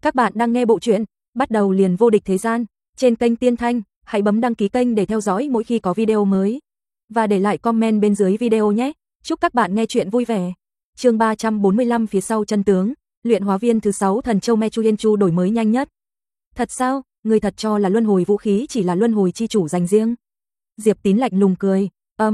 Các bạn đang nghe bộ truyện Bắt đầu liền vô địch thế gian trên kênh Tiên Thanh, hãy bấm đăng ký kênh để theo dõi mỗi khi có video mới. Và để lại comment bên dưới video nhé. Chúc các bạn nghe truyện vui vẻ. Chương 345 phía sau chân tướng, luyện hóa viên thứ 6 thần châu Mechu Yenchu đổi mới nhanh nhất. Thật sao, người thật cho là luân hồi vũ khí chỉ là luân hồi chi chủ dành riêng? Diệp Tín lạnh lùng cười,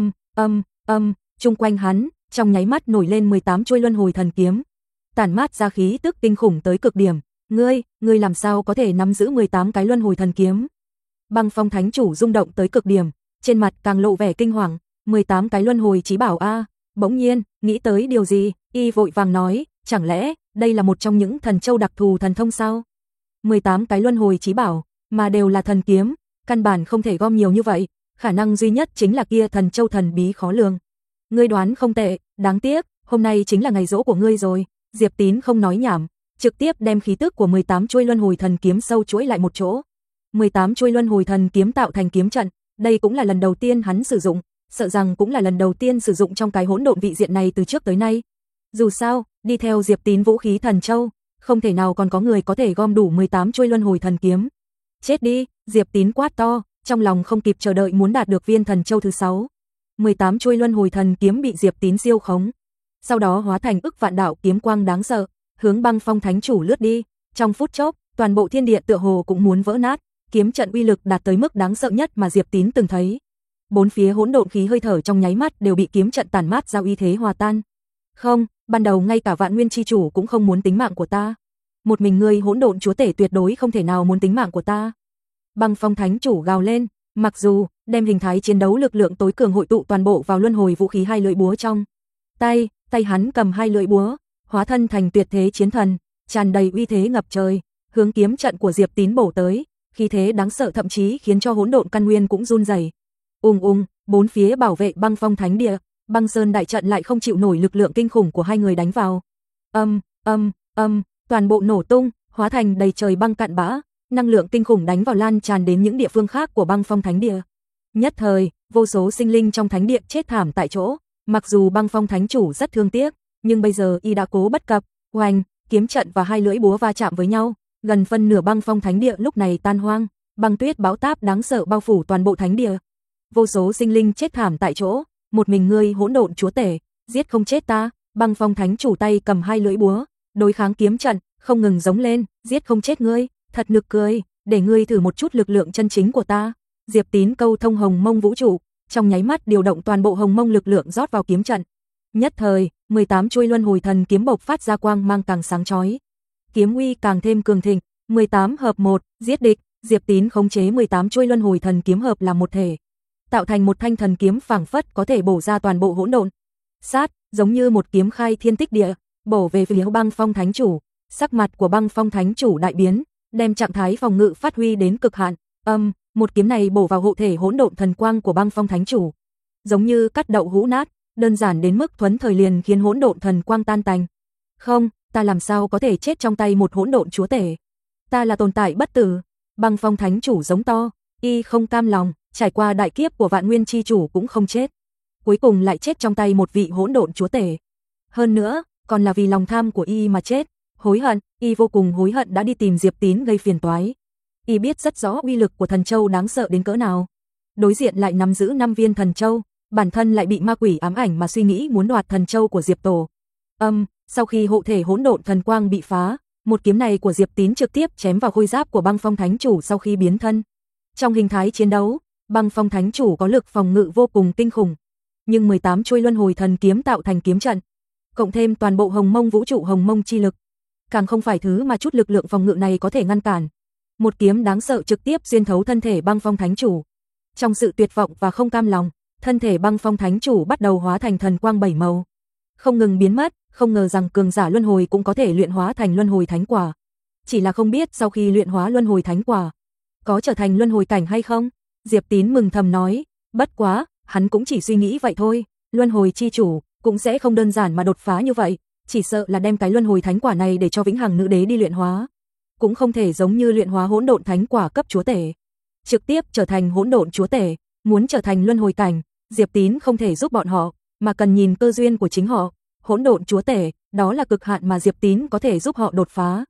chung quanh hắn, trong nháy mắt nổi lên 18 chuôi luân hồi thần kiếm, tản mát ra khí tức kinh khủng tới cực điểm. Ngươi làm sao có thể nắm giữ 18 cái luân hồi thần kiếm? Băng Phong Thánh chủ rung động tới cực điểm, trên mặt càng lộ vẻ kinh hoàng, 18 cái luân hồi chí bảo a. Bỗng nhiên, nghĩ tới điều gì, y vội vàng nói, chẳng lẽ đây là một trong những thần châu đặc thù thần thông sao? 18 cái luân hồi chí bảo, mà đều là thần kiếm, căn bản không thể gom nhiều như vậy, khả năng duy nhất chính là kia thần châu thần bí khó lường. Ngươi đoán không tệ, đáng tiếc, hôm nay chính là ngày giỗ của ngươi rồi. Diệp Tín không nói nhảm, trực tiếp đem khí tức của 18 chuôi luân hồi thần kiếm sâu chuỗi lại một chỗ. 18 chuôi luân hồi thần kiếm tạo thành kiếm trận, đây cũng là lần đầu tiên hắn sử dụng, sợ rằng cũng là lần đầu tiên sử dụng trong cái hỗn độn vị diện này từ trước tới nay. Dù sao, đi theo Diệp Tín vũ khí thần châu, không thể nào còn có người có thể gom đủ 18 chuôi luân hồi thần kiếm. Chết đi, Diệp Tín quát to, trong lòng không kịp chờ đợi muốn đạt được viên thần châu thứ 6. 18 chuôi luân hồi thần kiếm bị Diệp Tín siêu khống, sau đó hóa thành ức vạn đạo kiếm quang đáng sợ, hướng Băng Phong Thánh chủ lướt đi. Trong phút chốc, toàn bộ thiên địa tựa hồ cũng muốn vỡ nát, kiếm trận uy lực đạt tới mức đáng sợ nhất mà Diệp Tín từng thấy. Bốn phía hỗn độn khí hơi thở trong nháy mắt đều bị kiếm trận tản mát ra uy thế hòa tan. Không, ban đầu ngay cả Vạn Nguyên chi chủ cũng không muốn tính mạng của ta. Một mình ngươi hỗn độn chúa tể tuyệt đối không thể nào muốn tính mạng của ta. Băng Phong Thánh chủ gào lên, mặc dù đem hình thái chiến đấu lực lượng tối cường hội tụ toàn bộ vào luân hồi vũ khí hai lưỡi búa trong tay hắn cầm hai lưỡi búa, hóa thân thành tuyệt thế chiến thần, tràn đầy uy thế ngập trời, hướng kiếm trận của Diệp Tín bổ tới, khí thế đáng sợ thậm chí khiến cho hỗn độn căn nguyên cũng run rẩy. Bốn phía bảo vệ Băng Phong Thánh địa, Băng Sơn đại trận lại không chịu nổi lực lượng kinh khủng của hai người đánh vào. Toàn bộ nổ tung, hóa thành đầy trời băng cạn bã, năng lượng kinh khủng đánh vào lan tràn đến những địa phương khác của Băng Phong Thánh địa. Nhất thời, vô số sinh linh trong thánh địa chết thảm tại chỗ. Mặc dù Băng Phong Thánh chủ rất thương tiếc, nhưng bây giờ y đã cố bất cập. Oanh, kiếm trận và hai lưỡi búa va chạm với nhau, gần phân nửa Băng Phong Thánh địa lúc này tan hoang, băng tuyết bão táp đáng sợ bao phủ toàn bộ thánh địa. Vô số sinh linh chết thảm tại chỗ, một mình ngươi hỗn độn chúa tể, giết không chết ta. Băng Phong Thánh chủ tay cầm hai lưỡi búa, đối kháng kiếm trận, không ngừng giống lên, giết không chết ngươi, thật nực cười, để ngươi thử một chút lực lượng chân chính của ta. Diệp Tín câu thông hồng mông vũ trụ, trong nháy mắt điều động toàn bộ hồng mông lực lượng rót vào kiếm trận. Nhất thời, 18 chuôi luân hồi thần kiếm bộc phát ra quang mang càng sáng chói, kiếm uy càng thêm cường thịnh. 18 hợp 1, giết địch. Diệp Tín khống chế 18 chuôi luân hồi thần kiếm hợp làm một thể, tạo thành một thanh thần kiếm phảng phất có thể bổ ra toàn bộ hỗn độn. Sát, giống như một kiếm khai thiên tích địa, bổ về phía Băng Phong Thánh chủ. Sắc mặt của Băng Phong Thánh chủ đại biến, đem trạng thái phòng ngự phát huy đến cực hạn. Một kiếm này bổ vào hộ thể hỗn độn thần quang của Băng Phong Thánh chủ, giống như cắt đậu hũ nát, đơn giản đến mức thuấn thời liền khiến hỗn độn thần quang tan tành. Không, ta làm sao có thể chết trong tay một hỗn độn chúa tể? Ta là tồn tại bất tử. Băng Phong Thánh chủ giống to, y không cam lòng, trải qua đại kiếp của Vạn Nguyên chi chủ cũng không chết, cuối cùng lại chết trong tay một vị hỗn độn chúa tể. Hơn nữa, còn là vì lòng tham của y mà chết. Hối hận, y vô cùng hối hận đã đi tìm Diệp Tín gây phiền toái. Y biết rất rõ uy lực của thần châu đáng sợ đến cỡ nào. Đối diện lại nắm giữ 5 viên thần châu, bản thân lại bị ma quỷ ám ảnh mà suy nghĩ muốn đoạt thần châu của Diệp Tổ. Sau khi hộ thể hỗn độn thần quang bị phá, một kiếm này của Diệp Tín trực tiếp chém vào khôi giáp của Băng Phong Thánh chủ sau khi biến thân. Trong hình thái chiến đấu, Băng Phong Thánh chủ có lực phòng ngự vô cùng kinh khủng, nhưng 18 chuôi luân hồi thần kiếm tạo thành kiếm trận, cộng thêm toàn bộ hồng mông vũ trụ hồng mông chi lực, càng không phải thứ mà chút lực lượng phòng ngự này có thể ngăn cản. Một kiếm đáng sợ trực tiếp xuyên thấu thân thể Băng Phong Thánh chủ. Trong sự tuyệt vọng và không cam lòng, thân thể Băng Phong Thánh chủ bắt đầu hóa thành thần quang 7 màu, không ngừng biến mất. Không ngờ rằng cường giả luân hồi cũng có thể luyện hóa thành luân hồi thánh quả. Chỉ là không biết sau khi luyện hóa luân hồi thánh quả, có trở thành luân hồi cảnh hay không? Diệp Tín mừng thầm nói, bất quá, hắn cũng chỉ suy nghĩ vậy thôi, luân hồi chi chủ cũng sẽ không đơn giản mà đột phá như vậy, chỉ sợ là đem cái luân hồi thánh quả này để cho Vĩnh Hằng nữ đế đi luyện hóa, cũng không thể giống như luyện hóa hỗn độn thánh quả cấp chúa tể, trực tiếp trở thành hỗn độn chúa tể. Muốn trở thành luân hồi cảnh, Diệp Tín không thể giúp bọn họ, mà cần nhìn cơ duyên của chính họ. Hỗn độn chúa tể, đó là cực hạn mà Diệp Tín có thể giúp họ đột phá.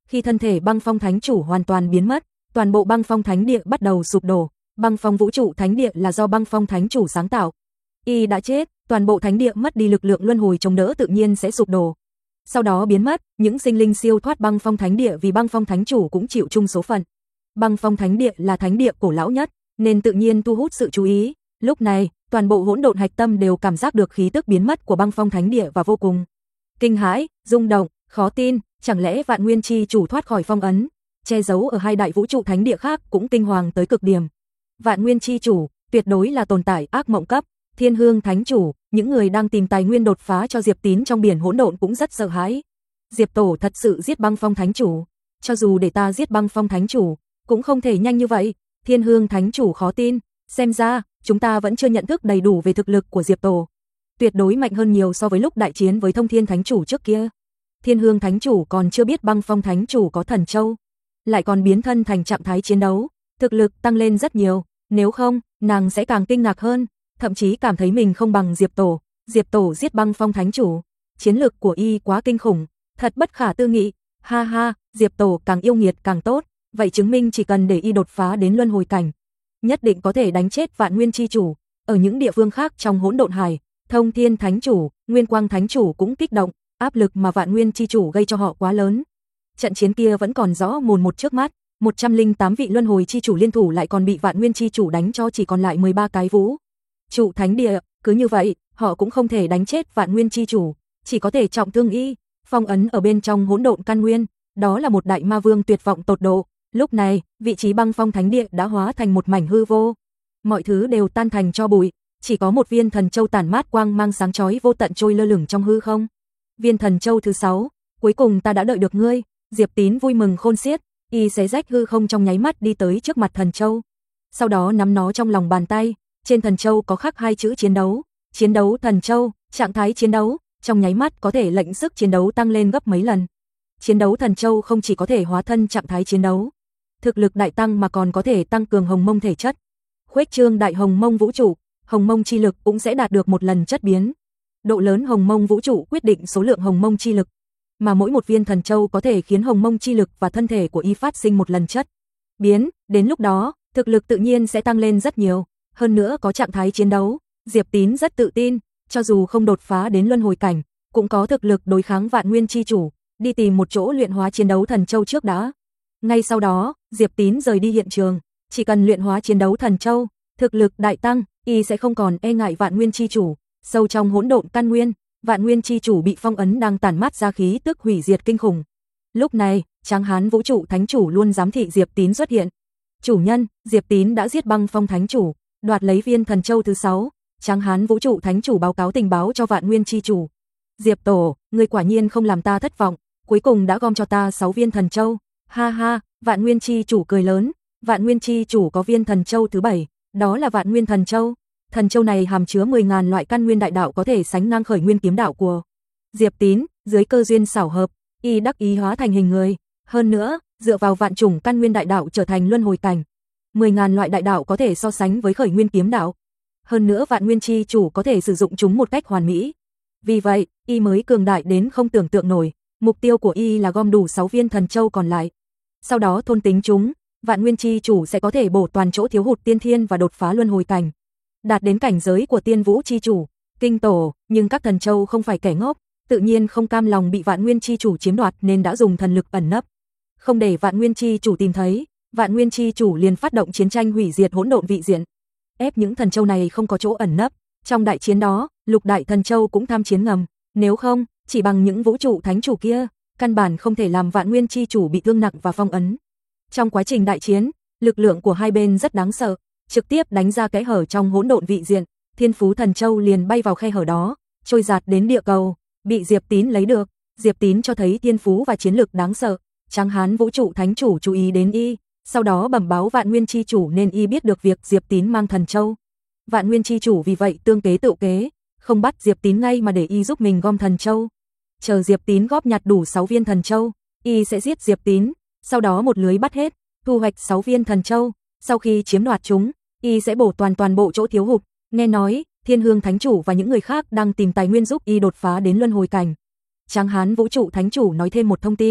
Khi thân thể Băng Phong Thánh Chủ hoàn toàn biến mất, toàn bộ Băng Phong Thánh Địa bắt đầu sụp đổ. Băng Phong Vũ Trụ Thánh Địa là do Băng Phong Thánh Chủ sáng tạo. Y đã chết, toàn bộ thánh địa mất đi lực lượng luân hồi chống đỡ tự nhiên sẽ sụp đổ. Sau đó biến mất, những sinh linh siêu thoát Băng Phong Thánh Địa vì Băng Phong Thánh Chủ cũng chịu chung số phận. Băng Phong Thánh Địa là thánh địa cổ lão nhất, nên tự nhiên thu hút sự chú ý. Lúc này, toàn bộ hỗn độn hạch tâm đều cảm giác được khí tức biến mất của Băng Phong Thánh Địa và vô cùng kinh hãi, rung động, khó tin, chẳng lẽ Vạn Nguyên Chi Chủ thoát khỏi phong ấn, che giấu ở hai đại vũ trụ thánh địa khác cũng kinh hoàng tới cực điểm. Vạn Nguyên Chi Chủ tuyệt đối là tồn tại ác mộng cấp. Thiên Hương Thánh Chủ, những người đang tìm tài nguyên đột phá cho Diệp Tín trong biển hỗn độn cũng rất sợ hãi. Diệp Tổ thật sự giết Băng Phong Thánh Chủ, cho dù để ta giết Băng Phong Thánh Chủ, cũng không thể nhanh như vậy. Thiên Hương Thánh Chủ khó tin, xem ra chúng ta vẫn chưa nhận thức đầy đủ về thực lực của Diệp Tổ. Tuyệt đối mạnh hơn nhiều so với lúc đại chiến với Thông Thiên Thánh Chủ trước kia. Thiên Hương Thánh Chủ còn chưa biết Băng Phong Thánh Chủ có thần châu, lại còn biến thân thành trạng thái chiến đấu, thực lực tăng lên rất nhiều, nếu không, nàng sẽ càng kinh ngạc hơn, thậm chí cảm thấy mình không bằng Diệp Tổ. Diệp Tổ giết Băng Phong Thánh Chủ, chiến lực của y quá kinh khủng, thật bất khả tư nghị. Ha ha, Diệp Tổ càng yêu nghiệt càng tốt, vậy chứng minh chỉ cần để y đột phá đến luân hồi cảnh, nhất định có thể đánh chết Vạn Nguyên Chi Chủ. Ở những địa phương khác trong hỗn độn hải, Thông Thiên Thánh Chủ, Nguyên Quang Thánh Chủ cũng kích động, áp lực mà Vạn Nguyên Chi Chủ gây cho họ quá lớn. Trận chiến kia vẫn còn rõ mồn một trước mắt, 108 vị luân hồi chi chủ liên thủ lại còn bị Vạn Nguyên Chi Chủ đánh cho chỉ còn lại 13 cái vũ trụ thánh địa, cứ như vậy, họ cũng không thể đánh chết Vạn Nguyên Chi Chủ, chỉ có thể trọng thương y, phong ấn ở bên trong hỗn độn căn nguyên, đó là một đại ma vương tuyệt vọng tột độ. Lúc này, vị trí Băng Phong Thánh Địa đã hóa thành một mảnh hư vô, mọi thứ đều tan thành tro bụi, chỉ có một viên thần châu tản mát quang mang sáng chói vô tận trôi lơ lửng trong hư không. Viên thần châu thứ 6, cuối cùng ta đã đợi được ngươi. Diệp Tín vui mừng khôn xiết, y xé rách hư không trong nháy mắt đi tới trước mặt thần châu, sau đó nắm nó trong lòng bàn tay. Trên thần châu có khắc hai chữ chiến đấu thần châu, trạng thái chiến đấu, trong nháy mắt có thể lệnh sức chiến đấu tăng lên gấp mấy lần. Chiến đấu thần châu không chỉ có thể hóa thân trạng thái chiến đấu, thực lực đại tăng mà còn có thể tăng cường hồng mông thể chất, khuếch trương đại hồng mông vũ trụ, hồng mông chi lực cũng sẽ đạt được một lần chất biến. Độ lớn hồng mông vũ trụ quyết định số lượng hồng mông chi lực, mà mỗi một viên thần châu có thể khiến hồng mông chi lực và thân thể của y phát sinh một lần chất biến, đến lúc đó, thực lực tự nhiên sẽ tăng lên rất nhiều, hơn nữa có trạng thái chiến đấu, Diệp Tín rất tự tin, cho dù không đột phá đến luân hồi cảnh, cũng có thực lực đối kháng Vạn Nguyên Chi Chủ, đi tìm một chỗ luyện hóa chiến đấu thần châu trước đã. Ngay sau đó, Diệp Tín rời đi hiện trường, chỉ cần luyện hóa chiến đấu thần châu, thực lực đại tăng, y sẽ không còn e ngại Vạn Nguyên Chi Chủ. Sâu trong hỗn độn căn nguyên, Vạn Nguyên Chi Chủ bị phong ấn đang tản mát ra khí tức hủy diệt kinh khủng. Lúc này, Tráng Hán Vũ Trụ Thánh Chủ luôn giám thị Diệp Tín xuất hiện. Chủ nhân, Diệp Tín đã giết Băng Phong Thánh Chủ, đoạt lấy viên thần châu thứ 6. Tráng Hán Vũ Trụ Thánh Chủ báo cáo tình báo cho Vạn Nguyên Chi Chủ. Diệp Tổ, ngươi quả nhiên không làm ta thất vọng, cuối cùng đã gom cho ta 6 viên thần châu. Ha ha, Vạn Nguyên Chi Chủ cười lớn. Vạn Nguyên Chi Chủ có viên thần châu thứ 7, đó là Vạn Nguyên Thần Châu. Thần châu này hàm chứa 10.000 loại căn nguyên đại đạo có thể sánh ngang Khởi Nguyên Kiếm Đạo của Diệp Tín. Dưới cơ duyên xảo hợp, y đắc ý hóa thành hình người, hơn nữa, dựa vào vạn chủng căn nguyên đại đạo trở thành luân hồi cảnh. 10.000 loại đại đạo có thể so sánh với Khởi Nguyên Kiếm Đạo. Hơn nữa Vạn Nguyên Chi Chủ có thể sử dụng chúng một cách hoàn mỹ. Vì vậy, y mới cường đại đến không tưởng tượng nổi. Mục tiêu của y là gom đủ 6 viên thần châu còn lại, sau đó thôn tính chúng, Vạn Nguyên Chi Chủ sẽ có thể bổ toàn chỗ thiếu hụt tiên thiên và đột phá luân hồi cảnh, đạt đến cảnh giới của Tiên Vũ Chi Chủ, Kinh Tổ. Nhưng các thần châu không phải kẻ ngốc, tự nhiên không cam lòng bị Vạn Nguyên Chi Chủ chiếm đoạt nên đã dùng thần lực ẩn nấp, không để Vạn Nguyên Chi Chủ tìm thấy. Vạn Nguyên Chi Chủ liền phát động chiến tranh hủy diệt hỗn độn vị diện, ép những thần châu này không có chỗ ẩn nấp. Trong đại chiến đó, Lục Đại Thần Châu cũng tham chiến ngầm, nếu không, chỉ bằng những vũ trụ thánh chủ kia, căn bản không thể làm Vạn Nguyên Chi Chủ bị thương nặng và phong ấn. Trong quá trình đại chiến, lực lượng của hai bên rất đáng sợ, trực tiếp đánh ra kẽ hở trong hỗn độn vị diện, Thiên Phú Thần Châu liền bay vào khe hở đó, trôi dạt đến địa cầu, bị Diệp Tín lấy được. Diệp Tín cho thấy thiên phú và chiến lực đáng sợ, Tráng Hán Vũ Trụ Thánh Chủ chú ý đến y, sau đó bẩm báo Vạn Nguyên Chi Chủ nên y biết được việc Diệp Tín mang thần châu. Vạn Nguyên Chi Chủ vì vậy tương kế tự kế, không bắt Diệp Tín ngay mà để y giúp mình gom thần châu. Chờ Diệp Tín góp nhặt đủ 6 viên thần châu, y sẽ giết Diệp Tín, sau đó một lưới bắt hết, thu hoạch 6 viên thần châu. Sau khi chiếm đoạt chúng, y sẽ bổ toàn bộ chỗ thiếu hụt. Nghe nói, Thiên Hương Thánh Chủ và những người khác đang tìm tài nguyên giúp y đột phá đến luân hồi cảnh. Tráng Hán Vũ Trụ Thánh Chủ nói thêm một thông tin,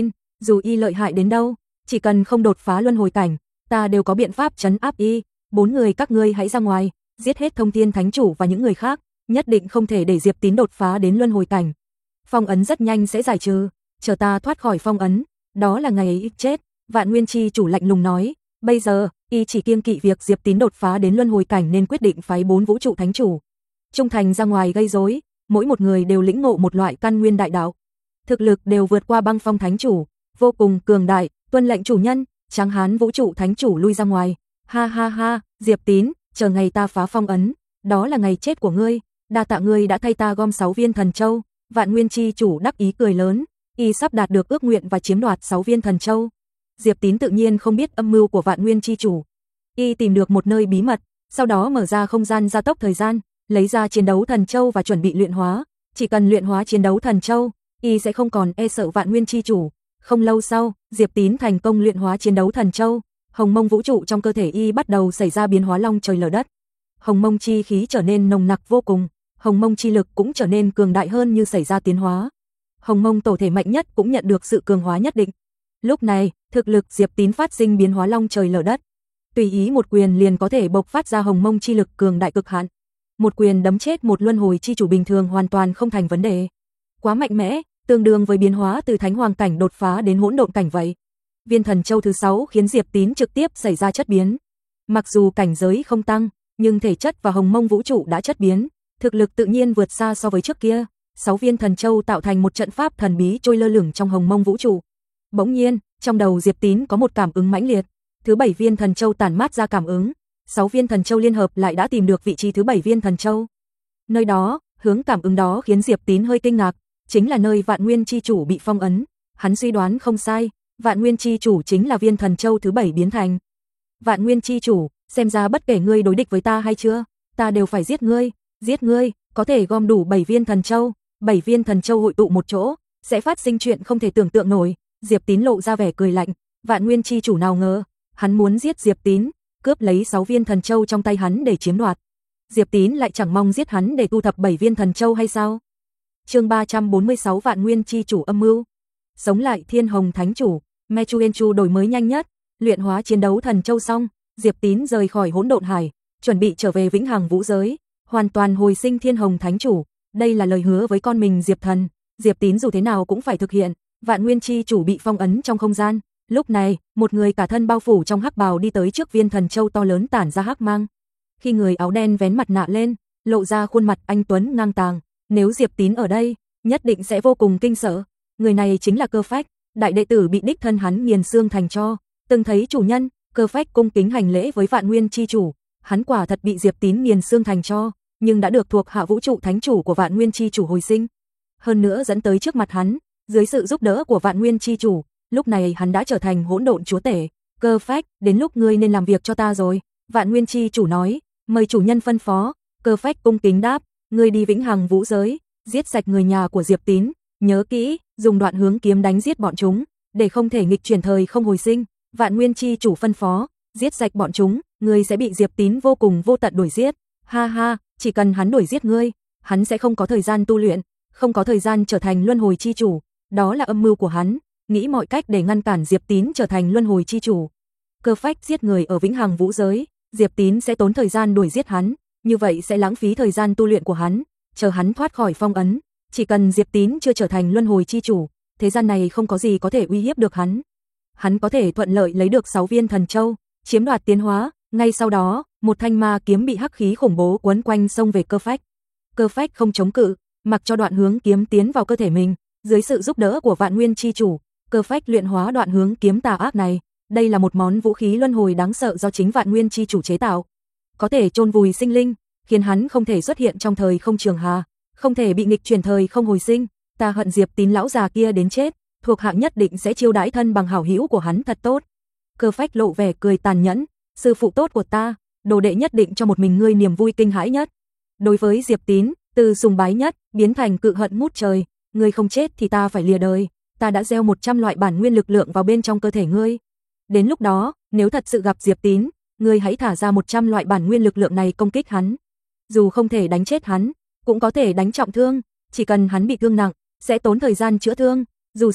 dù y lợi hại đến đâu, chỉ cần không đột phá luân hồi cảnh, ta đều có biện pháp trấn áp y. 4 người các ngươi hãy ra ngoài, giết hết Thông Thiên Thánh Chủ và những người khác, nhất định không thể để Diệp Tín đột phá đến luân hồi cảnh. Phong ấn rất nhanh sẽ giải trừ, chờ ta thoát khỏi phong ấn, đó là ngày ấy chết. Vạn Nguyên Chi Chủ lạnh lùng nói, bây giờ, y chỉ kiêng kỵ việc Diệp Tín đột phá đến luân hồi cảnh nên quyết định phái 4 vũ trụ thánh chủ trung thành ra ngoài gây rối, mỗi một người đều lĩnh ngộ một loại căn nguyên đại đạo. Thực lực đều vượt qua Băng Phong Thánh Chủ, vô cùng cường đại, tuân lệnh chủ nhân. Tráng hán vũ trụ thánh chủ lui ra ngoài. Ha ha ha, Diệp Tín, chờ ngày ta phá phong ấn, đó là ngày chết của ngươi, đa tạ ngươi đã thay ta gom 6 viên thần châu. Vạn Nguyên Chi Chủ đắc ý cười lớn, y sắp đạt được ước nguyện và chiếm đoạt 6 viên thần châu. Diệp Tín tự nhiên không biết âm mưu của Vạn Nguyên Chi Chủ. Y tìm được một nơi bí mật, sau đó mở ra không gian gia tốc thời gian, lấy ra chiến đấu thần châu và chuẩn bị luyện hóa. Chỉ cần luyện hóa chiến đấu thần châu, y sẽ không còn e sợ Vạn Nguyên Chi Chủ. Không lâu sau, Diệp Tín thành công luyện hóa chiến đấu thần châu, hồng mông vũ trụ trong cơ thể y bắt đầu xảy ra biến hóa long trời lở đất. Hồng mông chi khí trở nên nồng nặc vô cùng, hồng mông chi lực cũng trở nên cường đại hơn như xảy ra tiến hóa. Hồng mông tổ thể mạnh nhất cũng nhận được sự cường hóa nhất định. Lúc này, thực lực Diệp Tín phát sinh biến hóa long trời lở đất. Tùy ý một quyền liền có thể bộc phát ra hồng mông chi lực cường đại cực hạn. Một quyền đấm chết một luân hồi chi chủ bình thường hoàn toàn không thành vấn đề. Quá mạnh mẽ, tương đương với biến hóa từ thánh hoàng cảnh đột phá đến hỗn độn cảnh vậy. Viên thần châu thứ 6 khiến Diệp Tín trực tiếp xảy ra chất biến. Mặc dù cảnh giới không tăng, nhưng thể chất và hồng mông vũ trụ đã chất biến, thực lực tự nhiên vượt xa so với trước kia. 6 viên thần châu tạo thành một trận pháp thần bí trôi lơ lửng trong hồng mông vũ trụ. Bỗng nhiên, trong đầu Diệp Tín có một cảm ứng mãnh liệt. Thứ 7 viên thần châu tản mát ra cảm ứng. 6 viên thần châu liên hợp lại đã tìm được vị trí thứ 7 viên thần châu. Nơi đó, hướng cảm ứng đó khiến Diệp Tín hơi kinh ngạc, chính là nơi Vạn Nguyên Chi Chủ bị phong ấn. Hắn suy đoán không sai, Vạn Nguyên Chi Chủ chính là viên thần châu thứ 7 biến thành. Vạn Nguyên Chi Chủ, xem ra bất kể ngươi đối địch với ta hay chưa, ta đều phải giết ngươi, có thể gom đủ 7 viên thần châu, 7 viên thần châu hội tụ một chỗ, sẽ phát sinh chuyện không thể tưởng tượng nổi. Diệp Tín lộ ra vẻ cười lạnh, Vạn Nguyên Chi Chủ nào ngờ, hắn muốn giết Diệp Tín, cướp lấy 6 viên thần châu trong tay hắn để chiếm đoạt. Diệp Tín lại chẳng mong giết hắn để thu thập 7 viên thần châu hay sao? Chương 346 Vạn Nguyên Chi Chủ âm mưu. Sống lại Thiên Hồng Thánh Chủ, Mechuenchu đổi mới nhanh nhất, luyện hóa chiến đấu thần châu xong, Diệp Tín rời khỏi hỗn độn hải, chuẩn bị trở về vĩnh hằng vũ giới, hoàn toàn hồi sinh Thiên Hồng Thánh Chủ. Đây là lời hứa với con mình Diệp Thần, Diệp Tín dù thế nào cũng phải thực hiện. Vạn Nguyên Chi Chủ bị phong ấn trong không gian. Lúc này, một người cả thân bao phủ trong hắc bào đi tới trước viên thần châu to lớn tản ra hắc mang. Khi người áo đen vén mặt nạ lên, lộ ra khuôn mặt anh tuấn ngang tàng, nếu Diệp Tín ở đây, nhất định sẽ vô cùng kinh sợ. Người này chính là Cơ Phách, đại đệ tử bị đích thân hắn nghiền xương thành tro. Từng thấy chủ nhân, Cơ Phách cung kính hành lễ với Vạn Nguyên Chi Chủ. Hắn quả thật bị Diệp Tín nghiền xương thành tro, nhưng đã được thuộc hạ vũ trụ thánh chủ của Vạn Nguyên Chi Chủ hồi sinh. Hơn nữa dẫn tới trước mặt hắn, dưới sự giúp đỡ của Vạn Nguyên Chi Chủ, lúc này hắn đã trở thành hỗn độn chúa tể. Cơ Phách, đến lúc ngươi nên làm việc cho ta rồi. Vạn Nguyên Chi Chủ nói, mời chủ nhân phân phó. Cơ Phách cung kính đáp, ngươi đi vĩnh hằng vũ giới, giết sạch người nhà của Diệp Tín, nhớ kỹ, dùng đoạn hướng kiếm đánh giết bọn chúng, để không thể nghịch chuyển thời không hồi sinh. Vạn Nguyên Chi Chủ phân phó, giết sạch bọn chúng, ngươi sẽ bị Diệp Tín vô cùng vô tận đuổi giết. Ha ha, chỉ cần hắn đuổi giết ngươi, hắn sẽ không có thời gian tu luyện, không có thời gian trở thành luân hồi chi chủ, đó là âm mưu của hắn, nghĩ mọi cách để ngăn cản Diệp Tín trở thành luân hồi chi chủ. Cơ Phách giết người ở vĩnh hằng vũ giới, Diệp Tín sẽ tốn thời gian đuổi giết hắn, như vậy sẽ lãng phí thời gian tu luyện của hắn, chờ hắn thoát khỏi phong ấn, chỉ cần Diệp Tín chưa trở thành luân hồi chi chủ, thế gian này không có gì có thể uy hiếp được hắn. Hắn có thể thuận lợi lấy được 6 viên thần châu, chiếm đoạt tiến hóa, ngay sau đó, một thanh ma kiếm bị hắc khí khủng bố quấn quanh xông về Cơ Phách. Cơ Phách không chống cự, mặc cho đoạn hướng kiếm tiến vào cơ thể mình, dưới sự giúp đỡ của Vạn Nguyên Chi Chủ, Cơ Phách luyện hóa đoạn hướng kiếm tà ác này. Đây là một món vũ khí luân hồi đáng sợ do chính Vạn Nguyên Chi Chủ chế tạo, có thể chôn vùi sinh linh, khiến hắn không thể xuất hiện trong thời không trường hà, không thể bị nghịch chuyển thời không hồi sinh. Ta hận Diệp Tín lão già kia đến chết, thuộc hạ nhất định sẽ chiêu đãi thân bằng hảo hữu của hắn thật tốt. Cơ Phách lộ vẻ cười tàn nhẫn, sư phụ tốt của ta, đồ đệ nhất định cho một mình ngươi niềm vui kinh hãi nhất. Đối với Diệp Tín, từ sùng bái nhất biến thành cự hận ngút trời, ngươi không chết thì ta phải lìa đời. Ta đã gieo 100 loại bản nguyên lực lượng vào bên trong cơ thể ngươi. Đến lúc đó, nếu thật sự gặp Diệp Tín, ngươi hãy thả ra 100 loại bản nguyên lực lượng này công kích hắn. Dù không thể đánh chết hắn, cũng có thể đánh trọng thương, chỉ cần hắn bị thương nặng, sẽ tốn thời gian chữa thương. Dù sao,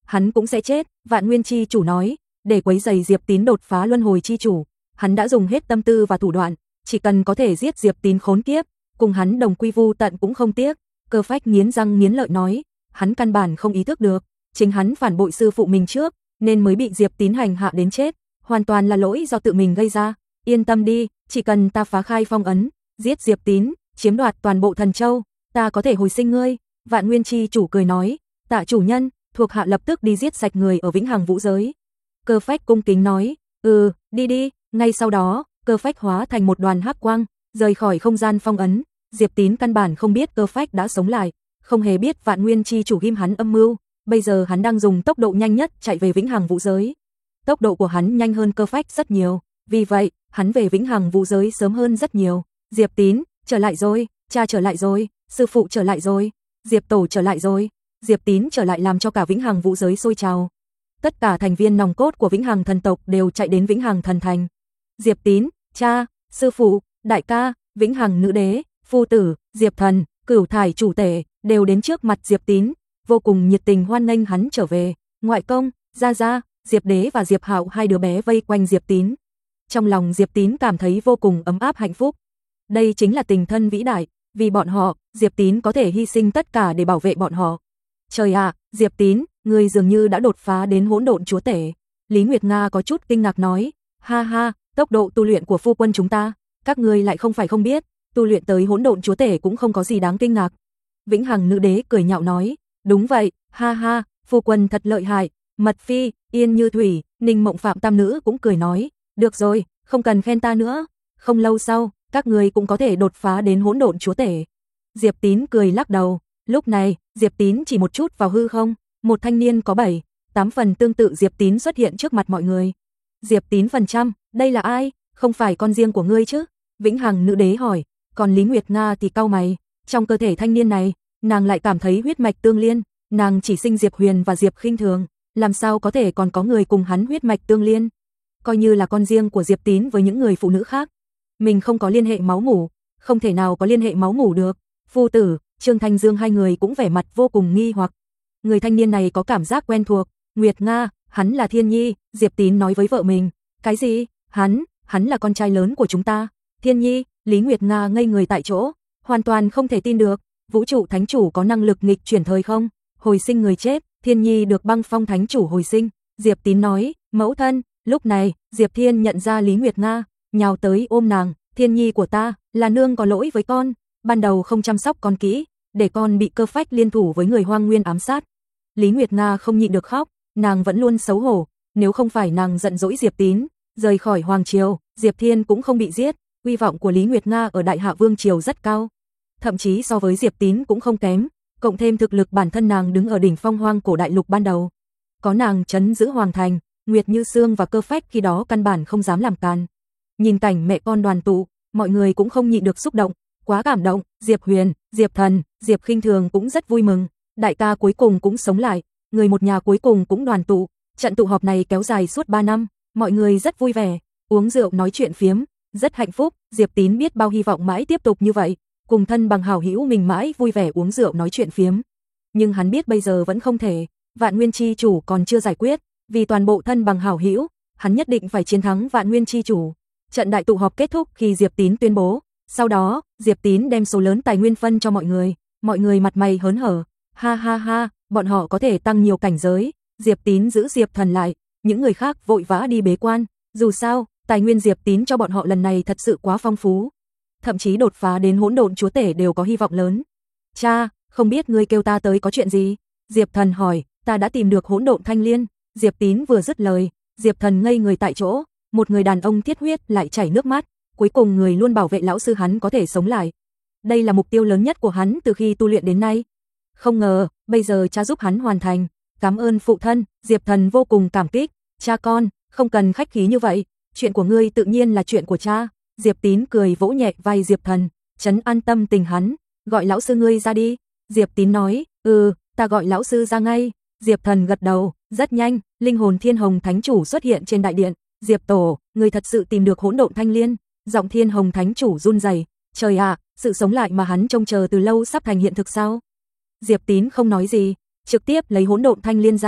hắn cũng sẽ chết, Vạn Nguyên chi chủ nói, để quấy rầy Diệp Tín đột phá luân hồi chi chủ, hắn đã dùng hết tâm tư và thủ đoạn, chỉ cần có thể giết Diệp Tín khốn kiếp, cùng hắn đồng quy vu tận cũng không tiếc. Cơ Phách nghiến răng nghiến lợi nói, hắn căn bản không ý thức được, chính hắn phản bội sư phụ mình trước, nên mới bị Diệp Tín hành hạ đến chết, hoàn toàn là lỗi do tự mình gây ra. Yên tâm đi, chỉ cần ta phá khai phong ấn, giết Diệp Tín, chiếm đoạt toàn bộ Thần Châu, ta có thể hồi sinh ngươi. Vạn Nguyên chi chủ cười nói, tạ chủ nhân, thuộc hạ lập tức đi giết sạch người ở Vĩnh Hằng Vũ giới. Cơ Phách cung kính nói, đi đi. Ngay sau đó, Cơ Phách hóa thành một đoàn hắc quang, rời khỏi không gian phong ấn. Diệp Tín căn bản không biết Cơ Phách đã sống lại, không hề biết Vạn Nguyên chi chủ ghim hắn âm mưu, bây giờ hắn đang dùng tốc độ nhanh nhất chạy về Vĩnh Hằng Vũ giới. Tốc độ của hắn nhanh hơn Cơ Phách rất nhiều, vì vậy, hắn về Vĩnh Hằng Vũ giới sớm hơn rất nhiều. Diệp Tín, trở lại rồi, cha trở lại rồi, sư phụ trở lại rồi, Diệp tổ trở lại rồi. Diệp Tín trở lại làm cho cả Vĩnh Hằng Vũ giới sôi trào. Tất cả thành viên nòng cốt của Vĩnh Hằng thần tộc đều chạy đến Vĩnh Hằng thần thành. Diệp Tín, cha, sư phụ, đại ca, Vĩnh Hằng nữ đế, phu tử, Diệp Thần, Cửu Thải chủ tể đều đến trước mặt Diệp Tín, vô cùng nhiệt tình hoan nghênh hắn trở về. Ngoại công, gia gia, Diệp đế và Diệp Hạo hai đứa bé vây quanh Diệp Tín. Trong lòng Diệp Tín cảm thấy vô cùng ấm áp hạnh phúc. Đây chính là tình thân vĩ đại, vì bọn họ, Diệp Tín có thể hy sinh tất cả để bảo vệ bọn họ. Trời ạ, Diệp Tín, ngươi dường như đã đột phá đến hỗn độn chúa tể. Lý Nguyệt Nga có chút kinh ngạc nói, ha ha, tốc độ tu luyện của phu quân chúng ta, các ngươi lại không phải không biết, tu luyện tới hỗn độn chúa tể cũng không có gì đáng kinh ngạc. Vĩnh Hằng nữ đế cười nhạo nói, đúng vậy, ha ha, phu quân thật lợi hại. Mật Phi, Yên Như Thủy, Ninh Mộng Phạm tam nữ cũng cười nói, được rồi, không cần khen ta nữa. Không lâu sau, các ngươi cũng có thể đột phá đến hỗn độn chúa tể. Diệp Tín cười lắc đầu. Lúc này, Diệp Tín chỉ một chút vào hư không, một thanh niên có 7-8 phần tương tự Diệp Tín xuất hiện trước mặt mọi người. Diệp Tín phần trăm, đây là ai? Không phải con riêng của ngươi chứ? Vĩnh Hằng nữ đế hỏi. Còn Lý Nguyệt Nga thì cau mày, trong cơ thể thanh niên này, nàng lại cảm thấy huyết mạch tương liên, nàng chỉ sinh Diệp Huyền và Diệp Khinh Thường, làm sao có thể còn có người cùng hắn huyết mạch tương liên? Coi như là con riêng của Diệp Tín với những người phụ nữ khác, mình không có liên hệ máu mủ, không thể nào có liên hệ máu mủ được. Phu tử, Trương Thanh Dương hai người cũng vẻ mặt vô cùng nghi hoặc. Người thanh niên này có cảm giác quen thuộc, Nguyệt Nga, hắn là Thiên Nhi, Diệp Tín nói với vợ mình. Cái gì? Hắn là con trai lớn của chúng ta. Thiên Nhi, Lý Nguyệt Nga ngây người tại chỗ, hoàn toàn không thể tin được, vũ trụ thánh chủ có năng lực nghịch chuyển thời không, hồi sinh người chết, Thiên Nhi được Băng Phong thánh chủ hồi sinh. Diệp Tín nói, mẫu thân. Lúc này, Diệp Thiên nhận ra Lý Nguyệt Nga, nhào tới ôm nàng, Thiên Nhi của ta, là nương có lỗi với con, ban đầu không chăm sóc con kỹ, để con bị Cơ Phách liên thủ với người Hoang Nguyên ám sát. Lý Nguyệt Nga không nhịn được khóc, nàng vẫn luôn xấu hổ, nếu không phải nàng giận dỗi Diệp Tín, rời khỏi Hoàng Triều, Diệp Thiên cũng không bị giết. Uy vọng của Lý Nguyệt Nga ở Đại Hạ Vương Triều rất cao, thậm chí so với Diệp Tín cũng không kém, cộng thêm thực lực bản thân nàng đứng ở đỉnh phong hoang cổ đại lục ban đầu. Có nàng trấn giữ Hoàng Thành, Nguyệt Như Sương và Cơ Phách khi đó căn bản không dám làm càn. Nhìn cảnh mẹ con đoàn tụ, mọi người cũng không nhịn được xúc động, quá cảm động. Diệp Huyền, Diệp Thần, Diệp Khinh Thường cũng rất vui mừng, đại ca cuối cùng cũng sống lại, người một nhà cuối cùng cũng đoàn tụ. Trận tụ họp này kéo dài suốt 3 năm, mọi người rất vui vẻ, uống rượu nói chuyện phiếm, rất hạnh phúc. Diệp Tín biết bao hy vọng mãi tiếp tục như vậy, cùng thân bằng hảo hữu mình mãi vui vẻ uống rượu nói chuyện phiếm. Nhưng hắn biết bây giờ vẫn không thể, Vạn Nguyên chi chủ còn chưa giải quyết, vì toàn bộ thân bằng hảo hữu, hắn nhất định phải chiến thắng Vạn Nguyên chi chủ. Trận đại tụ họp kết thúc khi Diệp Tín tuyên bố, sau đó, Diệp Tín đem số lớn tài nguyên phân cho mọi người mặt mày hớn hở, ha ha ha, bọn họ có thể tăng nhiều cảnh giới. Diệp Tín giữ Diệp Thần lại, những người khác vội vã đi bế quan, dù sao, tài nguyên Diệp Tín cho bọn họ lần này thật sự quá phong phú, thậm chí đột phá đến hỗn độn chúa tể đều có hy vọng lớn. Cha, không biết ngươi kêu ta tới có chuyện gì? Diệp Thần hỏi. Ta đã tìm được hỗn độn thanh liên. Diệp Tín vừa dứt lời, Diệp Thần ngây người tại chỗ, một người đàn ông thiết huyết lại chảy nước mắt, cuối cùng người luôn bảo vệ lão sư hắn có thể sống lại. Đây là mục tiêu lớn nhất của hắn từ khi tu luyện đến nay. Không ngờ, bây giờ cha giúp hắn hoàn thành. Cảm ơn phụ thân. Diệp Thần vô cùng cảm kích. Cha con, không cần khách khí như vậy, chuyện của ngươi tự nhiên là chuyện của cha. Diệp Tín cười vỗ nhẹ vai Diệp Thần, trấn an tâm tình hắn. Gọi lão sư ngươi ra đi. Diệp Tín nói, ta gọi lão sư ra ngay. Diệp Thần gật đầu. Rất nhanh, linh hồn Thiên Hồng Thánh Chủ xuất hiện trên đại điện. Diệp Tổ, người thật sự tìm được hỗn độn thanh liên. Giọng Thiên Hồng Thánh Chủ run rẩy. Trời ạ, sự sống lại mà hắn trông chờ từ lâu sắp thành hiện thực sao? Diệp Tín không nói gì, trực tiếp lấy hỗn độn thanh liên ra.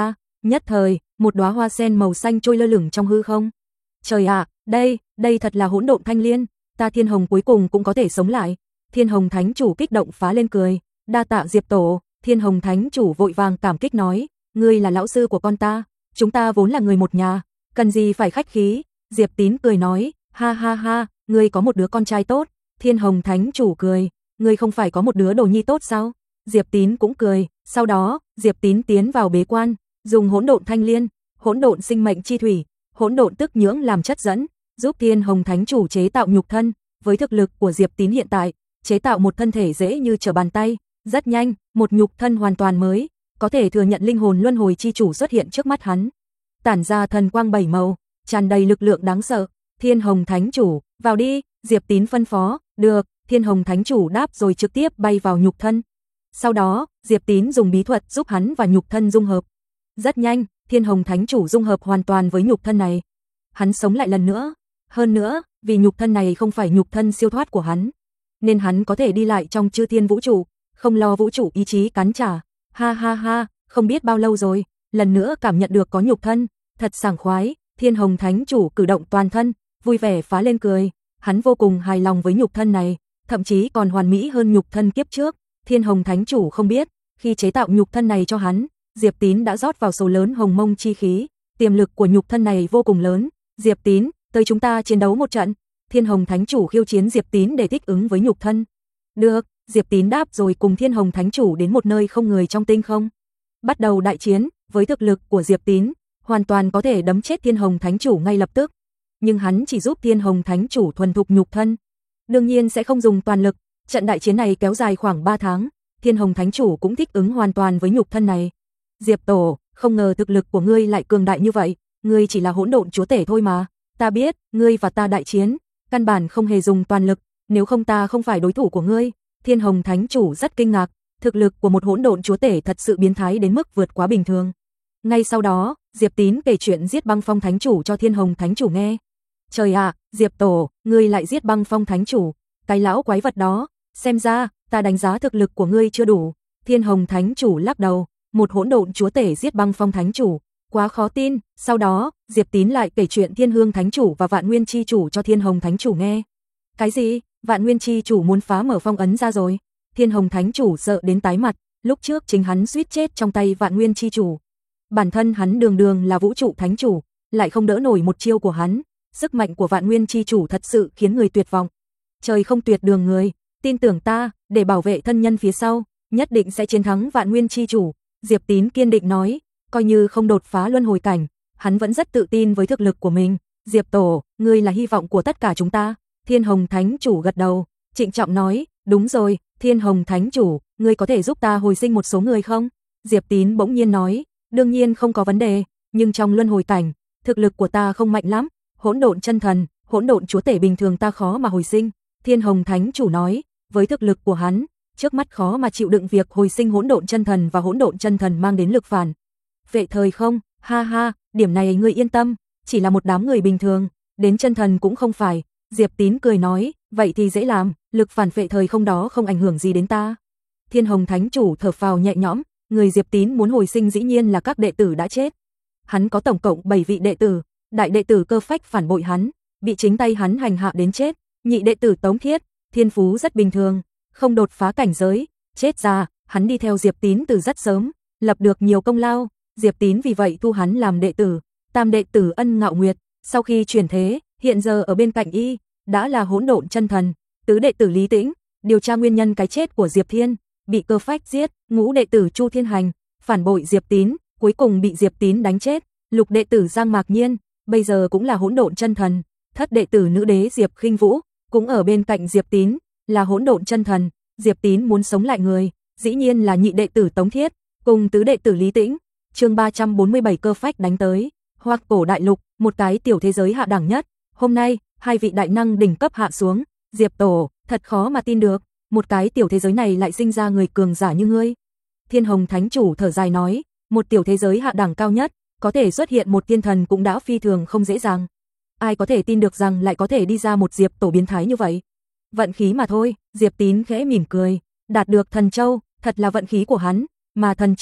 Nhất thời, một đóa hoa sen màu xanh trôi lơ lửng trong hư không. Trời ạ, đây thật là hỗn độn thanh liên, ta Thiên Hồng cuối cùng cũng có thể sống lại. Thiên Hồng Thánh chủ kích động phá lên cười, đa tạ Diệp tổ. Thiên Hồng Thánh chủ vội vàng cảm kích nói, ngươi là lão sư của con ta, chúng ta vốn là người một nhà, cần gì phải khách khí. Diệp Tín cười nói, ha ha ha, ngươi có một đứa con trai tốt. Thiên Hồng Thánh chủ cười, ngươi không phải có một đứa đồ nhi tốt sao? Diệp Tín cũng cười, sau đó, Diệp Tín tiến vào bế quan, dùng hỗn độn thanh liên, hỗn độn sinh mệnh chi thủy, hỗn độn tức nhưỡng làm chất dẫn, giúp Thiên Hồng Thánh chủ chế tạo nhục thân. Với thực lực của Diệp Tín hiện tại, chế tạo một thân thể dễ như trở bàn tay, rất nhanh, một nhục thân hoàn toàn mới, có thể thừa nhận linh hồn luân hồi chi chủ xuất hiện trước mắt hắn. Tản ra thần quang 7 màu, tràn đầy lực lượng đáng sợ. Thiên Hồng Thánh chủ, vào đi, Diệp Tín phân phó, được, Thiên Hồng Thánh chủ đáp rồi trực tiếp bay vào nhục thân. Sau đó, Diệp Tín dùng bí thuật giúp hắn và nhục thân dung hợp. Rất nhanh, Thiên Hồng Thánh chủ dung hợp hoàn toàn với nhục thân này. Hắn sống lại lần nữa. Hơn nữa, vì nhục thân này không phải nhục thân siêu thoát của hắn, nên hắn có thể đi lại trong chư thiên vũ trụ, không lo vũ trụ ý chí cắn trả. Ha ha ha, không biết bao lâu rồi, lần nữa cảm nhận được có nhục thân, thật sảng khoái. Thiên Hồng Thánh chủ cử động toàn thân, vui vẻ phá lên cười. Hắn vô cùng hài lòng với nhục thân này, thậm chí còn hoàn mỹ hơn nhục thân kiếp trước. Thiên Hồng Thánh chủ không biết, khi chế tạo nhục thân này cho hắn, Diệp Tín đã rót vào số lớn hồng mông chi khí, tiềm lực của nhục thân này vô cùng lớn. Diệp Tín, tới chúng ta chiến đấu một trận. Thiên Hồng Thánh chủ khiêu chiến Diệp Tín để thích ứng với nhục thân. Được, Diệp Tín đáp rồi cùng Thiên Hồng Thánh chủ đến một nơi không người trong tinh không. Bắt đầu đại chiến, với thực lực của Diệp Tín, hoàn toàn có thể đấm chết Thiên Hồng Thánh chủ ngay lập tức. Nhưng hắn chỉ giúp Thiên Hồng Thánh chủ thuần thục nhục thân, đương nhiên sẽ không dùng toàn lực. Trận đại chiến này kéo dài khoảng 3 tháng, Thiên Hồng Thánh chủ cũng thích ứng hoàn toàn với nhục thân này. Diệp tổ, không ngờ thực lực của ngươi lại cường đại như vậy, ngươi chỉ là hỗn độn chúa tể thôi mà. Ta biết, ngươi và ta đại chiến, căn bản không hề dùng toàn lực, nếu không ta không phải đối thủ của ngươi. Thiên Hồng Thánh chủ rất kinh ngạc, thực lực của một hỗn độn chúa tể thật sự biến thái đến mức vượt quá bình thường. Ngay sau đó, Diệp Tín kể chuyện giết Băng Phong Thánh chủ cho Thiên Hồng Thánh chủ nghe. Trời ạ, Diệp tổ, ngươi lại giết Băng Phong Thánh chủ, cái lão quái vật đó, xem ra, ta đánh giá thực lực của ngươi chưa đủ. Thiên Hồng Thánh chủ lắc đầu, một hỗn độn chúa tể giết Băng Phong Thánh chủ, quá khó tin. Sau đó, Diệp Tín lại kể chuyện Thiên Hương Thánh chủ và Vạn Nguyên chi chủ cho Thiên Hồng Thánh chủ nghe. Cái gì? Vạn Nguyên chi chủ muốn phá mở phong ấn ra rồi? Thiên Hồng Thánh chủ sợ đến tái mặt, lúc trước chính hắn suýt chết trong tay Vạn Nguyên chi chủ. Bản thân hắn đường đường là vũ trụ thánh chủ, lại không đỡ nổi một chiêu của hắn. Sức mạnh của Vạn Nguyên chi chủ thật sự khiến người tuyệt vọng. Trời không tuyệt đường người, tin tưởng ta, để bảo vệ thân nhân phía sau, nhất định sẽ chiến thắng Vạn Nguyên chi chủ. Diệp Tín kiên định nói, coi như không đột phá luân hồi cảnh, hắn vẫn rất tự tin với thực lực của mình. Diệp tổ, ngươi là hy vọng của tất cả chúng ta. Thiên Hồng Thánh chủ gật đầu, trịnh trọng nói, đúng rồi, Thiên Hồng Thánh chủ, ngươi có thể giúp ta hồi sinh một số người không? Diệp Tín bỗng nhiên nói, đương nhiên không có vấn đề, nhưng trong luân hồi cảnh, thực lực của ta không mạnh lắm, hỗn độn chân thần, hỗn độn chúa tể bình thường ta khó mà hồi sinh. Thiên Hồng Thánh chủ nói, với thực lực của hắn, trước mắt khó mà chịu đựng việc hồi sinh hỗn độn chân thần và hỗn độn chân thần mang đến lực phản vệ thời không. Ha ha, điểm này ngươi yên tâm, chỉ là một đám người bình thường, đến chân thần cũng không phải. Diệp Tín cười nói, vậy thì dễ làm, lực phản vệ thời không đó không ảnh hưởng gì đến ta. Thiên Hồng Thánh chủ thở phào nhẹ nhõm, người Diệp Tín muốn hồi sinh dĩ nhiên là các đệ tử đã chết. Hắn có tổng cộng 7 vị đệ tử, đại đệ tử Cơ Phách phản bội hắn, bị chính tay hắn hành hạ đến chết. Nhị đệ tử Tống Thiết, thiên phú rất bình thường, không đột phá cảnh giới, chết ra, hắn đi theo Diệp Tín từ rất sớm, lập được nhiều công lao, Diệp Tín vì vậy thu hắn làm đệ tử. Tam đệ tử Ân Ngạo Nguyệt, sau khi chuyển thế, hiện giờ ở bên cạnh y, đã là hỗn độn chân thần. Tứ đệ tử Lý Tĩnh, điều tra nguyên nhân cái chết của Diệp Thiên, bị Cơ Phách giết. Ngũ đệ tử Chu Thiên Hành, phản bội Diệp Tín, cuối cùng bị Diệp Tín đánh chết. Lục đệ tử Giang Mạc Nhiên, bây giờ cũng là hỗn độn chân thần. Thất đệ tử Nữ đế Diệp Khinh Vũ, cũng ở bên cạnh Diệp Tín, là hỗn độn chân thần. Diệp Tín muốn sống lại người, dĩ nhiên là nhị đệ tử Tống Thiết, cùng tứ đệ tử Lý Tĩnh. Chương 347 Cơ Phách đánh tới. Hoặc cổ đại lục, một cái tiểu thế giới hạ đẳng nhất. Hôm nay, hai vị đại năng đỉnh cấp hạ xuống. Diệp tổ, thật khó mà tin được, một cái tiểu thế giới này lại sinh ra người cường giả như ngươi. Thiên Hồng Thánh chủ thở dài nói, một tiểu thế giới hạ đẳng cao nhất, có thể xuất hiện một thiên thần cũng đã phi thường không dễ dàng. Ai có thể tin được rằng lại có thể đi ra một Diệp tổ biến thái như vậy? Vận khí mà thôi. Diệp Tín khẽ mỉm cười, đạt được thần châu, thật là vận khí của hắn, mà thần châu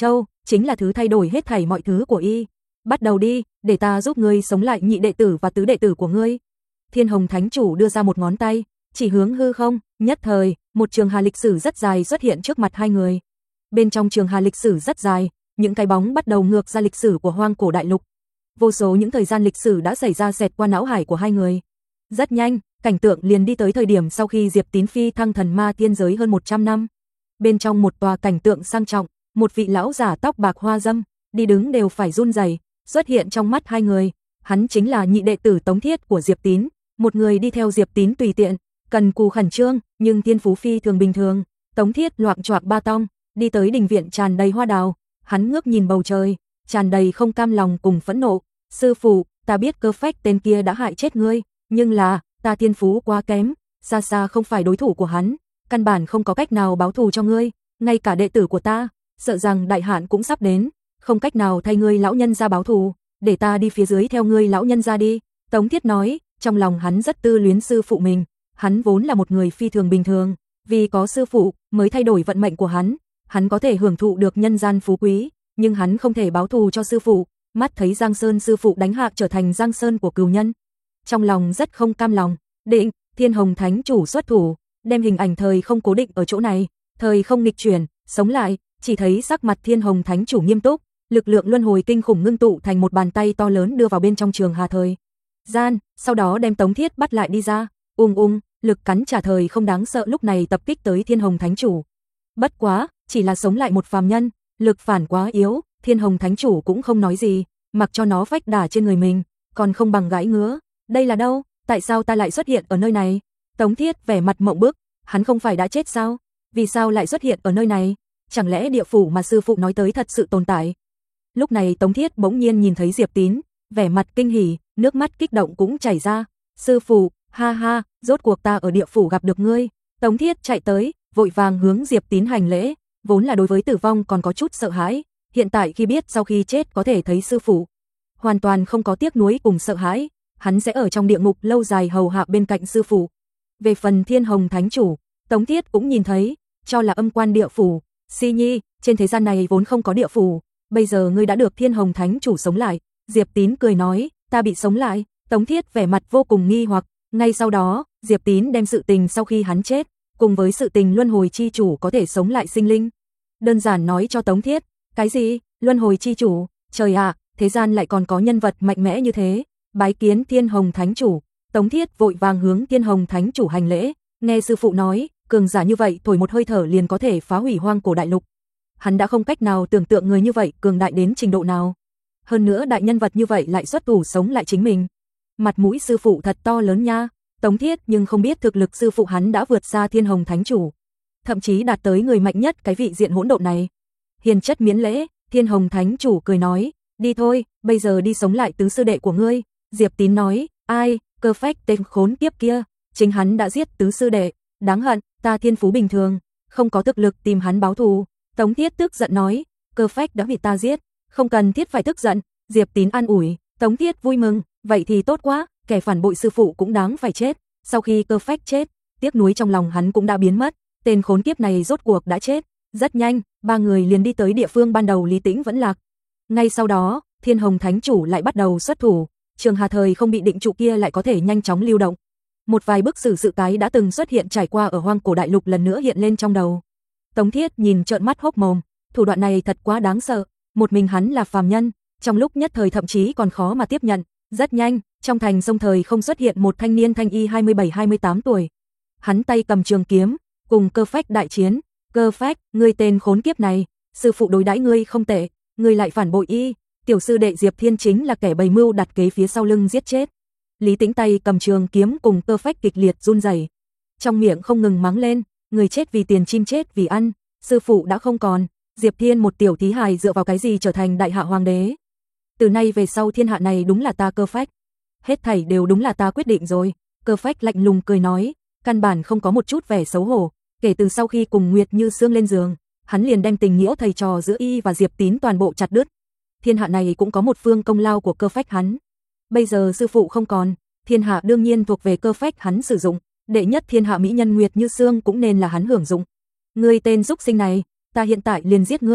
chính là thứ thay đổi hết thảy mọi thứ của y. Bắt đầu đi, để ta giúp ngươi sống lại nhị đệ tử và tứ đệ tử của ngươi. Thiên Hồng Thánh Chủ đưa ra một ngón tay, chỉ hướng hư không, nhất thời, một trường hà lịch sử rất dài xuất hiện trước mặt hai người. Bên trong trường hà lịch sử rất dài, những cái bóng bắt đầu ngược ra lịch sử của hoang cổ đại lục. Vô số những thời gian lịch sử đã xảy ra xẹt qua não hải của hai người. Rất nhanh, cảnh tượng liền đi tới thời điểm sau khi Diệp Tín phi thăng thần ma tiên giới hơn 100 năm. Bên trong một tòa cảnh tượng sang trọng, một vị lão giả tóc bạc hoa dâm, đi đứng đều phải run rẩy, xuất hiện trong mắt hai người. Hắn chính là nhị đệ tử Tống Thiết của Diệp Tín, một người đi theo Diệp Tín tùy tiện, cần cù khẩn trương, nhưng thiên phú phi thường bình thường. Tống Thiết loạng choạng ba tong, đi tới đình viện tràn đầy hoa đào, hắn ngước nhìn bầu trời, tràn đầy không cam lòng cùng phẫn nộ. Sư phụ, ta biết Cơ Phách tên kia đã hại chết ngươi, nhưng là, ta thiên phú quá kém, xa xa không phải đối thủ của hắn, căn bản không có cách nào báo thù cho ngươi, ngay cả đệ tử của ta, sợ rằng đại hạn cũng sắp đến, không cách nào thay ngươi lão nhân ra báo thù, để ta đi phía dưới theo ngươi lão nhân ra đi. Tống Thiết nói, trong lòng hắn rất tư luyến sư phụ mình, hắn vốn là một người phi thường bình thường, vì có sư phụ mới thay đổi vận mệnh của hắn có thể hưởng thụ được nhân gian phú quý, nhưng hắn không thể báo thù cho sư phụ, mắt thấy Giang Sơn sư phụ đánh hạ trở thành Giang Sơn của cừu nhân. Trong lòng rất không cam lòng, định, Thiên Hồng Thánh Chủ xuất thủ, đem hình ảnh thời không cố định ở chỗ này, thời không nghịch chuyển, sống lại, chỉ thấy sắc mặt Thiên Hồng Thánh Chủ nghiêm túc, lực lượng luân hồi kinh khủng ngưng tụ thành một bàn tay to lớn đưa vào bên trong trường hà thời gian, sau đó đem Tống Thiết bắt lại đi ra. Lực cắn trả thời không đáng sợ lúc này tập kích tới Thiên Hồng Thánh Chủ. Bất quá, chỉ là sống lại một phàm nhân, lực phản quá yếu, Thiên Hồng Thánh Chủ cũng không nói gì, mặc cho nó phách đả trên người mình, còn không bằng gãi ngứa. Đây là đâu? Tại sao ta lại xuất hiện ở nơi này? Tống Thiết vẻ mặt mộng bức, hắn không phải đã chết sao? Vì sao lại xuất hiện ở nơi này? Chẳng lẽ địa phủ mà sư phụ nói tới thật sự tồn tại? Lúc này Tống Thiết bỗng nhiên nhìn thấy Diệp Tín, vẻ mặt kinh hỉ, nước mắt kích động cũng chảy ra. Sư phụ, ha ha, rốt cuộc ta ở địa phủ gặp được ngươi. Tống Thiết chạy tới, vội vàng hướng Diệp Tín hành lễ, vốn là đối với tử vong còn có chút sợ hãi, hiện tại khi biết sau khi chết có thể thấy sư phụ, hoàn toàn không có tiếc nuối cùng sợ hãi, hắn sẽ ở trong địa ngục lâu dài hầu hạ bên cạnh sư phụ. Về phần Thiên Hồng Thánh Chủ, Tống Thiết cũng nhìn thấy, cho là âm quan địa phủ, Si Nhi, trên thế gian này vốn không có địa phủ, bây giờ ngươi đã được Thiên Hồng Thánh Chủ sống lại. Diệp Tín cười nói, ta bị sống lại. Tống Thiết vẻ mặt vô cùng nghi hoặc, ngay sau đó, Diệp Tín đem sự tình sau khi hắn chết, cùng với sự tình luân hồi chi chủ có thể sống lại sinh linh, đơn giản nói cho Tống Thiết. Cái gì? Luân hồi chi chủ? Trời ạ, thế gian lại còn có nhân vật mạnh mẽ như thế. Bái kiến Thiên Hồng Thánh Chủ. Tống Thiết vội vàng hướng Thiên Hồng Thánh Chủ hành lễ, nghe sư phụ nói, cường giả như vậy thổi một hơi thở liền có thể phá hủy hoang cổ đại lục. Hắn đã không cách nào tưởng tượng người như vậy cường đại đến trình độ nào. Hơn nữa đại nhân vật như vậy lại xuất thủ sống lại chính mình. Mặt mũi sư phụ thật to lớn nha. Tống Thiết nhưng không biết thực lực sư phụ hắn đã vượt xa Thiên Hồng Thánh Chủ, thậm chí đạt tới người mạnh nhất cái vị diện hỗn độn này. Hiền chất miễn lễ, Thiên Hồng Thánh Chủ cười nói, đi thôi, bây giờ đi sống lại tứ sư đệ của ngươi. Diệp Tín nói, ai? Cơ Phách tên khốn kiếp kia, chính hắn đã giết tứ sư đệ, đáng hận, ta thiên phú bình thường, không có thực lực tìm hắn báo thù. Tống Thiết tức giận nói, Cơ Phách đã bị ta giết, không cần thiết phải tức giận. Diệp Tín an ủi, Tống Thiết vui mừng, vậy thì tốt quá, kẻ phản bội sư phụ cũng đáng phải chết. Sau khi Cơ Phách chết, tiếc nuối trong lòng hắn cũng đã biến mất, tên khốn kiếp này rốt cuộc đã chết. Rất nhanh, ba người liền đi tới địa phương ban đầu Lý Tĩnh vẫn lạc. Ngay sau đó, Thiên Hồng Thánh Chủ lại bắt đầu xuất thủ, trường hà thời không bị định trụ kia lại có thể nhanh chóng lưu động. Một vài bức sử sự cái đã từng xuất hiện trải qua ở hoang cổ đại lục lần nữa hiện lên trong đầu. Tống Thiết nhìn trợn mắt hốc mồm, thủ đoạn này thật quá đáng sợ, một mình hắn là phàm nhân, trong lúc nhất thời thậm chí còn khó mà tiếp nhận. Rất nhanh, trong thành sông thời không xuất hiện một thanh niên thanh y 27-28 tuổi. Hắn tay cầm trường kiếm, cùng Cơ Phách đại chiến. Cơ Phách, ngươi tên khốn kiếp này, sư phụ đối đãi ngươi không tệ, ngươi lại phản bội y, tiểu sư đệ Diệp Thiên chính là kẻ bày mưu đặt kế phía sau lưng giết chết. Lý Tĩnh tay cầm trường kiếm cùng Cơ Phách kịch liệt run rẩy, trong miệng không ngừng mắng lên, người chết vì tiền chim chết vì ăn, sư phụ đã không còn, Diệp Thiên một tiểu thí hài dựa vào cái gì trở thành đại hạ hoàng đế? Từ nay về sau thiên hạ này đúng là ta Cơ Phách, hết thảy đều đúng là ta quyết định rồi. Cơ Phách lạnh lùng cười nói, căn bản không có một chút vẻ xấu hổ. Kể từ sau khi cùng Nguyệt Như Sương lên giường, hắn liền đem tình nghĩa thầy trò giữa y và Diệp Tín toàn bộ chặt đứt. Thiên hạ này cũng có một phương công lao của Cơ Phách hắn. Bây giờ sư phụ không còn, thiên hạ đương nhiên thuộc về Cơ Phách hắn sử dụng, đệ nhất thiên hạ mỹ nhân Nguyệt Như Sương cũng nên là hắn hưởng dụng. Ngươi tên xúc sinh này, ta hiện tại liền giết ngươi.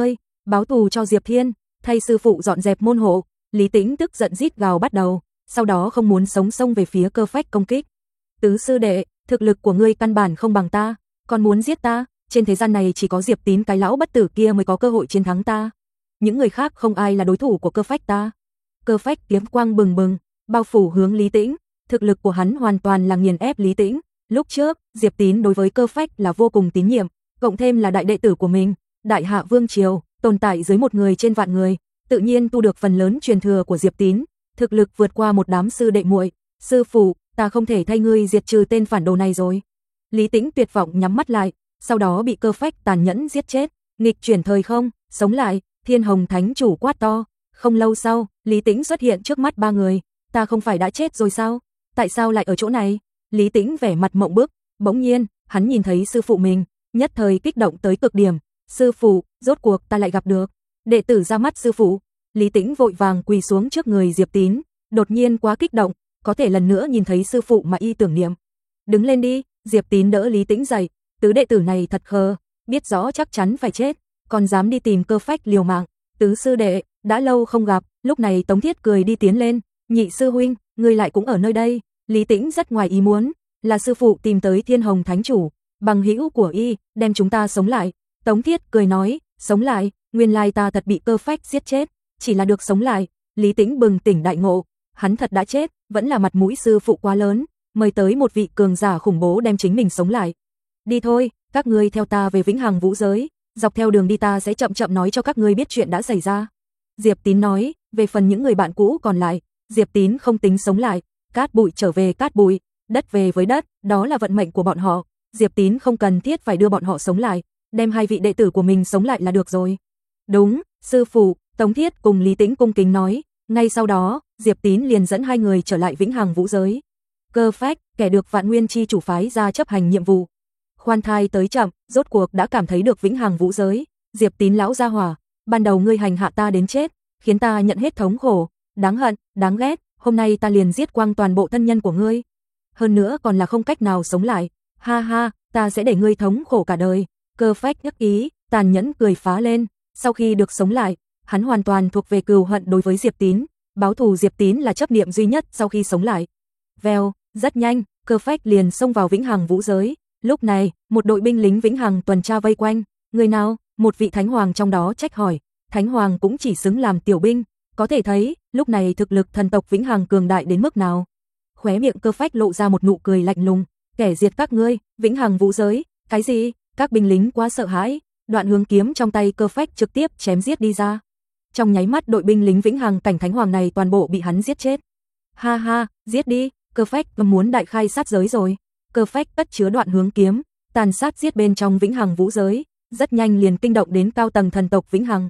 báo thù cho Diệp Thiên, thay sư phụ dọn dẹp môn hộ. Lý Tĩnh tức giận rít gào bắt đầu, sau đó không muốn sống xông về phía Cơ Phách công kích. Tứ sư đệ, thực lực của ngươi căn bản không bằng ta, còn muốn giết ta, trên thế gian này chỉ có Diệp Tín cái lão bất tử kia mới có cơ hội chiến thắng ta. Những người khác không ai là đối thủ của Cơ Phách ta. Cơ Phách kiếm quang bừng bừng, bao phủ hướng Lý Tĩnh, thực lực của hắn hoàn toàn là nghiền ép Lý Tĩnh. Lúc trước, Diệp Tín đối với Cơ Phách là vô cùng tín nhiệm, cộng thêm là đại đệ tử của mình, Đại Hạ Vương triều, tồn tại dưới một người trên vạn người, tự nhiên tu được phần lớn truyền thừa của Diệp Tín, thực lực vượt qua một đám sư đệ muội. Sư phụ, ta không thể thay ngươi diệt trừ tên phản đồ này rồi. Lý Tĩnh tuyệt vọng nhắm mắt lại, sau đó bị Cơ Phách tàn nhẫn giết chết. Nghịch chuyển thời không, sống lại, Thiên Hồng Thánh chủ quát to. Không lâu sau, Lý Tĩnh xuất hiện trước mắt ba người. Ta không phải đã chết rồi sao? Tại sao lại ở chỗ này? Lý Tĩnh vẻ mặt mộng bức, bỗng nhiên, hắn nhìn thấy sư phụ mình, nhất thời kích động tới cực điểm. Sư phụ, rốt cuộc ta lại gặp được. Đệ tử ra mắt sư phụ. Lý Tĩnh vội vàng quỳ xuống trước người Diệp Tín, đột nhiên quá kích động, có thể lần nữa nhìn thấy sư phụ mà y tưởng niệm. Đứng lên đi, Diệp Tín đỡ Lý Tĩnh dậy, tứ đệ tử này thật khờ, biết rõ chắc chắn phải chết, còn dám đi tìm Cơ Phách liều mạng. Tứ sư đệ, đã lâu không gặp. Lúc này Tống Thiết cười đi tiến lên, nhị sư huynh, ngươi lại cũng ở nơi đây. Lý Tĩnh rất ngoài ý muốn, là sư phụ tìm tới Thiên Hồng Thánh chủ, bằng hữu của y, đem chúng ta sống lại. Tống Thiết cười nói, sống lại, nguyên lai ta thật bị Cơ Phách giết chết, chỉ là được sống lại. Lý Tĩnh bừng tỉnh đại ngộ, hắn thật đã chết, vẫn là mặt mũi sư phụ quá lớn, mời tới một vị cường giả khủng bố đem chính mình sống lại. Đi thôi, các ngươi theo ta về Vĩnh Hằng Vũ giới, dọc theo đường đi ta sẽ chậm chậm nói cho các ngươi biết chuyện đã xảy ra. Diệp Tín nói, về phần những người bạn cũ còn lại, Diệp Tín không tính sống lại, cát bụi trở về cát bụi, đất về với đất, đó là vận mệnh của bọn họ. Diệp Tín không cần thiết phải đưa bọn họ sống lại, đem hai vị đệ tử của mình sống lại là được rồi. Đúng, sư phụ, Tống Thiết cùng Lý Tĩnh cung kính nói. Ngay sau đó, Diệp Tín liền dẫn hai người trở lại Vĩnh Hằng Vũ giới. Cơ Phách, kẻ được Vạn Nguyên chi chủ phái ra chấp hành nhiệm vụ. Khoan thai tới chậm, rốt cuộc đã cảm thấy được Vĩnh Hằng Vũ giới. Diệp Tín lão gia hỏa, ban đầu ngươi hành hạ ta đến chết, khiến ta nhận hết thống khổ, đáng hận, đáng ghét, hôm nay ta liền giết quang toàn bộ thân nhân của ngươi. Hơn nữa còn là không cách nào sống lại. Ha ha, ta sẽ để ngươi thống khổ cả đời. Cơ Phách đắc ý, tàn nhẫn cười phá lên. Sau khi được sống lại, hắn hoàn toàn thuộc về cừu hận đối với Diệp Tín, báo thù Diệp Tín là chấp niệm duy nhất sau khi sống lại. Vèo, rất nhanh, Cơ Phách liền xông vào Vĩnh Hằng Vũ giới. Lúc này, một đội binh lính Vĩnh Hằng tuần tra vây quanh. Người nào? Một vị thánh hoàng trong đó trách hỏi. Thánh hoàng cũng chỉ xứng làm tiểu binh, có thể thấy, lúc này thực lực thần tộc Vĩnh Hằng cường đại đến mức nào. Khóe miệng Cơ Phách lộ ra một nụ cười lạnh lùng, kẻ diệt các ngươi, Vĩnh Hằng Vũ giới, cái gì? Các binh lính quá sợ hãi, đoạn hướng kiếm trong tay Cơ Phách trực tiếp chém giết đi ra. Trong nháy mắt đội binh lính Vĩnh Hằng cảnh thánh hoàng này toàn bộ bị hắn giết chết. Ha ha, giết đi, Cơ Phách muốn đại khai sát giới rồi. Cơ Phách tất chứa đoạn hướng kiếm, tàn sát giết bên trong Vĩnh Hằng Vũ giới, rất nhanh liền kinh động đến cao tầng thần tộc Vĩnh Hằng.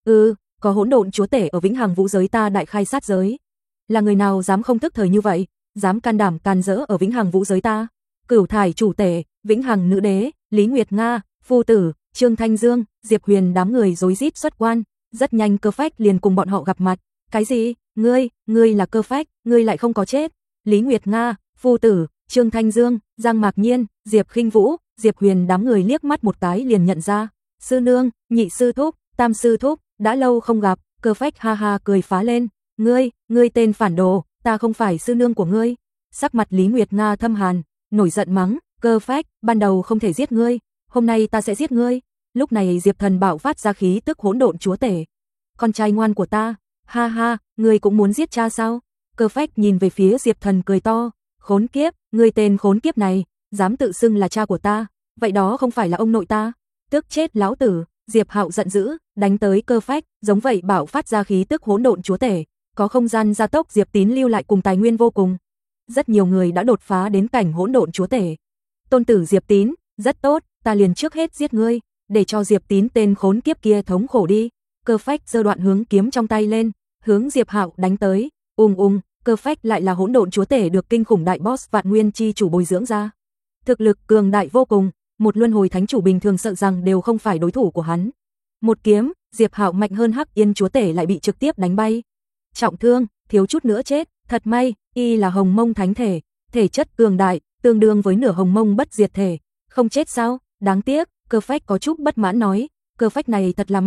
Có hỗn độn chúa tể ở Vĩnh Hằng Vũ giới ta đại khai sát giới. Là người nào dám không thức thời như vậy, dám can đảm can dỡ ở Vĩnh Hằng Vũ giới ta? Cửu thải chủ tể, Vĩnh Hằng nữ đế, Lý Nguyệt Nga, phu tử, Trương Thanh Dương, Diệp Huyền đám người rối rít xuất quan. Rất nhanh Cơ Phách liền cùng bọn họ gặp mặt. Cái gì? Ngươi là Cơ Phách, ngươi lại không có chết. Lý Nguyệt Nga, phu tử, Trương Thanh Dương, Giang Mạc Nhiên, Diệp Khinh Vũ, Diệp Huyền đám người liếc mắt một cái liền nhận ra. Sư nương, nhị sư thúc, tam sư thúc, đã lâu không gặp. Cơ Phách ha ha cười phá lên. Ngươi tên phản đồ, ta không phải sư nương của ngươi. Sắc mặt Lý Nguyệt Nga thâm hàn, nổi giận mắng, Cơ Phách, ban đầu không thể giết ngươi, hôm nay ta sẽ giết ngươi. Lúc này Diệp Thần bạo phát ra khí tức hỗn độn chúa tể. Con trai ngoan của ta, ha ha, ngươi cũng muốn giết cha sao? Cơ Phách nhìn về phía Diệp Thần cười to, khốn kiếp, ngươi tên khốn kiếp này, dám tự xưng là cha của ta, vậy đó không phải là ông nội ta? Tức chết lão tử. Diệp Hạo giận dữ, đánh tới Cơ Phách, giống vậy bạo phát ra khí tức hỗn độn chúa tể, có không gian gia tốc Diệp Tín lưu lại cùng tài nguyên vô cùng. Rất nhiều người đã đột phá đến cảnh hỗn độn chúa tể. Tôn tử Diệp Tín, rất tốt, ta liền trước hết giết ngươi, để cho Diệp Tín tên khốn kiếp kia thống khổ đi. Cơ Phách giơ đoạn hướng kiếm trong tay lên, hướng Diệp Hạo đánh tới. Cơ Phách lại là hỗn độn chúa tể được kinh khủng đại boss Vạn Nguyên chi chủ bồi dưỡng ra. Thực lực cường đại vô cùng, một luân hồi thánh chủ bình thường sợ rằng đều không phải đối thủ của hắn. Một kiếm, Diệp Hạo mạnh hơn Hắc Yên chúa tể lại bị trực tiếp đánh bay. Trọng thương, thiếu chút nữa chết, thật may, y là Hồng Mông thánh thể, thể chất cường đại, tương đương với nửa Hồng Mông bất diệt thể, không chết sao? Đáng tiếc, Cơ Phách có chút bất mãn nói, Cơ Phách này thật là mạnh,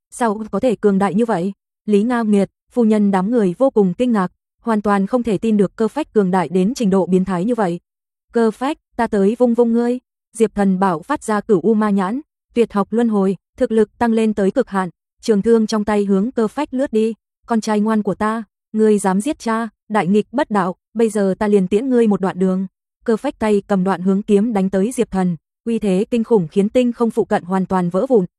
Sao có thể cường đại như vậy? Lý Nga Nguyệt, phu nhân đám người vô cùng kinh ngạc, hoàn toàn không thể tin được Cơ Phách cường đại đến trình độ biến thái như vậy. Cơ Phách, ta tới vung vung ngươi. Diệp Thần Bảo phát ra Cửu U Ma Nhãn, tuyệt học luân hồi, thực lực tăng lên tới cực hạn, trường thương trong tay hướng Cơ Phách lướt đi. Con trai ngoan của ta, ngươi dám giết cha, đại nghịch bất đạo, bây giờ ta liền tiễn ngươi một đoạn đường. Cơ Phách tay cầm đoạn hướng kiếm đánh tới Diệp Thần, uy thế kinh khủng khiến tinh không phụ cận hoàn toàn vỡ vụn.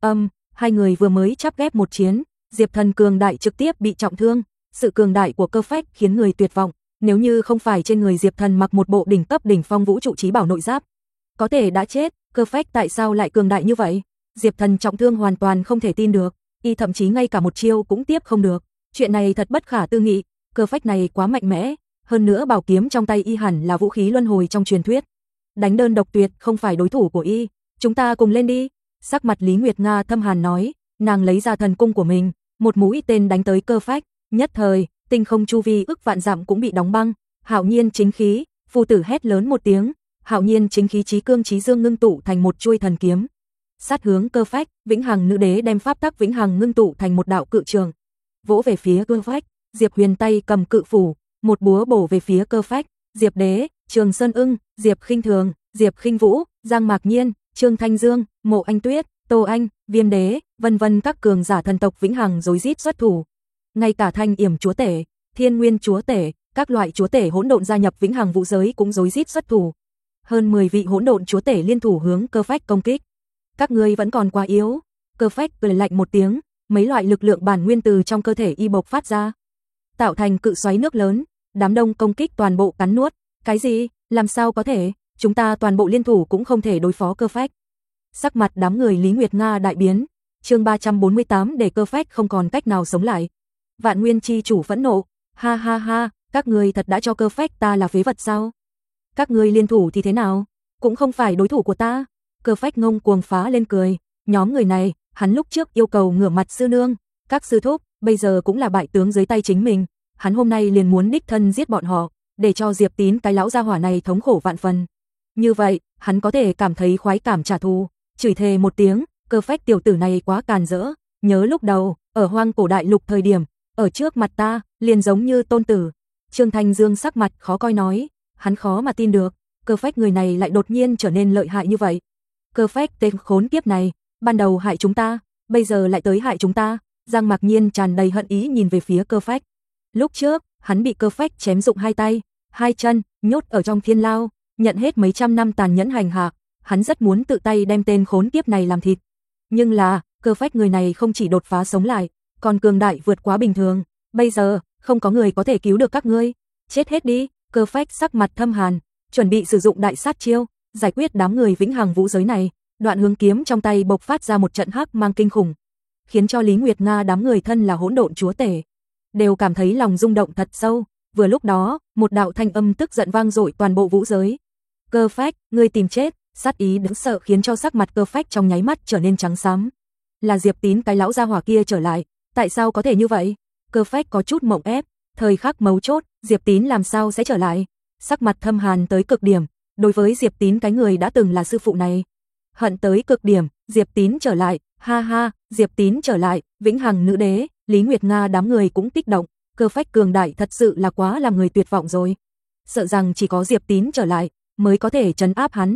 Hai người vừa mới chắp ghép một chiến, Diệp Thần cường đại trực tiếp bị trọng thương, sự cường đại của Cơ Phách khiến người tuyệt vọng, nếu như không phải trên người Diệp Thần mặc một bộ đỉnh cấp đỉnh phong vũ trụ trí bảo nội giáp, có thể đã chết. Cơ Phách tại sao lại cường đại như vậy? Diệp Thần trọng thương hoàn toàn không thể tin được, y thậm chí ngay cả một chiêu cũng tiếp không được. Chuyện này thật bất khả tư nghị, Cơ Phách này quá mạnh mẽ, hơn nữa bảo kiếm trong tay y hẳn là vũ khí luân hồi trong truyền thuyết. Đánh đơn độc tuyệt không phải đối thủ của y, chúng ta cùng lên đi. Sắc mặt Lý Nguyệt Nga thâm hàn nói, nàng lấy ra thần cung của mình, một mũi tên đánh tới Cơ Phách, nhất thời, tinh không chu vi ức vạn dặm cũng bị đóng băng. Hạo nhiên chính khí, phu tử hét lớn một tiếng, hạo nhiên chính khí chí cương chí dương ngưng tụ thành một chuôi thần kiếm, sát hướng Cơ Phách. Vĩnh Hằng nữ đế đem pháp tắc vĩnh hằng ngưng tụ thành một đạo cự trường, vỗ về phía Cơ Phách. Diệp Huyền tay cầm cự phủ, một búa bổ về phía Cơ Phách. Diệp Đế, Trường Sơn Ưng, Diệp Khinh Thường, Diệp Khinh Vũ, Giang Mạc Nhiên, Trương Thanh Dương, Mộ Anh Tuyết, Tô Anh, Viêm Đế, vân vân các cường giả thần tộc Vĩnh Hằng rối rít xuất thủ. Ngay cả Thanh Yểm chúa tể, Thiên Nguyên chúa tể, các loại chúa tể hỗn độn gia nhập Vĩnh Hằng vũ giới cũng rối rít xuất thủ. Hơn 10 vị hỗn độn chúa tể liên thủ hướng Cơ Phách công kích. Các ngươi vẫn còn quá yếu. Cơ Phách cười lạnh một tiếng, mấy loại lực lượng bản nguyên từ trong cơ thể y bộc phát ra, tạo thành cự xoáy nước lớn, đám đông công kích toàn bộ cắn nuốt. Cái gì? Làm sao có thể? Chúng ta toàn bộ liên thủ cũng không thể đối phó Cơ Phách. Sắc mặt đám người Lý Nguyệt Nga đại biến. Chương 348 để Cơ Phách không còn cách nào sống lại. Vạn Nguyên chi chủ phẫn nộ, ha ha ha, các ngươi thật đã cho Cơ Phách ta là phế vật sao? Các ngươi liên thủ thì thế nào? Cũng không phải đối thủ của ta. Cơ Phách ngông cuồng phá lên cười, nhóm người này, hắn lúc trước yêu cầu ngửa mặt sư nương, các sư thúc, bây giờ cũng là bại tướng dưới tay chính mình, hắn hôm nay liền muốn đích thân giết bọn họ, để cho Diệp Tín cái lão gia hỏa này thống khổ vạn phần. Như vậy, hắn có thể cảm thấy khoái cảm trả thù, chửi thề một tiếng, Cơ Phách tiểu tử này quá càn rỡ, nhớ lúc đầu, ở Hoang Cổ Đại Lục thời điểm, ở trước mặt ta, liền giống như tôn tử. Trương Thanh Dương sắc mặt khó coi nói, hắn khó mà tin được, Cơ Phách người này lại đột nhiên trở nên lợi hại như vậy. Cơ Phách tên khốn kiếp này, ban đầu hại chúng ta, bây giờ lại tới hại chúng ta. Giang Mạc Nhiên tràn đầy hận ý nhìn về phía Cơ Phách. Lúc trước, hắn bị Cơ Phách chém rụng hai tay, hai chân, nhốt ở trong thiên lao, nhận hết mấy trăm năm tàn nhẫn hành hạ, hắn rất muốn tự tay đem tên khốn kiếp này làm thịt. Nhưng là, Cơ Phách người này không chỉ đột phá sống lại, còn cường đại vượt quá bình thường, bây giờ, không có người có thể cứu được các ngươi, chết hết đi. Cơ Phách sắc mặt thâm hàn, chuẩn bị sử dụng đại sát chiêu, giải quyết đám người Vĩnh Hằng vũ giới này. Đoạn hướng kiếm trong tay bộc phát ra một trận hắc mang kinh khủng, khiến cho Lý Nguyệt Nga đám người thân là hỗn độn chúa tể đều cảm thấy lòng rung động thật sâu. Vừa lúc đó, một đạo thanh âm tức giận vang dội toàn bộ vũ giới. Cơ Phách, ngươi tìm chết! Sát ý đáng sợ khiến cho sắc mặt Cơ Phách trong nháy mắt trở nên trắng xám. Là Diệp Tín cái lão gia hỏa kia trở lại, tại sao có thể như vậy? Cơ Phách có chút mộng ép, thời khắc mấu chốt, Diệp Tín làm sao sẽ trở lại? Sắc mặt thâm hàn tới cực điểm, đối với Diệp Tín cái người đã từng là sư phụ này, hận tới cực điểm. Diệp Tín trở lại, ha ha, Diệp Tín trở lại, Vĩnh Hằng nữ đế, Lý Nguyệt Nga đám người cũng kích động, Cơ Phách cường đại thật sự là quá làm người tuyệt vọng rồi. Sợ rằng chỉ có Diệp Tín trở lại mới có thể trấn áp hắn.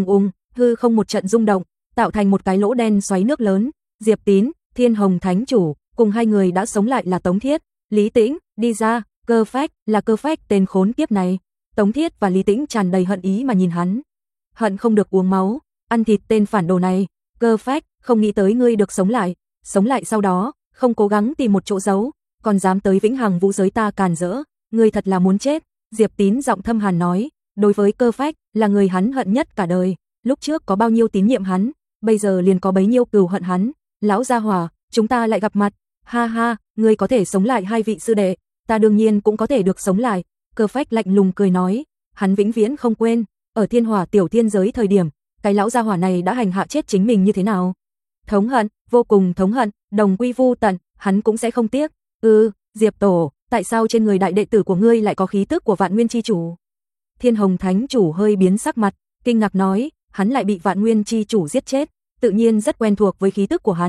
Hư không một trận rung động, tạo thành một cái lỗ đen xoáy nước lớn. Diệp Tín, Thiên Hồng Thánh chủ, cùng hai người đã sống lại là Tống Thiết, Lý Tĩnh, đi ra. Cơ Phách, là Cơ Phách tên khốn kiếp này. Tống Thiết và Lý Tĩnh tràn đầy hận ý mà nhìn hắn, hận không được uống máu, ăn thịt tên phản đồ này. Cơ Phách, không nghĩ tới ngươi được sống lại sau đó, không cố gắng tìm một chỗ giấu, còn dám tới Vĩnh Hằng vũ giới ta càn rỡ, ngươi thật là muốn chết. Diệp Tín giọng thâm hàn nói, đối với Cơ Phách, là người hắn hận nhất cả đời, lúc trước có bao nhiêu tín nhiệm hắn, bây giờ liền có bấy nhiêu cừu hận hắn. Lão gia hỏa, chúng ta lại gặp mặt, ha ha, ngươi có thể sống lại hai vị sư đệ, ta đương nhiên cũng có thể được sống lại. Cơ Phách lạnh lùng cười nói, hắn vĩnh viễn không quên, ở Thiên Hỏa tiểu thiên giới thời điểm, cái lão gia hỏa này đã hành hạ chết chính mình như thế nào. Thống hận, vô cùng thống hận, đồng quy vu tận, hắn cũng sẽ không tiếc. Diệp tổ, tại sao trên người đại đệ tử của ngươi lại có khí tức của Vạn Nguyên chi chủ? Thiên Hồng Thánh chủ hơi biến sắc mặt, kinh ngạc nói, hắn lại bị Vạn Nguyên chi chủ giết chết, tự nhiên rất quen thuộc với khí tức của hắn.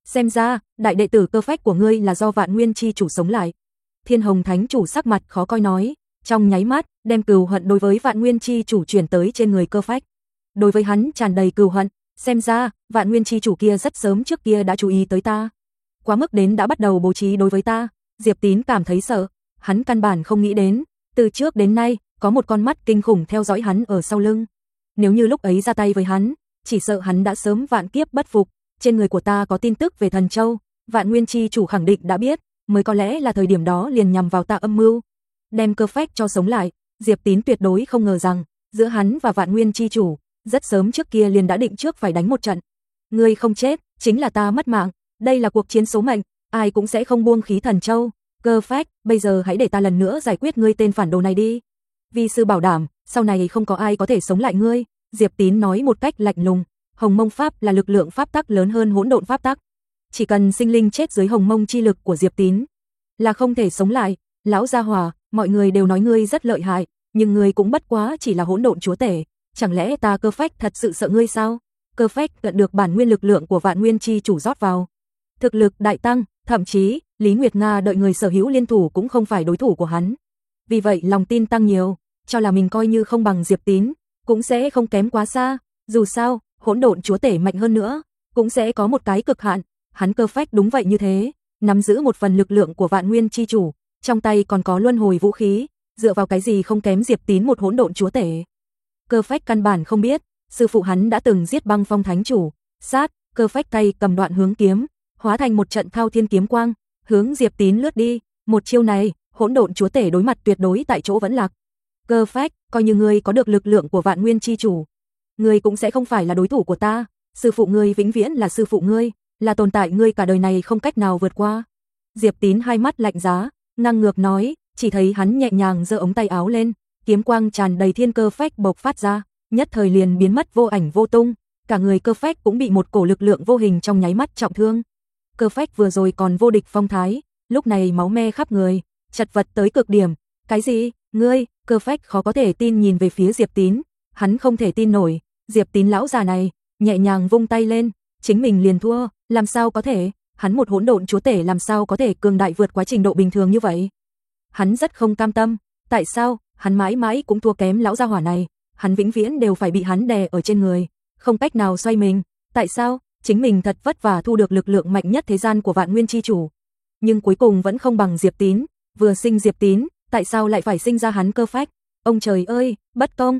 xem ra, đại đệ tử cơ phách của ngươi là do Vạn Nguyên chi chủ sống lại. Thiên Hồng Thánh chủ sắc mặt khó coi nói, trong nháy mắt, đem cừu hận đối với Vạn Nguyên chi chủ chuyển tới trên người cơ phách. Đối với hắn tràn đầy cừu hận, xem ra, Vạn Nguyên chi chủ kia rất sớm trước kia đã chú ý tới ta. Quá mức đến đã bắt đầu bố trí đối với ta. Diệp Tín cảm thấy sợ, hắn căn bản không nghĩ đến, từ trước đến nay, có một con mắt kinh khủng theo dõi hắn ở sau lưng. Nếu như lúc ấy ra tay với hắn, chỉ sợ hắn đã sớm vạn kiếp bất phục. Trên người của ta có tin tức về Thần Châu, Vạn Nguyên chi chủ khẳng định đã biết, mới có lẽ là thời điểm đó liền nhằm vào ta âm mưu, đem cơ phách cho sống lại. Diệp Tín tuyệt đối không ngờ rằng, giữa hắn và Vạn Nguyên chi chủ, rất sớm trước kia liền đã định trước phải đánh một trận. Ngươi không chết, chính là ta mất mạng, đây là cuộc chiến số mệnh, ai cũng sẽ không buông khí Thần Châu. Cơ phách, bây giờ hãy để ta lần nữa giải quyết ngươi tên phản đồ này đi. Vi sư bảo đảm, sau này không có ai có thể sống lại ngươi. Diệp Tín nói một cách lạnh lùng, Hồng Mông Pháp là lực lượng pháp tắc lớn hơn hỗn độn pháp tắc. Chỉ cần sinh linh chết dưới Hồng Mông chi lực của Diệp Tín, là không thể sống lại. Lão gia hỏa, mọi người đều nói ngươi rất lợi hại, nhưng ngươi cũng bất quá chỉ là hỗn độn chúa tể. Chẳng lẽ ta cơ phách thật sự sợ ngươi sao? Cơ phách nhận được bản nguyên lực lượng của Vạn Nguyên chi chủ rót vào. Thực lực đại tăng, thậm chí, Lý Nguyệt Nga đợi người sở hữu liên thủ cũng không phải đối thủ của hắn. Vì vậy lòng tin tăng nhiều, cho là mình coi như không bằng Diệp Tín, cũng sẽ không kém quá xa. Dù sao, hỗn độn chúa tể mạnh hơn nữa, cũng sẽ có một cái cực hạn. Hắn cơ phách đúng vậy như thế, nắm giữ một phần lực lượng của Vạn Nguyên chi chủ, trong tay còn có luân hồi vũ khí, dựa vào cái gì không kém Diệp Tín một hỗn độn chúa tể. Cơ phách căn bản không biết, sư phụ hắn đã từng giết Băng Phong Thánh chủ. Sát, cơ phách tay cầm đoạn hướng kiếm, hóa thành một trận thao thiên kiếm quang, hướng Diệp Tín lướt đi. Một chiêu này, hỗn độn chúa tể đối mặt tuyệt đối tại chỗ vẫn lạc. Cơ phách, coi như ngươi có được lực lượng của Vạn Nguyên chi chủ, ngươi cũng sẽ không phải là đối thủ của ta. Sư phụ ngươi vĩnh viễn là sư phụ ngươi, là tồn tại ngươi cả đời này không cách nào vượt qua. Diệp Tín hai mắt lạnh giá, ngang ngược nói, chỉ thấy hắn nhẹ nhàng giơ ống tay áo lên, kiếm quang tràn đầy thiên cơ phách bộc phát ra, nhất thời liền biến mất vô ảnh vô tung, cả người cơ phách cũng bị một cổ lực lượng vô hình trong nháy mắt trọng thương. Cơ phách vừa rồi còn vô địch phong thái, lúc này máu me khắp người, chật vật tới cực điểm. Cái gì? Ngươi? Cơ phách khó có thể tin nhìn về phía Diệp Tín, hắn không thể tin nổi, Diệp Tín lão già này, nhẹ nhàng vung tay lên, chính mình liền thua, làm sao có thể? Hắn một hỗn độn chúa tể làm sao có thể cường đại vượt quá trình độ bình thường như vậy? Hắn rất không cam tâm, tại sao? Hắn mãi mãi cũng thua kém lão gia hỏa này, hắn vĩnh viễn đều phải bị hắn đè ở trên người, không cách nào xoay mình. Tại sao? Chính mình thật vất vả thu được lực lượng mạnh nhất thế gian của Vạn Nguyên chi chủ, nhưng cuối cùng vẫn không bằng Diệp Tín. Vừa sinh Diệp Tín, tại sao lại phải sinh ra hắn cơ phách? Ông trời ơi, bất công!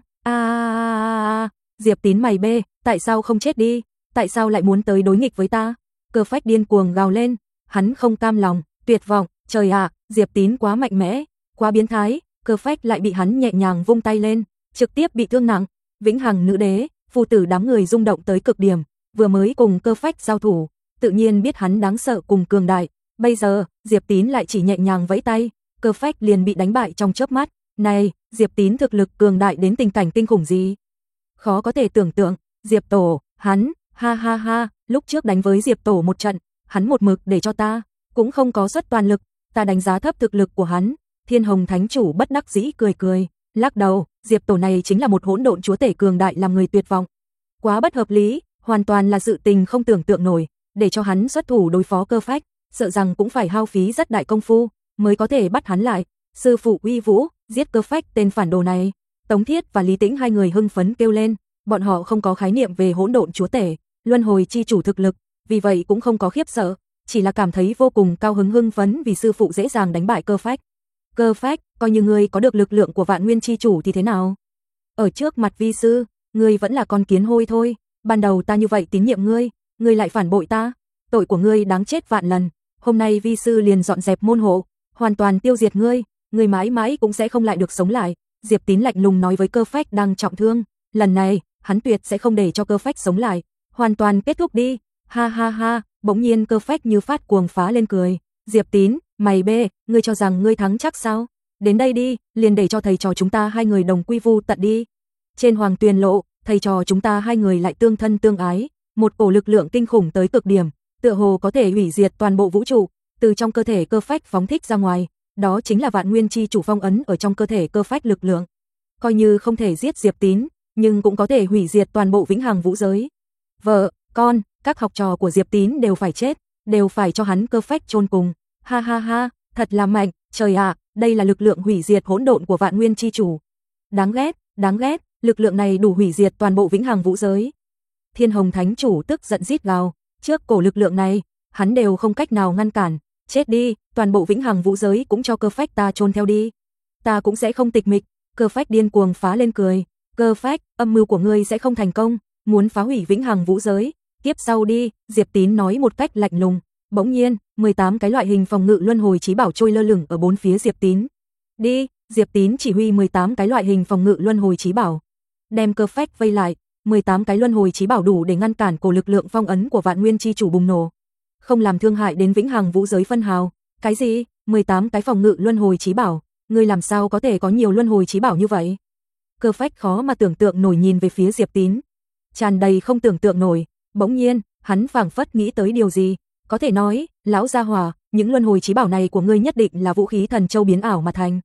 Diệp Tín mày bê, tại sao không chết đi? Tại sao lại muốn tới đối nghịch với ta? Cơ phách điên cuồng gào lên, hắn không cam lòng, tuyệt vọng, trời ạ, Diệp Tín quá mạnh mẽ, quá biến thái. Cơ phách lại bị hắn nhẹ nhàng vung tay lên, trực tiếp bị thương nặng. Vĩnh Hằng nữ đế, phù tử đám người rung động tới cực điểm, vừa mới cùng cơ phách giao thủ, tự nhiên biết hắn đáng sợ cùng cường đại. Bây giờ, Diệp Tín lại chỉ nhẹ nhàng vẫy tay, cơ phách liền bị đánh bại trong chớp mắt. Này, Diệp Tín thực lực cường đại đến tình cảnh kinh khủng gì? Khó có thể tưởng tượng. Diệp Tổ, hắn, ha ha ha, lúc trước đánh với Diệp Tổ một trận, hắn một mực để cho ta, cũng không có xuất toàn lực, ta đánh giá thấp thực lực của hắn. Thiên Hồng Thánh chủ bất đắc dĩ cười cười, lắc đầu, Diệp Tổ này chính là một hỗn độn chúa tể cường đại làm người tuyệt vọng. Quá bất hợp lý, hoàn toàn là sự tình không tưởng tượng nổi, để cho hắn xuất thủ đối phó cơ phách, sợ rằng cũng phải hao phí rất đại công phu mới có thể bắt hắn lại. Sư phụ uy vũ, giết cơ phách tên phản đồ này. Tống Thiết và Lý Tĩnh hai người hưng phấn kêu lên, bọn họ không có khái niệm về hỗn độn chúa tể, luân hồi chi chủ thực lực, vì vậy cũng không có khiếp sợ, chỉ là cảm thấy vô cùng cao hứng hưng phấn vì sư phụ dễ dàng đánh bại cơ phách. Cơ phách, coi như ngươi có được lực lượng của Vạn Nguyên chi chủ thì thế nào? Ở trước mặt vi sư, ngươi vẫn là con kiến hôi thôi, ban đầu ta như vậy tín nhiệm ngươi, ngươi lại phản bội ta, tội của ngươi đáng chết vạn lần. Hôm nay vi sư liền dọn dẹp môn hộ, hoàn toàn tiêu diệt ngươi, ngươi mãi mãi cũng sẽ không lại được sống lại. Diệp Tín lạnh lùng nói với cơ phách đang trọng thương, lần này, hắn tuyệt sẽ không để cho cơ phách sống lại, hoàn toàn kết thúc đi. Ha ha ha, bỗng nhiên cơ phách như phát cuồng phá lên cười. Diệp Tín, mày bê, ngươi cho rằng ngươi thắng chắc sao? Đến đây đi, liền để cho thầy trò chúng ta hai người đồng quy vu tận đi. Trên Hoàng Tuyền Lộ, thầy trò chúng ta hai người lại tương thân tương ái, một cổ lực lượng kinh khủng tới cực điểm, tựa hồ có thể hủy diệt toàn bộ vũ trụ, từ trong cơ thể cơ phách phóng thích ra ngoài, đó chính là Vạn Nguyên chi chủ phong ấn ở trong cơ thể cơ phách lực lượng. Coi như không thể giết Diệp Tín, nhưng cũng có thể hủy diệt toàn bộ Vĩnh Hằng vũ giới. Vợ, con, các học trò của Diệp Tín đều phải chết. đều phải cho hắn cơ phách chôn cùng. Ha ha ha, thật là mạnh, trời ạ, đây là lực lượng hủy diệt hỗn độn của Vạn Nguyên chi chủ. Đáng ghét, lực lượng này đủ hủy diệt toàn bộ vĩnh hằng vũ giới. Thiên Hồng Thánh chủ tức giận rít gào, trước cổ lực lượng này, hắn đều không cách nào ngăn cản, chết đi, toàn bộ vĩnh hằng vũ giới cũng cho cơ phách ta chôn theo đi. Ta cũng sẽ không tịch mịch. Cơ phách điên cuồng phá lên cười, cơ phách, âm mưu của ngươi sẽ không thành công, muốn phá hủy vĩnh hằng vũ giới, tiếp sau đi, Diệp Tín nói một cách lạnh lùng. Bỗng nhiên, 18 cái loại hình phòng ngự luân hồi chí bảo trôi lơ lửng ở bốn phía Diệp Tín. Đi, Diệp Tín chỉ huy 18 cái loại hình phòng ngự luân hồi chí bảo, đem cơ phách vây lại, 18 cái luân hồi chí bảo đủ để ngăn cản cổ lực lượng phong ấn của Vạn Nguyên chi chủ bùng nổ, không làm thương hại đến vĩnh hằng vũ giới phân hào. Cái gì? 18 cái phòng ngự luân hồi chí bảo? Ngươi làm sao có thể có nhiều luân hồi chí bảo như vậy? Cơ phách khó mà tưởng tượng nổi nhìn về phía Diệp Tín, tràn đầy không tưởng tượng nổi. Bỗng nhiên, hắn phảng phất nghĩ tới điều gì, có thể nói, lão gia hỏa, những luân hồi chí bảo này của ngươi nhất định là vũ khí thần châu biến ảo mà thành.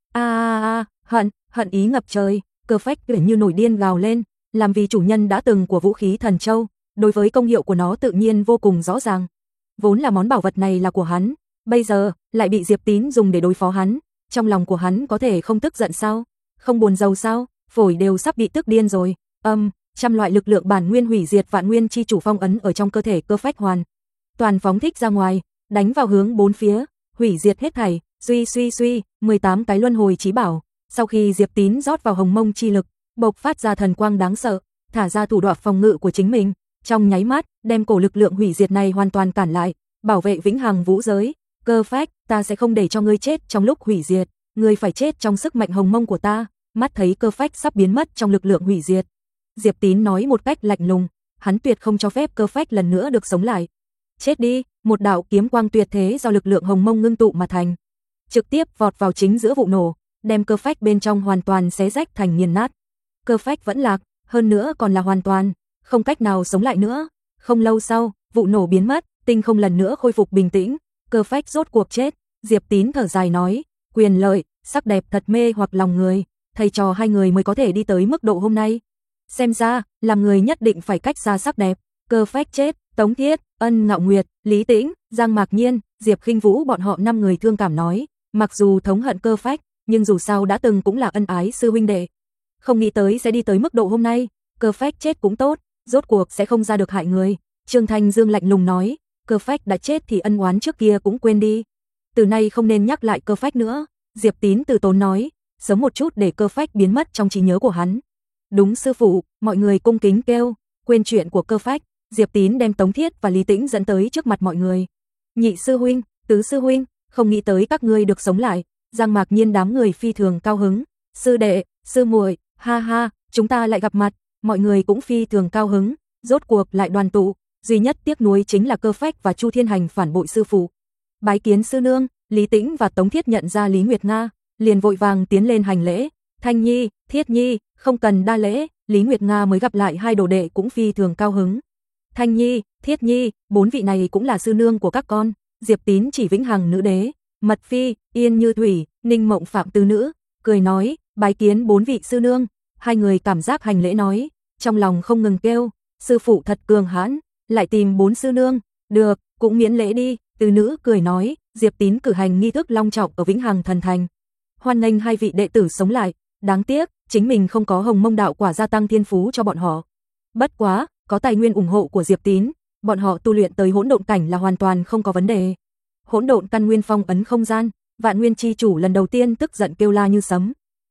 Hận ý ngập trời, cơ phách kiểu như nổi điên gào lên, làm vì chủ nhân đã từng của vũ khí thần châu, đối với công hiệu của nó tự nhiên vô cùng rõ ràng. Vốn là món bảo vật này là của hắn, bây giờ lại bị Diệp Tín dùng để đối phó hắn, trong lòng của hắn có thể không tức giận sao? Không buồn rầu sao? Phổi đều sắp bị tức điên rồi. Trăm loại lực lượng bản nguyên hủy diệt Vạn Nguyên chi chủ phong ấn ở trong cơ thể cơ phách hoàn toàn phóng thích ra ngoài, đánh vào hướng bốn phía, hủy diệt hết thảy. Suy, 18 cái luân hồi chí bảo, sau khi Diệp Tín rót vào hồng mông chi lực, bộc phát ra thần quang đáng sợ, thả ra thủ đoạn phòng ngự của chính mình, trong nháy mắt, đem cổ lực lượng hủy diệt này hoàn toàn cản lại, bảo vệ vĩnh hằng vũ giới. Cơ phách, ta sẽ không để cho ngươi chết trong lúc hủy diệt, ngươi phải chết trong sức mạnh hồng mông của ta. Mắt thấy cơ phách sắp biến mất trong lực lượng hủy diệt, Diệp Tín nói một cách lạnh lùng, hắn tuyệt không cho phép cơ phách lần nữa được sống lại. Chết đi, một đạo kiếm quang tuyệt thế do lực lượng hồng mông ngưng tụ mà thành, trực tiếp vọt vào chính giữa vụ nổ, đem cơ phách bên trong hoàn toàn xé rách thành nghiền nát. Cơ phách vẫn lạc, hơn nữa còn là hoàn toàn không cách nào sống lại nữa. Không lâu sau, vụ nổ biến mất, tinh không lần nữa khôi phục bình tĩnh, cơ phách rốt cuộc chết. Diệp Tín thở dài nói, quyền lợi, sắc đẹp thật mê hoặc lòng người, thầy trò hai người mới có thể đi tới mức độ hôm nay. Xem ra, làm người nhất định phải cách xa sắc đẹp. Cơ phách chết, Tống Thiết, Ân Ngạo Nguyệt, Lý Tĩnh, Giang Mạc Nhiên, Diệp Khinh Vũ bọn họ 5 người thương cảm nói, mặc dù thống hận cơ phách, nhưng dù sao đã từng cũng là ân ái sư huynh đệ. Không nghĩ tới sẽ đi tới mức độ hôm nay, cơ phách chết cũng tốt, rốt cuộc sẽ không ra được hại người. Trương Thanh Dương lạnh lùng nói, cơ phách đã chết thì ân oán trước kia cũng quên đi. Từ nay không nên nhắc lại cơ phách nữa. Diệp Tín từ tốn nói, sớm một chút để cơ phách biến mất trong trí nhớ của hắn. Đúng sư phụ, mọi người cung kính kêu, quên chuyện của cơ phách. Diệp Tín đem Tống Thiết và Lý Tĩnh dẫn tới trước mặt mọi người. Nhị sư huynh, tứ sư huynh, không nghĩ tới các ngươi được sống lại. Giang Mạc Nhiên đám người phi thường cao hứng. Sư đệ, sư muội, ha ha, chúng ta lại gặp mặt. Mọi người cũng phi thường cao hứng, rốt cuộc lại đoàn tụ. Duy nhất tiếc nuối chính là cơ phách và Chu Thiên Hành phản bội sư phụ. Bái kiến sư nương. Lý Tĩnh và Tống Thiết nhận ra Lý Nguyệt Nga, liền vội vàng tiến lên hành lễ. Thanh Nhi, Thiết Nhi, không cần đa lễ. Lý Nguyệt Nga mới gặp lại hai đồ đệ cũng phi thường cao hứng. Thanh Nhi, Thiết Nhi, 4 vị này cũng là sư nương của các con. Diệp Tín chỉ vĩnh hằng nữ đế, Mật Phi, Yên Như Thủy, Ninh Mộng Phạm tứ nữ, cười nói, bái kiến 4 vị sư nương. Hai người cảm giác hành lễ nói, trong lòng không ngừng kêu, sư phụ thật cường hãn, lại tìm 4 sư nương, được, cũng miễn lễ đi. Tứ nữ cười nói, Diệp Tín cử hành nghi thức long trọng ở Vĩnh Hằng Thần Thành, hoan nghênh hai vị đệ tử sống lại. Đáng tiếc, chính mình không có hồng mông đạo quả gia tăng thiên phú cho bọn họ. Bất quá, có tài nguyên ủng hộ của Diệp Tín, bọn họ tu luyện tới hỗn độn cảnh là hoàn toàn không có vấn đề. Hỗn độn căn nguyên phong ấn không gian, Vạn Nguyên chi chủ lần đầu tiên tức giận kêu la như sấm.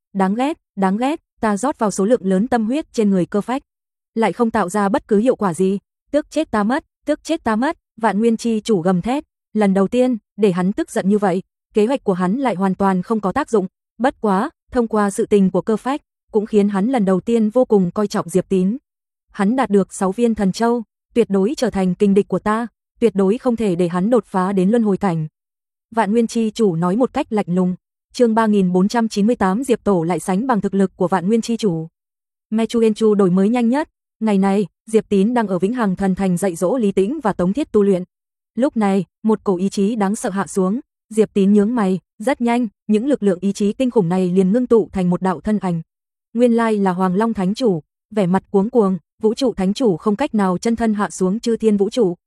Đáng ghét, ta rót vào số lượng lớn tâm huyết trên người cơ phách, lại không tạo ra bất cứ hiệu quả gì, tức chết ta mất. Vạn Nguyên chi chủ gầm thét, lần đầu tiên để hắn tức giận như vậy, kế hoạch của hắn lại hoàn toàn không có tác dụng. Bất quá, thông qua sự tình của cơ phách, cũng khiến hắn lần đầu tiên vô cùng coi trọng Diệp Tín. Hắn đạt được 6 viên thần châu, tuyệt đối trở thành kình địch của ta, tuyệt đối không thể để hắn đột phá đến luân hồi cảnh. Vạn Nguyên chi chủ nói một cách lạnh lùng. Chương 3498 Diệp Tổ lại sánh bằng thực lực của Vạn Nguyên chi chủ. Mechuenchu đổi mới nhanh nhất. Ngày này, Diệp Tín đang ở Vĩnh Hằng Thần Thành dạy dỗ Lý Tĩnh và Tống Thiết tu luyện. Lúc này, một cổ ý chí đáng sợ hạ xuống, Diệp Tín nhướng mày, rất nhanh, những lực lượng ý chí kinh khủng này liền ngưng tụ thành một đạo thân ảnh. Nguyên lai là Hoàng Long Thánh Chủ, vẻ mặt cuống cuồng, Vũ trụ Thánh Chủ không cách nào chân thân hạ xuống chư thiên vũ trụ.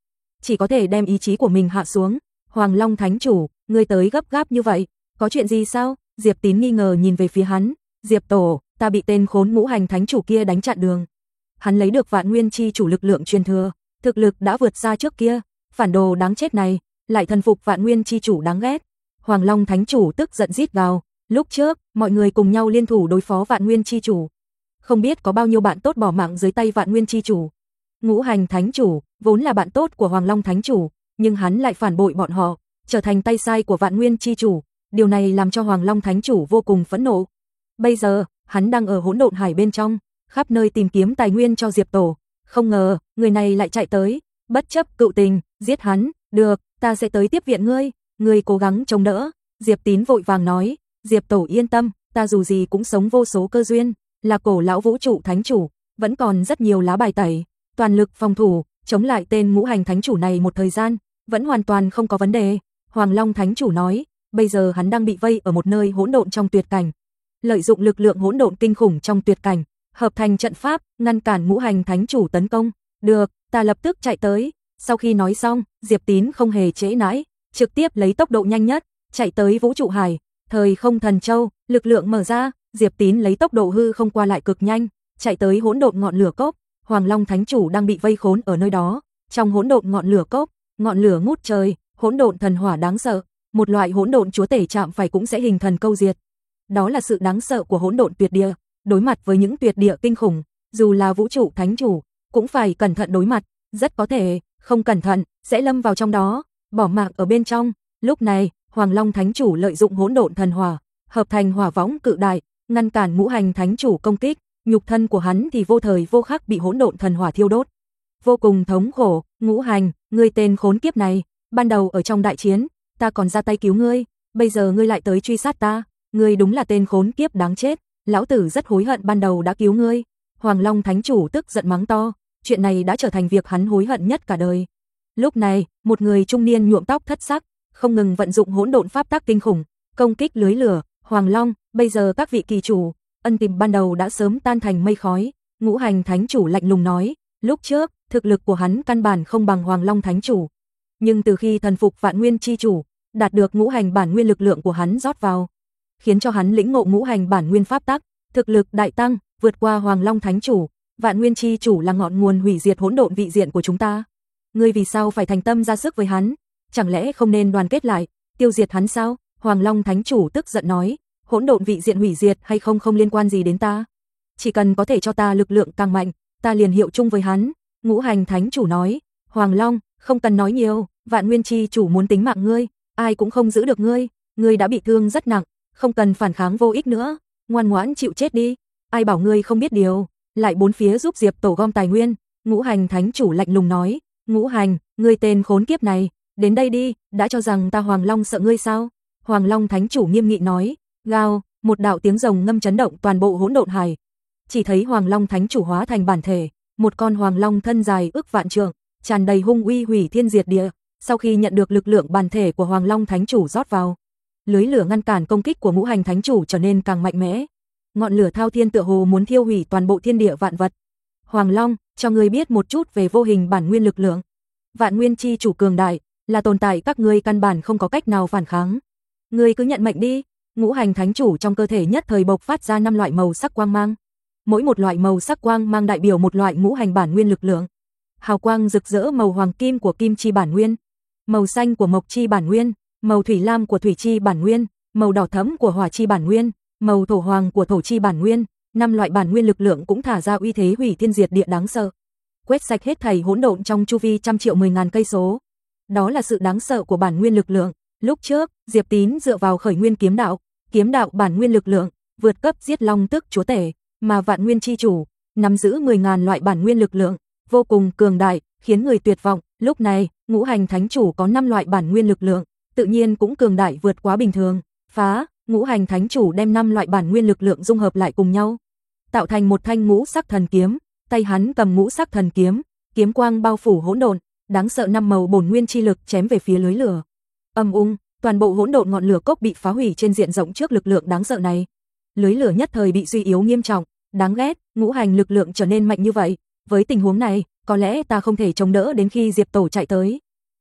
chỉ có thể đem ý chí của mình hạ xuống. Hoàng Long Thánh Chủ, ngươi tới gấp gáp như vậy, có chuyện gì sao? Diệp Tín nghi ngờ nhìn về phía hắn. Diệp Tổ, ta bị tên khốn Ngũ Hành Thánh Chủ kia đánh chặn đường. Hắn lấy được Vạn Nguyên Chi Chủ lực lượng truyền thừa, thực lực đã vượt xa trước kia, phản đồ đáng chết này, lại thần phục Vạn Nguyên Chi Chủ đáng ghét. Hoàng Long Thánh Chủ tức giận rít gào, lúc trước, mọi người cùng nhau liên thủ đối phó Vạn Nguyên Chi Chủ. Không biết có bao nhiêu bạn tốt bỏ mạng dưới tay Vạn Nguyên Chi Chủ. Ngũ Hành Thánh Chủ, vốn là bạn tốt của Hoàng Long Thánh Chủ, nhưng hắn lại phản bội bọn họ, trở thành tay sai của Vạn Nguyên Chi Chủ. Điều này làm cho Hoàng Long Thánh Chủ vô cùng phẫn nộ. Bây giờ, hắn đang ở hỗn độn hải bên trong, khắp nơi tìm kiếm tài nguyên cho Diệp Tổ. Không ngờ, người này lại chạy tới, bất chấp cựu tình, giết hắn. Được, ta sẽ tới tiếp viện ngươi, ngươi cố gắng chống đỡ. Diệp Tín vội vàng nói, Diệp Tổ yên tâm, ta dù gì cũng sống vô số cơ duyên, là cổ lão vũ trụ thánh chủ, vẫn còn rất nhiều lá bài tẩy, toàn lực phòng thủ, chống lại tên Ngũ Hành Thánh Chủ này một thời gian, vẫn hoàn toàn không có vấn đề. Hoàng Long Thánh Chủ nói, bây giờ hắn đang bị vây ở một nơi hỗn độn trong tuyệt cảnh, lợi dụng lực lượng hỗn độn kinh khủng trong tuyệt cảnh, hợp thành trận pháp, ngăn cản Ngũ Hành Thánh Chủ tấn công. Được, ta lập tức chạy tới. Sau khi nói xong, Diệp Tín không hề trễ nãi, trực tiếp lấy tốc độ nhanh nhất, chạy tới vũ trụ hải. Thời không thần châu, lực lượng mở ra, Diệp Tín lấy tốc độ hư không qua lại cực nhanh, chạy tới hỗn độn ngọn lửa cốc. Hoàng Long Thánh Chủ đang bị vây khốn ở nơi đó, trong hỗn độn ngọn lửa cốc, ngọn lửa ngút trời, hỗn độn thần hỏa đáng sợ, một loại hỗn độn chúa tể chạm phải cũng sẽ hình thần câu diệt. Đó là sự đáng sợ của hỗn độn tuyệt địa, đối mặt với những tuyệt địa kinh khủng, dù là vũ trụ thánh chủ, cũng phải cẩn thận đối mặt, rất có thể không cẩn thận sẽ lâm vào trong đó, bỏ mạng ở bên trong. Lúc này, Hoàng Long Thánh Chủ lợi dụng hỗn độn thần hỏa, hợp thành hỏa võng cự đại, ngăn cản Ngũ Hành Thánh Chủ công kích, nhục thân của hắn thì vô thời vô khắc bị hỗn độn thần hỏa thiêu đốt. Vô cùng thống khổ. Ngũ Hành, ngươi tên khốn kiếp này, ban đầu ở trong đại chiến, ta còn ra tay cứu ngươi, bây giờ ngươi lại tới truy sát ta, ngươi đúng là tên khốn kiếp đáng chết, lão tử rất hối hận ban đầu đã cứu ngươi. Hoàng Long Thánh Chủ tức giận mắng to, chuyện này đã trở thành việc hắn hối hận nhất cả đời. Lúc này, một người trung niên nhuộm tóc thất sắc, không ngừng vận dụng hỗn độn pháp tắc kinh khủng, công kích lưới lửa. Hoàng Long, bây giờ các vị kỳ chủ, ân tình ban đầu đã sớm tan thành mây khói. Ngũ Hành Thánh Chủ lạnh lùng nói, lúc trước, thực lực của hắn căn bản không bằng Hoàng Long Thánh Chủ. Nhưng từ khi thần phục Vạn Nguyên Chi Chủ, đạt được ngũ hành bản nguyên lực lượng của hắn rót vào, khiến cho hắn lĩnh ngộ ngũ hành bản nguyên pháp tắc, thực lực đại tăng, vượt qua Hoàng Long Thánh Chủ. Vạn Nguyên Chi Chủ là ngọn nguồn hủy diệt hỗn độn vị diện của chúng ta. Ngươi vì sao phải thành tâm ra sức với hắn? Chẳng lẽ không nên đoàn kết lại, tiêu diệt hắn sao? Hoàng Long Thánh Chủ tức giận nói, hỗn độn vị diện hủy diệt hay không không liên quan gì đến ta. Chỉ cần có thể cho ta lực lượng càng mạnh, ta liền hiệu chung với hắn. Ngũ Hành Thánh Chủ nói, Hoàng Long, không cần nói nhiều, Vạn Nguyên Chi Chủ muốn tính mạng ngươi, ai cũng không giữ được ngươi, ngươi đã bị thương rất nặng, không cần phản kháng vô ích nữa, ngoan ngoãn chịu chết đi. Ai bảo ngươi không biết điều, lại bốn phía giúp Diệp Tổ gom tài nguyên. Ngũ Hành Thánh Chủ lạnh lùng nói, Ngũ Hành, ngươi tên khốn kiếp này, đến đây đi, đã cho rằng ta Hoàng Long sợ ngươi sao? Hoàng Long Thánh Chủ nghiêm nghị nói, gào, một đạo tiếng rồng ngâm chấn động toàn bộ hỗn độn hải. Chỉ thấy Hoàng Long Thánh Chủ hóa thành bản thể, một con hoàng long thân dài ước vạn trượng, tràn đầy hung uy hủy thiên diệt địa. Sau khi nhận được lực lượng bản thể của Hoàng Long Thánh Chủ rót vào, lưới lửa ngăn cản công kích của Ngũ Hành Thánh Chủ trở nên càng mạnh mẽ. Ngọn lửa thao thiên tựa hồ muốn thiêu hủy toàn bộ thiên địa vạn vật. Hoàng Long, cho ngươi biết một chút về vô hình bản nguyên lực lượng. Vạn Nguyên Chi Chủ cường đại, là tồn tại các ngươi căn bản không có cách nào phản kháng. Ngươi cứ nhận mệnh đi. Ngũ Hành Thánh Chủ trong cơ thể nhất thời bộc phát ra 5 loại màu sắc quang mang. Mỗi một loại màu sắc quang mang đại biểu một loại ngũ hành bản nguyên lực lượng. Hào quang rực rỡ màu hoàng kim của kim chi bản nguyên, màu xanh của mộc chi bản nguyên, màu thủy lam của thủy chi bản nguyên, màu đỏ thẫm của hỏa chi bản nguyên, màu thổ hoàng của thổ chi bản nguyên. 5 loại bản nguyên lực lượng cũng thả ra uy thế hủy thiên diệt địa đáng sợ, quét sạch hết thảy hỗn độn trong chu vi trăm triệu 10.000 cây số. Đó là sự đáng sợ của bản nguyên lực lượng. Lúc trước, Diệp Tín dựa vào khởi nguyên kiếm đạo bản nguyên lực lượng, vượt cấp giết long tức chúa tể, mà Vạn Nguyên Chi Chủ nắm giữ 10.000 loại bản nguyên lực lượng, vô cùng cường đại, khiến người tuyệt vọng. Lúc này, Ngũ Hành Thánh Chủ có 5 loại bản nguyên lực lượng, tự nhiên cũng cường đại vượt quá bình thường. Phá, Ngũ Hành Thánh Chủ đem 5 loại bản nguyên lực lượng dung hợp lại cùng nhau, tạo thành một thanh ngũ sắc thần kiếm. Tay hắn cầm ngũ sắc thần kiếm, kiếm quang bao phủ hỗn độn, đáng sợ 5 màu bổn nguyên chi lực chém về phía lưới lửa. Âm ung, toàn bộ hỗn độn ngọn lửa cốc bị phá hủy trên diện rộng trước lực lượng đáng sợ này. Lưới lửa nhất thời bị suy yếu nghiêm trọng, đáng ghét, ngũ hành lực lượng trở nên mạnh như vậy, với tình huống này, có lẽ ta không thể chống đỡ đến khi Diệp Tổ chạy tới.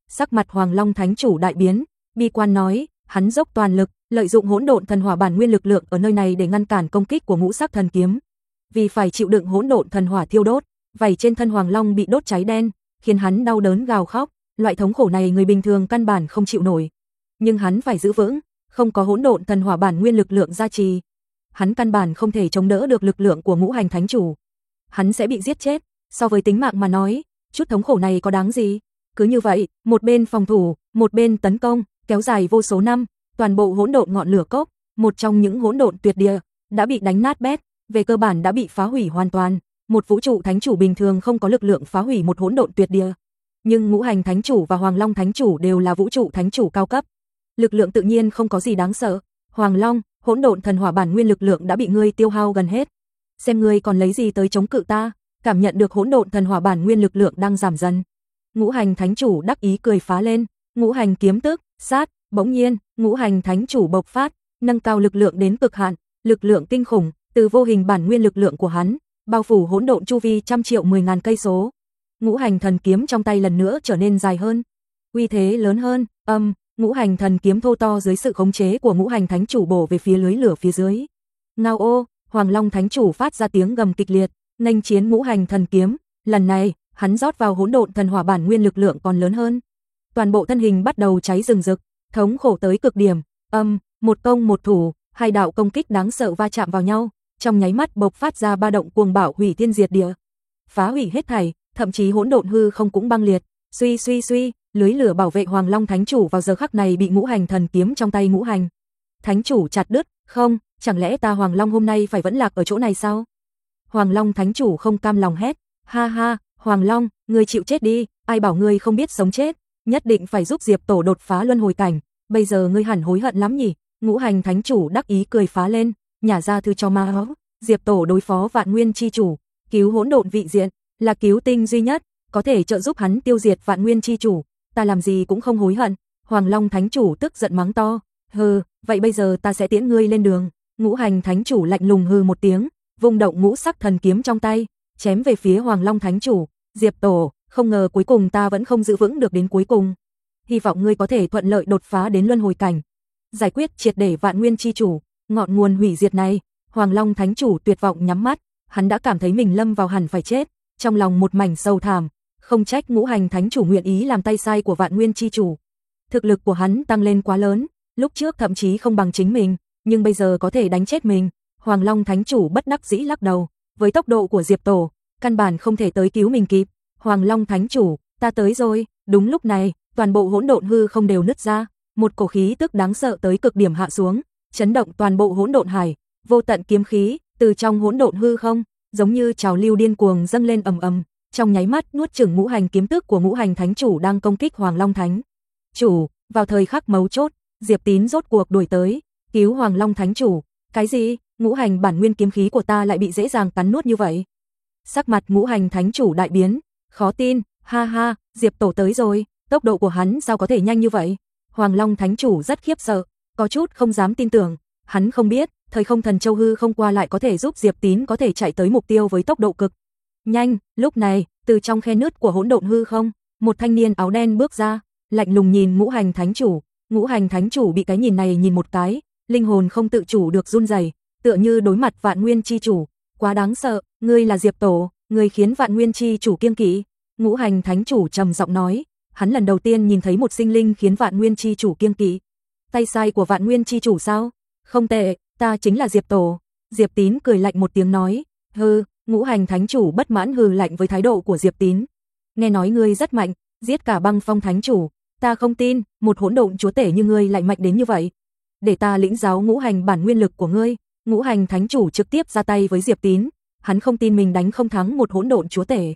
Sắc mặt Hoàng Long Thánh Chủ đại biến, bi quan nói, hắn dốc toàn lực, lợi dụng hỗn độn thần hỏa bản nguyên lực lượng ở nơi này để ngăn cản công kích của ngũ sắc thần kiếm. Vì phải chịu đựng hỗn độn thần hỏa thiêu đốt, vảy trên thân Hoàng Long bị đốt cháy đen, khiến hắn đau đớn gào khóc, loại thống khổ này người bình thường căn bản không chịu nổi. Nhưng hắn phải giữ vững, không có hỗn độn thần hỏa bản nguyên lực lượng gia trì, hắn căn bản không thể chống đỡ được lực lượng của Ngũ Hành Thánh Chủ. Hắn sẽ bị giết chết, so với tính mạng mà nói, chút thống khổ này có đáng gì? Cứ như vậy, một bên phòng thủ, một bên tấn công, kéo dài vô số năm, toàn bộ hỗn độn ngọn lửa cốc, một trong những hỗn độn tuyệt địa, đã bị đánh nát bét, về cơ bản đã bị phá hủy hoàn toàn. Một vũ trụ thánh chủ bình thường không có lực lượng phá hủy một hỗn độn tuyệt địa, nhưng Ngũ Hành Thánh Chủ và Hoàng Long Thánh Chủ đều là vũ trụ thánh chủ cao cấp, lực lượng tự nhiên không có gì đáng sợ. Hoàng Long, hỗn độn thần hỏa bản nguyên lực lượng đã bị ngươi tiêu hao gần hết, xem ngươi còn lấy gì tới chống cự ta. Cảm nhận được hỗn độn thần hỏa bản nguyên lực lượng đang giảm dần, Ngũ Hành Thánh Chủ đắc ý cười phá lên, ngũ hành kiếm tức, sát, bỗng nhiên, Ngũ Hành Thánh Chủ bộc phát, nâng cao lực lượng đến cực hạn, lực lượng kinh khủng, từ vô hình bản nguyên lực lượng của hắn, bao phủ hỗn độn chu vi trăm triệu 10.000 cây số. Ngũ hành thần kiếm trong tay lần nữa trở nên dài hơn, uy thế lớn hơn, ngũ hành thần kiếm thô to dưới sự khống chế của Ngũ Hành Thánh Chủ bổ về phía lưới lửa phía dưới. Ngao ô, Hoàng Long Thánh Chủ phát ra tiếng gầm kịch liệt, nghênh chiến ngũ hành thần kiếm, lần này, hắn rót vào hỗn độn thần hỏa bản nguyên lực lượng còn lớn hơn. Toàn bộ thân hình bắt đầu cháy rừng rực, thống khổ tới cực điểm, một công một thủ, hai đạo công kích đáng sợ va chạm vào nhau, trong nháy mắt bộc phát ra ba động cuồng bạo hủy thiên diệt địa, phá hủy hết thảy, thậm chí hỗn độn hư không cũng băng liệt. Suy suy suy, lưới lửa bảo vệ Hoàng Long Thánh Chủ vào giờ khắc này bị ngũ hành thần kiếm trong tay Ngũ Hành Thánh Chủ chặt đứt. Không, chẳng lẽ ta Hoàng Long hôm nay phải vẫn lạc ở chỗ này sao? Hoàng Long Thánh Chủ không cam lòng hét, ha ha, Hoàng Long, ngươi chịu chết đi, ai bảo ngươi không biết sống chết, nhất định phải giúp Diệp Tổ đột phá luân hồi cảnh, bây giờ ngươi hẳn hối hận lắm nhỉ? Ngũ Hành Thánh Chủ đắc ý cười phá lên, nhả ra thư cho ma hó, Diệp Tổ đối phó Vạn Nguyên chi chủ, cứu hỗn độn vị diện, là cứu tinh duy nhất, có thể trợ giúp hắn tiêu diệt Vạn Nguyên chi chủ, ta làm gì cũng không hối hận. Hoàng Long Thánh Chủ tức giận mắng to, hừ, vậy bây giờ ta sẽ tiễn ngươi lên đường. Ngũ Hành Thánh Chủ lạnh lùng hừ một tiếng, vung động ngũ sắc thần kiếm trong tay, chém về phía Hoàng Long Thánh Chủ. Diệp Tổ, không ngờ cuối cùng ta vẫn không giữ vững được đến cuối cùng. Hy vọng ngươi có thể thuận lợi đột phá đến luân hồi cảnh, giải quyết triệt để Vạn Nguyên chi chủ, ngọn nguồn hủy diệt này. Hoàng Long Thánh Chủ tuyệt vọng nhắm mắt, hắn đã cảm thấy mình lâm vào hẳn phải chết, trong lòng một mảnh sâu thẳm, không trách Ngũ Hành Thánh Chủ nguyện ý làm tay sai của Vạn Nguyên chi chủ. Thực lực của hắn tăng lên quá lớn, lúc trước thậm chí không bằng chính mình, nhưng bây giờ có thể đánh chết mình. Hoàng Long Thánh Chủ bất đắc dĩ lắc đầu, với tốc độ của Diệp Tổ, căn bản không thể tới cứu mình kịp. Hoàng Long Thánh Chủ, ta tới rồi. Đúng lúc này, toàn bộ hỗn độn hư không đều nứt ra, một cổ khí tức đáng sợ tới cực điểm hạ xuống, chấn động toàn bộ hỗn độn hải, vô tận kiếm khí từ trong hỗn độn hư không, giống như trào lưu điên cuồng dâng lên ầm ầm, trong nháy mắt nuốt chửng ngũ hành kiếm tức của Ngũ Hành Thánh Chủ đang công kích Hoàng Long Thánh Chủ. Vào thời khắc mấu chốt, Diệp Tín rốt cuộc đuổi tới, cứu Hoàng Long Thánh Chủ. Cái gì? Ngũ hành bản nguyên kiếm khí của ta lại bị dễ dàng cắn nuốt như vậy? Sắc mặt Ngũ Hành Thánh Chủ đại biến, khó tin, ha ha, Diệp Tổ tới rồi, tốc độ của hắn sao có thể nhanh như vậy? Hoàng Long Thánh Chủ rất khiếp sợ, có chút không dám tin tưởng, hắn không biết, thời không thần châu hư không qua lại có thể giúp Diệp Tín có thể chạy tới mục tiêu với tốc độ cực nhanh. Lúc này, từ trong khe nứt của hỗn độn hư không, một thanh niên áo đen bước ra, lạnh lùng nhìn Ngũ Hành Thánh Chủ. Ngũ Hành Thánh Chủ bị cái nhìn này nhìn một cái, linh hồn không tự chủ được run rẩy, tựa như đối mặt Vạn Nguyên chi chủ, quá đáng sợ, ngươi là Diệp Tổ, ngươi khiến Vạn Nguyên chi chủ kiêng kỵ. Ngũ Hành Thánh Chủ trầm giọng nói, hắn lần đầu tiên nhìn thấy một sinh linh khiến Vạn Nguyên chi chủ kiêng kỵ. Tay sai của Vạn Nguyên chi chủ sao? Không tệ, ta chính là Diệp Tổ. Diệp Tín cười lạnh một tiếng nói, hừ. Ngũ Hành Thánh Chủ bất mãn hừ lạnh với thái độ của Diệp Tín. Nghe nói ngươi rất mạnh, giết cả Băng Phong Thánh Chủ, ta không tin, một hỗn độn chúa tể như ngươi lại mạnh đến như vậy. Để ta lĩnh giáo ngũ hành bản nguyên lực của ngươi. Ngũ Hành Thánh Chủ trực tiếp ra tay với Diệp Tín, hắn không tin mình đánh không thắng một hỗn độn chúa tể.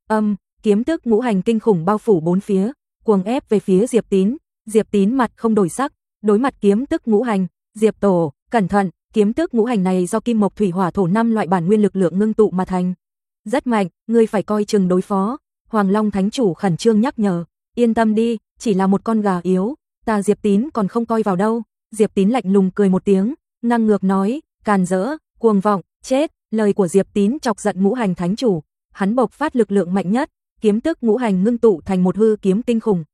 Kiếm tức ngũ hành kinh khủng bao phủ bốn phía, cuồng ép về phía Diệp Tín. Diệp Tín mặt không đổi sắc, đối mặt kiếm tức ngũ hành. Diệp Tổ, cẩn thận, kiếm tức ngũ hành này do kim mộc thủy hỏa thổ 5 loại bản nguyên lực lượng ngưng tụ mà thành, rất mạnh, ngươi phải coi chừng đối phó. Hoàng Long Thánh Chủ khẩn trương nhắc nhở, yên tâm đi, chỉ là một con gà yếu, ta Diệp Tín còn không coi vào đâu. Diệp Tín lạnh lùng cười một tiếng, ngang ngược nói, càn rỡ, cuồng vọng, chết. Lời của Diệp Tín chọc giận Ngũ Hành Thánh Chủ, hắn bộc phát lực lượng mạnh nhất, kiếm tức ngũ hành ngưng tụ thành một hư kiếm kinh khủng,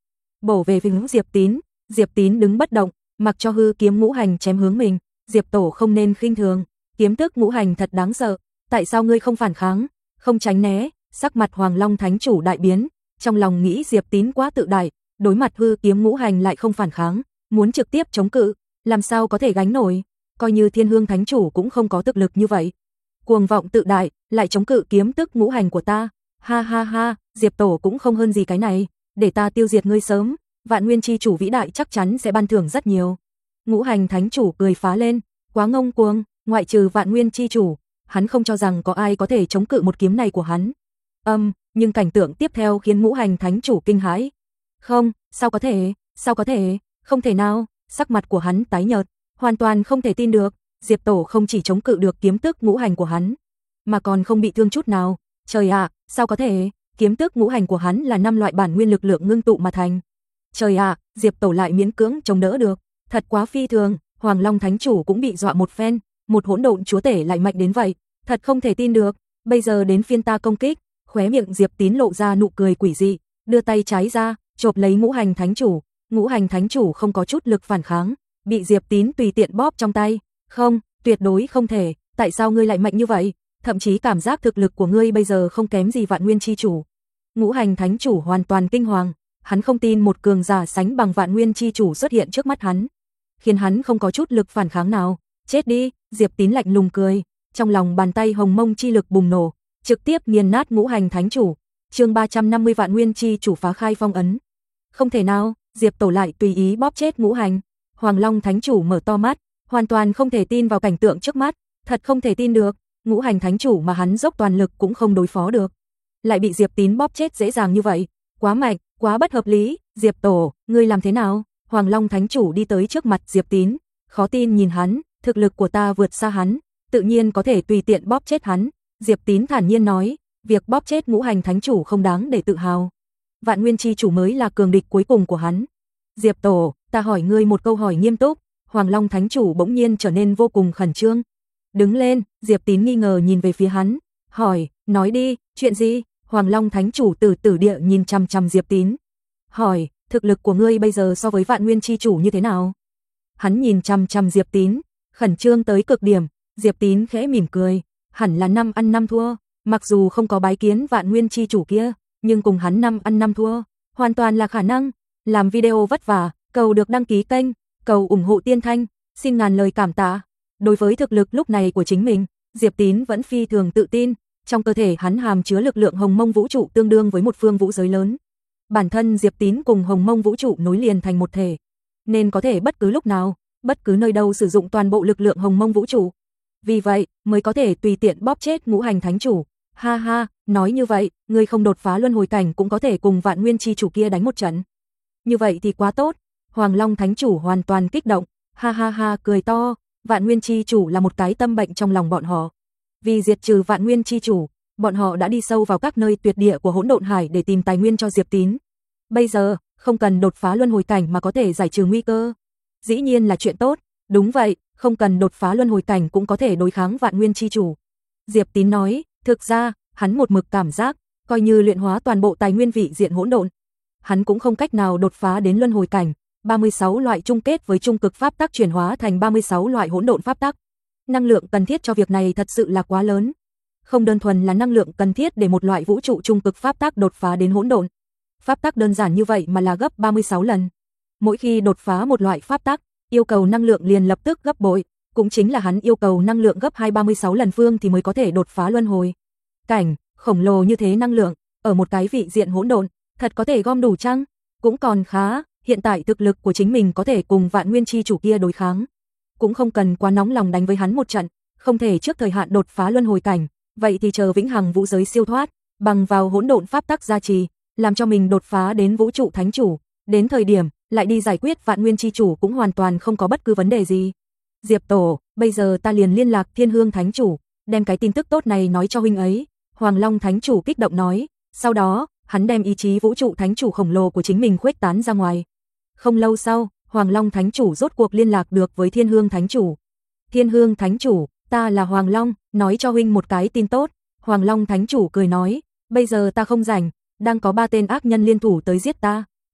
bổ về phía hướng Diệp Tín. Diệp Tín đứng bất động, mặc cho hư kiếm ngũ hành chém hướng mình. Diệp tổ không nên khinh thường, kiếm thức ngũ hành thật đáng sợ, tại sao ngươi không phản kháng, không tránh né? Sắc mặt Hoàng Long Thánh chủ đại biến, trong lòng nghĩ Diệp Tín quá tự đại, đối mặt hư kiếm ngũ hành lại không phản kháng, muốn trực tiếp chống cự, làm sao có thể gánh nổi, coi như Thiên Hương Thánh chủ cũng không có thực lực như vậy. Cuồng vọng tự đại, lại chống cự kiếm tức ngũ hành của ta. Ha ha ha, Diệp tổ cũng không hơn gì cái này, để ta tiêu diệt ngươi sớm, Vạn Nguyên chi chủ vĩ đại chắc chắn sẽ ban thưởng rất nhiều. Ngũ hành thánh chủ cười phá lên, quá ngông cuồng, ngoại trừ Vạn Nguyên chi chủ, hắn không cho rằng có ai có thể chống cự một kiếm này của hắn. Nhưng cảnh tượng tiếp theo khiến ngũ hành thánh chủ kinh hãi. Không, sao có thể, không thể nào, sắc mặt của hắn tái nhợt, hoàn toàn không thể tin được, Diệp tổ không chỉ chống cự được kiếm tức ngũ hành của hắn, mà còn không bị thương chút nào. Trời ạ, sao có thể, kiếm tức ngũ hành của hắn là 5 loại bản nguyên lực lượng ngưng tụ mà thành. Trời ạ, Diệp tổ lại miễn cưỡng chống đỡ được, thật quá phi thường, Hoàng Long Thánh chủ cũng bị dọa một phen, một hỗn độn chúa tể lại mạnh đến vậy, thật không thể tin được, bây giờ đến phiên ta công kích. Khóe miệng Diệp Tín lộ ra nụ cười quỷ dị, đưa tay trái ra, chộp lấy ngũ hành thánh chủ. Ngũ hành thánh chủ không có chút lực phản kháng, bị Diệp Tín tùy tiện bóp trong tay. Không, tuyệt đối không thể, tại sao ngươi lại mạnh như vậy? Thậm chí cảm giác thực lực của ngươi bây giờ không kém gì Vạn Nguyên chi chủ. Ngũ hành thánh chủ hoàn toàn kinh hoàng, hắn không tin một cường giả sánh bằng Vạn Nguyên chi chủ xuất hiện trước mắt hắn, khiến hắn không có chút lực phản kháng nào. Chết đi, Diệp Tín lạnh lùng cười, trong lòng bàn tay hồng mông chi lực bùng nổ, trực tiếp nghiền nát ngũ hành thánh chủ. Chương 350 Vạn Nguyên chi chủ phá khai phong ấn. Không thể nào, Diệp tổ lại tùy ý bóp chết ngũ hành. Hoàng Long thánh chủ mở to mắt, hoàn toàn không thể tin vào cảnh tượng trước mắt, thật không thể tin được, ngũ hành thánh chủ mà hắn dốc toàn lực cũng không đối phó được, lại bị Diệp Tín bóp chết dễ dàng như vậy, quá mạnh, quá bất hợp lý. Diệp tổ, ngươi làm thế nào? Hoàng Long thánh chủ đi tới trước mặt Diệp Tín, khó tin nhìn hắn, thực lực của ta vượt xa hắn, tự nhiên có thể tùy tiện bóp chết hắn. Diệp Tín thản nhiên nói, việc bóp chết ngũ hành thánh chủ không đáng để tự hào, Vạn Nguyên chi chủ mới là cường địch cuối cùng của hắn. Diệp tổ, ta hỏi ngươi một câu hỏi nghiêm túc. Hoàng Long thánh chủ bỗng nhiên trở nên vô cùng khẩn trương. Đứng lên, Diệp Tín nghi ngờ nhìn về phía hắn, hỏi, nói đi, chuyện gì? Hoàng Long thánh chủ từ từ địa nhìn chằm chằm Diệp Tín, hỏi, thực lực của ngươi bây giờ so với Vạn Nguyên chi chủ như thế nào? Hắn nhìn chằm chằm Diệp Tín, khẩn trương tới cực điểm. Diệp Tín khẽ mỉm cười, hẳn là 5 ăn 5 thua, mặc dù không có bái kiến Vạn Nguyên chi chủ kia, nhưng cùng hắn 5 ăn 5 thua, hoàn toàn là khả năng. Làm video vất vả, cầu được đăng ký kênh, cầu ủng hộ Tiên Thanh, xin ngàn lời cảm tạ. Đối với thực lực lúc này của chính mình, Diệp Tín vẫn phi thường tự tin, trong cơ thể hắn hàm chứa lực lượng hồng mông vũ trụ tương đương với một phương vũ giới lớn. Bản thân Diệp Tín cùng hồng mông vũ trụ nối liền thành một thể, nên có thể bất cứ lúc nào, bất cứ nơi đâu sử dụng toàn bộ lực lượng hồng mông vũ trụ. Vì vậy, mới có thể tùy tiện bóp chết ngũ hành thánh chủ. Ha ha, nói như vậy, ngươi không đột phá luân hồi cảnh cũng có thể cùng Vạn Nguyên chi chủ kia đánh một trận. Như vậy thì quá tốt. Hoàng Long thánh chủ hoàn toàn kích động, ha ha ha cười to, Vạn Nguyên chi chủ là một cái tâm bệnh trong lòng bọn họ. Vì diệt trừ Vạn Nguyên chi chủ, bọn họ đã đi sâu vào các nơi tuyệt địa của hỗn độn hải để tìm tài nguyên cho Diệp Tín. Bây giờ, không cần đột phá luân hồi cảnh mà có thể giải trừ nguy cơ, dĩ nhiên là chuyện tốt. Đúng vậy, không cần đột phá luân hồi cảnh cũng có thể đối kháng Vạn Nguyên chi chủ. Diệp Tín nói, thực ra, hắn một mực cảm giác, coi như luyện hóa toàn bộ tài nguyên vị diện hỗn độn, hắn cũng không cách nào đột phá đến luân hồi cảnh. 36 loại chung kết với trung cực pháp tắc chuyển hóa thành 36 loại hỗn độn pháp tắc. Năng lượng cần thiết cho việc này thật sự là quá lớn. Không đơn thuần là năng lượng cần thiết để một loại vũ trụ trung cực pháp tắc đột phá đến hỗn độn. Pháp tắc đơn giản như vậy mà là gấp 36 lần. Mỗi khi đột phá một loại pháp tắc, yêu cầu năng lượng liền lập tức gấp bội, cũng chính là hắn yêu cầu năng lượng gấp 236 lần phương thì mới có thể đột phá luân hồi cảnh. Khổng lồ như thế năng lượng, ở một cái vị diện hỗn độn, thật có thể gom đủ chăng? Cũng còn khá. Hiện tại thực lực của chính mình có thể cùng Vạn Nguyên chi chủ kia đối kháng, cũng không cần quá nóng lòng đánh với hắn một trận, không thể trước thời hạn đột phá luân hồi cảnh, vậy thì chờ vĩnh hằng vũ giới siêu thoát, bằng vào hỗn độn pháp tắc gia trì, làm cho mình đột phá đến vũ trụ thánh chủ, đến thời điểm lại đi giải quyết Vạn Nguyên chi chủ cũng hoàn toàn không có bất cứ vấn đề gì. Diệp tổ, bây giờ ta liền liên lạc Thiên Hương thánh chủ, đem cái tin tức tốt này nói cho huynh ấy. Hoàng Long thánh chủ kích động nói, sau đó, hắn đem ý chí vũ trụ thánh chủ khổng lồ của chính mình khuếch tán ra ngoài. Không lâu sau, Hoàng Long thánh chủ rốt cuộc liên lạc được với Thiên Hương thánh chủ. Thiên Hương thánh chủ, ta là Hoàng Long, nói cho huynh một cái tin tốt. Hoàng Long thánh chủ cười nói, bây giờ ta không rảnh, đang có 3 tên ác nhân liên thủ tới giết ta,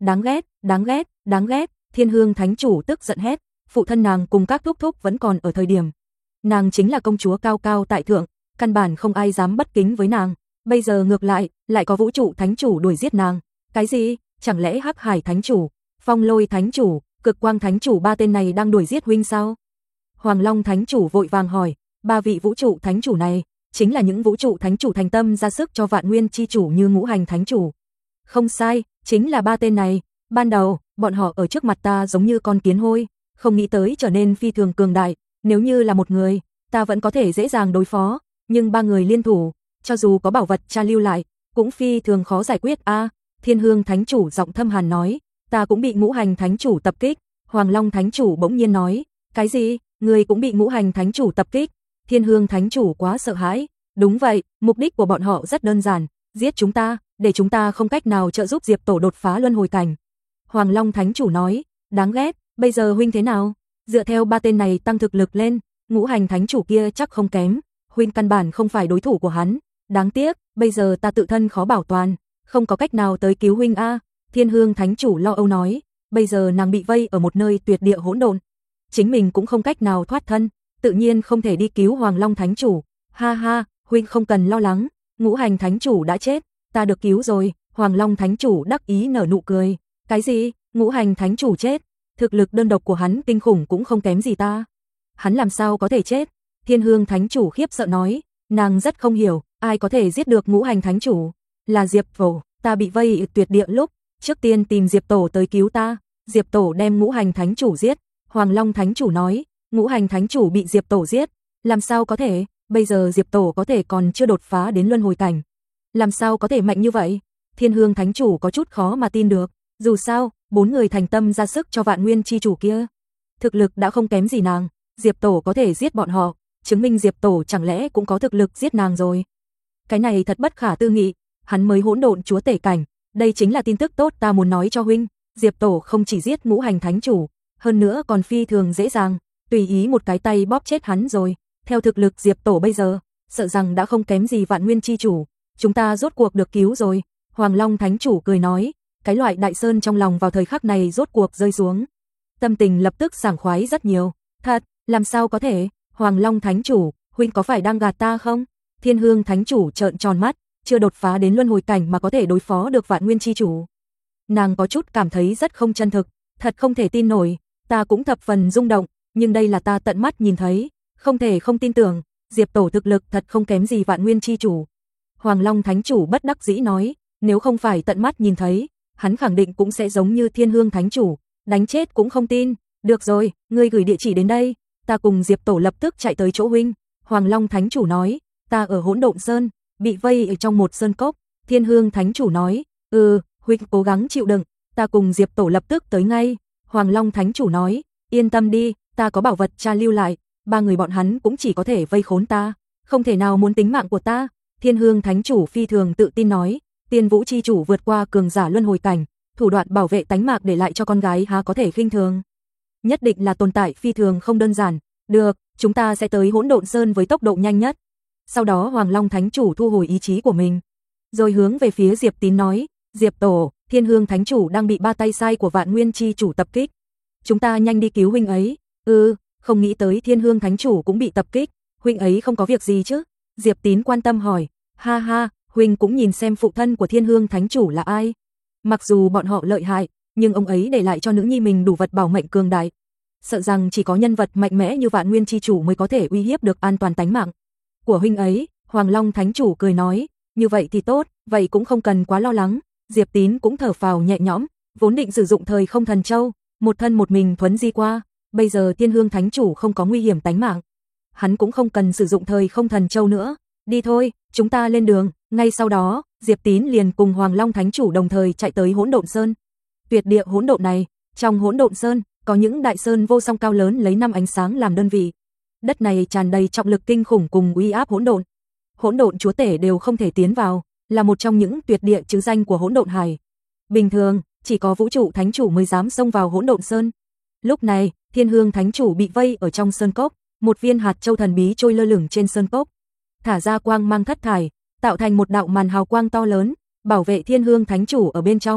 Đáng ghét, đáng ghét, đáng ghét, Thiên Hương Thánh Chủ tức giận hét, phụ thân nàng cùng các thúc thúc vẫn còn ở thời điểm. Nàng chính là công chúa cao cao tại thượng, căn bản không ai dám bất kính với nàng, bây giờ ngược lại có Vũ Trụ Thánh Chủ đuổi giết nàng. Cái gì? Chẳng lẽ Hắc Hải Thánh Chủ, Phong Lôi Thánh Chủ, Cực Quang Thánh Chủ ba tên này đang đuổi giết huynh sao? Hoàng Long Thánh Chủ vội vàng hỏi, ba vị Vũ Trụ Thánh Chủ này chính là những Vũ Trụ Thánh Chủ thành tâm ra sức cho Vạn Nguyên chi chủ như Ngũ Hành Thánh Chủ. Không sai, chính là ba tên này, ban đầu bọn họ ở trước mặt ta giống như con kiến hôi, không nghĩ tới trở nên phi thường cường đại, nếu như là một người, ta vẫn có thể dễ dàng đối phó, nhưng ba người liên thủ, cho dù có bảo vật cha lưu lại, cũng phi thường khó giải quyết a. Thiên Hương Thánh Chủ giọng thâm hàn nói, ta cũng bị Ngũ Hành Thánh Chủ tập kích. Hoàng Long Thánh Chủ bỗng nhiên nói, cái gì? Người cũng bị Ngũ Hành Thánh Chủ tập kích? Thiên Hương Thánh Chủ quá sợ hãi, đúng vậy, mục đích của bọn họ rất đơn giản, giết chúng ta, để chúng ta không cách nào trợ giúp Diệp Tổ đột phá luân hồi cảnh. Hoàng Long Thánh Chủ nói, đáng ghét, bây giờ huynh thế nào? Dựa theo ba tên này tăng thực lực lên, Ngũ Hành Thánh Chủ kia chắc không kém, huynh căn bản không phải đối thủ của hắn. Đáng tiếc, bây giờ ta tự thân khó bảo toàn, không có cách nào tới cứu huynh a. Thiên Hương Thánh Chủ lo âu nói, bây giờ nàng bị vây ở một nơi tuyệt địa hỗn độn, chính mình cũng không cách nào thoát thân, tự nhiên không thể đi cứu Hoàng Long Thánh Chủ. Ha ha, huynh không cần lo lắng, Ngũ Hành Thánh Chủ đã chết, ta được cứu rồi. Hoàng Long Thánh Chủ đắc ý nở nụ cười, cái gì? Ngũ Hành Thánh Chủ chết? Thực lực đơn độc của hắn kinh khủng cũng không kém gì ta. Hắn làm sao có thể chết? Thiên Hương Thánh Chủ khiếp sợ nói, nàng rất không hiểu, ai có thể giết được Ngũ Hành Thánh Chủ? Là Diệp Tổ, ta bị vây ở tuyệt địa lúc, trước tiên tìm Diệp Tổ tới cứu ta, Diệp Tổ đem Ngũ Hành Thánh Chủ giết. Hoàng Long Thánh Chủ nói, Ngũ Hành Thánh Chủ bị Diệp Tổ giết, làm sao có thể? Bây giờ Diệp Tổ có thể còn chưa đột phá đến luân hồi cảnh, làm sao có thể mạnh như vậy? Thiên Hương Thánh Chủ có chút khó mà tin được, dù sao, bốn người thành tâm ra sức cho Vạn Nguyên chi chủ kia, thực lực đã không kém gì nàng, Diệp Tổ có thể giết bọn họ, chứng minh Diệp Tổ chẳng lẽ cũng có thực lực giết nàng rồi. Cái này thật bất khả tư nghị, hắn mới hỗn độn chúa tể cảnh, đây chính là tin tức tốt ta muốn nói cho huynh, Diệp Tổ không chỉ giết Ngũ Hành Thánh Chủ, hơn nữa còn phi thường dễ dàng, tùy ý một cái tay bóp chết hắn rồi, theo thực lực Diệp Tổ bây giờ, sợ rằng đã không kém gì Vạn Nguyên chi chủ, chúng ta rốt cuộc được cứu rồi. Hoàng Long Thánh Chủ cười nói, cái loại đại sơn trong lòng vào thời khắc này rốt cuộc rơi xuống, tâm tình lập tức sảng khoái rất nhiều. Thật, làm sao có thể? Hoàng Long Thánh Chủ, huynh có phải đang gạt ta không? Thiên Hương Thánh Chủ trợn tròn mắt, chưa đột phá đến luân hồi cảnh mà có thể đối phó được Vạn Nguyên chi chủ. Nàng có chút cảm thấy rất không chân thực, thật không thể tin nổi, ta cũng thập phần rung động, nhưng đây là ta tận mắt nhìn thấy, không thể không tin tưởng, Diệp Tổ thực lực thật không kém gì Vạn Nguyên chi chủ. Hoàng Long Thánh Chủ bất đắc dĩ nói, nếu không phải tận mắt nhìn thấy, hắn khẳng định cũng sẽ giống như Thiên Hương Thánh Chủ, đánh chết cũng không tin. Được rồi, ngươi gửi địa chỉ đến đây, ta cùng Diệp Tổ lập tức chạy tới chỗ huynh. Hoàng Long Thánh Chủ nói, ta ở Hỗn Độn Sơn, bị vây ở trong một sơn cốc. Thiên Hương Thánh Chủ nói, huynh cố gắng chịu đựng, ta cùng Diệp Tổ lập tức tới ngay. Hoàng Long Thánh Chủ nói, yên tâm đi, ta có bảo vật cha lưu lại, ba người bọn hắn cũng chỉ có thể vây khốn ta, không thể nào muốn tính mạng của ta. Thiên Hương Thánh Chủ phi thường tự tin nói, Tiên Vũ chi chủ vượt qua cường giả luân hồi cảnh, thủ đoạn bảo vệ tánh mạng để lại cho con gái há có thể khinh thường. Nhất định là tồn tại phi thường không đơn giản. Được, chúng ta sẽ tới Hỗn Độn Sơn với tốc độ nhanh nhất. Sau đó Hoàng Long Thánh Chủ thu hồi ý chí của mình, rồi hướng về phía Diệp Tín nói, Diệp Tổ, Thiên Hương Thánh Chủ đang bị ba tay sai của Vạn Nguyên chi chủ tập kích. Chúng ta nhanh đi cứu huynh ấy. Không nghĩ tới Thiên Hương Thánh Chủ cũng bị tập kích, huynh ấy không có việc gì chứ? Diệp Tín quan tâm hỏi, ha ha, huynh cũng nhìn xem phụ thân của Thiên Hương Thánh Chủ là ai. Mặc dù bọn họ lợi hại, nhưng ông ấy để lại cho nữ nhi mình đủ vật bảo mệnh cường đại. Sợ rằng chỉ có nhân vật mạnh mẽ như Vạn Nguyên chi chủ mới có thể uy hiếp được an toàn tánh mạng của huynh ấy. Hoàng Long Thánh Chủ cười nói, như vậy thì tốt, vậy cũng không cần quá lo lắng. Diệp Tín cũng thở phào nhẹ nhõm, vốn định sử dụng Thời Không Thần Châu, một thân một mình thuấn di qua, bây giờ Thiên Hương Thánh Chủ không có nguy hiểm tánh mạng, hắn cũng không cần sử dụng Thời Không Thần Châu nữa. Đi thôi, chúng ta lên đường. Ngay sau đó, Diệp Tín liền cùng Hoàng Long Thánh Chủ đồng thời chạy tới Hỗn Độn Sơn. Tuyệt địa hỗn độn này, trong Hỗn Độn Sơn có những đại sơn vô song cao lớn lấy 5 ánh sáng làm đơn vị. Đất này tràn đầy trọng lực kinh khủng cùng uy áp hỗn độn. Hỗn độn chúa tể đều không thể tiến vào, là một trong những tuyệt địa chứ danh của Hỗn Độn Hải. Bình thường, chỉ có Vũ Trụ Thánh Chủ mới dám xông vào Hỗn Độn Sơn. Lúc này, Thiên Hương Thánh Chủ bị vây ở trong sơn cốc, một viên hạt châu thần bí trôi lơ lửng trên sơn cốc, thả ra quang mang thất thải, tạo thành một đạo màn hào quang to lớn, bảo vệ Thiên Hương Thánh Chủ ở bên trong.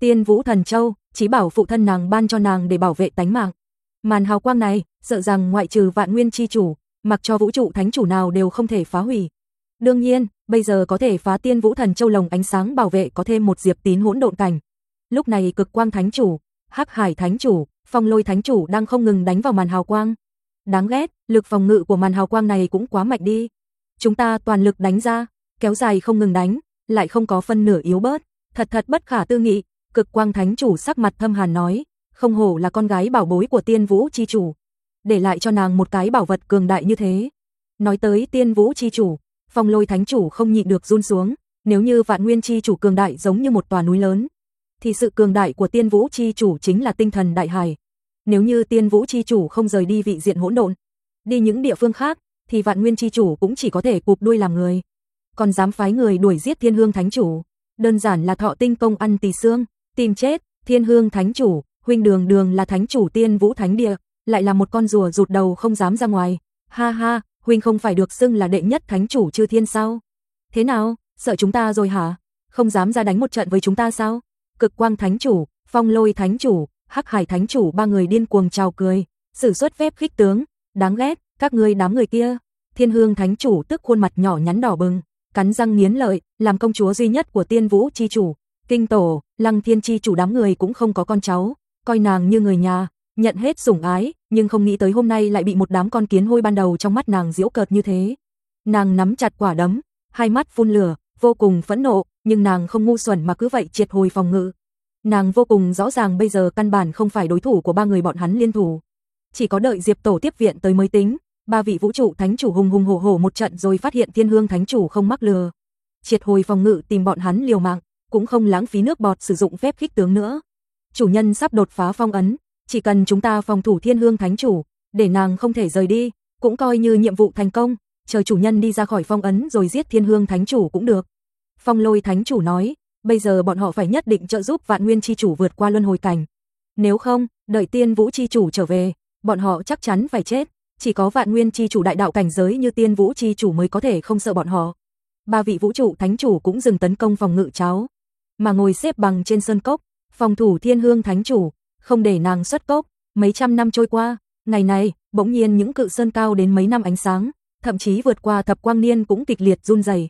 Tiên Vũ Thần Châu, chí bảo phụ thân nàng ban cho nàng để bảo vệ tánh mạng. Màn hào quang này, sợ rằng ngoại trừ Vạn Nguyên chi chủ, mặc cho vũ trụ thánh chủ nào đều không thể phá hủy. Đương nhiên, bây giờ có thể phá Tiên Vũ Thần Châu lồng ánh sáng bảo vệ có thêm một Diệp Tín hỗn độn cảnh. Lúc này Cực Quang Thánh chủ, Hắc Hải Thánh chủ, Phong Lôi Thánh chủ đang không ngừng đánh vào màn hào quang. Đáng ghét, lực phòng ngự của màn hào quang này cũng quá mạnh đi. Chúng ta toàn lực đánh ra, kéo dài không ngừng đánh, lại không có phân nửa yếu bớt, thật bất khả tư nghị. Cực Quang Thánh chủ sắc mặt thâm hàn nói, không hổ là con gái bảo bối của Tiên Vũ chi chủ, để lại cho nàng một cái bảo vật cường đại như thế. Nói tới Tiên Vũ chi chủ, Phong Lôi Thánh chủ không nhịn được run xuống, nếu như Vạn Nguyên chi chủ cường đại giống như một tòa núi lớn, thì sự cường đại của Tiên Vũ chi chủ chính là tinh thần đại hải. Nếu như Tiên Vũ chi chủ không rời đi vị diện hỗn độn, đi những địa phương khác, thì Vạn Nguyên chi chủ cũng chỉ có thể cụp đuôi làm người. Còn dám phái người đuổi giết Thiên Hương Thánh chủ, đơn giản là thọ tinh công ăn tỳ xương, tìm chết. Thiên Hương Thánh chủ, huynh đường đường là thánh chủ Tiên Vũ Thánh địa, lại là một con rùa rụt đầu không dám ra ngoài. Ha ha, huynh không phải được xưng là đệ nhất thánh chủ chư thiên sao? Thế nào, sợ chúng ta rồi hả? Không dám ra đánh một trận với chúng ta sao? Cực Quang Thánh chủ, Phong Lôi Thánh chủ, Hắc Hải Thánh chủ ba người điên cuồng chào cười, sử xuất phép khích tướng, đáng ghét, các ngươi đám người kia. Thiên Hương Thánh chủ tức khuôn mặt nhỏ nhắn đỏ bừng, cắn răng nghiến lợi, làm công chúa duy nhất của Tiên Vũ chi chủ, Kinh Tổ, Lăng Thiên chi chủ đám người cũng không có con cháu, coi nàng như người nhà, nhận hết sủng ái, nhưng không nghĩ tới hôm nay lại bị một đám con kiến hôi ban đầu trong mắt nàng giễu cợt như thế. Nàng nắm chặt quả đấm, hai mắt phun lửa, vô cùng phẫn nộ, nhưng nàng không ngu xuẩn mà cứ vậy triệt hồi phòng ngự. Nàng vô cùng rõ ràng bây giờ căn bản không phải đối thủ của ba người bọn hắn liên thủ. Chỉ có đợi Diệp Tổ tiếp viện tới mới tính. Ba vị vũ trụ thánh chủ hùng hùng hổ hổ một trận rồi phát hiện Thiên Hương Thánh chủ không mắc lừa. Triệt hồi phòng ngự tìm bọn hắn liều mạng, cũng không lãng phí nước bọt sử dụng phép khích tướng nữa. Chủ nhân sắp đột phá phong ấn, chỉ cần chúng ta phòng thủ Thiên Hương Thánh chủ, để nàng không thể rời đi, cũng coi như nhiệm vụ thành công, chờ chủ nhân đi ra khỏi phong ấn rồi giết Thiên Hương Thánh chủ cũng được. Phong Lôi Thánh chủ nói, bây giờ bọn họ phải nhất định trợ giúp Vạn Nguyên chi chủ vượt qua luân hồi cảnh. Nếu không, đợi Tiên Vũ chi chủ trở về, bọn họ chắc chắn phải chết. Chỉ có Vạn Nguyên chi chủ đại đạo cảnh giới như Tiên Vũ chi chủ mới có thể không sợ bọn họ. Ba vị vũ trụ thánh chủ cũng dừng tấn công phòng ngự cháo, mà ngồi xếp bằng trên sơn cốc, phòng thủ Thiên Hương Thánh chủ, không để nàng xuất cốc. Mấy trăm năm trôi qua, ngày này, bỗng nhiên những cự sơn cao đến mấy năm ánh sáng, thậm chí vượt qua thập quang niên cũng kịch liệt run rẩy.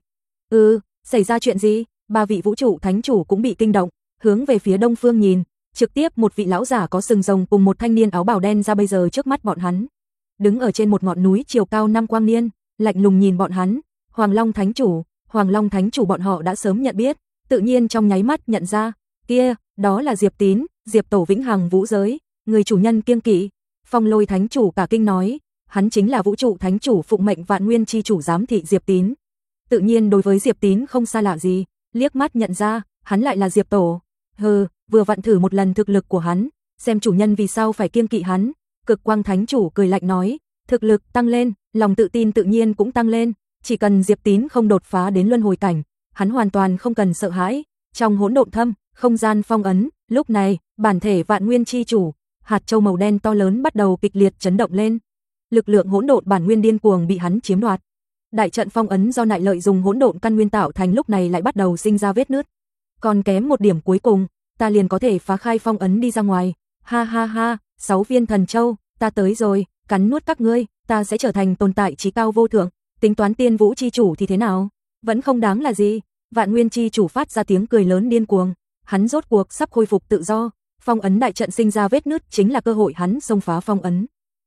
Xảy ra chuyện gì? Ba vị vũ trụ thánh chủ cũng bị kinh động, hướng về phía đông phương nhìn, trực tiếp một vị lão giả có sừng rồng cùng một thanh niên áo bào đen ra bây giờ trước mắt bọn hắn. Đứng ở trên một ngọn núi chiều cao 5 quang niên, lạnh lùng nhìn bọn hắn. Hoàng Long Thánh chủ bọn họ đã sớm nhận biết, tự nhiên trong nháy mắt nhận ra, kia, đó là Diệp Tín, Diệp Tổ vĩnh hằng vũ giới, người chủ nhân kiêng kỵ. Phong Lôi Thánh chủ cả kinh nói, hắn chính là vũ trụ thánh chủ phụng mệnh Vạn Nguyên chi chủ giám thị Diệp Tín. Tự nhiên đối với Diệp Tín không xa lạ gì, liếc mắt nhận ra, hắn lại là Diệp Tổ. Vừa vặn thử một lần thực lực của hắn, xem chủ nhân vì sao phải kiêng kỵ hắn. Cực Quang Thánh chủ cười lạnh nói, thực lực tăng lên, lòng tự tin tự nhiên cũng tăng lên, chỉ cần Diệp Tín không đột phá đến luân hồi cảnh, hắn hoàn toàn không cần sợ hãi. Trong hỗn độn thâm, không gian phong ấn, lúc này, bản thể Vạn Nguyên chi chủ, hạt châu màu đen to lớn bắt đầu kịch liệt chấn động lên. Lực lượng hỗn độn bản nguyên điên cuồng bị hắn chiếm đoạt. Đại trận phong ấn do Nại Lợi dùng hỗn độn căn nguyên tạo thành lúc này lại bắt đầu sinh ra vết nứt. Còn kém một điểm cuối cùng, ta liền có thể phá khai phong ấn đi ra ngoài. Ha ha ha, 6 viên thần châu, ta tới rồi, cắn nuốt các ngươi, ta sẽ trở thành tồn tại chí cao vô thượng. Tính toán Tiên Vũ chi chủ thì thế nào? Vẫn không đáng là gì. Vạn Nguyên chi chủ phát ra tiếng cười lớn điên cuồng, hắn rốt cuộc sắp khôi phục tự do. Phong ấn đại trận sinh ra vết nứt chính là cơ hội hắn xông phá phong ấn.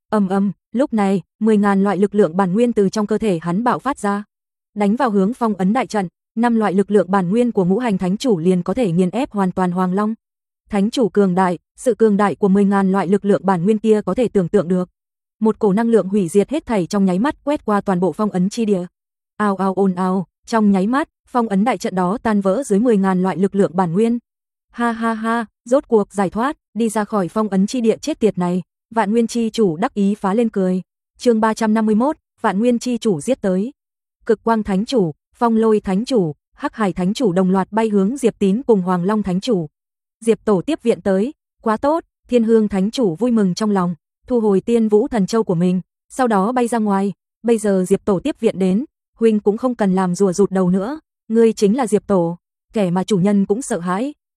Lúc này, 10.000 loại lực lượng bản nguyên từ trong cơ thể hắn bạo phát ra, đánh vào hướng phong ấn đại trận. 5 loại lực lượng bản nguyên của ngũ hành thánh chủ liền có thể nghiền ép hoàn toàn Hoàng Long Thánh chủ cường đại, sự cường đại của 10.000 loại lực lượng bản nguyên kia có thể tưởng tượng được. Một cổ năng lượng hủy diệt hết thảy trong nháy mắt quét qua toàn bộ phong ấn chi địa. Ào ào ồn ào, trong nháy mắt, phong ấn đại trận đó tan vỡ dưới 10.000 loại lực lượng bản nguyên. Ha ha ha, rốt cuộc giải thoát, đi ra khỏi phong ấn chi địa chết tiệt này. Vạn Nguyên chi chủ đắc ý phá lên cười. Chương 351, Vạn Nguyên chi chủ giết tới. Cực Quang Thánh chủ, Phong Lôi Thánh chủ, Hắc Hải Thánh chủ đồng loạt bay hướng Diệp Tín cùng Hoàng Long Thánh chủ. Diệp Tổ tiếp viện tới, quá tốt. Thiên Hương Thánh chủ vui mừng trong lòng, thu hồi Tiên Vũ thần châu của mình, sau đó bay ra ngoài. Bây giờ Diệp Tổ tiếp viện đến, huynh cũng không cần làm rùa rụt đầu nữa, ngươi chính là Diệp Tổ, kẻ mà chủ nhân cũng sợ hãi.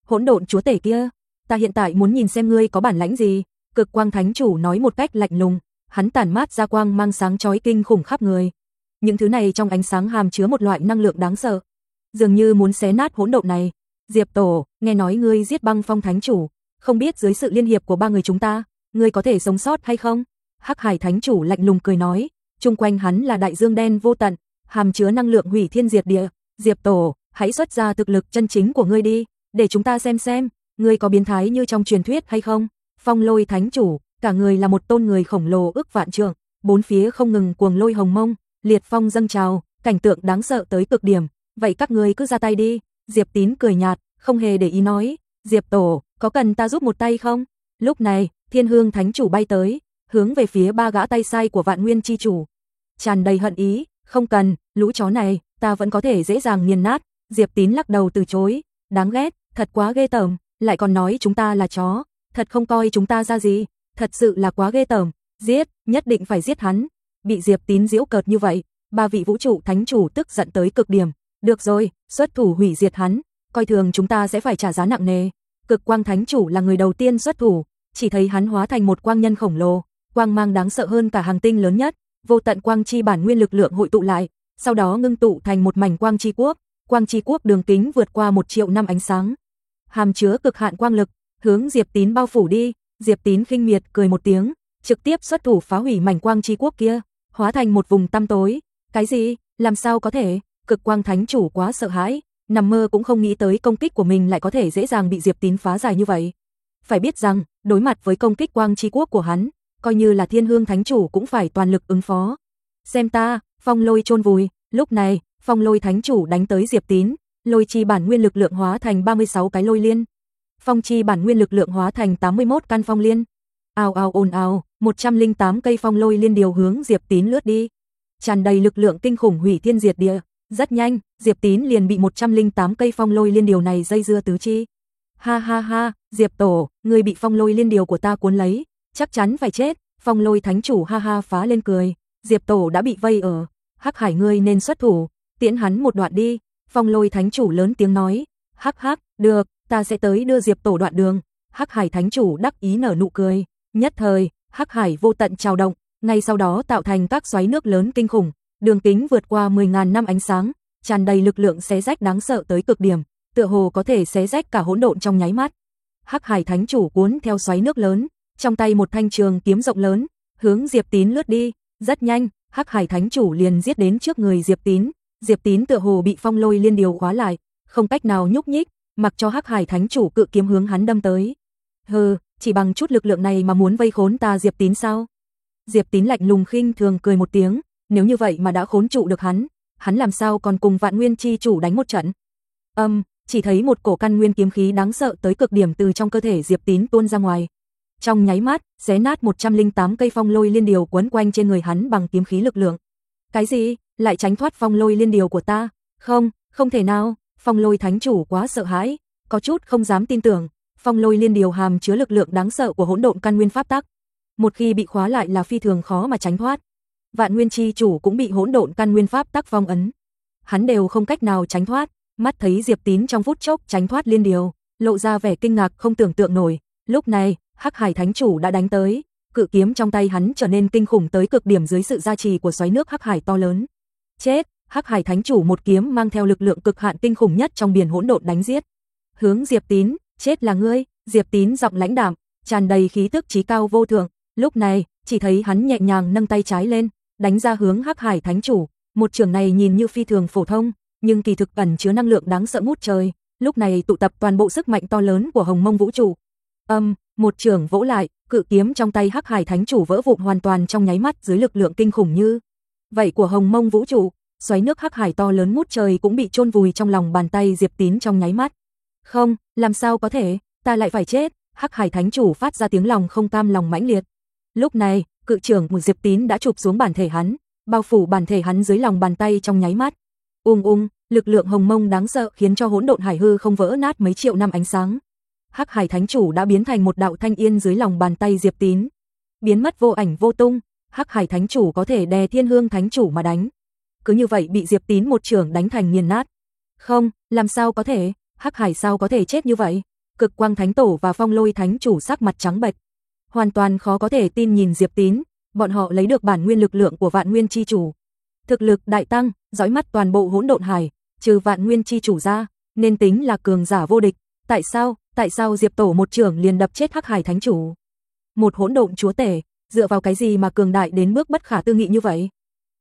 Hỗn độn chúa tể kia, ta hiện tại muốn nhìn xem ngươi có bản lãnh gì. Cực quang thánh chủ nói một cách lạnh lùng, hắn tản mát ra quang mang sáng chói kinh khủng khắp người. Những thứ này trong ánh sáng hàm chứa một loại năng lượng đáng sợ, dường như muốn xé nát hỗn độn này. Diệp Tổ, nghe nói ngươi giết Băng Phong thánh chủ, không biết dưới sự liên hiệp của ba người chúng ta, ngươi có thể sống sót hay không? Hắc Hải thánh chủ lạnh lùng cười nói, chung quanh hắn là đại dương đen vô tận, hàm chứa năng lượng hủy thiên diệt địa. Diệp Tổ, hãy xuất ra thực lực chân chính của ngươi đi, để chúng ta xem, ngươi có biến thái như trong truyền thuyết hay không? Phong Lôi thánh chủ, cả người là một tôn người khổng lồ ức vạn trượng, bốn phía không ngừng cuồng lôi hồng mông, liệt phong dâng trào, cảnh tượng đáng sợ tới cực điểm. Vậy các ngươi cứ ra tay đi. Diệp Tín cười nhạt, không hề để ý nói, Diệp Tổ, có cần ta giúp một tay không? Lúc này, Thiên Hương thánh chủ bay tới, hướng về phía ba gã tay sai của Vạn Nguyên chi chủ, tràn đầy hận ý. Không cần, lũ chó này, ta vẫn có thể dễ dàng nghiền nát. Diệp Tín lắc đầu từ chối, đáng ghét, thật quá ghê tởm, lại còn nói chúng ta là chó, thật không coi chúng ta ra gì, thật sự là quá ghê tởm, giết, nhất định phải giết hắn. Bị Diệp Tín giễu cợt như vậy, ba vị vũ trụ thánh chủ tức giận tới cực điểm, được rồi, xuất thủ hủy diệt hắn, coi thường chúng ta sẽ phải trả giá nặng nề. Cực quang thánh chủ là người đầu tiên xuất thủ, chỉ thấy hắn hóa thành một quang nhân khổng lồ, quang mang đáng sợ hơn cả hành tinh lớn nhất, vô tận quang chi bản nguyên lực lượng hội tụ lại, sau đó ngưng tụ thành một mảnh quang chi quốc. Quang chi quốc đường kính vượt qua 1 triệu năm ánh sáng, hàm chứa cực hạn quang lực, hướng Diệp Tín bao phủ đi. Diệp Tín khinh miệt cười một tiếng, trực tiếp xuất thủ phá hủy mảnh quang chi quốc kia, hóa thành một vùng tăm tối. Cái gì? Làm sao có thể? Cực quang thánh chủ quá sợ hãi, nằm mơ cũng không nghĩ tới công kích của mình lại có thể dễ dàng bị Diệp Tín phá giải như vậy. Phải biết rằng, đối mặt với công kích quang chi quốc của hắn, coi như là Thiên Hương thánh chủ cũng phải toàn lực ứng phó. Xem ta, phong lôi chôn vùi. Lúc này, Phong Lôi thánh chủ đánh tới Diệp Tín, lôi chi bản nguyên lực lượng hóa thành 36 cái lôi liên, phong chi bản nguyên lực lượng hóa thành 81 căn phong liên. Ào ào ồn ào, 108 cây phong lôi liên điều hướng Diệp Tín lướt đi, tràn đầy lực lượng kinh khủng hủy thiên diệt địa. Rất nhanh, Diệp Tín liền bị 108 cây phong lôi liên điều này dây dưa tứ chi. Ha ha ha, Diệp Tổ, ngươi bị phong lôi liên điều của ta cuốn lấy, chắc chắn phải chết. Phong Lôi thánh chủ ha ha phá lên cười, Diệp Tổ đã bị vây ở, Hắc Hải ngươi nên xuất thủ, tiễn hắn một đoạn đi. Phong Lôi thánh chủ lớn tiếng nói, hắc hắc, được, ta sẽ tới đưa Diệp Tổ đoạn đường. Hắc Hải thánh chủ đắc ý nở nụ cười, nhất thời, Hắc Hải vô tận trào động, ngay sau đó tạo thành các xoáy nước lớn kinh khủng, đường kính vượt qua 10.000 năm ánh sáng, tràn đầy lực lượng xé rách đáng sợ tới cực điểm, tựa hồ có thể xé rách cả hỗn độn trong nháy mắt. Hắc Hải thánh chủ cuốn theo xoáy nước lớn, trong tay một thanh trường kiếm rộng lớn, hướng Diệp Tín lướt đi. Rất nhanh, Hắc Hải thánh chủ liền giết đến trước người Diệp Tín. Diệp Tín tựa hồ bị phong lôi liên điều khóa lại, không cách nào nhúc nhích, mặc cho Hắc Hải thánh chủ cự kiếm hướng hắn đâm tới. Hừ, chỉ bằng chút lực lượng này mà muốn vây khốn ta Diệp Tín sao? Diệp Tín lạnh lùng khinh thường cười một tiếng, nếu như vậy mà đã khốn trụ được hắn làm sao còn cùng Vạn Nguyên chi chủ đánh một trận? Chỉ thấy một cổ căn nguyên kiếm khí đáng sợ tới cực điểm từ trong cơ thể Diệp Tín tuôn ra ngoài. Trong nháy mắt, xé nát 108 cây phong lôi liên điều quấn quanh trên người hắn bằng kiếm khí lực lượng. Cái gì? Lại tránh thoát phong lôi liên điều của ta? Không, không thể nào. Phong Lôi thánh chủ quá sợ hãi, có chút không dám tin tưởng. Phong lôi liên điều hàm chứa lực lượng đáng sợ của hỗn độn căn nguyên pháp tắc, một khi bị khóa lại là phi thường khó mà tránh thoát. Vạn Nguyên chi chủ cũng bị hỗn độn căn nguyên pháp tắc phong ấn, hắn đều không cách nào tránh thoát. Mắt thấy Diệp Tín trong phút chốc tránh thoát liên điều, lộ ra vẻ kinh ngạc không tưởng tượng nổi. Lúc này, Hắc Hải thánh chủ đã đánh tới, cự kiếm trong tay hắn trở nên kinh khủng tới cực điểm dưới sự gia trì của xoáy nước Hắc Hải to lớn. Chết! Hắc Hải thánh chủ một kiếm mang theo lực lượng cực hạn kinh khủng nhất trong biển hỗn độn đánh giết, hướng Diệp Tín. Chết là ngươi! Diệp Tín giọng lãnh đạm, tràn đầy khí tức chí cao vô thượng. Lúc này, chỉ thấy hắn nhẹ nhàng nâng tay trái lên, đánh ra hướng Hắc Hải thánh chủ. Một chưởng này nhìn như phi thường phổ thông, nhưng kỳ thực ẩn chứa năng lượng đáng sợ ngút trời. Lúc này tụ tập toàn bộ sức mạnh to lớn của Hồng Mông vũ trụ. Một chưởng vỗ lại, cự kiếm trong tay Hắc Hải thánh chủ vỡ vụn hoàn toàn trong nháy mắt dưới lực lượng kinh khủng như vậy của Hồng Mông vũ trụ. Xoáy nước Hắc Hải to lớn ngút trời cũng bị chôn vùi trong lòng bàn tay Diệp Tín trong nháy mắt. Không, làm sao có thể, ta lại phải chết? Hắc Hải thánh chủ phát ra tiếng lòng không cam lòng mãnh liệt. Lúc này, cự trưởng của Diệp Tín đã chụp xuống bản thể hắn, bao phủ bản thể hắn dưới lòng bàn tay trong nháy mắt. Lực lượng Hồng Mông đáng sợ khiến cho hỗn độn hải hư không vỡ nát mấy triệu năm ánh sáng. Hắc Hải thánh chủ đã biến thành một đạo thanh yên dưới lòng bàn tay Diệp Tín, biến mất vô ảnh vô tung. Hắc Hải thánh chủ có thể đè Thiên Hương thánh chủ mà đánh, cứ như vậy bị Diệp Tín một chưởng đánh thành nghiền nát. Không, làm sao có thể? Hắc Hải sao có thể chết như vậy? Cực Quang Thánh Tổ và Phong Lôi Thánh Chủ sắc mặt trắng bệch, hoàn toàn khó có thể tin nhìn Diệp Tín, bọn họ lấy được bản nguyên lực lượng của Vạn Nguyên chi chủ, thực lực đại tăng, dõi mắt toàn bộ hỗn độn hải, trừ Vạn Nguyên chi chủ ra, nên tính là cường giả vô địch. Tại sao Diệp Tổ một trưởng liền đập chết Hắc Hải Thánh Chủ? Một hỗn độn chúa tể, dựa vào cái gì mà cường đại đến mức bất khả tư nghị như vậy?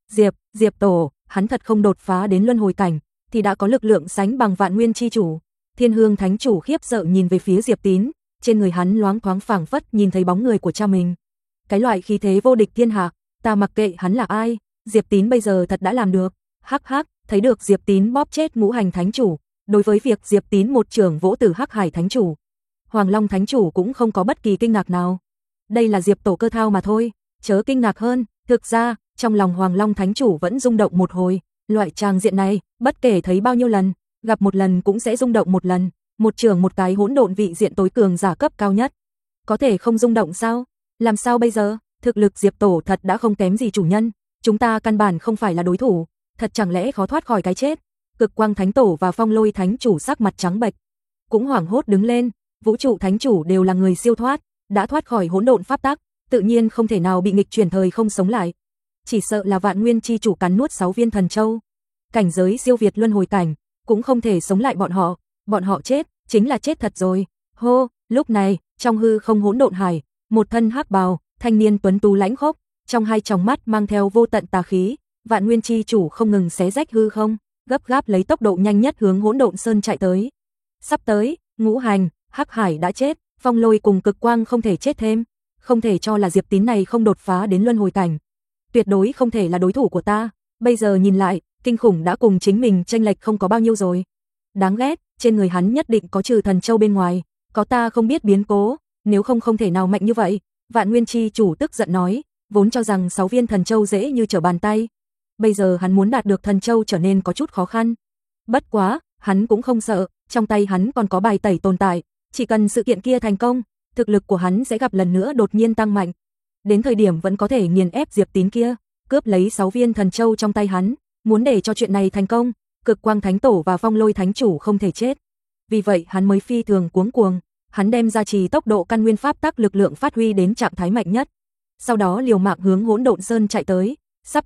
Diệp Tổ, hắn thật không đột phá đến luân hồi cảnh thì đã có lực lượng sánh bằng Vạn Nguyên chi chủ. Thiên Hương Thánh Chủ khiếp sợ nhìn về phía Diệp Tín, trên người hắn loáng thoáng phảng phất nhìn thấy bóng người của cha mình. Cái loại khí thế vô địch thiên hạ, ta mặc kệ hắn là ai, Diệp Tín bây giờ thật đã làm được. Hắc hắc, thấy được Diệp Tín bóp chết Ngũ Hành Thánh Chủ, đối với việc Diệp Tín một trưởng vỗ từ Hắc Hải Thánh Chủ, Hoàng Long Thánh Chủ cũng không có bất kỳ kinh ngạc nào. Đây là Diệp Tổ cơ thao mà thôi, chớ kinh ngạc hơn. Thực ra, trong lòng Hoàng Long Thánh Chủ vẫn rung động một hồi, loại tràng diện này, bất kể thấy bao nhiêu lần, gặp một lần cũng sẽ rung động một lần, một trưởng một cái hỗn độn vị diện tối cường giả cấp cao nhất. Có thể không rung động sao? Làm sao bây giờ? Thực lực Diệp Tổ thật đã không kém gì chủ nhân, chúng ta căn bản không phải là đối thủ, thật chẳng lẽ khó thoát khỏi cái chết? Cực Quang Thánh Tổ và Phong Lôi Thánh Chủ sắc mặt trắng bệch, cũng hoảng hốt đứng lên, Vũ trụ Thánh Chủ đều là người siêu thoát, đã thoát khỏi hỗn độn pháp tắc, tự nhiên không thể nào bị nghịch chuyển thời không sống lại. Chỉ sợ là Vạn Nguyên chi chủ cắn nuốt 6 viên thần châu, cảnh giới siêu việt luân hồi cảnh, cũng không thể sống lại bọn họ chết, chính là chết thật rồi. Hô, lúc này, trong hư không hỗn độn hải, một thân hắc bào, thanh niên tuấn tú lãnh khốc, trong hai tròng mắt mang theo vô tận tà khí, Vạn Nguyên chi chủ không ngừng xé rách hư không, gấp gáp lấy tốc độ nhanh nhất hướng Hỗn Độn Sơn chạy tới. Sắp tới, Ngũ Hành, Hắc Hải đã chết, Phong Lôi cùng Cực Quang không thể chết thêm, không thể cho là Diệp Tín này không đột phá đến luân hồi cảnh, tuyệt đối không thể là đối thủ của ta. Bây giờ nhìn lại, kinh khủng đã cùng chính mình chênh lệch không có bao nhiêu rồi. Đáng ghét, trên người hắn nhất định có trừ thần châu bên ngoài, có ta không biết biến cố, nếu không thể nào mạnh như vậy. Vạn Nguyên chi chủ tức giận nói, vốn cho rằng 6 viên thần châu dễ như trở bàn tay, bây giờ hắn muốn đạt được thần châu trở nên có chút khó khăn. Bất quá, hắn cũng không sợ, trong tay hắn còn có bài tẩy tồn tại, chỉ cần sự kiện kia thành công, thực lực của hắn sẽ gặp lần nữa đột nhiên tăng mạnh. Đến thời điểm vẫn có thể nghiền ép Diệp Tín kia, cướp lấy 6 viên thần châu trong tay hắn, muốn để cho chuyện này thành công, Cực Quang Thánh Tổ và Phong Lôi Thánh Chủ không thể chết. Vì vậy hắn mới phi thường cuống cuồng, hắn đem gia trì tốc độ căn nguyên pháp tắc lực lượng phát huy đến trạng thái mạnh nhất. Sau đó liều mạng hướng Hỗn Độn Sơn chạy tới,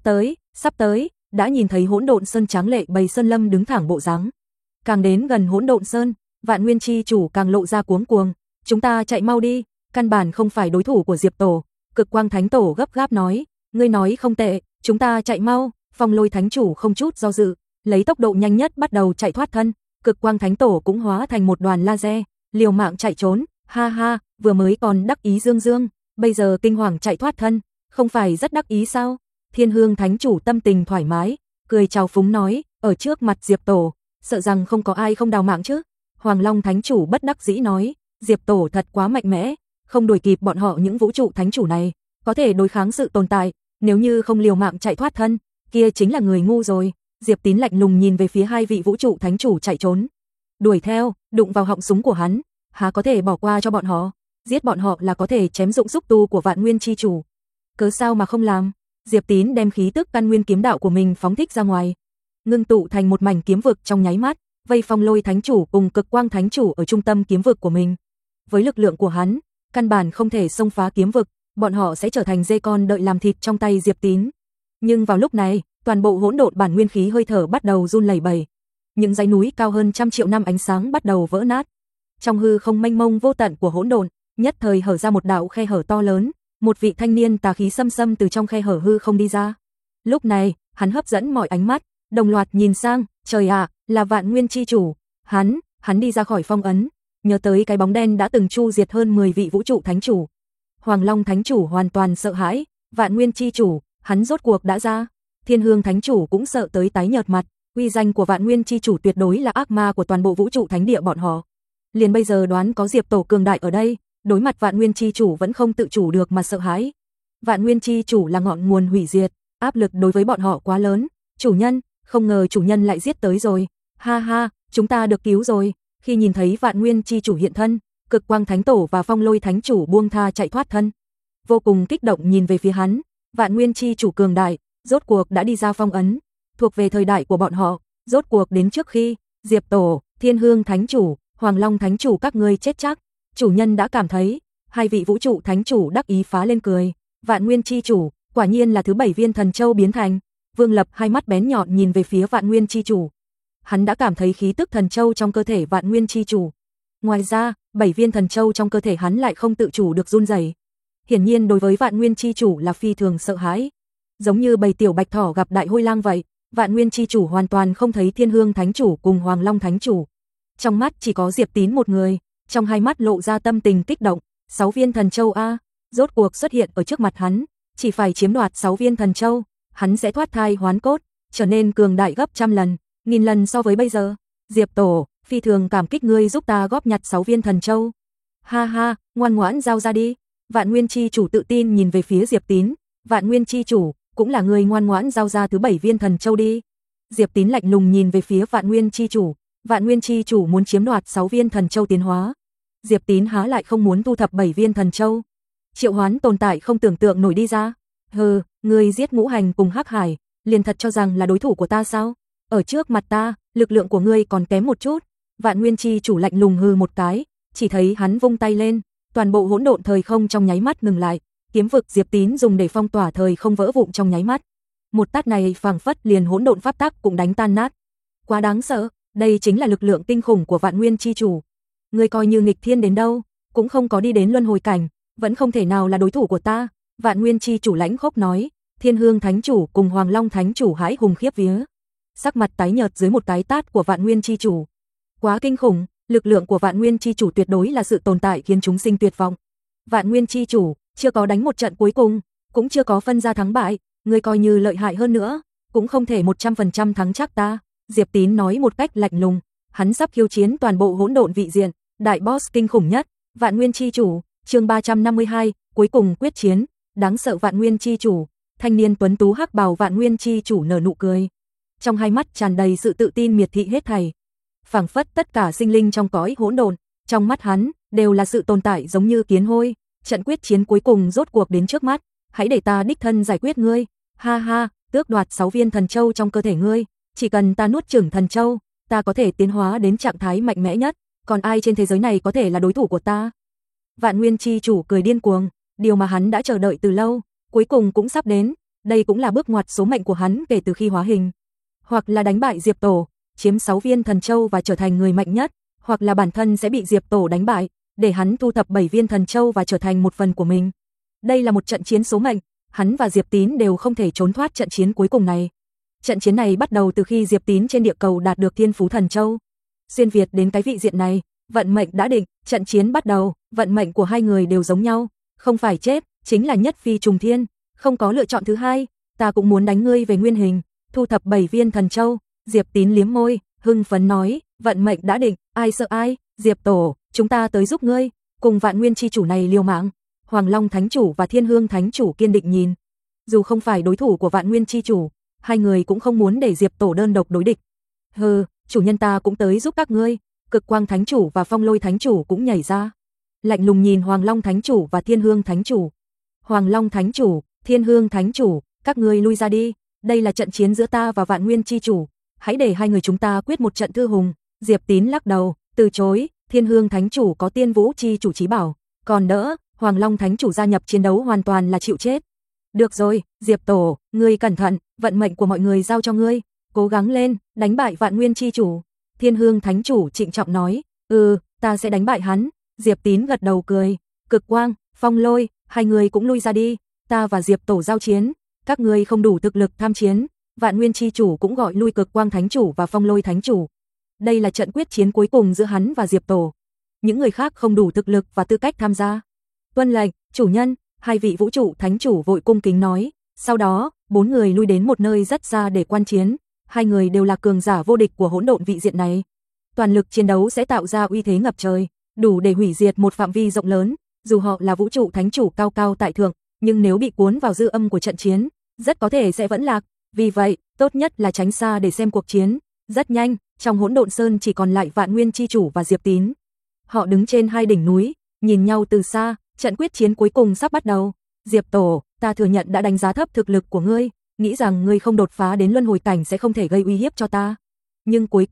sắp tới, đã nhìn thấy Hỗn Độn Sơn tráng lệ bầy sơn lâm đứng thẳng bộ dáng. Càng đến gần Hỗn Độn Sơn, Vạn Nguyên chi chủ càng lộ ra cuống cuồng, chúng ta chạy mau đi, căn bản không phải đối thủ của Diệp Tổ. Cực Quang Thánh Tổ gấp gáp nói, ngươi nói không tệ, chúng ta chạy mau. Phong Lôi Thánh Chủ không chút do dự, lấy tốc độ nhanh nhất bắt đầu chạy thoát thân. Cực Quang Thánh Tổ cũng hóa thành một đoàn laser, liều mạng chạy trốn. Ha ha, vừa mới còn đắc ý dương, bây giờ kinh hoàng chạy thoát thân, không phải rất đắc ý sao? Thiên Hương Thánh Chủ tâm tình thoải mái, cười chào phúng nói, ở trước mặt Diệp Tổ, sợ rằng không có ai không đào mạng chứ? Hoàng Long Thánh Chủ bất đắc dĩ nói, Diệp Tổ thật quá mạnh mẽ, không đuổi kịp bọn họ những vũ trụ thánh chủ này, có thể đối kháng sự tồn tại, nếu như không liều mạng chạy thoát thân, kia chính là người ngu rồi. Diệp Tín lạnh lùng nhìn về phía hai vị vũ trụ thánh chủ chạy trốn, đuổi theo, đụng vào họng súng của hắn, há có thể bỏ qua cho bọn họ, giết bọn họ là có thể chém dụng xúc tu của Vạn Nguyên chi chủ, cớ sao mà không làm? Diệp Tín đem khí tức căn nguyên kiếm đạo của mình phóng thích ra ngoài, ngưng tụ thành một mảnh kiếm vực trong nháy mắt, vây Phong Lôi Thánh Chủ cùng Cực Quang Thánh Chủ ở trung tâm kiếm vực của mình. Với lực lượng của hắn, căn bản không thể xông phá kiếm vực, bọn họ sẽ trở thành dê con đợi làm thịt trong tay Diệp Tín. Nhưng vào lúc này, toàn bộ hỗn độn bản nguyên khí hơi thở bắt đầu run lẩy bẩy. Những dãy núi cao hơn 100 triệu năm ánh sáng bắt đầu vỡ nát. Trong hư không mênh mông vô tận của hỗn độn, nhất thời hở ra một đạo khe hở to lớn, một vị thanh niên tà khí xâm xâm từ trong khe hở hư không đi ra. Lúc này, hắn hấp dẫn mọi ánh mắt, đồng loạt nhìn sang, trời ạ, là Vạn Nguyên chi chủ. Hắn đi ra khỏi phong ấn, nhớ tới cái bóng đen đã từng chu diệt hơn 10 vị vũ trụ thánh chủ. Hoàng Long Thánh Chủ hoàn toàn sợ hãi, Vạn Nguyên chi chủ, hắn rốt cuộc đã ra. Thiên Hương Thánh Chủ cũng sợ tới tái nhợt mặt, uy danh của Vạn Nguyên chi chủ tuyệt đối là ác ma của toàn bộ vũ trụ thánh địa bọn họ. Liền bây giờ đoán có Diệp Tổ cường đại ở đây, đối mặt Vạn Nguyên chi chủ vẫn không tự chủ được mà sợ hãi. Vạn Nguyên chi chủ là ngọn nguồn hủy diệt, áp lực đối với bọn họ quá lớn. Chủ nhân, không ngờ chủ nhân lại giết tới rồi. Ha ha, chúng ta được cứu rồi. Khi nhìn thấy Vạn Nguyên chi chủ hiện thân, Cực Quang Thánh Tổ và Phong Lôi Thánh Chủ buông tha chạy thoát thân, vô cùng kích động nhìn về phía hắn. Vạn Nguyên chi chủ cường đại, rốt cuộc đã đi ra phong ấn, thuộc về thời đại của bọn họ, rốt cuộc đến trước khi Diệp Tổ, Thiên Hương Thánh Chủ, Hoàng Long Thánh Chủ các ngươi chết chắc. Chủ nhân đã cảm thấy. Hai vị vũ trụ thánh chủ đắc ý phá lên cười. Vạn Nguyên Chi Chủ, quả nhiên là thứ 7 viên thần châu biến thành. Vương Lập hai mắt bén nhọn nhìn về phía Vạn Nguyên Chi Chủ. Hắn đã cảm thấy khí tức thần châu trong cơ thể Vạn Nguyên Chi Chủ. Ngoài ra, 7 viên thần châu trong cơ thể hắn lại không tự chủ được run rẩy. Hiển nhiên đối với Vạn Nguyên Chi Chủ là phi thường sợ hãi. Giống như bầy tiểu bạch thỏ gặp đại hôi lang vậy, Vạn Nguyên Chi Chủ hoàn toàn không thấy Thiên Hương Thánh Chủ cùng Hoàng Long Thánh Chủ. Trong mắt chỉ có Diệp Tín một người, trong hai mắt lộ ra tâm tình kích động. 6 viên thần châu a, rốt cuộc xuất hiện ở trước mặt hắn, chỉ phải chiếm đoạt 6 viên thần châu, hắn sẽ thoát thai hoán cốt, trở nên cường đại gấp trăm lần, nghìn lần so với bây giờ. Diệp Tổ, phi thường cảm kích ngươi giúp ta góp nhặt 6 viên thần châu. Ha ha, ngoan ngoãn giao ra đi. Vạn Nguyên Chi Chủ tự tin nhìn về phía Diệp Tín. Vạn Nguyên Chi Chủ, cũng là người ngoan ngoãn giao ra thứ 7 viên thần châu đi. Diệp Tín lạnh lùng nhìn về phía Vạn Nguyên Chi Chủ. Vạn Nguyên Chi Chủ muốn chiếm đoạt 6 viên thần châu tiến hóa. Diệp Tín há lại không muốn thu thập 7 viên thần châu. Triệu hoán tồn tại không tưởng tượng nổi đi ra. Hừ, ngươi giết Ngũ Hành cùng Hắc Hải, liền thật cho rằng là đối thủ của ta sao? Ở trước mặt ta, lực lượng của ngươi còn kém một chút. Vạn Nguyên Chi Chủ lạnh lùng hừ một cái, chỉ thấy hắn vung tay lên, toàn bộ hỗn độn thời không trong nháy mắt ngừng lại, kiếm vực Diệp Tín dùng để phong tỏa thời không vỡ vụn trong nháy mắt. Một tát này phảng phất liền hỗn độn pháp tắc cũng đánh tan nát. Quá đáng sợ, đây chính là lực lượng kinh khủng của Vạn Nguyên Chi Chủ. Ngươi coi như nghịch thiên đến đâu, cũng không có đi đến luân hồi cảnh, vẫn không thể nào là đối thủ của ta. Vạn Nguyên Chi Chủ lãnh khốc nói. Thiên Hương Thánh Chủ cùng Hoàng Long Thánh Chủ hãi hùng khiếp vía, sắc mặt tái nhợt dưới một cái tát của Vạn Nguyên Chi Chủ. Quá kinh khủng, lực lượng của Vạn Nguyên Chi Chủ tuyệt đối là sự tồn tại khiến chúng sinh tuyệt vọng. Vạn Nguyên Chi Chủ chưa có đánh một trận cuối cùng, cũng chưa có phân ra thắng bại, ngươi coi như lợi hại hơn nữa, cũng không thể 100% thắng chắc ta. Diệp Tín nói một cách lạnh lùng, hắn sắp khiêu chiến toàn bộ hỗn độn vị diện, đại boss kinh khủng nhất. Vạn Nguyên Chi Chủ, chương 352, cuối cùng quyết chiến, đáng sợ Vạn Nguyên Chi Chủ. Thanh niên tuấn tú hắc bào Vạn Nguyên Chi Chủ nở nụ cười, trong hai mắt tràn đầy sự tự tin miệt thị hết thảy. Phảng phất tất cả sinh linh trong cõi hỗn độn, trong mắt hắn đều là sự tồn tại giống như kiến hôi. Trận quyết chiến cuối cùng rốt cuộc đến trước mắt, hãy để ta đích thân giải quyết ngươi. Ha ha, tước đoạt 6 viên thần châu trong cơ thể ngươi, chỉ cần ta nuốt chửng thần châu, ta có thể tiến hóa đến trạng thái mạnh mẽ nhất, còn ai trên thế giới này có thể là đối thủ của ta? Vạn Nguyên Chi Chủ cười điên cuồng, điều mà hắn đã chờ đợi từ lâu, cuối cùng cũng sắp đến, đây cũng là bước ngoặt số mệnh của hắn kể từ khi hóa hình. Hoặc là đánh bại Diệp Tổ, chiếm 6 viên thần châu và trở thành người mạnh nhất, hoặc là bản thân sẽ bị Diệp Tổ đánh bại, để hắn thu thập 7 viên thần châu và trở thành một phần của mình. Đây là một trận chiến số mệnh, hắn và Diệp Tín đều không thể trốn thoát trận chiến cuối cùng này. Trận chiến này bắt đầu từ khi Diệp Tín trên địa cầu đạt được Thiên Phú Thần Châu. Xuyên Việt đến cái vị diện này, vận mệnh đã định, trận chiến bắt đầu, vận mệnh của hai người đều giống nhau, không phải chết, chính là nhất phi trùng thiên, không có lựa chọn thứ hai, ta cũng muốn đánh ngươi về nguyên hình, thu thập 7 viên thần châu. Diệp Tín liếm môi, hưng phấn nói, vận mệnh đã định, ai sợ ai, Diệp Tổ, chúng ta tới giúp ngươi, cùng Vạn Nguyên Chi Chủ này liều mạng. Hoàng Long Thánh Chủ và Thiên Hương Thánh Chủ kiên định nhìn, dù không phải đối thủ của Vạn Nguyên Chi Chủ, hai người cũng không muốn để Diệp Tổ đơn độc đối địch. Hừ, chủ nhân ta cũng tới giúp các ngươi. Cực Quang Thánh Chủ và Phong Lôi Thánh Chủ cũng nhảy ra, lạnh lùng nhìn Hoàng Long Thánh Chủ và Thiên Hương Thánh Chủ. Hoàng Long Thánh Chủ, Thiên Hương Thánh Chủ, các ngươi lui ra đi, đây là trận chiến giữa ta và Vạn Nguyên Chi Chủ, hãy để hai người chúng ta quyết một trận thư hùng. Diệp Tín lắc đầu, từ chối, Thiên Hương Thánh Chủ có Tiên Vũ Chi Chủ chí bảo, còn đỡ, Hoàng Long Thánh Chủ gia nhập chiến đấu hoàn toàn là chịu chết. Được rồi, Diệp Tổ, ngươi cẩn thận, vận mệnh của mọi người giao cho ngươi, cố gắng lên, đánh bại Vạn Nguyên Chi Chủ. Thiên Hương Thánh Chủ trịnh trọng nói, ta sẽ đánh bại hắn. Diệp Tín gật đầu cười, Cực Quang, Phong Lôi, hai người cũng lui ra đi, ta và Diệp Tổ giao chiến, các ngươi không đủ thực lực tham chiến. Vạn Nguyên Chi Chủ cũng gọi lui Cực Quang Thánh Chủ và Phong Lôi Thánh Chủ. Đây là trận quyết chiến cuối cùng giữa hắn và Diệp Tổ. Những người khác không đủ thực lực và tư cách tham gia. Tuân lệnh, chủ nhân. Hai vị vũ trụ thánh chủ vội cung kính nói. Sau đó, 4 người lui đến một nơi rất xa để quan chiến. Hai người đều là cường giả vô địch của hỗn độn vị diện này. Toàn lực chiến đấu sẽ tạo ra uy thế ngập trời, đủ để hủy diệt một phạm vi rộng lớn. Dù họ là vũ trụ thánh chủ cao cao tại thượng, nhưng nếu bị cuốn vào dư âm của trận chiến, rất có thể sẽ vẫn lạc. Vì vậy, tốt nhất là tránh xa để xem cuộc chiến. Rất nhanh, trong hỗn độn sơn chỉ còn lại Vạn Nguyên Chi Chủ và Diệp Tín. Họ đứng trên hai đỉnh núi, nhìn nhau từ xa, trận quyết chiến cuối cùng sắp bắt đầu. Diệp Tổ, ta thừa nhận đã đánh giá thấp thực lực của ngươi, nghĩ rằng ngươi không đột phá đến luân hồi cảnh sẽ không thể gây uy hiếp cho ta. Nhưng cuối cùng,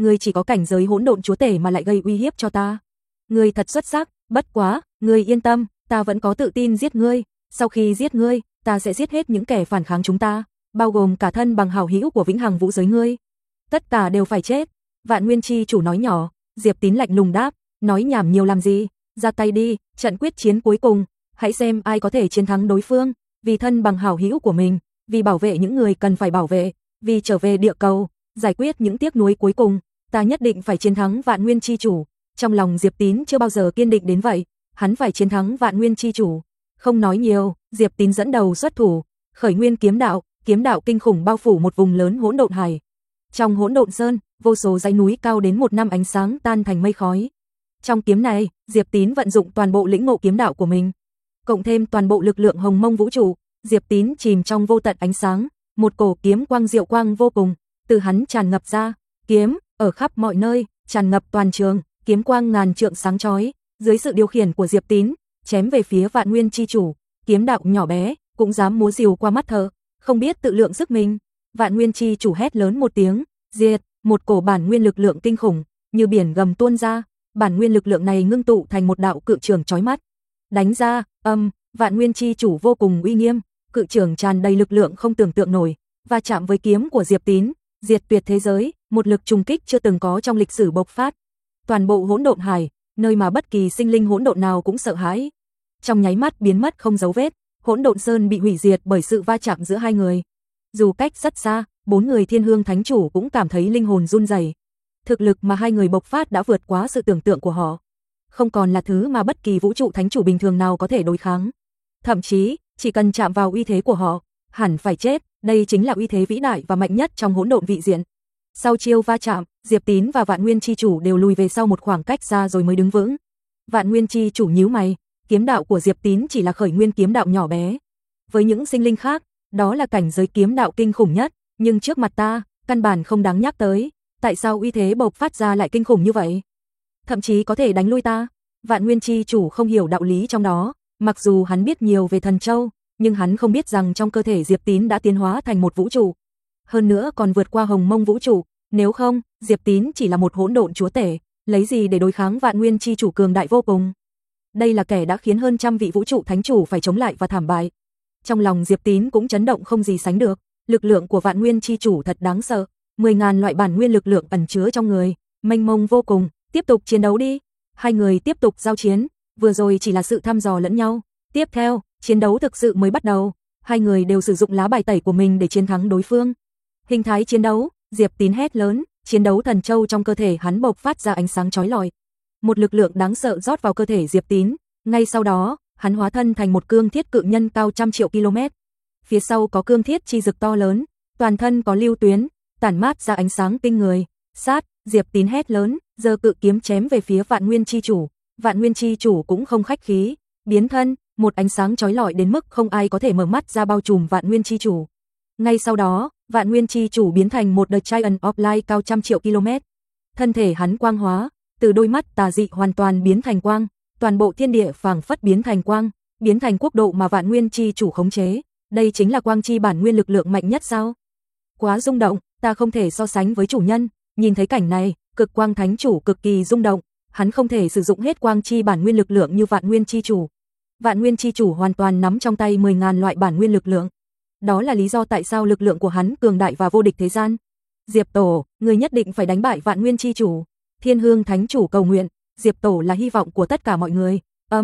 ngươi chỉ có cảnh giới hỗn độn chúa tể mà lại gây uy hiếp cho ta. Ngươi thật xuất sắc, bất quá, ngươi yên tâm, ta vẫn có tự tin giết ngươi, sau khi giết ngươi, ta sẽ giết hết những kẻ phản kháng chúng ta, bao gồm cả thân bằng hảo hữu của vĩnh hằng vũ giới ngươi. Tất cả đều phải chết. Vạn Nguyên Chi chủ nói nhỏ. Diệp Tín lạnh lùng đáp, nói nhảm nhiều làm gì, ra tay đi, trận quyết chiến cuối cùng, hãy xem ai có thể chiến thắng đối phương, vì thân bằng hảo hữu của mình, vì bảo vệ những người cần phải bảo vệ, vì trở về địa cầu, giải quyết những tiếc nuối cuối cùng, ta nhất định phải chiến thắng Vạn Nguyên Chi chủ. Trong lòng Diệp Tín chưa bao giờ kiên định đến vậy, hắn phải chiến thắng Vạn Nguyên Chi chủ. Không nói nhiều, Diệp Tín dẫn đầu xuất thủ, khởi nguyên kiếm đạo kinh khủng bao phủ một vùng lớn hỗn độn hải. Trong hỗn độn sơn, vô số dãy núi cao đến 1 năm ánh sáng tan thành mây khói. Trong kiếm này, Diệp Tín vận dụng toàn bộ lĩnh ngộ kiếm đạo của mình, cộng thêm toàn bộ lực lượng hồng mông vũ trụ, Diệp Tín chìm trong vô tận ánh sáng, một cổ kiếm quang diệu quang vô cùng, từ hắn tràn ngập ra, kiếm ở khắp mọi nơi, tràn ngập toàn trường, kiếm quang ngàn trượng sáng chói, dưới sự điều khiển của Diệp Tín, chém về phía Vạn Nguyên Chi chủ, kiếm đạo nhỏ bé, cũng dám múa rìu qua mắt thợ, không biết tự lượng sức mình. Vạn Nguyên Chi chủ hét lớn một tiếng, diệt, một cổ bản nguyên lực lượng kinh khủng, như biển gầm tuôn ra, bản nguyên lực lượng này ngưng tụ thành một đạo cự trường chói mắt. Đánh ra, Vạn Nguyên Chi chủ vô cùng uy nghiêm, cự trường tràn đầy lực lượng không tưởng tượng nổi, và chạm với kiếm của Diệp Tín, diệt tuyệt thế giới, một lực trùng kích chưa từng có trong lịch sử bộc phát. Toàn bộ hỗn độn hải, nơi mà bất kỳ sinh linh hỗn độn nào cũng sợ hãi, trong nháy mắt biến mất không dấu vết, hỗn độn sơn bị hủy diệt bởi sự va chạm giữa hai người. Dù cách rất xa, 4 người Thiên Hương Thánh chủ cũng cảm thấy linh hồn run rẩy. Thực lực mà hai người bộc phát đã vượt quá sự tưởng tượng của họ, không còn là thứ mà bất kỳ vũ trụ thánh chủ bình thường nào có thể đối kháng. Thậm chí, chỉ cần chạm vào uy thế của họ, hẳn phải chết, đây chính là uy thế vĩ đại và mạnh nhất trong hỗn độn vị diện. Sau chiêu va chạm, Diệp Tín và Vạn Nguyên Chi chủ đều lùi về sau một khoảng cách xa rồi mới đứng vững. Vạn Nguyên Chi chủ nhíu mày, kiếm đạo của Diệp Tín chỉ là khởi nguyên kiếm đạo nhỏ bé. Với những sinh linh khác, đó là cảnh giới kiếm đạo kinh khủng nhất, nhưng trước mặt ta, căn bản không đáng nhắc tới. Tại sao uy thế bộc phát ra lại kinh khủng như vậy? Thậm chí có thể đánh lui ta. Vạn Nguyên Chi chủ không hiểu đạo lý trong đó, mặc dù hắn biết nhiều về thần châu, nhưng hắn không biết rằng trong cơ thể Diệp Tín đã tiến hóa thành một vũ trụ. Hơn nữa còn vượt qua hồng mông vũ trụ, nếu không, Diệp Tín chỉ là một hỗn độn chúa tể, lấy gì để đối kháng Vạn Nguyên Chi chủ cường đại vô cùng. Đây là kẻ đã khiến hơn trăm vị vũ trụ thánh chủ phải chống lại và thảm bại. Trong lòng Diệp Tín cũng chấn động không gì sánh được, lực lượng của Vạn Nguyên Chi chủ thật đáng sợ, 10.000 loại bản nguyên lực lượng ẩn chứa trong người, mênh mông vô cùng, tiếp tục chiến đấu đi. Hai người tiếp tục giao chiến, vừa rồi chỉ là sự thăm dò lẫn nhau, tiếp theo, chiến đấu thực sự mới bắt đầu, hai người đều sử dụng lá bài tẩy của mình để chiến thắng đối phương. Hình thái chiến đấu, Diệp Tín hét lớn, chiến đấu thần châu trong cơ thể hắn bộc phát ra ánh sáng chói lọi. Một lực lượng đáng sợ rót vào cơ thể Diệp Tín, ngay sau đó, hắn hóa thân thành một cương thiết cự nhân cao trăm triệu km. Phía sau có cương thiết chi dực to lớn, toàn thân có lưu tuyến, tản mát ra ánh sáng kinh người. Sát, Diệp Tín hét lớn, giơ cự kiếm chém về phía Vạn Nguyên Chi chủ. Vạn Nguyên Chi chủ cũng không khách khí, biến thân, một ánh sáng chói lọi đến mức không ai có thể mở mắt ra bao trùm Vạn Nguyên Chi chủ. Ngay sau đó, Vạn Nguyên Chi chủ biến thành một The Giant of Light cao trăm triệu km. Thân thể hắn quang hóa, từ đôi mắt tà dị hoàn toàn biến thành quang, toàn bộ thiên địa phảng phất biến thành quang, biến thành quốc độ mà Vạn Nguyên Chi chủ khống chế. Đây chính là quang chi bản nguyên lực lượng mạnh nhất sao? Quá rung động, ta không thể so sánh với chủ nhân. Nhìn thấy cảnh này, Cực Quang Thánh chủ cực kỳ rung động, hắn không thể sử dụng hết quang chi bản nguyên lực lượng như Vạn Nguyên Chi chủ. Vạn Nguyên Chi chủ hoàn toàn nắm trong tay 10.000 loại bản nguyên lực lượng. Đó là lý do tại sao lực lượng của hắn cường đại và vô địch thế gian. Diệp Tổ, người nhất định phải đánh bại Vạn Nguyên Chi chủ. Thiên Hương Thánh chủ cầu nguyện, Diệp Tổ là hy vọng của tất cả mọi người.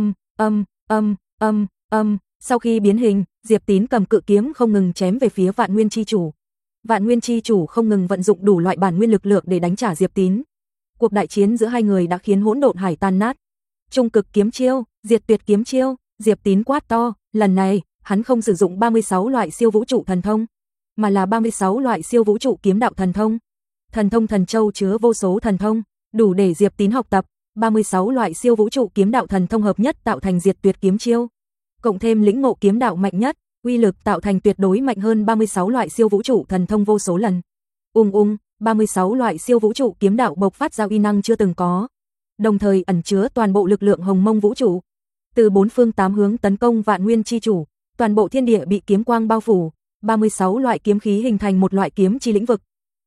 Sau khi biến hình, Diệp Tín cầm cự kiếm không ngừng chém về phía Vạn Nguyên Chi chủ. Vạn Nguyên Chi chủ không ngừng vận dụng đủ loại bản nguyên lực lượng để đánh trả Diệp Tín. Cuộc đại chiến giữa hai người đã khiến hỗn độn hải tan nát. Trung cực kiếm chiêu, diệt tuyệt kiếm chiêu, Diệp Tín quát to, lần này, hắn không sử dụng 36 loại siêu vũ trụ thần thông, mà là 36 loại siêu vũ trụ kiếm đạo thần thông. Thần thông thần châu chứa vô số thần thông, đủ để Diệp Tín học tập, 36 loại siêu vũ trụ kiếm đạo thần thông hợp nhất tạo thành diệt tuyệt kiếm chiêu. Cộng thêm lĩnh ngộ kiếm đạo mạnh nhất, uy lực tạo thành tuyệt đối mạnh hơn 36 loại siêu vũ trụ thần thông vô số lần. 36 loại siêu vũ trụ kiếm đạo bộc phát ra uy năng chưa từng có, đồng thời ẩn chứa toàn bộ lực lượng hồng mông vũ trụ. Từ 4 phương 8 hướng tấn công Vạn Nguyên Chi chủ, toàn bộ thiên địa bị kiếm quang bao phủ, 36 loại kiếm khí hình thành một loại kiếm chi lĩnh vực.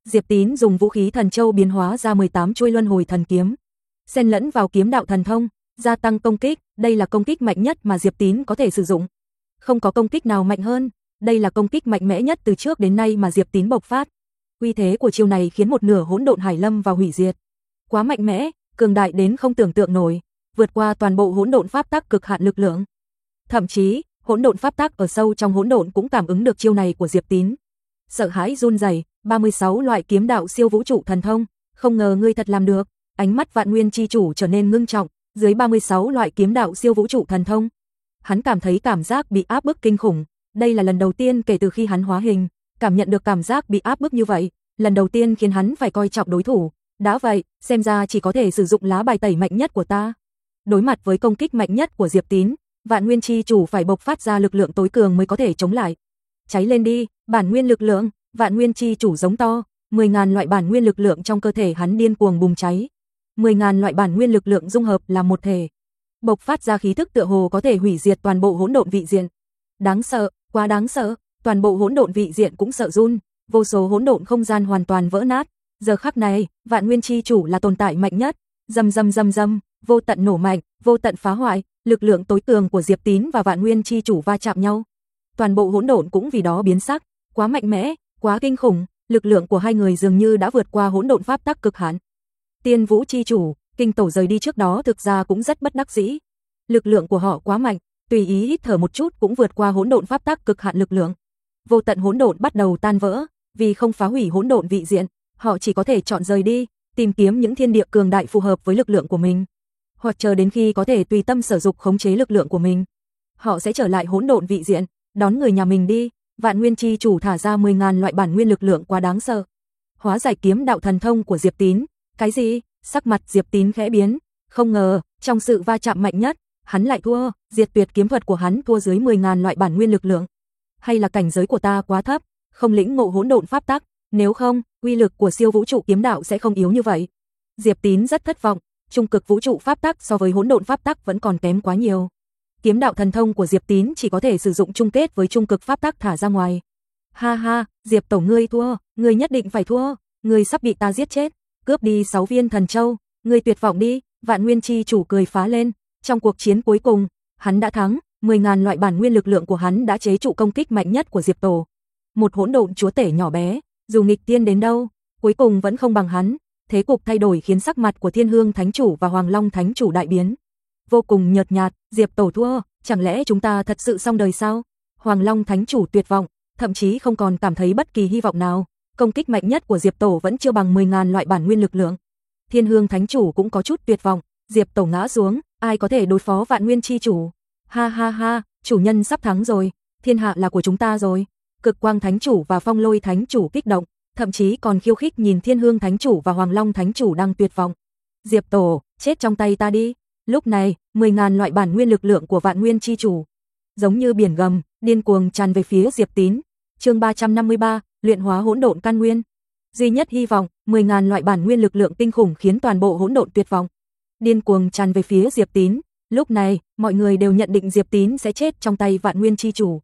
Diệp Tín dùng vũ khí thần châu biến hóa ra 18 chuôi luân hồi thần kiếm, xen lẫn vào kiếm đạo thần thông, gia tăng công kích, đây là công kích mạnh nhất mà Diệp Tín có thể sử dụng. Không có công kích nào mạnh hơn, đây là công kích mạnh mẽ nhất từ trước đến nay mà Diệp Tín bộc phát. Uy thế của chiêu này khiến một nửa hỗn độn hải lâm vào hủy diệt. Quá mạnh mẽ, cường đại đến không tưởng tượng nổi, vượt qua toàn bộ hỗn độn pháp tắc cực hạn lực lượng. Thậm chí, hỗn độn pháp tắc ở sâu trong hỗn độn cũng cảm ứng được chiêu này của Diệp Tín. Sợ hãi run rẩy, 36 loại kiếm đạo siêu vũ trụ thần thông, không ngờ ngươi thật làm được. Ánh mắt Vạn Nguyên chi chủ trở nên ngưng trọng, dưới 36 loại kiếm đạo siêu vũ trụ thần thông, hắn cảm thấy cảm giác bị áp bức kinh khủng, đây là lần đầu tiên kể từ khi hắn hóa hình, cảm nhận được cảm giác bị áp bức như vậy, lần đầu tiên khiến hắn phải coi trọng đối thủ. Đã vậy, xem ra chỉ có thể sử dụng lá bài tẩy mạnh nhất của ta. Đối mặt với công kích mạnh nhất của Diệp Tín, Vạn Nguyên chi chủ phải bộc phát ra lực lượng tối cường mới có thể chống lại. Cháy lên đi, bản nguyên lực lượng, Vạn Nguyên chi chủ giống to, 10.000 loại bản nguyên lực lượng trong cơ thể hắn điên cuồng bùng cháy. 10.000 loại bản nguyên lực lượng dung hợp làm một thể, bộc phát ra khí thức tựa hồ có thể hủy diệt toàn bộ hỗn độn vị diện. Đáng sợ, quá đáng sợ, toàn bộ hỗn độn vị diện cũng sợ run, vô số hỗn độn không gian hoàn toàn vỡ nát. Giờ khắc này, Vạn Nguyên chi chủ là tồn tại mạnh nhất, rầm rầm rầm rầm, vô tận nổ mạnh, vô tận phá hoại, lực lượng tối cường của Diệp Tín và Vạn Nguyên chi chủ va chạm nhau. Toàn bộ hỗn độn cũng vì đó biến sắc, quá mạnh mẽ, quá kinh khủng, lực lượng của hai người dường như đã vượt qua hỗn độn pháp tắc cực hạn. Tiên Vũ chi chủ, Kinh Tổ rời đi trước đó thực ra cũng rất bất đắc dĩ. Lực lượng của họ quá mạnh, tùy ý hít thở một chút cũng vượt qua hỗn độn pháp tắc cực hạn lực lượng. Vô tận hỗn độn bắt đầu tan vỡ, vì không phá hủy hỗn độn vị diện, họ chỉ có thể chọn rời đi, tìm kiếm những thiên địa cường đại phù hợp với lực lượng của mình, hoặc chờ đến khi có thể tùy tâm sử dụng khống chế lực lượng của mình, họ sẽ trở lại hỗn độn vị diện, đón người nhà mình đi. Vạn Nguyên chi chủ thả ra 10.000 loại bản nguyên lực lượng quá đáng sợ. Hóa giải kiếm đạo thần thông của Diệp Tín. Cái gì? Sắc mặt Diệp Tín khẽ biến, không ngờ, trong sự va chạm mạnh nhất, hắn lại thua, diệt tuyệt kiếm thuật của hắn thua dưới 10.000 loại bản nguyên lực lượng. Hay là cảnh giới của ta quá thấp, không lĩnh ngộ hỗn độn pháp tắc, nếu không, uy lực của siêu vũ trụ kiếm đạo sẽ không yếu như vậy. Diệp Tín rất thất vọng, trung cực vũ trụ pháp tắc so với hỗn độn pháp tắc vẫn còn kém quá nhiều. Kiếm đạo thần thông của Diệp Tín chỉ có thể sử dụng chung kết với trung cực pháp tắc thả ra ngoài. Ha ha, Diệp tổ ngươi thua, ngươi nhất định phải thua, ngươi sắp bị ta giết chết, cướp đi 6 viên thần châu, ngươi tuyệt vọng đi. Vạn Nguyên chi chủ cười phá lên, trong cuộc chiến cuối cùng, hắn đã thắng, 10.000 loại bản nguyên lực lượng của hắn đã chế trụ công kích mạnh nhất của Diệp tổ. Một hỗn độn chúa tể nhỏ bé, dù nghịch tiên đến đâu, cuối cùng vẫn không bằng hắn. Thế cục thay đổi khiến sắc mặt của Thiên Hương Thánh chủ và Hoàng Long Thánh chủ đại biến. Vô cùng nhợt nhạt, Diệp tổ thua, chẳng lẽ chúng ta thật sự xong đời sao? Hoàng Long Thánh chủ tuyệt vọng, thậm chí không còn cảm thấy bất kỳ hy vọng nào. Công kích mạnh nhất của Diệp tổ vẫn chưa bằng 10.000 loại bản nguyên lực lượng. Thiên Hương Thánh chủ cũng có chút tuyệt vọng, Diệp tổ ngã xuống, ai có thể đối phó Vạn Nguyên chi chủ? Ha ha ha, chủ nhân sắp thắng rồi, thiên hạ là của chúng ta rồi. Cực Quang Thánh chủ và Phong Lôi Thánh chủ kích động, thậm chí còn khiêu khích nhìn Thiên Hương Thánh chủ và Hoàng Long Thánh chủ đang tuyệt vọng. Diệp tổ, chết trong tay ta đi. Lúc này, 10.000 loại bản nguyên lực lượng của Vạn Nguyên chi chủ, giống như biển gầm, điên cuồng tràn về phía Diệp Tín. Chương 353, luyện hóa hỗn độn căn nguyên. Duy nhất hy vọng, 10.000 loại bản nguyên lực lượng kinh khủng khiến toàn bộ hỗn độn tuyệt vọng, điên cuồng tràn về phía Diệp Tín. Lúc này, mọi người đều nhận định Diệp Tín sẽ chết trong tay Vạn Nguyên chi chủ.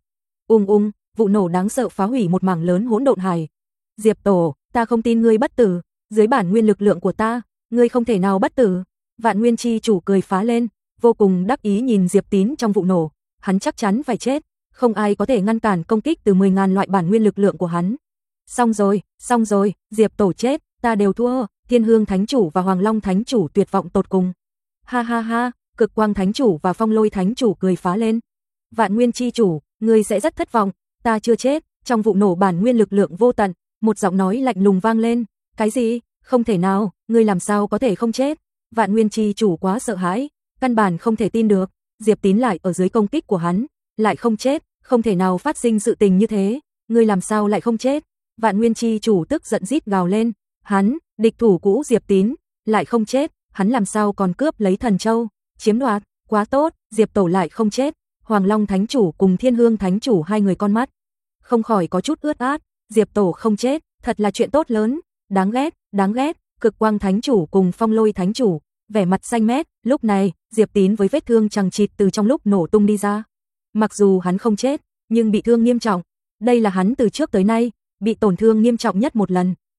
Vụ nổ đáng sợ phá hủy một mảng lớn hỗn độn hải. Diệp tổ, ta không tin ngươi bất tử, dưới bản nguyên lực lượng của ta, ngươi không thể nào bất tử. Vạn Nguyên chi chủ cười phá lên, vô cùng đắc ý nhìn Diệp Tín trong vụ nổ, hắn chắc chắn phải chết, không ai có thể ngăn cản công kích từ 10.000 loại bản nguyên lực lượng của hắn. Xong rồi, Diệp tổ chết, ta đều thua. Thiên Hương Thánh chủ và Hoàng Long Thánh chủ tuyệt vọng tột cùng. Ha ha ha, Cực Quang Thánh chủ và Phong Lôi Thánh chủ cười phá lên. Vạn Nguyên chi chủ, ngươi sẽ rất thất vọng, ta chưa chết. Trong vụ nổ bản nguyên lực lượng vô tận, một giọng nói lạnh lùng vang lên. Cái gì? Không thể nào, ngươi làm sao có thể không chết? Vạn Nguyên chi chủ quá sợ hãi, căn bản không thể tin được, Diệp Tín lại ở dưới công kích của hắn, lại không chết, không thể nào phát sinh sự tình như thế, ngươi làm sao lại không chết? Vạn Nguyên chi chủ tức giận rít gào lên, hắn, địch thủ cũ Diệp Tín, lại không chết, hắn làm sao còn cướp lấy thần châu, chiếm đoạt, quá tốt, Diệp tổ lại không chết. Hoàng Long Thánh chủ cùng Thiên Hương Thánh chủ hai người con mắt không khỏi có chút ướt át, Diệp tổ không chết, thật là chuyện tốt lớn, đáng ghét. Cực Quang Thánh chủ cùng Phong Lôi Thánh chủ, vẻ mặt xanh mét. Lúc này, Diệp Tín với vết thương chằng chịt từ trong lúc nổ tung đi ra. Mặc dù hắn không chết, nhưng bị thương nghiêm trọng. Đây là hắn từ trước tới nay bị tổn thương nghiêm trọng nhất một lần.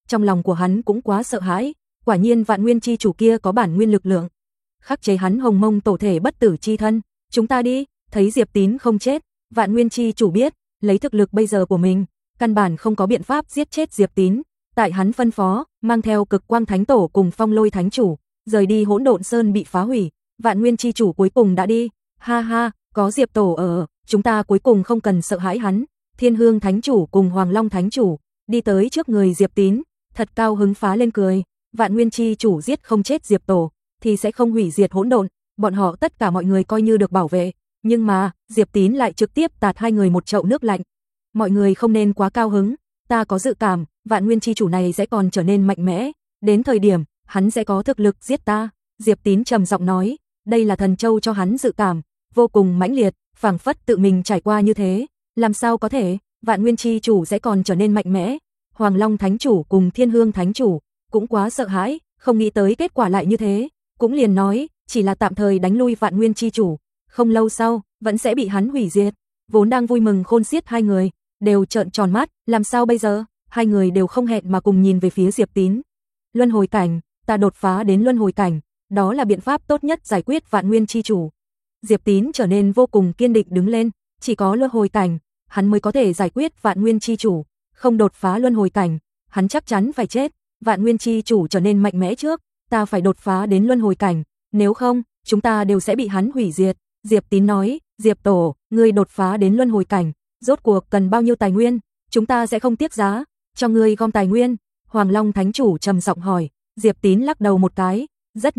trong lòng của hắn cũng quá sợ hãi, quả nhiên Vạn Nguyên chi chủ kia có bản nguyên lực lượng, khắc chế hắn Hồng Mông tổ thể bất tử chi thân. Chúng ta đi. Thấy Diệp Tín không chết, Vạn Nguyên chi chủ biết, lấy thực lực bây giờ của mình, căn bản không có biện pháp giết chết Diệp Tín. Tại hắn phân phó, mang theo Cực Quang Thánh Tổ cùng Phong Lôi Thánh Chủ, rời đi Hỗn Độn Sơn bị phá hủy. Vạn Nguyên chi chủ cuối cùng đã đi. Ha ha, có Diệp Tổ ở, chúng ta cuối cùng không cần sợ hãi hắn. Thiên Hương Thánh Chủ cùng Hoàng Long Thánh Chủ đi tới trước người Diệp Tín, thật cao hứng phá lên cười. Vạn Nguyên chi chủ giết không chết Diệp Tổ thì sẽ không hủy diệt hỗn độn, bọn họ tất cả mọi người coi như được bảo vệ, nhưng mà Diệp Tín lại trực tiếp tạt hai người một chậu nước lạnh. Mọi người không nên quá cao hứng, ta có dự cảm, Vạn Nguyên chi chủ này sẽ còn trở nên mạnh mẽ, đến thời điểm hắn sẽ có thực lực giết ta. Diệp Tín trầm giọng nói, đây là thần châu cho hắn dự cảm, vô cùng mãnh liệt, phảng phất tự mình trải qua như thế, làm sao có thể, Vạn Nguyên chi chủ sẽ còn trở nên mạnh mẽ. Hoàng Long Thánh Chủ cùng Thiên Hương Thánh Chủ cũng quá sợ hãi, không nghĩ tới kết quả lại như thế, cũng liền nói, chỉ là tạm thời đánh lui Vạn Nguyên chi chủ, không lâu sau, vẫn sẽ bị hắn hủy diệt. Vốn đang vui mừng khôn xiết hai người, đều trợn tròn mắt, làm sao bây giờ? Hai người đều không hẹn mà cùng nhìn về phía Diệp Tín. Luân hồi cảnh, ta đột phá đến luân hồi cảnh, đó là biện pháp tốt nhất giải quyết Vạn Nguyên chi chủ. Diệp Tín trở nên vô cùng kiên định đứng lên, chỉ có luân hồi cảnh, hắn mới có thể giải quyết Vạn Nguyên chi chủ, không đột phá luân hồi cảnh, hắn chắc chắn phải chết. Vạn Nguyên chi chủ trở nên mạnh mẽ trước, ta phải đột phá đến luân hồi cảnh, nếu không, chúng ta đều sẽ bị hắn hủy diệt. Diệp Tín nói, Diệp Tổ, ngươi đột phá đến luân hồi cảnh, rốt cuộc cần bao nhiêu tài nguyên, chúng ta sẽ không tiếc giá, cho ngươi gom tài nguyên. Hoàng Long Thánh Chủ trầm giọng hỏi. Diệp Tín lắc đầu một cái,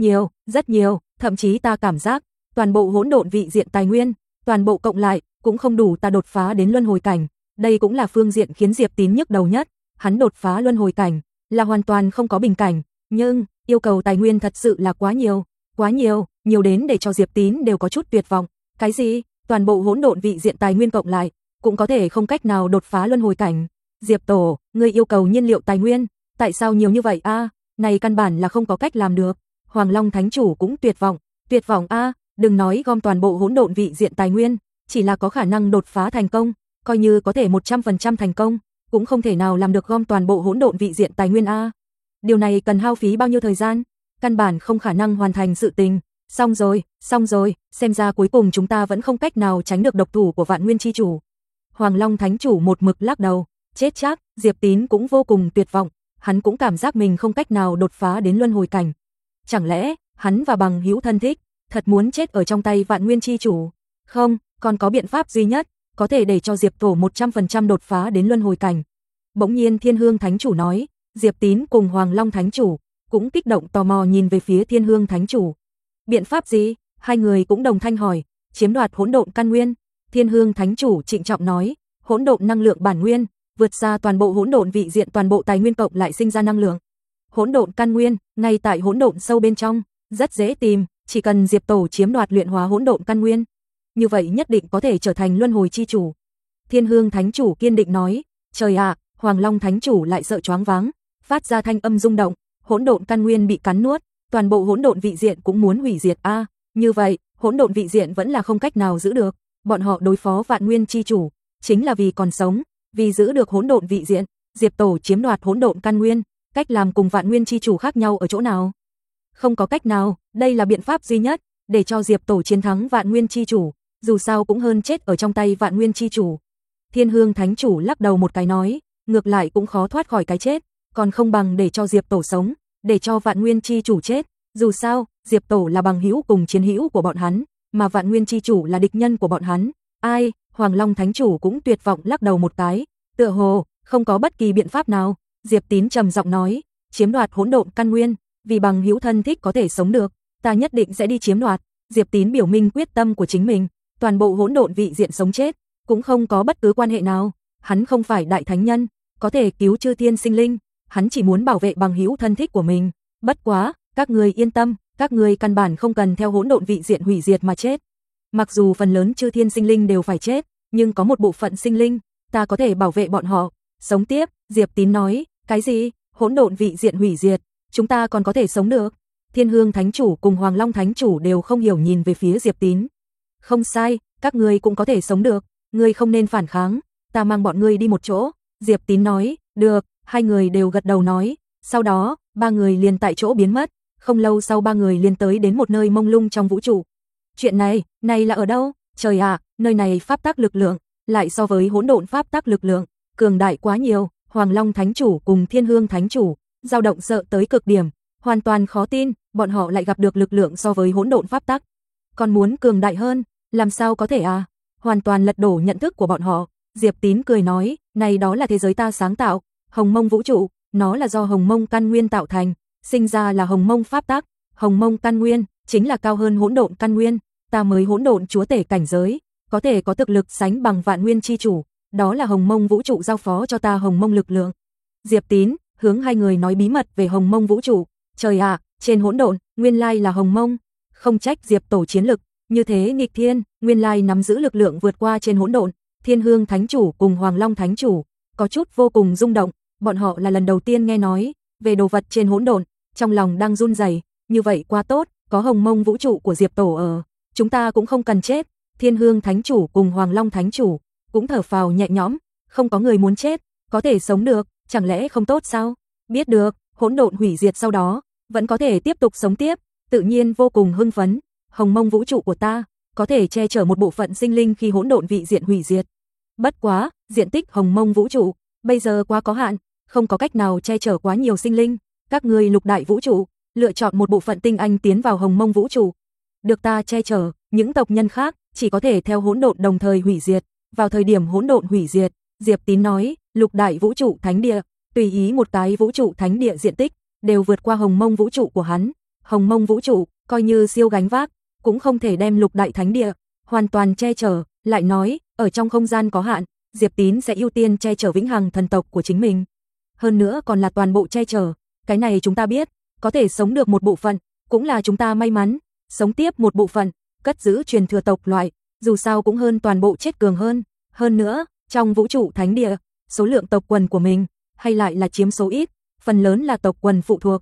rất nhiều, thậm chí ta cảm giác, toàn bộ hỗn độn vị diện tài nguyên, toàn bộ cộng lại, cũng không đủ ta đột phá đến luân hồi cảnh. Đây cũng là phương diện khiến Diệp Tín nhức đầu nhất, hắn đột phá luân hồi cảnh, là hoàn toàn không có bình cảnh, nhưng yêu cầu tài nguyên thật sự là quá nhiều, nhiều đến để cho Diệp Tín đều có chút tuyệt vọng. Cái gì? Toàn bộ hỗn độn vị diện tài nguyên cộng lại, cũng có thể không cách nào đột phá luân hồi cảnh. Diệp Tổ, ngươi yêu cầu nhiên liệu tài nguyên, tại sao nhiều như vậy a? Này căn bản là không có cách làm được. Hoàng Long Thánh Chủ cũng tuyệt vọng a, đừng nói gom toàn bộ hỗn độn vị diện tài nguyên, chỉ là có khả năng đột phá thành công, coi như có thể 100% thành công, cũng không thể nào làm được gom toàn bộ hỗn độn vị diện tài nguyên a. Điều này cần hao phí bao nhiêu thời gian, căn bản không khả năng hoàn thành sự tình. Xong rồi, xem ra cuối cùng chúng ta vẫn không cách nào tránh được độc thủ của Vạn Nguyên chi chủ. Hoàng Long Thánh Chủ một mực lắc đầu, chết chắc. Diệp Tín cũng vô cùng tuyệt vọng, hắn cũng cảm giác mình không cách nào đột phá đến luân hồi cảnh. Chẳng lẽ hắn và bằng hữu thân thích thật muốn chết ở trong tay Vạn Nguyên chi chủ? Không, còn có biện pháp duy nhất có thể để cho Diệp Tổ 100% đột phá đến luân hồi cảnh. Bỗng nhiên Thiên Hương Thánh Chủ nói. Diệp Tín cùng Hoàng Long Thánh Chủ cũng kích động tò mò nhìn về phía Thiên Hương Thánh Chủ. Biện pháp gì? Hai người cũng đồng thanh hỏi. Chiếm đoạt hỗn độn căn nguyên. Thiên Hương Thánh Chủ trịnh trọng nói, hỗn độn năng lượng bản nguyên, vượt xa toàn bộ hỗn độn vị diện, toàn bộ tài nguyên cộng lại sinh ra năng lượng. Hỗn độn căn nguyên, ngay tại hỗn độn sâu bên trong, rất dễ tìm, chỉ cần Diệp Tổ chiếm đoạt luyện hóa hỗn độn căn nguyên, như vậy nhất định có thể trở thành luân hồi chi chủ. Thiên Hương Thánh Chủ kiên định nói. Trời ạ, Hoàng Long Thánh Chủ lại sợ choáng váng, phát ra thanh âm rung động, hỗn độn căn nguyên bị cắn nuốt, toàn bộ hỗn độn vị diện cũng muốn hủy diệt a, như vậy, hỗn độn vị diện vẫn là không cách nào giữ được. Bọn họ đối phó Vạn Nguyên chi chủ, chính là vì còn sống, vì giữ được hỗn độn vị diện. Diệp Tổ chiếm đoạt hỗn độn căn nguyên, cách làm cùng Vạn Nguyên chi chủ khác nhau ở chỗ nào? Không có cách nào, đây là biện pháp duy nhất để cho Diệp Tổ chiến thắng Vạn Nguyên chi chủ, dù sao cũng hơn chết ở trong tay Vạn Nguyên chi chủ. Thiên Hương Thánh Chủ lắc đầu một cái nói, ngược lại cũng khó thoát khỏi cái chết, còn không bằng để cho Diệp Tổ sống, để cho Vạn Nguyên chi chủ chết. Dù sao, Diệp Tổ là bằng hữu cùng chiến hữu của bọn hắn, mà Vạn Nguyên chi chủ là địch nhân của bọn hắn. Ai? Hoàng Long Thánh Chủ cũng tuyệt vọng lắc đầu một cái, tựa hồ không có bất kỳ biện pháp nào. Diệp Tín trầm giọng nói, chiếm đoạt hỗn độn căn nguyên, vì bằng hữu thân thích có thể sống được, ta nhất định sẽ đi chiếm đoạt. Diệp Tín biểu minh quyết tâm của chính mình, toàn bộ hỗn độn vị diện sống chết cũng không có bất cứ quan hệ nào, hắn không phải đại thánh nhân, có thể cứu chư thiên sinh linh, hắn chỉ muốn bảo vệ bằng hữu thân thích của mình. Bất quá, các người yên tâm, các người căn bản không cần theo hỗn độn vị diện hủy diệt mà chết. Mặc dù phần lớn chư thiên sinh linh đều phải chết, nhưng có một bộ phận sinh linh, ta có thể bảo vệ bọn họ sống tiếp. Diệp Tín nói. Cái gì? Hỗn độn vị diện hủy diệt, chúng ta còn có thể sống được? Thiên Hương Thánh Chủ cùng Hoàng Long Thánh Chủ đều không hiểu nhìn về phía Diệp Tín. Không sai, các ngươi cũng có thể sống được, ngươi không nên phản kháng, ta mang bọn ngươi đi một chỗ. Diệp Tín nói. Được. Hai người đều gật đầu nói, sau đó, ba người liền tại chỗ biến mất, không lâu sau ba người liền tới đến một nơi mông lung trong vũ trụ. Chuyện này là ở đâu? Trời ạ, nơi này pháp tắc lực lượng, lại so với hỗn độn pháp tắc lực lượng, cường đại quá nhiều, Hoàng Long Thánh Chủ cùng Thiên Hương Thánh Chủ, dao động sợ tới cực điểm, hoàn toàn khó tin, bọn họ lại gặp được lực lượng so với hỗn độn pháp tắc. Còn muốn cường đại hơn, làm sao có thể à? Hoàn toàn lật đổ nhận thức của bọn họ. Diệp Tín cười nói, này đó là thế giới ta sáng tạo, Hồng Mông vũ trụ, nó là do Hồng Mông căn nguyên tạo thành, sinh ra là Hồng Mông pháp tắc, Hồng Mông căn nguyên chính là cao hơn hỗn độn căn nguyên, ta mới hỗn độn chúa tể cảnh giới, có thể có thực lực sánh bằng vạn nguyên chi chủ, đó là Hồng Mông vũ trụ giao phó cho ta Hồng Mông lực lượng. Diệp Tín hướng hai người nói bí mật về Hồng Mông vũ trụ, trời ạ, trên hỗn độn, nguyên lai là Hồng Mông, không trách Diệp tổ chiến lực như thế nghịch thiên, nguyên lai nắm giữ lực lượng vượt qua trên hỗn độn. Thiên Hương Thánh Chủ cùng Hoàng Long Thánh Chủ có chút vô cùng rung động, bọn họ là lần đầu tiên nghe nói về đồ vật trên hỗn độn, trong lòng đang run rẩy, như vậy quá tốt, có Hồng Mông vũ trụ của Diệp tổ ở, chúng ta cũng không cần chết. Thiên Hương Thánh Chủ cùng Hoàng Long Thánh Chủ cũng thở phào nhẹ nhõm, không có người muốn chết, có thể sống được, chẳng lẽ không tốt sao? Biết được, hỗn độn hủy diệt sau đó, vẫn có thể tiếp tục sống tiếp, tự nhiên vô cùng hưng phấn. Hồng Mông vũ trụ của ta có thể che chở một bộ phận sinh linh khi hỗn độn vị diện hủy diệt. Bất quá, diện tích Hồng Mông vũ trụ bây giờ quá có hạn, không có cách nào che chở quá nhiều sinh linh. Các ngươi lục đại vũ trụ lựa chọn một bộ phận tinh anh tiến vào Hồng Mông vũ trụ, được ta che chở, những tộc nhân khác chỉ có thể theo hỗn độn đồng thời hủy diệt. Vào thời điểm hỗn độn hủy diệt, Diệp Tín nói, lục đại vũ trụ thánh địa, tùy ý một cái vũ trụ thánh địa diện tích đều vượt qua Hồng Mông vũ trụ của hắn. Hồng Mông vũ trụ coi như siêu gánh vác cũng không thể đem lục đại thánh địa hoàn toàn che chở, lại nói, ở trong không gian có hạn, Diệp Tín sẽ ưu tiên che chở vĩnh hằng thần tộc của chính mình. Hơn nữa còn là toàn bộ che chở, cái này chúng ta biết, có thể sống được một bộ phận, cũng là chúng ta may mắn, sống tiếp một bộ phận, cất giữ truyền thừa tộc loại, dù sao cũng hơn toàn bộ chết cường hơn. Hơn nữa, trong vũ trụ thánh địa, số lượng tộc quần của mình hay lại là chiếm số ít, phần lớn là tộc quần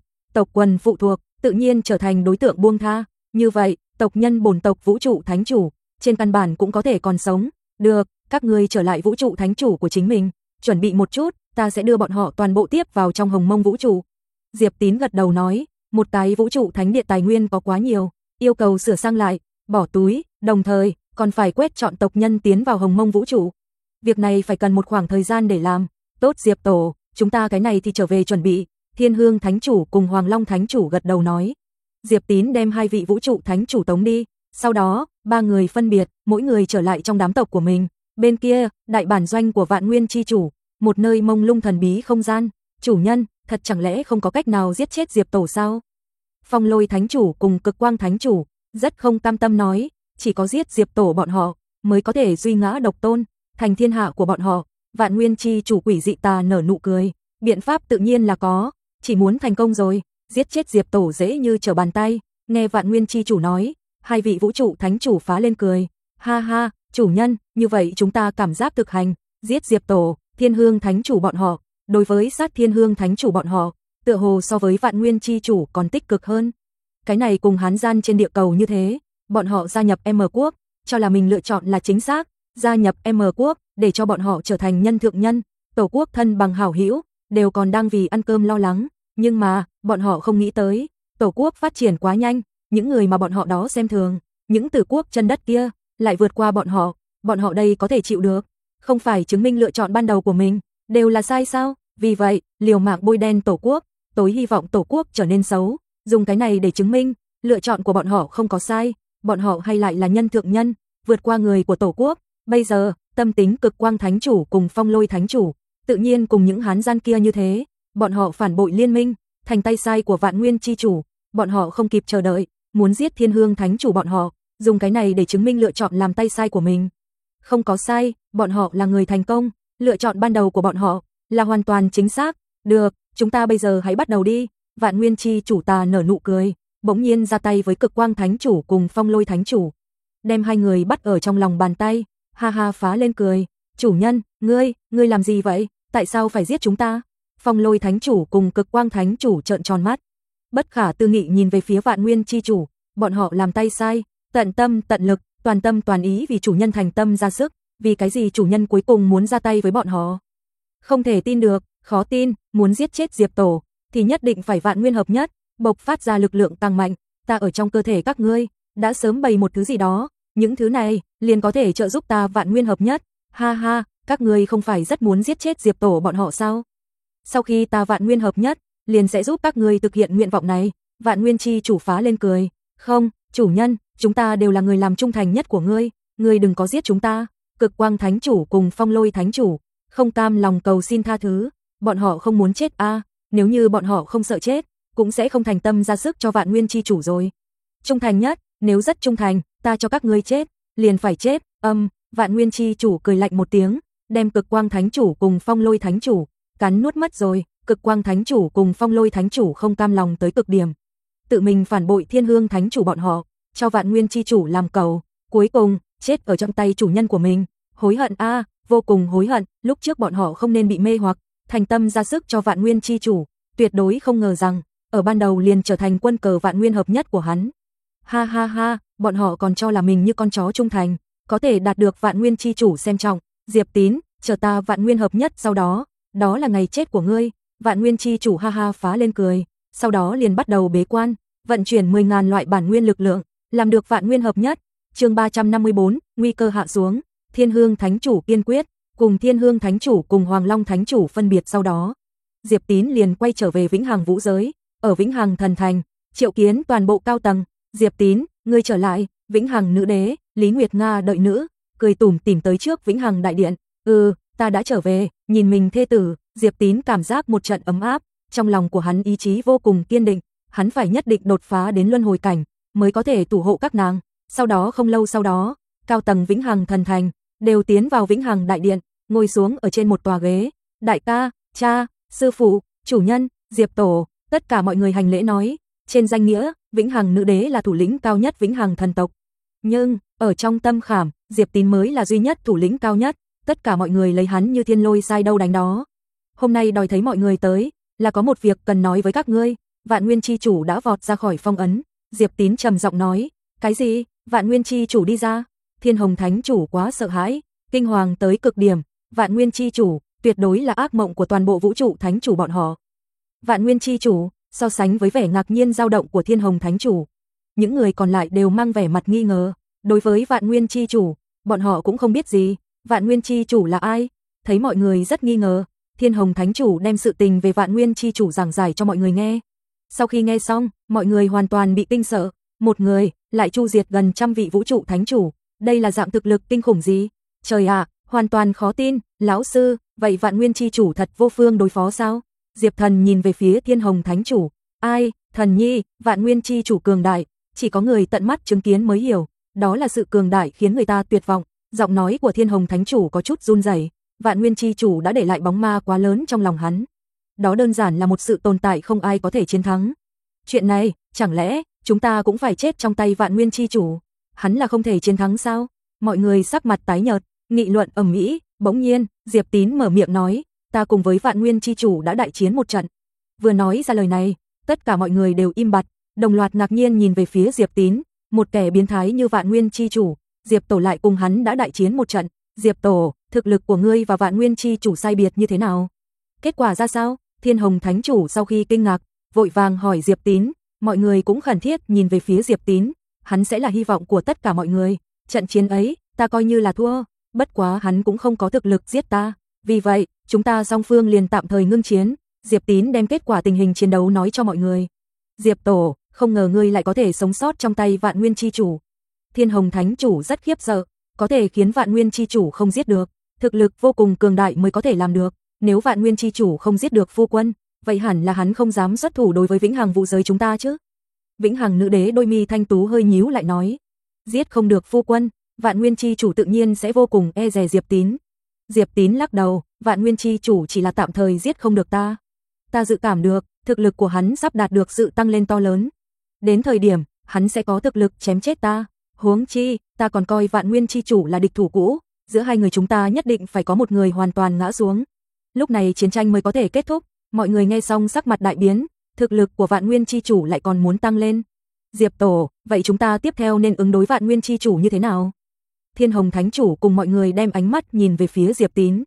phụ thuộc, tự nhiên trở thành đối tượng buông tha. Như vậy, tộc nhân bổn tộc vũ trụ thánh chủ, trên căn bản cũng có thể còn sống. Được, các ngươi trở lại vũ trụ thánh chủ của chính mình, chuẩn bị một chút, ta sẽ đưa bọn họ toàn bộ tiếp vào trong Hồng Mông vũ trụ. Diệp Tín gật đầu nói, một cái vũ trụ thánh địa tài nguyên có quá nhiều, yêu cầu sửa sang lại, bỏ túi, đồng thời còn phải quét chọn tộc nhân tiến vào Hồng Mông vũ trụ. Việc này phải cần một khoảng thời gian để làm. Tốt Diệp tổ, chúng ta cái này thì trở về chuẩn bị. Thiên Hương Thánh Chủ cùng Hoàng Long Thánh Chủ gật đầu nói. Diệp Tín đem hai vị vũ trụ thánh chủ tống đi, sau đó, ba người phân biệt, mỗi người trở lại trong đám tộc của mình. Bên kia, đại bản doanh của Vạn Nguyên chi chủ, một nơi mông lung thần bí không gian. Chủ nhân, thật chẳng lẽ không có cách nào giết chết Diệp tổ sao? Phong Lôi Thánh Chủ cùng Cực Quang Thánh Chủ rất không cam tâm nói, chỉ có giết Diệp tổ bọn họ mới có thể duy ngã độc tôn, thành thiên hạ của bọn họ. Vạn Nguyên chi chủ quỷ dị tà nở nụ cười, biện pháp tự nhiên là có, chỉ muốn thành công rồi, giết chết Diệp tổ dễ như trở bàn tay. Nghe Vạn Nguyên chi chủ nói, hai vị vũ trụ thánh chủ phá lên cười, ha ha, chủ nhân, như vậy chúng ta cảm giác thực hành, giết Diệp tổ, Thiên Hương Thánh Chủ bọn họ, đối với sát Thiên Hương Thánh Chủ bọn họ, tựa hồ so với Vạn Nguyên chi chủ còn tích cực hơn. Cái này cùng Hán gian trên địa cầu như thế, bọn họ gia nhập M quốc, cho là mình lựa chọn là chính xác, gia nhập M quốc để cho bọn họ trở thành nhân thượng nhân, tổ quốc thân bằng hảo hữu, đều còn đang vì ăn cơm lo lắng, nhưng mà, bọn họ không nghĩ tới, tổ quốc phát triển quá nhanh, những người mà bọn họ đó xem thường, những tử quốc chân đất kia, lại vượt qua bọn họ đây có thể chịu được, không phải chứng minh lựa chọn ban đầu của mình, đều là sai sao, vì vậy, liều mạng bôi đen tổ quốc, tối hy vọng tổ quốc trở nên xấu, dùng cái này để chứng minh, lựa chọn của bọn họ không có sai, bọn họ hay lại là nhân thượng nhân, vượt qua người của tổ quốc. Bây giờ, tâm tính Cực Quang Thánh Chủ cùng Phong Lôi Thánh Chủ, tự nhiên cùng những Hán gian kia như thế, bọn họ phản bội liên minh, thành tay sai của Vạn Nguyên chi chủ, bọn họ không kịp chờ đợi, muốn giết Thiên Hương Thánh Chủ bọn họ, dùng cái này để chứng minh lựa chọn làm tay sai của mình. Không có sai, bọn họ là người thành công, lựa chọn ban đầu của bọn họ là hoàn toàn chính xác. Được, chúng ta bây giờ hãy bắt đầu đi. Vạn Nguyên chi chủ tà nở nụ cười, bỗng nhiên ra tay với Cực Quang Thánh Chủ cùng Phong Lôi Thánh Chủ, đem hai người bắt ở trong lòng bàn tay, ha ha phá lên cười, chủ nhân, ngươi làm gì vậy, tại sao phải giết chúng ta? Phong Lôi Thánh Chủ cùng Cực Quang Thánh Chủ trợn tròn mắt, bất khả tư nghị nhìn về phía Vạn Nguyên chi chủ, bọn họ làm tay sai, tận tâm tận lực, toàn tâm toàn ý vì chủ nhân thành tâm ra sức, vì cái gì chủ nhân cuối cùng muốn ra tay với bọn họ? Không thể tin được, Khó tin, muốn giết chết Diệp Tổ, thì nhất định phải vạn nguyên hợp nhất, bộc phát ra lực lượng tăng mạnh, ta ở trong cơ thể các ngươi, đã sớm bày một thứ gì đó, những thứ này, liền có thể trợ giúp ta vạn nguyên hợp nhất, ha ha, các ngươi không phải rất muốn giết chết Diệp Tổ bọn họ sao? Sau khi ta vạn nguyên hợp nhất, liền sẽ giúp các ngươi thực hiện nguyện vọng này, vạn nguyên chi chủ phá lên cười, không, chủ nhân, chúng ta đều là người làm trung thành nhất của ngươi đừng có giết chúng ta, Cực Quang Thánh Chủ cùng Phong Lôi Thánh Chủ, không cam lòng cầu xin tha thứ, bọn họ không muốn chết a, nếu như bọn họ không sợ chết, cũng sẽ không thành tâm ra sức cho vạn nguyên chi chủ rồi. Trung thành nhất, nếu rất trung thành, ta cho các ngươi chết, liền phải chết, vạn nguyên chi chủ cười lạnh một tiếng, đem Cực Quang Thánh Chủ cùng Phong Lôi Thánh Chủ cắn nuốt mất rồi, Cực Quang Thánh Chủ cùng Phong Lôi Thánh Chủ không cam lòng tới cực điểm. Tự mình phản bội Thiên Hương Thánh Chủ bọn họ, cho vạn nguyên chi chủ làm cầu, cuối cùng, chết ở trong tay chủ nhân của mình, hối hận a, vô cùng hối hận, lúc trước bọn họ không nên bị mê hoặc, thành tâm ra sức cho vạn nguyên chi chủ, tuyệt đối không ngờ rằng, ở ban đầu liền trở thành quân cờ vạn nguyên hợp nhất của hắn. Ha ha ha, bọn họ còn cho là mình như con chó trung thành, có thể đạt được vạn nguyên chi chủ xem trọng, Diệp Tín, chờ ta vạn nguyên hợp nhất sau đó là ngày chết của ngươi, vạn nguyên chi chủ ha ha phá lên cười, sau đó liền bắt đầu bế quan, vận chuyển 10.000 loại bản nguyên lực lượng, làm được vạn nguyên hợp nhất. Chương 354, nguy cơ hạ xuống, Thiên Hương Thánh Chủ kiên quyết, cùng Thiên Hương Thánh Chủ cùng Hoàng Long Thánh Chủ phân biệt sau đó. Diệp Tín liền quay trở về Vĩnh Hằng Vũ Giới, ở Vĩnh Hằng Thần Thành, triệu kiến toàn bộ cao tầng, Diệp Tín, ngươi trở lại, Vĩnh Hằng Nữ Đế, Lý Nguyệt Nga đợi nữ, cười tủm tỉm tới trước Vĩnh Hằng Đại Điện, ta đã trở về, nhìn mình thê tử, Diệp Tín cảm giác một trận ấm áp, trong lòng của hắn ý chí vô cùng kiên định, hắn phải nhất định đột phá đến luân hồi cảnh, mới có thể thủ hộ các nàng. Sau đó không lâu sau đó, cao tầng Vĩnh Hằng Thần Thành đều tiến vào Vĩnh Hằng Đại Điện, ngồi xuống ở trên một tòa ghế. Đại ca, cha, sư phụ, chủ nhân, Diệp Tổ, tất cả mọi người hành lễ nói, trên danh nghĩa, Vĩnh Hằng Nữ Đế là thủ lĩnh cao nhất Vĩnh Hằng thần tộc. Nhưng, ở trong tâm khảm, Diệp Tín mới là duy nhất thủ lĩnh cao nhất, tất cả mọi người lấy hắn như thiên lôi sai đâu đánh đó. Hôm nay đòi thấy mọi người tới, là có một việc cần nói với các ngươi. Vạn Nguyên chi chủ đã vọt ra khỏi phong ấn, Diệp Tín trầm giọng nói, cái gì? Vạn Nguyên chi chủ đi ra? Thiên Hồng Thánh Chủ quá sợ hãi, kinh hoàng tới cực điểm, Vạn Nguyên chi chủ tuyệt đối là ác mộng của toàn bộ vũ trụ thánh chủ bọn họ. Vạn Nguyên chi chủ, so sánh với vẻ ngạc nhiên dao động của Thiên Hồng Thánh Chủ, những người còn lại đều mang vẻ mặt nghi ngờ, đối với Vạn Nguyên chi chủ, bọn họ cũng không biết gì, Vạn Nguyên chi chủ là ai? Thấy mọi người rất nghi ngờ, Thiên Hồng Thánh Chủ đem sự tình về Vạn Nguyên chi chủ giảng giải cho mọi người nghe. Sau khi nghe xong, mọi người hoàn toàn bị kinh sợ, một người lại chu diệt gần 100 vị vũ trụ thánh chủ, đây là dạng thực lực kinh khủng gì? Trời ạ, hoàn toàn khó tin, lão sư, vậy Vạn Nguyên chi chủ thật vô phương đối phó sao? Diệp Thần nhìn về phía Thiên Hồng Thánh Chủ, ai, Thần nhi, Vạn Nguyên chi chủ cường đại, chỉ có người tận mắt chứng kiến mới hiểu, đó là sự cường đại khiến người ta tuyệt vọng. Giọng nói của Thiên Hồng Thánh Chủ có chút run rẩy, Vạn Nguyên chi chủ đã để lại bóng ma quá lớn trong lòng hắn. Đó đơn giản là một sự tồn tại không ai có thể chiến thắng. Chuyện này, chẳng lẽ chúng ta cũng phải chết trong tay Vạn Nguyên chi chủ? Hắn là không thể chiến thắng sao? Mọi người sắc mặt tái nhợt, nghị luận ầm ĩ. Bỗng nhiên, Diệp Tín mở miệng nói, ta cùng với Vạn Nguyên chi chủ đã đại chiến một trận. Vừa nói ra lời này, tất cả mọi người đều im bặt, đồng loạt ngạc nhiên nhìn về phía Diệp Tín, một kẻ biến thái như Vạn Nguyên chi chủ, Diệp Tổ lại cùng hắn đã đại chiến một trận. Diệp Tổ, thực lực của ngươi và Vạn Nguyên chi chủ sai biệt như thế nào? Kết quả ra sao? Thiên Hồng Thánh Chủ sau khi kinh ngạc, vội vàng hỏi Diệp Tín, mọi người cũng khẩn thiết nhìn về phía Diệp Tín, hắn sẽ là hy vọng của tất cả mọi người. Trận chiến ấy, ta coi như là thua, bất quá hắn cũng không có thực lực giết ta, vì vậy, chúng ta song phương liền tạm thời ngưng chiến. Diệp Tín đem kết quả tình hình chiến đấu nói cho mọi người. Diệp Tổ, không ngờ ngươi lại có thể sống sót trong tay Vạn Nguyên chi chủ. Thiên Hồng Thánh Chủ rất khiếp sợ, có thể khiến Vạn Nguyên chi chủ không giết được, thực lực vô cùng cường đại mới có thể làm được. Nếu Vạn Nguyên chi chủ không giết được phu quân, vậy hẳn là hắn không dám xuất thủ đối với Vĩnh Hằng Vũ Giới chúng ta chứ. Vĩnh Hằng Nữ Đế đôi mi thanh tú hơi nhíu lại nói, giết không được phu quân, Vạn Nguyên chi chủ tự nhiên sẽ vô cùng e dè Diệp Tín. Diệp Tín lắc đầu, Vạn Nguyên chi chủ chỉ là tạm thời giết không được ta. Ta dự cảm được, thực lực của hắn sắp đạt được sự tăng lên to lớn. Đến thời điểm, hắn sẽ có thực lực chém chết ta. Huống chi, ta còn coi Vạn Nguyên chi chủ là địch thủ cũ, giữa hai người chúng ta nhất định phải có một người hoàn toàn ngã xuống. Lúc này chiến tranh mới có thể kết thúc. Mọi người nghe xong sắc mặt đại biến, thực lực của Vạn Nguyên chi chủ lại còn muốn tăng lên. Diệp Tổ, vậy chúng ta tiếp theo nên ứng đối Vạn Nguyên chi chủ như thế nào? Thiên Hồng Thánh Chủ cùng mọi người đem ánh mắt nhìn về phía Diệp Tín.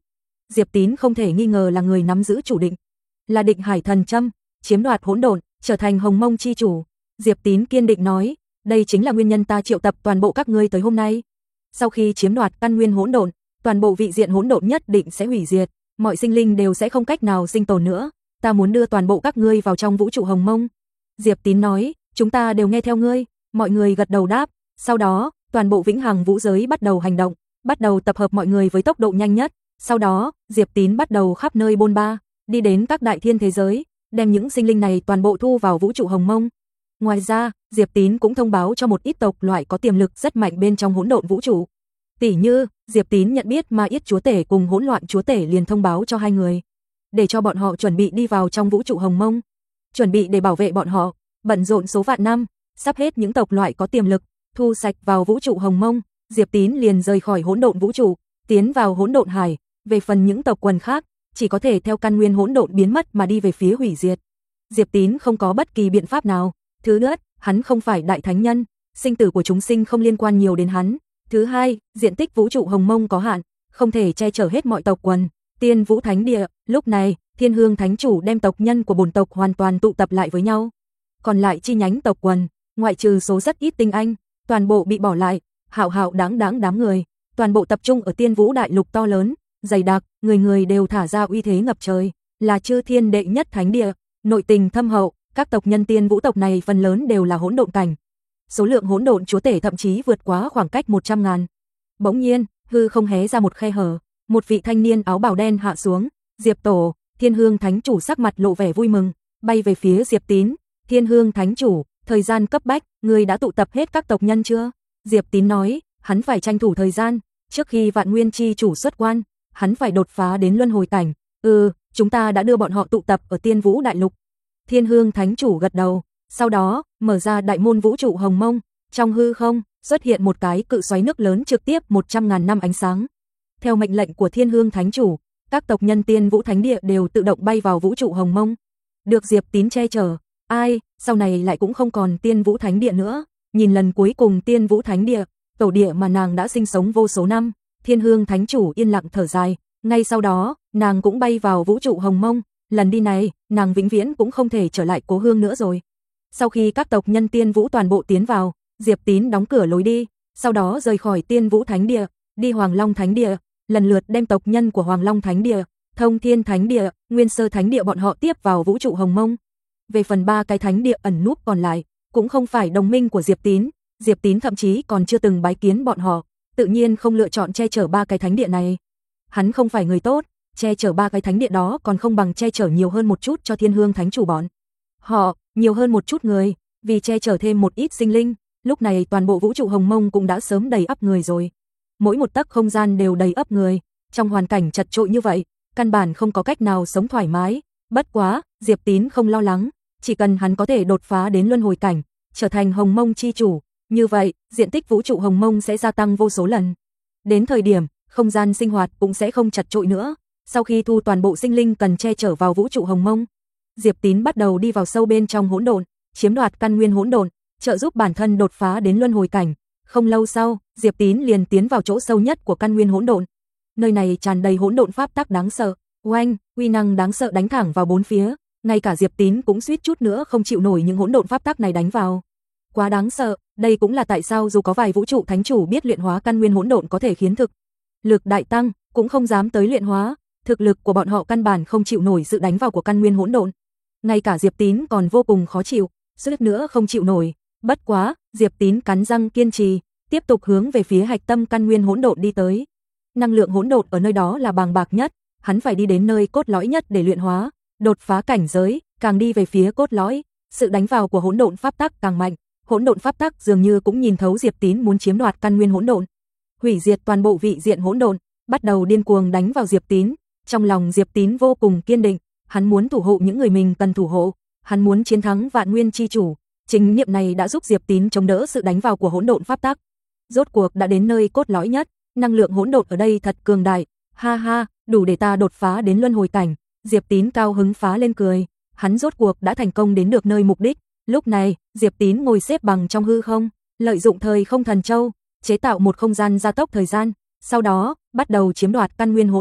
Diệp Tín không thể nghi ngờ là người nắm giữ chủ định, là Định Hải Thần Châm, chiếm đoạt hỗn độn, trở thành Hồng Mông chi chủ. Diệp Tín kiên định nói, đây chính là nguyên nhân ta triệu tập toàn bộ các ngươi tới hôm nay. Sau khi chiếm đoạt căn nguyên hỗn độn, toàn bộ vị diện hỗn độn nhất định sẽ hủy diệt, mọi sinh linh đều sẽ không cách nào sinh tồn nữa. Ta muốn đưa toàn bộ các ngươi vào trong vũ trụ Hồng Mông. Diệp Tín nói, chúng ta đều nghe theo ngươi. Mọi người gật đầu đáp. Sau đó, toàn bộ vĩnh hằng vũ giới bắt đầu hành động, bắt đầu tập hợp mọi người với tốc độ nhanh nhất. Sau đó, Diệp Tín bắt đầu khắp nơi bôn ba, đi đến các đại thiên thế giới, đem những sinh linh này toàn bộ thu vào vũ trụ Hồng Mông. Ngoài ra, Diệp Tín cũng thông báo cho một ít tộc loại có tiềm lực rất mạnh bên trong hỗn độn vũ trụ. Tỉ như, Diệp Tín nhận biết Ma Yết Chúa Tể cùng Hỗn Loạn Chúa Tể liền thông báo cho hai người, để cho bọn họ chuẩn bị đi vào trong vũ trụ Hồng Mông, chuẩn bị để bảo vệ bọn họ, bận rộn số vạn năm, sắp hết những tộc loại có tiềm lực, thu sạch vào vũ trụ Hồng Mông, Diệp Tín liền rời khỏi hỗn độn vũ trụ, tiến vào hỗn độn hải, về phần những tộc quần khác, chỉ có thể theo căn nguyên hỗn độn biến mất mà đi về phía hủy diệt. Diệp Tín không có bất kỳ biện pháp nào. Thứ nhất, hắn không phải đại thánh nhân, sinh tử của chúng sinh không liên quan nhiều đến hắn. Thứ hai, diện tích vũ trụ Hồng Mông có hạn, không thể che chở hết mọi tộc quần. Tiên Vũ Thánh Địa, lúc này, Thiên Hương Thánh Chủ đem tộc nhân của bổn tộc hoàn toàn tụ tập lại với nhau. Còn lại chi nhánh tộc quần, ngoại trừ số rất ít tinh anh, toàn bộ bị bỏ lại, hạo hạo đáng đáng đám người, toàn bộ tập trung ở Tiên Vũ đại lục to lớn, dày đặc, người người đều thả ra uy thế ngập trời, là chư thiên đệ nhất thánh địa, nội tình thâm hậu, các tộc nhân Tiên Vũ tộc này phần lớn đều là hỗn độn cảnh. Số lượng hỗn độn chúa tể thậm chí vượt quá khoảng cách 100.000. Bỗng nhiên, hư không hé ra một khe hở, một vị thanh niên áo bào đen hạ xuống, Diệp Tổ, Thiên Hương Thánh Chủ sắc mặt lộ vẻ vui mừng, bay về phía Diệp Tín. Thiên Hương Thánh Chủ, thời gian cấp bách, ngươi đã tụ tập hết các tộc nhân chưa? Diệp Tín nói, hắn phải tranh thủ thời gian, trước khi Vạn Nguyên chi chủ xuất quan, hắn phải đột phá đến luân hồi cảnh. Chúng ta đã đưa bọn họ tụ tập ở Tiên Vũ đại lục. Thiên Hương Thánh Chủ gật đầu, sau đó, mở ra đại môn vũ trụ Hồng Mông, trong hư không, xuất hiện một cái cự xoáy nước lớn trực tiếp 100.000 năm ánh sáng. Theo mệnh lệnh của Thiên Hương Thánh Chủ, các tộc nhân Tiên Vũ Thánh Địa đều tự động bay vào vũ trụ Hồng Mông. Được Diệp Tín che chở, sau này lại cũng không còn Tiên Vũ Thánh Địa nữa. Nhìn lần cuối cùng Tiên Vũ Thánh Địa, tổ địa mà nàng đã sinh sống vô số năm, Thiên Hương Thánh Chủ yên lặng thở dài, ngay sau đó, nàng cũng bay vào vũ trụ Hồng Mông, lần đi này, nàng vĩnh viễn cũng không thể trở lại Cố Hương nữa rồi. Sau khi các tộc nhân Tiên Vũ toàn bộ tiến vào, Diệp Tín đóng cửa lối đi, sau đó rời khỏi Tiên Vũ Thánh Địa, đi Hoàng Long Thánh Địa, lần lượt đem tộc nhân của Hoàng Long Thánh Địa, Thông Thiên Thánh Địa, Nguyên Sơ Thánh Địa bọn họ tiếp vào vũ trụ Hồng Mông. Về phần 3 cái thánh địa ẩn núp còn lại, cũng không phải đồng minh của Diệp Tín thậm chí còn chưa từng bái kiến bọn họ, tự nhiên không lựa chọn che chở 3 cái thánh địa này. Hắn không phải người tốt, che chở 3 cái thánh địa đó còn không bằng che chở nhiều hơn một chút cho Thiên Hương Thánh Chủ bọn họ, nhiều hơn một chút người, vì che chở thêm một ít sinh linh, lúc này toàn bộ vũ trụ Hồng Mông cũng đã sớm đầy ắp người rồi. Mỗi một tấc không gian đều đầy ắp người, trong hoàn cảnh chật chội như vậy, căn bản không có cách nào sống thoải mái. Bất quá, Diệp Tín không lo lắng, chỉ cần hắn có thể đột phá đến luân hồi cảnh, trở thành Hồng Mông chi chủ, như vậy, diện tích vũ trụ Hồng Mông sẽ gia tăng vô số lần. Đến thời điểm, không gian sinh hoạt cũng sẽ không chật chội nữa. Sau khi thu toàn bộ sinh linh cần che chở vào vũ trụ Hồng Mông, Diệp Tín bắt đầu đi vào sâu bên trong hỗn độn, chiếm đoạt căn nguyên hỗn độn, trợ giúp bản thân đột phá đến luân hồi cảnh. Không lâu sau, Diệp Tín liền tiến vào chỗ sâu nhất của căn nguyên hỗn độn. Nơi này tràn đầy hỗn độn pháp tắc đáng sợ, oanh, uy năng đáng sợ đánh thẳng vào bốn phía, ngay cả Diệp Tín cũng suýt chút nữa không chịu nổi những hỗn độn pháp tắc này đánh vào. Quá đáng sợ, đây cũng là tại sao dù có vài vũ trụ thánh chủ biết luyện hóa căn nguyên hỗn độn có thể khiến thực lực đại tăng, cũng không dám tới luyện hóa, thực lực của bọn họ căn bản không chịu nổi sự đánh vào của căn nguyên hỗn độn. Ngay cả Diệp Tín còn vô cùng khó chịu, suýt nữa không chịu nổi. Bất quá, Diệp Tín cắn răng kiên trì, tiếp tục hướng về phía hạch tâm căn nguyên hỗn độn đi tới. Năng lượng hỗn độn ở nơi đó là bàng bạc nhất, hắn phải đi đến nơi cốt lõi nhất để luyện hóa, đột phá cảnh giới, càng đi về phía cốt lõi, sự đánh vào của hỗn độn pháp tắc càng mạnh. Hỗn độn pháp tắc dường như cũng nhìn thấu Diệp Tín muốn chiếm đoạt căn nguyên hỗn độn, hủy diệt toàn bộ vị diện hỗn độn, bắt đầu điên cuồng đánh vào Diệp Tín. Trong lòng Diệp Tín vô cùng kiên định, hắn muốn thủ hộ những người mình cần thủ hộ, hắn muốn chiến thắng Vạn Nguyên chi chủ. Chính niệm này đã giúp Diệp Tín chống đỡ sự đánh vào của hỗn độn pháp tắc. Rốt cuộc đã đến nơi cốt lõi nhất, năng lượng hỗn độn ở đây thật cường đại. Ha ha, đủ để ta đột phá đến luân hồi cảnh. Diệp Tín cao hứng phá lên cười, hắn rốt cuộc đã thành công đến được nơi mục đích. Lúc này, Diệp Tín ngồi xếp bằng trong hư không, lợi dụng thời không thần châu, chế tạo một không gian gia tốc thời gian, sau đó, bắt đầu chiếm đoạt căn nguyên hỗn độn,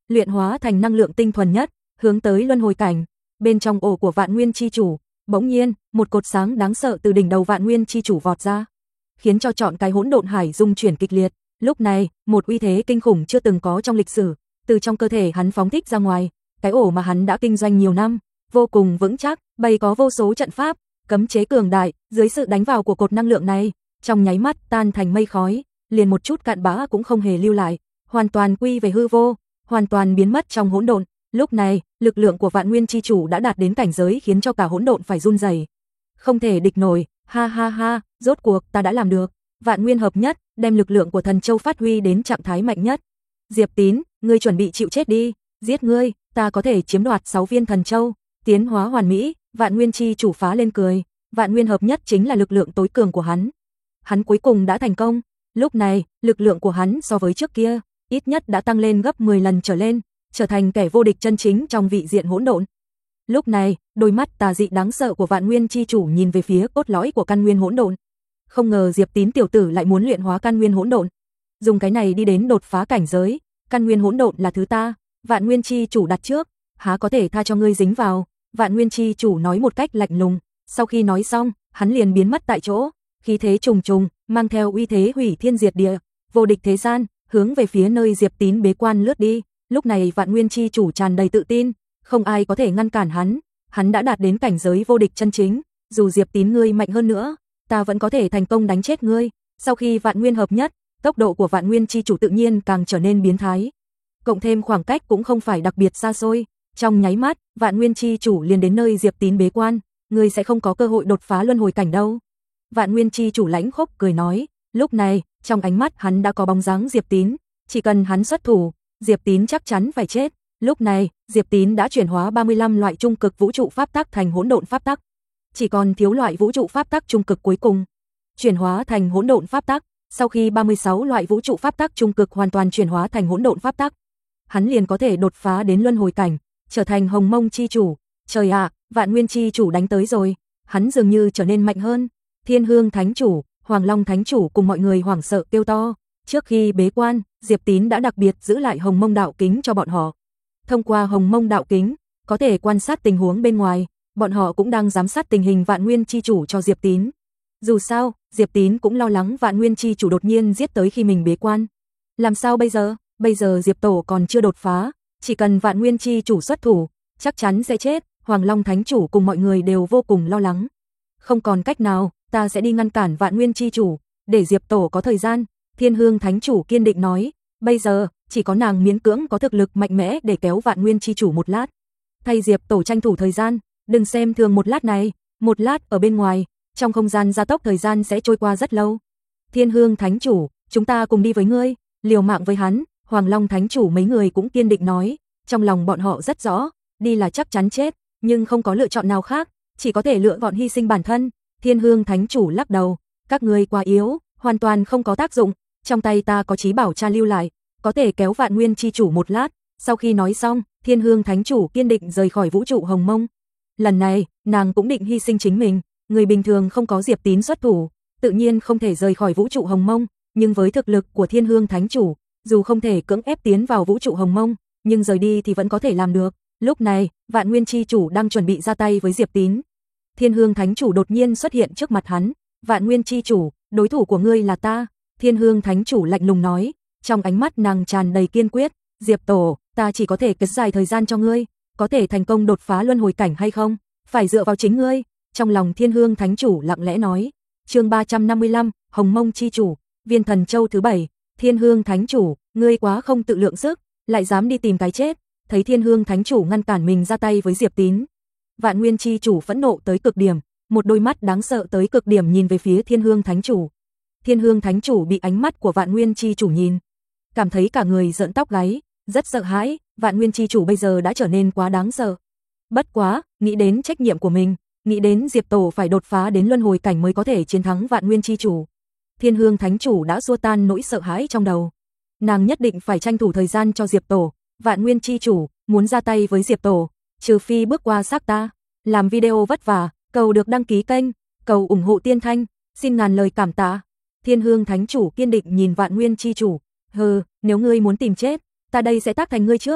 luyện hóa thành năng lượng tinh thuần nhất, hướng tới luân hồi cảnh. Bên trong ổ của Vạn Nguyên chi chủ, bỗng nhiên, một cột sáng đáng sợ từ đỉnh đầu Vạn Nguyên chi chủ vọt ra, khiến cho trọn cái hỗn độn hải rung chuyển kịch liệt. Lúc này, một uy thế kinh khủng chưa từng có trong lịch sử, từ trong cơ thể hắn phóng thích ra ngoài, cái ổ mà hắn đã kinh doanh nhiều năm, vô cùng vững chắc, bày có vô số trận pháp, cấm chế cường đại, dưới sự đánh vào của cột năng lượng này, trong nháy mắt tan thành mây khói, liền một chút cặn bã cũng không hề lưu lại, hoàn toàn quy về hư vô, hoàn toàn biến mất trong hỗn độn. Lúc này, lực lượng của Vạn Nguyên chi chủ đã đạt đến cảnh giới khiến cho cả hỗn độn phải run rẩy. Không thể địch nổi, ha ha ha, rốt cuộc ta đã làm được. Vạn Nguyên hợp nhất, đem lực lượng của Thần Châu phát huy đến trạng thái mạnh nhất. Diệp Tín, ngươi chuẩn bị chịu chết đi, giết ngươi, ta có thể chiếm đoạt 6 viên Thần Châu, tiến hóa hoàn mỹ. Vạn Nguyên chi chủ phá lên cười, Vạn Nguyên hợp nhất chính là lực lượng tối cường của hắn. Hắn cuối cùng đã thành công, lúc này, lực lượng của hắn so với trước kia, ít nhất đã tăng lên gấp 10 lần trở lên, trở thành kẻ vô địch chân chính trong vị diện hỗn độn. Lúc này, đôi mắt tà dị đáng sợ của Vạn Nguyên chi chủ nhìn về phía cốt lõi của căn nguyên hỗn độn. Không ngờ Diệp Tín tiểu tử lại muốn luyện hóa căn nguyên hỗn độn, dùng cái này đi đến đột phá cảnh giới, căn nguyên hỗn độn là thứ ta, Vạn Nguyên chi chủ đặt trước, há có thể tha cho ngươi dính vào. Vạn Nguyên chi chủ nói một cách lạnh lùng, sau khi nói xong, hắn liền biến mất tại chỗ, khí thế trùng trùng, mang theo uy thế hủy thiên diệt địa, vô địch thế gian, hướng về phía nơi Diệp Tín bế quan lướt đi. Lúc này Vạn Nguyên chi chủ tràn đầy tự tin, không ai có thể ngăn cản hắn đã đạt đến cảnh giới vô địch chân chính, dù Diệp Tín ngươi mạnh hơn nữa, ta vẫn có thể thành công đánh chết ngươi. Sau khi Vạn Nguyên hợp nhất, tốc độ của Vạn Nguyên chi chủ tự nhiên càng trở nên biến thái, cộng thêm khoảng cách cũng không phải đặc biệt xa xôi, trong nháy mắt, Vạn Nguyên chi chủ liền đến nơi Diệp Tín bế quan, ngươi sẽ không có cơ hội đột phá luân hồi cảnh đâu. Vạn Nguyên chi chủ lãnh khốc cười nói, lúc này, trong ánh mắt hắn đã có bóng dáng Diệp Tín, chỉ cần hắn xuất thủ, Diệp Tín chắc chắn phải chết. Lúc này, Diệp Tín đã chuyển hóa 35 loại trung cực vũ trụ pháp tắc thành hỗn độn pháp tắc, chỉ còn thiếu loại vũ trụ pháp tắc trung cực cuối cùng, chuyển hóa thành hỗn độn pháp tắc. Sau khi 36 loại vũ trụ pháp tắc trung cực hoàn toàn chuyển hóa thành hỗn độn pháp tắc, hắn liền có thể đột phá đến luân hồi cảnh, trở thành Hồng Mông chi chủ. Trời ạ, Vạn Nguyên chi chủ đánh tới rồi, hắn dường như trở nên mạnh hơn. Thiên Hương thánh chủ, Hoàng Long thánh chủ cùng mọi người hoảng sợ kêu to. Trước khi bế quan, Diệp Tín đã đặc biệt giữ lại Hồng Mông đạo kính cho bọn họ. Thông qua Hồng Mông đạo kính, có thể quan sát tình huống bên ngoài, bọn họ cũng đang giám sát tình hình Vạn Nguyên chi chủ cho Diệp Tín. Dù sao, Diệp Tín cũng lo lắng Vạn Nguyên chi chủ đột nhiên giết tới khi mình bế quan. Làm sao bây giờ? Bây giờ Diệp Tổ còn chưa đột phá, chỉ cần Vạn Nguyên chi chủ xuất thủ, chắc chắn sẽ chết. Hoàng Long thánh chủ cùng mọi người đều vô cùng lo lắng. Không còn cách nào, ta sẽ đi ngăn cản Vạn Nguyên chi chủ, để Diệp Tổ có thời gian. Thiên Hương thánh chủ kiên định nói, bây giờ, chỉ có nàng miễn cưỡng có thực lực mạnh mẽ để kéo Vạn Nguyên chi chủ một lát. Thay Diệp Tổ tranh thủ thời gian, đừng xem thường một lát này, một lát ở bên ngoài, trong không gian gia tốc thời gian sẽ trôi qua rất lâu. Thiên Hương thánh chủ, chúng ta cùng đi với ngươi, liều mạng với hắn. Hoàng Long thánh chủ mấy người cũng kiên định nói, trong lòng bọn họ rất rõ, đi là chắc chắn chết, nhưng không có lựa chọn nào khác, chỉ có thể lựa chọn hy sinh bản thân. Thiên Hương thánh chủ lắc đầu, các ngươi quá yếu, hoàn toàn không có tác dụng, trong tay ta có trí bảo cha lưu lại, có thể kéo Vạn Nguyên chi chủ một lát. Sau khi nói xong, Thiên Hương thánh chủ kiên định rời khỏi vũ trụ Hồng Mông. Lần này, nàng cũng định hy sinh chính mình, người bình thường không có Diệp Tín xuất thủ, tự nhiên không thể rời khỏi vũ trụ Hồng Mông, nhưng với thực lực của Thiên Hương thánh chủ, dù không thể cưỡng ép tiến vào vũ trụ Hồng Mông, nhưng rời đi thì vẫn có thể làm được. Lúc này, Vạn Nguyên chi chủ đang chuẩn bị ra tay với Diệp Tín. Thiên Hương thánh chủ đột nhiên xuất hiện trước mặt hắn. Vạn Nguyên chi chủ, đối thủ của ngươi là ta. Thiên Hương thánh chủ lạnh lùng nói, trong ánh mắt nàng tràn đầy kiên quyết. Diệp Tổ, ta chỉ có thể kéo dài thời gian cho ngươi, có thể thành công đột phá luân hồi cảnh hay không, phải dựa vào chính ngươi. Trong lòng Thiên Hương thánh chủ lặng lẽ nói. Chương 355, Hồng Mông chi chủ, viên Thần Châu thứ 7. Thiên Hương thánh chủ, ngươi quá không tự lượng sức, lại dám đi tìm cái chết. Thấy Thiên Hương thánh chủ ngăn cản mình ra tay với Diệp Tín, Vạn Nguyên chi chủ phẫn nộ tới cực điểm, một đôi mắt đáng sợ tới cực điểm nhìn về phía Thiên Hương thánh chủ. Thiên Hương thánh chủ bị ánh mắt của Vạn Nguyên chi chủ nhìn, cảm thấy cả người rợn tóc gáy, rất sợ hãi. Vạn Nguyên chi chủ bây giờ đã trở nên quá đáng sợ. Bất quá, nghĩ đến trách nhiệm của mình, nghĩ đến Diệp Tổ phải đột phá đến luân hồi cảnh mới có thể chiến thắng Vạn Nguyên chi chủ, Thiên Hương thánh chủ đã xua tan nỗi sợ hãi trong đầu. Nàng nhất định phải tranh thủ thời gian cho Diệp Tổ. Vạn Nguyên chi chủ muốn ra tay với Diệp Tổ, trừ phi bước qua xác ta. Làm video vất vả, cầu được đăng ký kênh, cầu ủng hộ Tiên Thanh, xin ngàn lời cảm tạ. Thiên Hương thánh chủ kiên định nhìn Vạn Nguyên chi chủ, hừ, nếu ngươi muốn tìm chết, ta đây sẽ tác thành ngươi trước.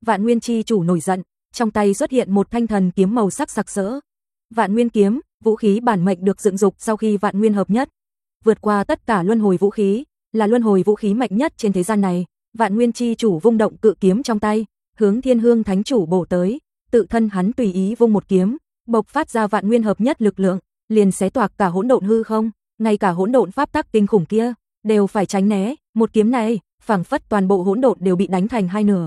Vạn Nguyên chi chủ nổi giận, trong tay xuất hiện một thanh thần kiếm màu sắc sặc sỡ. Vạn Nguyên kiếm, vũ khí bản mệnh được dựng dục sau khi Vạn Nguyên hợp nhất, vượt qua tất cả luân hồi vũ khí, là luân hồi vũ khí mạnh nhất trên thế gian này. Vạn Nguyên chi chủ vung động cự kiếm trong tay, hướng Thiên Hương Thánh chủ bổ tới, tự thân hắn tùy ý vung một kiếm, bộc phát ra Vạn Nguyên hợp nhất lực lượng, liền xé toạc cả hỗn độn hư không, ngay cả hỗn độn pháp tắc kinh khủng kia đều phải tránh né, một kiếm này, phảng phất toàn bộ hỗn độn đều bị đánh thành hai nửa.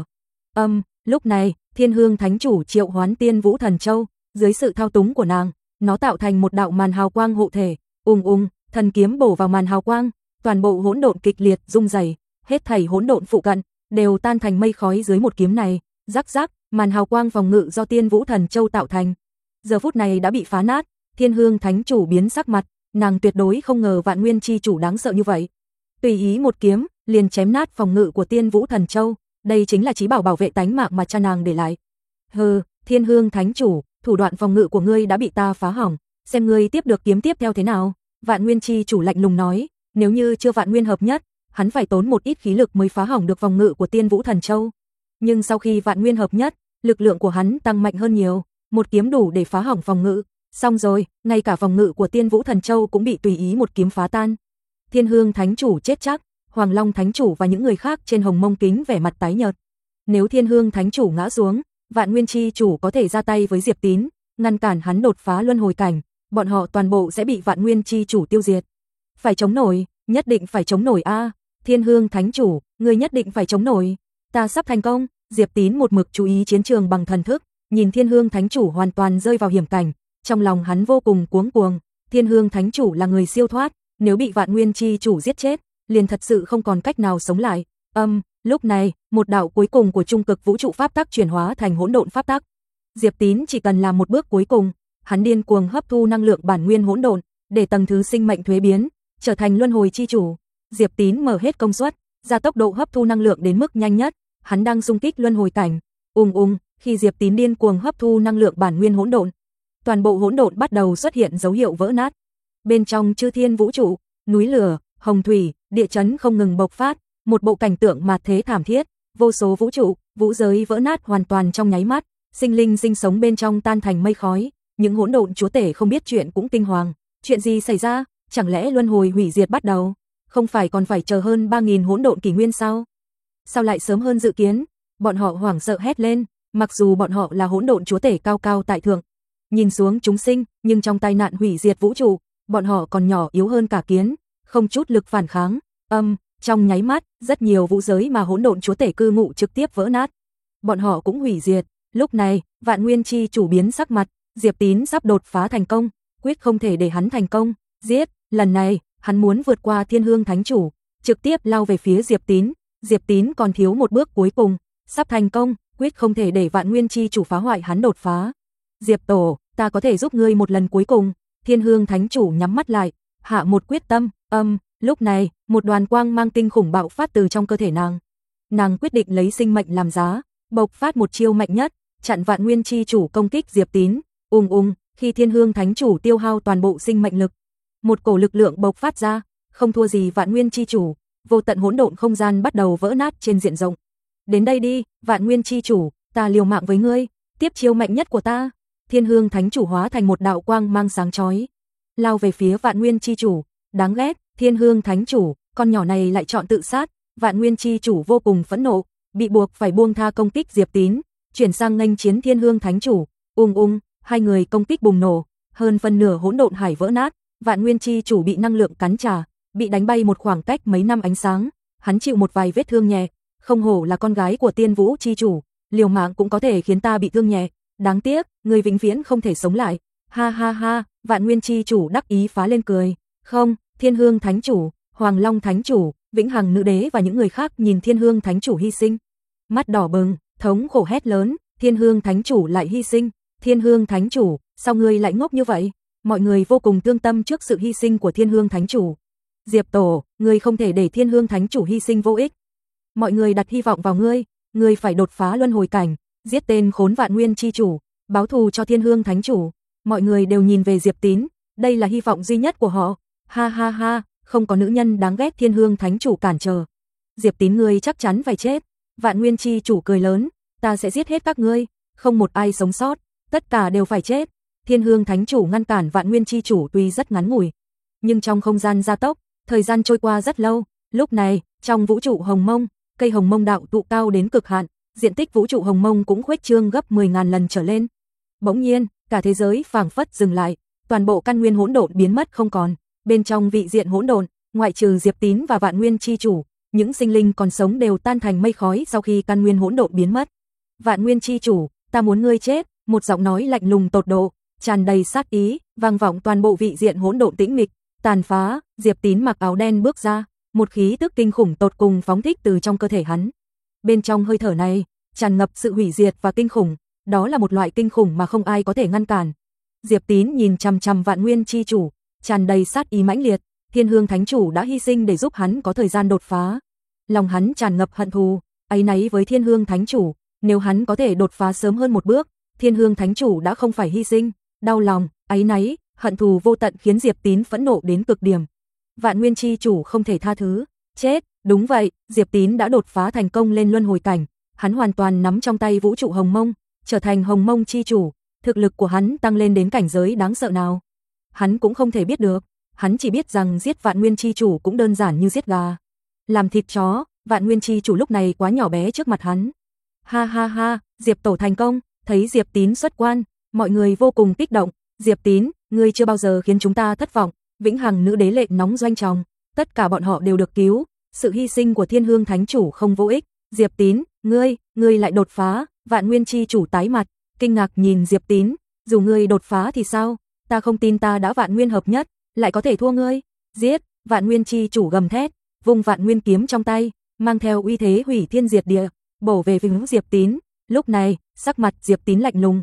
Lúc này, Thiên Hương Thánh chủ triệu hoán Tiên Vũ Thần Châu, dưới sự thao túng của nàng, nó tạo thành một đạo màn hào quang hộ thể, thần kiếm bổ vào màn hào quang, toàn bộ hỗn độn kịch liệt rung rẩy, hết thảy hỗn độn phụ cận đều tan thành mây khói dưới một kiếm này. Rắc rắc, màn hào quang phòng ngự do Tiên Vũ Thần Châu tạo thành, giờ phút này đã bị phá nát. Thiên Hương Thánh chủ biến sắc mặt, nàng tuyệt đối không ngờ Vạn Nguyên chi chủ đáng sợ như vậy. Tùy ý một kiếm, liền chém nát phòng ngự của Tiên Vũ Thần Châu, đây chính là chí bảo bảo vệ tánh mạng mà cha nàng để lại. Hừ, Thiên Hương Thánh chủ, thủ đoạn phòng ngự của ngươi đã bị ta phá hỏng, xem ngươi tiếp được kiếm tiếp theo thế nào. Vạn Nguyên chi chủ lạnh lùng nói, nếu như chưa Vạn Nguyên hợp nhất, hắn phải tốn một ít khí lực mới phá hỏng được phòng ngự của Tiên Vũ Thần Châu. Nhưng sau khi Vạn Nguyên hợp nhất, lực lượng của hắn tăng mạnh hơn nhiều, một kiếm đủ để phá hỏng phòng ngự. Xong rồi, ngay cả phòng ngự của Tiên Vũ Thần Châu cũng bị tùy ý một kiếm phá tan. Thiên Hương Thánh chủ chết chắc, Hoàng Long Thánh chủ và những người khác trên Hồng Mông Kính vẻ mặt tái nhợt. Nếu Thiên Hương Thánh chủ ngã xuống, Vạn Nguyên chi chủ có thể ra tay với Diệp Tín, ngăn cản hắn đột phá luân hồi cảnh, bọn họ toàn bộ sẽ bị Vạn Nguyên chi chủ tiêu diệt. Phải chống nổi, nhất định phải chống nổi a. Thiên Hương Thánh chủ, ngươi nhất định phải chống nổi. Ta sắp thành công. Diệp Tín một mực chú ý chiến trường bằng thần thức, nhìn Thiên Hương Thánh chủ hoàn toàn rơi vào hiểm cảnh, trong lòng hắn vô cùng cuống cuồng. Thiên Hương Thánh chủ là người siêu thoát, nếu bị Vạn Nguyên chi chủ giết chết, liền thật sự không còn cách nào sống lại. Lúc này, một đạo cuối cùng của trung cực vũ trụ pháp tắc chuyển hóa thành hỗn độn pháp tắc. Diệp Tín chỉ cần làm một bước cuối cùng, hắn điên cuồng hấp thu năng lượng bản nguyên hỗn độn, để tầng thứ sinh mệnh thuế biến, trở thành luân hồi chi chủ. Diệp Tín mở hết công suất, ra tốc độ hấp thu năng lượng đến mức nhanh nhất, hắn đang xung kích luân hồi cảnh. Khi Diệp Tín điên cuồng hấp thu năng lượng bản nguyên hỗn độn, toàn bộ hỗn độn bắt đầu xuất hiện dấu hiệu vỡ nát. Bên trong chư thiên vũ trụ, núi lửa, hồng thủy, địa chấn không ngừng bộc phát, một bộ cảnh tượng mà thế thảm thiết, vô số vũ trụ, vũ giới vỡ nát hoàn toàn trong nháy mắt, sinh linh sinh sống bên trong tan thành mây khói, những hỗn độn chúa tể không biết chuyện cũng kinh hoàng, chuyện gì xảy ra, chẳng lẽ luân hồi hủy diệt bắt đầu? Không phải còn phải chờ hơn 3000 hỗn độn kỷ nguyên sao? Sao lại sớm hơn dự kiến? Bọn họ hoảng sợ hét lên, mặc dù bọn họ là hỗn độn chúa tể cao cao tại thượng, nhìn xuống chúng sinh, nhưng trong tai nạn hủy diệt vũ trụ, bọn họ còn nhỏ yếu hơn cả kiến, không chút lực phản kháng. Trong nháy mắt, rất nhiều vũ giới mà hỗn độn chúa tể cư ngụ trực tiếp vỡ nát. Bọn họ cũng hủy diệt. Lúc này, Vạn Nguyên chi chủ biến sắc mặt, Diệp Tín sắp đột phá thành công, quyết không thể để hắn thành công. Giết, lần này, hắn muốn vượt qua Thiên Hương Thánh chủ, trực tiếp lao về phía Diệp Tín. Diệp Tín còn thiếu một bước cuối cùng, sắp thành công, quyết không thể để Vạn Nguyên chi chủ phá hoại hắn đột phá. Diệp tổ, ta có thể giúp ngươi một lần cuối cùng. Thiên Hương Thánh chủ nhắm mắt lại, hạ một quyết tâm. Lúc này, một đoàn quang mang kinh khủng bạo phát từ trong cơ thể nàng. Nàng quyết định lấy sinh mệnh làm giá, bộc phát một chiêu mạnh nhất, chặn Vạn Nguyên chi chủ công kích Diệp Tín. Khi Thiên Hương Thánh chủ tiêu hao toàn bộ sinh mệnh lực, một cổ lực lượng bộc phát ra, không thua gì Vạn Nguyên chi chủ, vô tận hỗn độn không gian bắt đầu vỡ nát trên diện rộng. Đến đây đi, Vạn Nguyên chi chủ, ta liều mạng với ngươi, tiếp chiêu mạnh nhất của ta. Thiên Hương Thánh chủ hóa thành một đạo quang mang sáng chói, lao về phía Vạn Nguyên chi chủ. Đáng ghét, Thiên Hương Thánh chủ, con nhỏ này lại chọn tự sát. Vạn Nguyên chi chủ vô cùng phẫn nộ, bị buộc phải buông tha công kích Diệp Tín, chuyển sang nghênh chiến Thiên Hương Thánh chủ. Hai người công kích bùng nổ, hơn phân nửa hỗn độn hải vỡ nát. Vạn Nguyên chi chủ bị năng lượng cắn trả, bị đánh bay một khoảng cách mấy năm ánh sáng, hắn chịu một vài vết thương nhẹ. Không hổ là con gái của Tiên Vũ chi chủ, liều mạng cũng có thể khiến ta bị thương nhẹ. Đáng tiếc, người vĩnh viễn không thể sống lại. Ha ha ha, Vạn Nguyên chi chủ đắc ý phá lên cười. Không, Thiên Hương Thánh chủ, Hoàng Long Thánh chủ, Vĩnh Hằng Nữ Đế và những người khác nhìn Thiên Hương Thánh chủ hy sinh, mắt đỏ bừng, thống khổ hét lớn, Thiên Hương Thánh chủ lại hy sinh. Thiên Hương Thánh chủ, sao ngươi lại ngốc như vậy? Mọi người vô cùng thương tâm trước sự hy sinh của Thiên Hương Thánh chủ. Diệp tổ, ngươi không thể để Thiên Hương Thánh chủ hy sinh vô ích. Mọi người đặt hy vọng vào ngươi phải đột phá luân hồi cảnh, giết tên khốn Vạn Nguyên chi chủ, báo thù cho Thiên Hương Thánh chủ. Mọi người đều nhìn về Diệp Tín, đây là hy vọng duy nhất của họ. Ha ha ha, không có nữ nhân đáng ghét Thiên Hương Thánh chủ cản trở. Diệp Tín ngươi chắc chắn phải chết. Vạn Nguyên chi chủ cười lớn, ta sẽ giết hết các ngươi, không một ai sống sót, tất cả đều phải chết. Thiên Hương Thánh Chủ ngăn cản Vạn Nguyên Chi Chủ tuy rất ngắn ngủi, nhưng trong không gian gia tốc, thời gian trôi qua rất lâu. Lúc này, trong vũ trụ Hồng Mông, cây Hồng Mông đạo tụ cao đến cực hạn, diện tích vũ trụ Hồng Mông cũng khuếch trương gấp 10.000 lần trở lên. Bỗng nhiên, cả thế giới phảng phất dừng lại, toàn bộ căn nguyên hỗn độn biến mất không còn. Bên trong vị diện hỗn độn, ngoại trừ Diệp Tín và Vạn Nguyên Chi Chủ, những sinh linh còn sống đều tan thành mây khói sau khi căn nguyên hỗn độn biến mất. Vạn Nguyên Chi Chủ, ta muốn ngươi chết, một giọng nói lạnh lùng tột độ, tràn đầy sát ý, vang vọng toàn bộ vị diện hỗn độn tĩnh mịch, tàn phá. Diệp Tín mặc áo đen bước ra, một khí tức kinh khủng tột cùng phóng thích từ trong cơ thể hắn. Bên trong hơi thở này, tràn ngập sự hủy diệt và kinh khủng, đó là một loại kinh khủng mà không ai có thể ngăn cản. Diệp Tín nhìn chằm chằm Vạn Nguyên Chi Chủ, tràn đầy sát ý mãnh liệt, Thiên Hương Thánh Chủ đã hy sinh để giúp hắn có thời gian đột phá. Lòng hắn tràn ngập hận thù, áy náy với Thiên Hương Thánh Chủ, nếu hắn có thể đột phá sớm hơn một bước, Thiên Hương Thánh Chủ đã không phải hy sinh. Đau lòng, áy náy, hận thù vô tận khiến Diệp Tín phẫn nộ đến cực điểm. Vạn Nguyên Chi Chủ không thể tha thứ, chết. Đúng vậy, Diệp Tín đã đột phá thành công lên luân hồi cảnh, hắn hoàn toàn nắm trong tay vũ trụ Hồng Mông, trở thành Hồng Mông Chi Chủ, thực lực của hắn tăng lên đến cảnh giới đáng sợ nào. Hắn cũng không thể biết được, hắn chỉ biết rằng giết Vạn Nguyên Chi Chủ cũng đơn giản như giết gà làm thịt chó. Vạn Nguyên Chi Chủ lúc này quá nhỏ bé trước mặt hắn. Ha ha ha, Diệp Tổ thành công. Thấy Diệp Tín xuất quan, mọi người vô cùng kích động. Diệp Tín, ngươi chưa bao giờ khiến chúng ta thất vọng. Vĩnh hằng nữ đế lệ nóng doanh tròng, tất cả bọn họ đều được cứu. Sự hy sinh của Thiên Hương Thánh Chủ không vô ích. Diệp Tín, ngươi lại đột phá. Vạn Nguyên Chi Chủ tái mặt, kinh ngạc nhìn Diệp Tín. Dù ngươi đột phá thì sao? Ta không tin ta đã Vạn Nguyên hợp nhất, lại có thể thua ngươi. Giết! Vạn Nguyên Chi Chủ gầm thét, vung Vạn Nguyên kiếm trong tay, mang theo uy thế hủy thiên diệt địa, bổ về phía Diệp Tín. Lúc này, sắc mặt Diệp Tín lạnh lùng,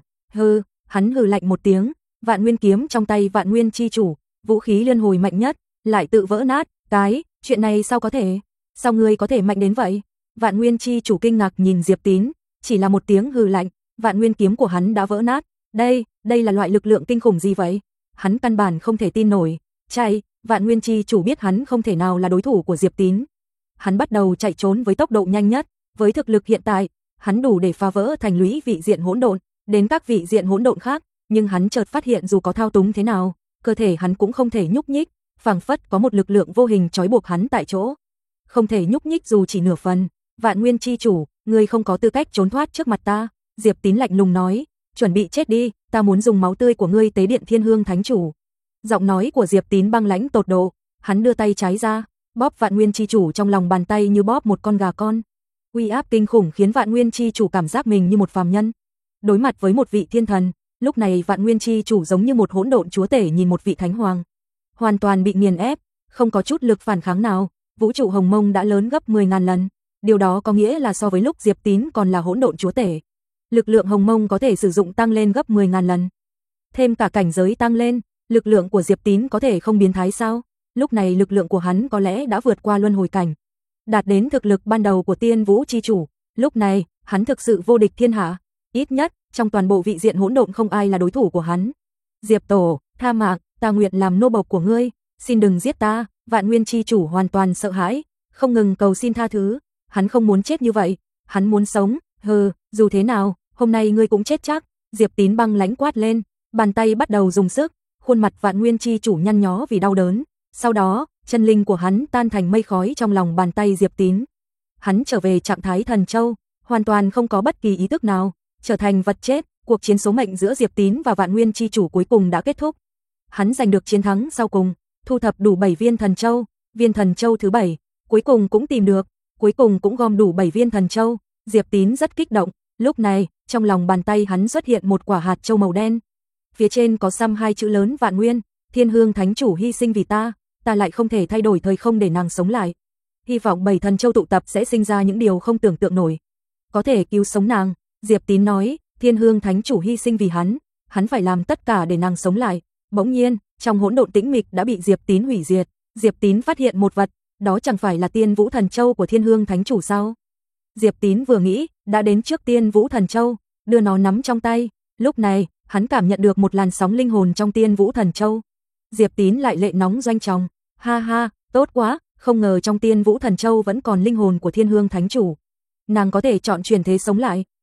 hắn hừ lạnh một tiếng, Vạn Nguyên kiếm trong tay Vạn Nguyên Chi Chủ, vũ khí luân hồi mạnh nhất, lại tự vỡ nát. Chuyện này sao có thể? Sao ngươi có thể mạnh đến vậy? Vạn Nguyên Chi Chủ kinh ngạc nhìn Diệp Tín, chỉ là một tiếng hừ lạnh, Vạn Nguyên kiếm của hắn đã vỡ nát. Đây là loại lực lượng kinh khủng gì vậy? Hắn căn bản không thể tin nổi. Chạy! Vạn Nguyên Chi Chủ biết hắn không thể nào là đối thủ của Diệp Tín. Hắn bắt đầu chạy trốn với tốc độ nhanh nhất, với thực lực hiện tại, hắn đủ để phá vỡ thành lũy vị diện hỗn độn, đến các vị diện hỗn độn khác, nhưng hắn chợt phát hiện dù có thao túng thế nào, cơ thể hắn cũng không thể nhúc nhích, phảng phất có một lực lượng vô hình trói buộc hắn tại chỗ. Không thể nhúc nhích dù chỉ nửa phần. Vạn Nguyên Chi Chủ, ngươi không có tư cách trốn thoát trước mặt ta. Diệp Tín lạnh lùng nói, chuẩn bị chết đi, ta muốn dùng máu tươi của ngươi tế điện Thiên Hương Thánh Chủ. Giọng nói của Diệp Tín băng lãnh tột độ, hắn đưa tay trái ra, bóp Vạn Nguyên Chi Chủ trong lòng bàn tay như bóp một con gà con. Uy áp kinh khủng khiến Vạn Nguyên Chi Chủ cảm giác mình như một phàm nhân. Đối mặt với một vị thiên thần, lúc này Vạn Nguyên Chi Chủ giống như một hỗn độn chúa tể nhìn một vị thánh hoàng. Hoàn toàn bị nghiền ép, không có chút lực phản kháng nào. Vũ trụ Hồng Mông đã lớn gấp 10.000 lần. Điều đó có nghĩa là so với lúc Diệp Tín còn là hỗn độn chúa tể, lực lượng Hồng Mông có thể sử dụng tăng lên gấp 10.000 lần. Thêm cả cảnh giới tăng lên, lực lượng của Diệp Tín có thể không biến thái sao? Lúc này lực lượng của hắn có lẽ đã vượt qua luân hồi cảnh, đạt đến thực lực ban đầu của Tiên Vũ Chi Chủ. Lúc này, hắn thực sự vô địch thiên hạ. Ít nhất, trong toàn bộ vị diện hỗn độn không ai là đối thủ của hắn. Diệp Tổ, tha mạng, ta nguyện làm nô bộc của ngươi, xin đừng giết ta. Vạn Nguyên Chi Chủ hoàn toàn sợ hãi, không ngừng cầu xin tha thứ. Hắn không muốn chết như vậy, hắn muốn sống. Dù thế nào, hôm nay ngươi cũng chết chắc. Diệp Tín băng lãnh quát lên, bàn tay bắt đầu dùng sức, khuôn mặt Vạn Nguyên Chi Chủ nhăn nhó vì đau đớn. Sau đó, chân linh của hắn tan thành mây khói trong lòng bàn tay Diệp Tín. Hắn trở về trạng thái thần châu, hoàn toàn không có bất kỳ ý thức nào, trở thành vật chết. Cuộc chiến số mệnh giữa Diệp Tín và Vạn Nguyên Chi Chủ cuối cùng đã kết thúc. Hắn giành được chiến thắng sau cùng, thu thập đủ 7 viên thần châu, viên thần châu thứ 7, cuối cùng cũng tìm được, cuối cùng cũng gom đủ 7 viên thần châu. Diệp Tín rất kích động, lúc này, trong lòng bàn tay hắn xuất hiện một quả hạt châu màu đen. Phía trên có xăm 2 chữ lớn Vạn Nguyên, Thiên Hương Thánh Chủ hy sinh vì ta lại không thể thay đổi thời không để nàng sống lại. Hy vọng 7 thần châu tụ tập sẽ sinh ra những điều không tưởng tượng nổi, có thể cứu sống nàng. Diệp Tín nói, Thiên Hương Thánh Chủ hy sinh vì hắn phải làm tất cả để nàng sống lại. Bỗng nhiên, trong hỗn độn tĩnh mịch đã bị Diệp Tín hủy diệt. Diệp Tín phát hiện một vật, đó chẳng phải là Tiên Vũ Thần Châu của Thiên Hương Thánh Chủ sao? Diệp Tín vừa nghĩ, đã đến trước Tiên Vũ Thần Châu, đưa nó nắm trong tay. Lúc này, hắn cảm nhận được một làn sóng linh hồn trong Tiên Vũ Thần Châu. Diệp Tín lại lệ nóng doanh tròng, ha, tốt quá, không ngờ trong Tiên Vũ Thần Châu vẫn còn linh hồn của Thiên Hương Thánh Chủ. Nàng có thể chọn chuyển thế sống lại,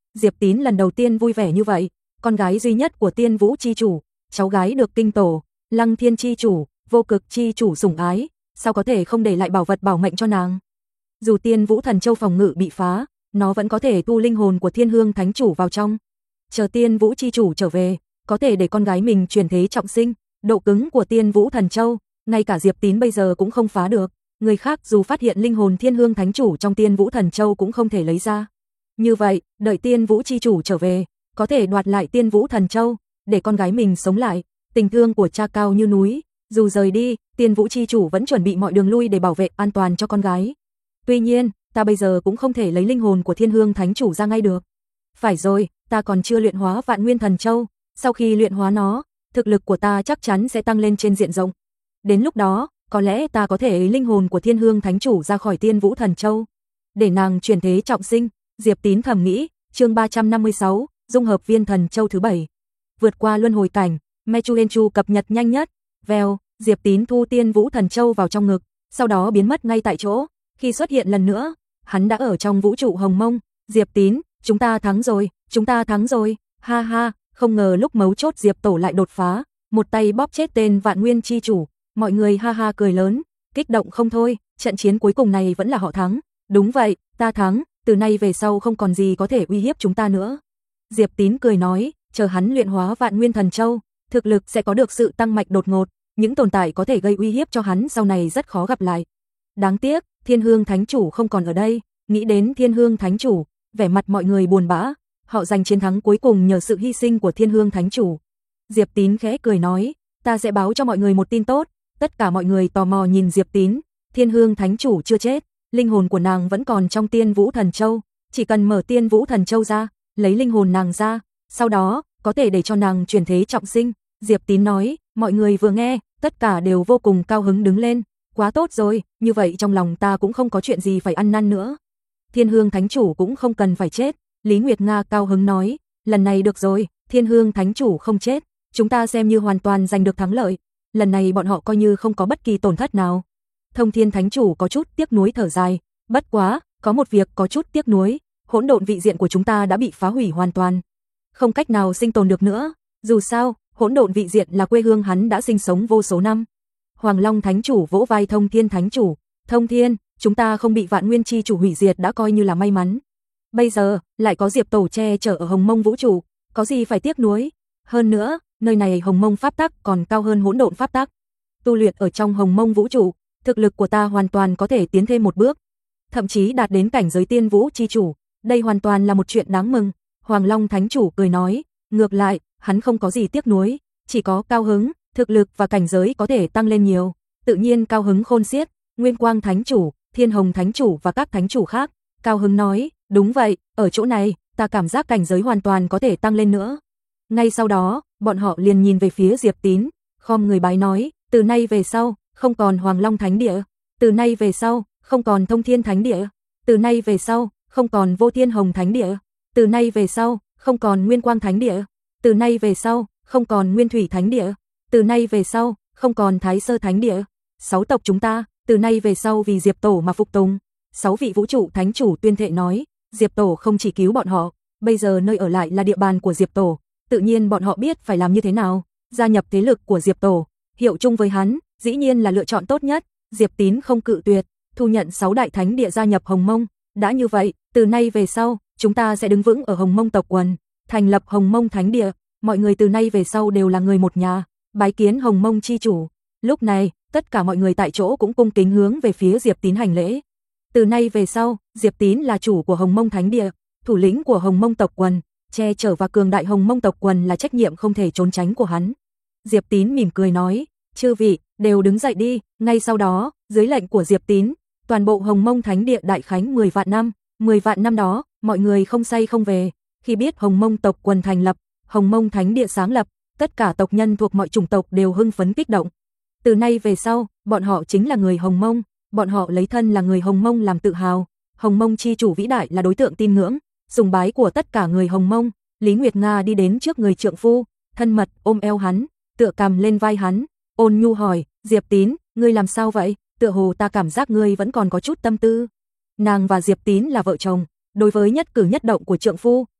Diệp Tín lần đầu tiên vui vẻ như vậy, con gái duy nhất của Tiên Vũ chi chủ, cháu gái được kinh tổ, Lăng Thiên chi chủ, Vô Cực chi chủ sủng ái, sao có thể không để lại bảo vật bảo mệnh cho nàng. Dù Tiên Vũ Thần Châu phòng ngự bị phá, nó vẫn có thể thu linh hồn của Thiên Hương Thánh chủ vào trong. Chờ Tiên Vũ chi chủ trở về, có thể để con gái mình chuyển thế trọng sinh. Độ cứng của Tiên Vũ Thần Châu, ngay cả Diệp Tín bây giờ cũng không phá được. Người khác dù phát hiện linh hồn Thiên Hương Thánh chủ trong Tiên Vũ Thần Châu cũng không thể lấy ra. Như vậy, đợi Tiên Vũ chi chủ trở về, có thể đoạt lại Tiên Vũ Thần Châu, để con gái mình sống lại. Tình thương của cha cao như núi, dù rời đi, Tiên Vũ chi chủ vẫn chuẩn bị mọi đường lui để bảo vệ an toàn cho con gái. Tuy nhiên, ta bây giờ cũng không thể lấy linh hồn của Thiên Hương Thánh chủ ra ngay được. Phải rồi, ta còn chưa luyện hóa Vạn Nguyên Thần Châu, sau khi luyện hóa nó, thực lực của ta chắc chắn sẽ tăng lên trên diện rộng. Đến lúc đó, có lẽ ta có thể lấy linh hồn của Thiên Hương Thánh chủ ra khỏi Tiên Vũ Thần Châu, để nàng chuyển thế trọng sinh. Diệp Tín thầm nghĩ. Chương 356, dung hợp viên thần châu thứ 7. Vượt qua luân hồi cảnh, Mechuenchu cập nhật nhanh nhất. Vèo, Diệp Tín thu Tiên Vũ Thần Châu vào trong ngực, sau đó biến mất ngay tại chỗ. Khi xuất hiện lần nữa, hắn đã ở trong vũ trụ hồng mông. Diệp Tín, chúng ta thắng rồi, chúng ta thắng rồi. Ha ha, không ngờ lúc mấu chốt Diệp Tổ lại đột phá, một tay bóp chết tên Vạn Nguyên chi chủ. Mọi người ha ha cười lớn, kích động không thôi. Trận chiến cuối cùng này vẫn là họ thắng. Đúng vậy, ta thắng. Từ nay về sau không còn gì có thể uy hiếp chúng ta nữa. Diệp Tín cười nói, chờ hắn luyện hóa Vạn Nguyên Thần Châu, thực lực sẽ có được sự tăng mạnh đột ngột, những tồn tại có thể gây uy hiếp cho hắn sau này rất khó gặp lại. Đáng tiếc, Thiên Hương Thánh chủ không còn ở đây. Nghĩ đến Thiên Hương Thánh chủ, vẻ mặt mọi người buồn bã, họ giành chiến thắng cuối cùng nhờ sự hy sinh của Thiên Hương Thánh chủ. Diệp Tín khẽ cười nói, ta sẽ báo cho mọi người một tin tốt. Tất cả mọi người tò mò nhìn Diệp Tín. Thiên Hương Thánh chủ chưa chết, linh hồn của nàng vẫn còn trong Tiên Vũ Thần Châu, chỉ cần mở Tiên Vũ Thần Châu ra, lấy linh hồn nàng ra, sau đó có thể để cho nàng chuyển thế trọng sinh. Diệp Tín nói, mọi người vừa nghe, tất cả đều vô cùng cao hứng đứng lên. Quá tốt rồi, như vậy trong lòng ta cũng không có chuyện gì phải ăn năn nữa. Thiên Hương Thánh chủ cũng không cần phải chết. Lý Nguyệt Nga cao hứng nói, lần này được rồi, Thiên Hương Thánh chủ không chết, chúng ta xem như hoàn toàn giành được thắng lợi. Lần này bọn họ coi như không có bất kỳ tổn thất nào. Thông Thiên Thánh chủ có chút tiếc nuối thở dài, bất quá, có một việc có chút tiếc nuối, hỗn độn vị diện của chúng ta đã bị phá hủy hoàn toàn, không cách nào sinh tồn được nữa. Dù sao, hỗn độn vị diện là quê hương hắn đã sinh sống vô số năm. Hoàng Long Thánh chủ vỗ vai Thông Thiên Thánh chủ, Thông Thiên, chúng ta không bị Vạn Nguyên chi chủ hủy diệt đã coi như là may mắn. Bây giờ, lại có Diệp Tổ che chở ở Hồng Mông vũ trụ, có gì phải tiếc nuối. Hơn nữa, nơi này Hồng Mông pháp tắc còn cao hơn hỗn độn pháp tắc. Tu luyện ở trong Hồng Mông vũ trụ, thực lực của ta hoàn toàn có thể tiến thêm một bước, thậm chí đạt đến cảnh giới Tiên Vũ chi chủ, đây hoàn toàn là một chuyện đáng mừng. Hoàng Long Thánh chủ cười nói, ngược lại, hắn không có gì tiếc nuối, chỉ có cao hứng, thực lực và cảnh giới có thể tăng lên nhiều, tự nhiên cao hứng khôn xiết. Nguyên Quang Thánh chủ, Thiên Hồng Thánh chủ và các thánh chủ khác, cao hứng nói, đúng vậy, ở chỗ này, ta cảm giác cảnh giới hoàn toàn có thể tăng lên nữa. Ngay sau đó, bọn họ liền nhìn về phía Diệp Tín, khom người bái nói, từ nay về sau, không còn Hoàng Long Thánh địa, từ nay về sau, không còn Thông Thiên Thánh địa, từ nay về sau, không còn Vô Thiên Hồng Thánh địa, từ nay về sau, không còn Nguyên Quang Thánh địa, từ nay về sau, không còn Nguyên Thủy Thánh địa, từ nay về sau, không còn Thái Sơ Thánh địa. 6 tộc chúng ta, từ nay về sau vì Diệp Tổ mà phục tùng. 6 vị vũ trụ thánh chủ tuyên thệ nói, Diệp Tổ không chỉ cứu bọn họ, bây giờ nơi ở lại là địa bàn của Diệp Tổ, tự nhiên bọn họ biết phải làm như thế nào, gia nhập thế lực của Diệp Tổ, hiệu chung với hắn, dĩ nhiên là lựa chọn tốt nhất. Diệp Tín không cự tuyệt, thu nhận 6 đại thánh địa gia nhập Hồng Mông. Đã như vậy, từ nay về sau, chúng ta sẽ đứng vững ở Hồng Mông tộc quần, thành lập Hồng Mông Thánh địa, mọi người từ nay về sau đều là người một nhà, bái kiến Hồng Mông chi chủ. Lúc này, tất cả mọi người tại chỗ cũng cung kính hướng về phía Diệp Tín hành lễ. Từ nay về sau, Diệp Tín là chủ của Hồng Mông Thánh địa, thủ lĩnh của Hồng Mông tộc quần, che chở và cường đại Hồng Mông tộc quần là trách nhiệm không thể trốn tránh của hắn. Diệp Tín mỉm cười nói, chư vị, đều đứng dậy đi. Ngay sau đó, dưới lệnh của Diệp Tín, toàn bộ Hồng Mông Thánh địa đại khánh 10 vạn năm. 10 vạn năm đó, mọi người không say không về. Khi biết Hồng Mông tộc quần thành lập, Hồng Mông Thánh địa sáng lập, tất cả tộc nhân thuộc mọi chủng tộc đều hưng phấn kích động. Từ nay về sau, bọn họ chính là người Hồng Mông, bọn họ lấy thân là người Hồng Mông làm tự hào. Hồng Mông chi chủ vĩ đại là đối tượng tin ngưỡng, sùng bái của tất cả người Hồng Mông. Lý Nguyệt Nga đi đến trước người trượng phu, thân mật ôm eo hắn, tựa cằm lên vai hắn, ôn nhu hỏi, Diệp Tín, ngươi làm sao vậy? Tựa hồ ta cảm giác ngươi vẫn còn có chút tâm tư. Nàng và Diệp Tín là vợ chồng, đối với nhất cử nhất động của trượng phu,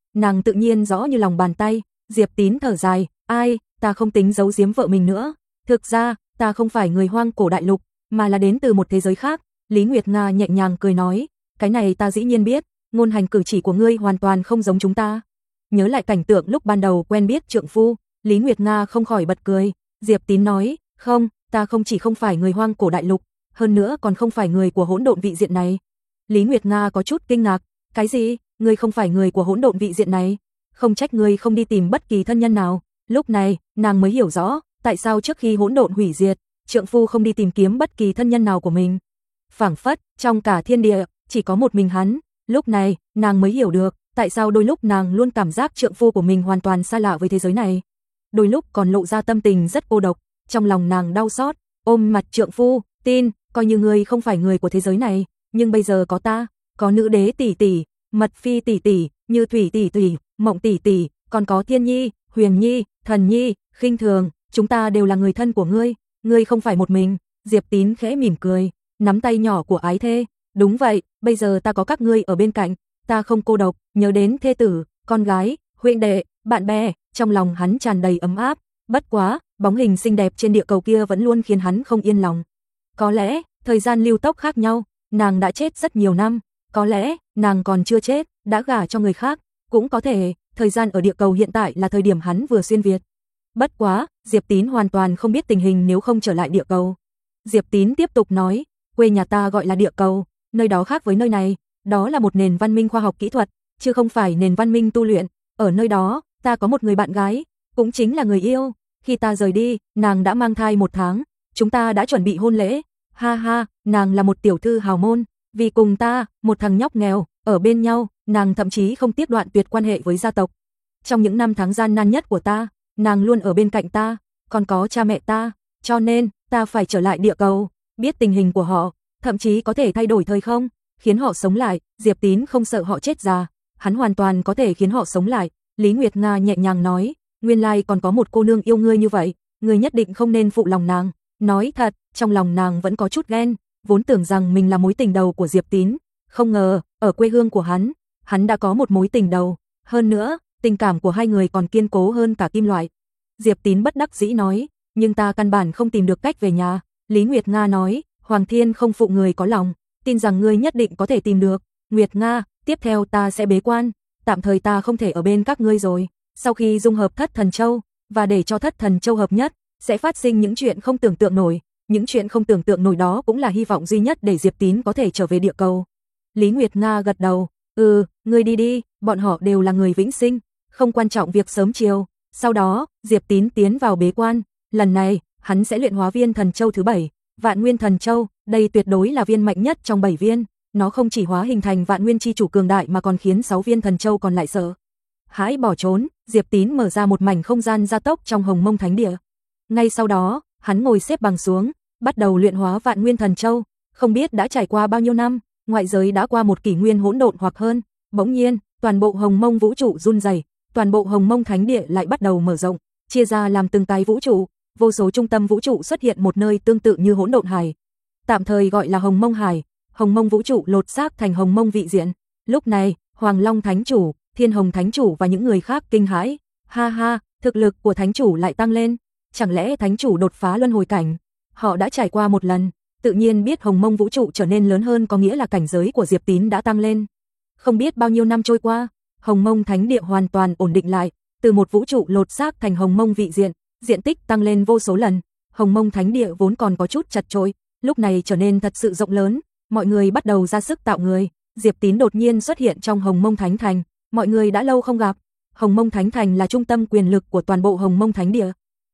nàng tự nhiên rõ như lòng bàn tay. Diệp Tín thở dài, ai, ta không tính giấu giếm vợ mình nữa. Thực ra, ta không phải người hoang cổ đại lục, mà là đến từ một thế giới khác. Lý Nguyệt Nga nhẹ nhàng cười nói, cái này ta dĩ nhiên biết, ngôn hành cử chỉ của ngươi hoàn toàn không giống chúng ta. Nhớ lại cảnh tượng lúc ban đầu quen biết trượng phu, Lý Nguyệt Nga không khỏi bật cười. Diệp Tín nói, không, ta không chỉ không phải người hoang cổ đại lục, hơn nữa còn không phải người của hỗn độn vị diện này. Lý Nguyệt Nga có chút kinh ngạc, cái gì, ngươi không phải người của hỗn độn vị diện này? Không trách ngươi không đi tìm bất kỳ thân nhân nào. Lúc này, nàng mới hiểu rõ, tại sao trước khi hỗn độn hủy diệt, trượng phu không đi tìm kiếm bất kỳ thân nhân nào của mình. Phảng phất, trong cả thiên địa, chỉ có một mình hắn. Lúc này, nàng mới hiểu được, tại sao đôi lúc nàng luôn cảm giác trượng phu của mình hoàn toàn xa lạ với thế giới này. Đôi lúc còn lộ ra tâm tình rất cô độc, trong lòng nàng đau xót, ôm mặt trượng phu, tin, coi như ngươi không phải người của thế giới này, nhưng bây giờ có ta, có nữ đế tỷ tỷ, mật phi tỷ tỷ, như thủy tỷ tỷ, mộng tỷ tỷ, còn có thiên nhi, huyền nhi, thần nhi, khinh thường, chúng ta đều là người thân của ngươi không phải một mình. Diệp Tín khẽ mỉm cười, nắm tay nhỏ của ái thê, đúng vậy, bây giờ ta có các ngươi ở bên cạnh, ta không cô độc, nhớ đến thê tử, con gái, huynh đệ, bạn bè, trong lòng hắn tràn đầy ấm áp. Bất quá, bóng hình xinh đẹp trên địa cầu kia vẫn luôn khiến hắn không yên lòng. Có lẽ, thời gian lưu tốc khác nhau, nàng đã chết rất nhiều năm, có lẽ, nàng còn chưa chết, đã gả cho người khác, cũng có thể, thời gian ở địa cầu hiện tại là thời điểm hắn vừa xuyên Việt. Bất quá, Diệp Tín hoàn toàn không biết tình hình nếu không trở lại địa cầu. Diệp Tín tiếp tục nói, quê nhà ta gọi là địa cầu, nơi đó khác với nơi này, đó là một nền văn minh khoa học kỹ thuật, chứ không phải nền văn minh tu luyện. Ở nơi đó, ta có một người bạn gái, cũng chính là người yêu. Khi ta rời đi, nàng đã mang thai 1 tháng, chúng ta đã chuẩn bị hôn lễ. Ha ha, nàng là một tiểu thư hào môn, vì cùng ta, một thằng nhóc nghèo, ở bên nhau, nàng thậm chí không tiếc đoạn tuyệt quan hệ với gia tộc. Trong những năm tháng gian nan nhất của ta, nàng luôn ở bên cạnh ta, còn có cha mẹ ta, cho nên, ta phải trở lại địa cầu, biết tình hình của họ, thậm chí có thể thay đổi thời không, khiến họ sống lại. Diệp Tín không sợ họ chết già, hắn hoàn toàn có thể khiến họ sống lại. Lý Nguyệt Nga nhẹ nhàng nói, nguyên lai còn có một cô nương yêu ngươi như vậy, ngươi nhất định không nên phụ lòng nàng. Nói thật, trong lòng nàng vẫn có chút ghen, vốn tưởng rằng mình là mối tình đầu của Diệp Tín, không ngờ, ở quê hương của hắn đã có một mối tình đầu, hơn nữa, tình cảm của hai người còn kiên cố hơn cả kim loại. Diệp Tín bất đắc dĩ nói, nhưng ta căn bản không tìm được cách về nhà. Lý Nguyệt Nga nói, Hoàng Thiên không phụ người có lòng, tin rằng ngươi nhất định có thể tìm được. Nguyệt Nga, tiếp theo ta sẽ bế quan, tạm thời ta không thể ở bên các ngươi rồi. Sau khi dung hợp Thất Thần Châu, và để cho Thất Thần Châu hợp nhất, sẽ phát sinh những chuyện không tưởng tượng nổi. Những chuyện không tưởng tượng nổi đó cũng là hy vọng duy nhất để Diệp Tín có thể trở về địa cầu. Lý Nguyệt Nga gật đầu, ngươi đi đi, bọn họ đều là người vĩnh sinh, không quan trọng việc sớm chiều. Sau đó, Diệp Tín tiến vào bế quan, lần này, hắn sẽ luyện hóa viên Thần Châu thứ 7, Vạn Nguyên Thần Châu, đây tuyệt đối là viên mạnh nhất trong 7 viên, nó không chỉ hóa hình thành Vạn Nguyên chi chủ cường đại mà còn khiến 6 viên Thần Châu còn lại sợ hãi bỏ trốn. Diệp Tín mở ra một mảnh không gian gia tốc trong Hồng Mông Thánh Địa. Ngay sau đó, hắn ngồi xếp bằng xuống, bắt đầu luyện hóa Vạn Nguyên Thần Châu. Không biết đã trải qua bao nhiêu năm, ngoại giới đã qua một kỷ nguyên hỗn độn hoặc hơn, bỗng nhiên, toàn bộ Hồng Mông vũ trụ run rẩy, toàn bộ Hồng Mông Thánh Địa lại bắt đầu mở rộng, chia ra làm từng cái vũ trụ, vô số trung tâm vũ trụ xuất hiện một nơi tương tự như Hỗn Độn Hải, tạm thời gọi là Hồng Mông Hải. Hồng Mông vũ trụ lột xác thành Hồng Mông vị diện. Lúc này, Hoàng Long Thánh chủ, Thiên Hồng Thánh chủ và những người khác kinh hãi, ha ha, thực lực của Thánh chủ lại tăng lên, chẳng lẽ Thánh chủ đột phá luân hồi cảnh? Họ đã trải qua một lần, tự nhiên biết Hồng Mông vũ trụ trở nên lớn hơn có nghĩa là cảnh giới của Diệp Tín đã tăng lên. Không biết bao nhiêu năm trôi qua, Hồng Mông Thánh Địa hoàn toàn ổn định lại, từ một vũ trụ lột xác thành Hồng Mông vị diện, diện tích tăng lên vô số lần. Hồng Mông Thánh Địa vốn còn có chút chật chội, lúc này trở nên thật sự rộng lớn, mọi người bắt đầu ra sức tạo người. Diệp Tín đột nhiên xuất hiện trong Hồng Mông Thánh Thành, mọi người đã lâu không gặp. Hồng Mông Thánh Thành là trung tâm quyền lực của toàn bộ Hồng Mông Thánh Địa.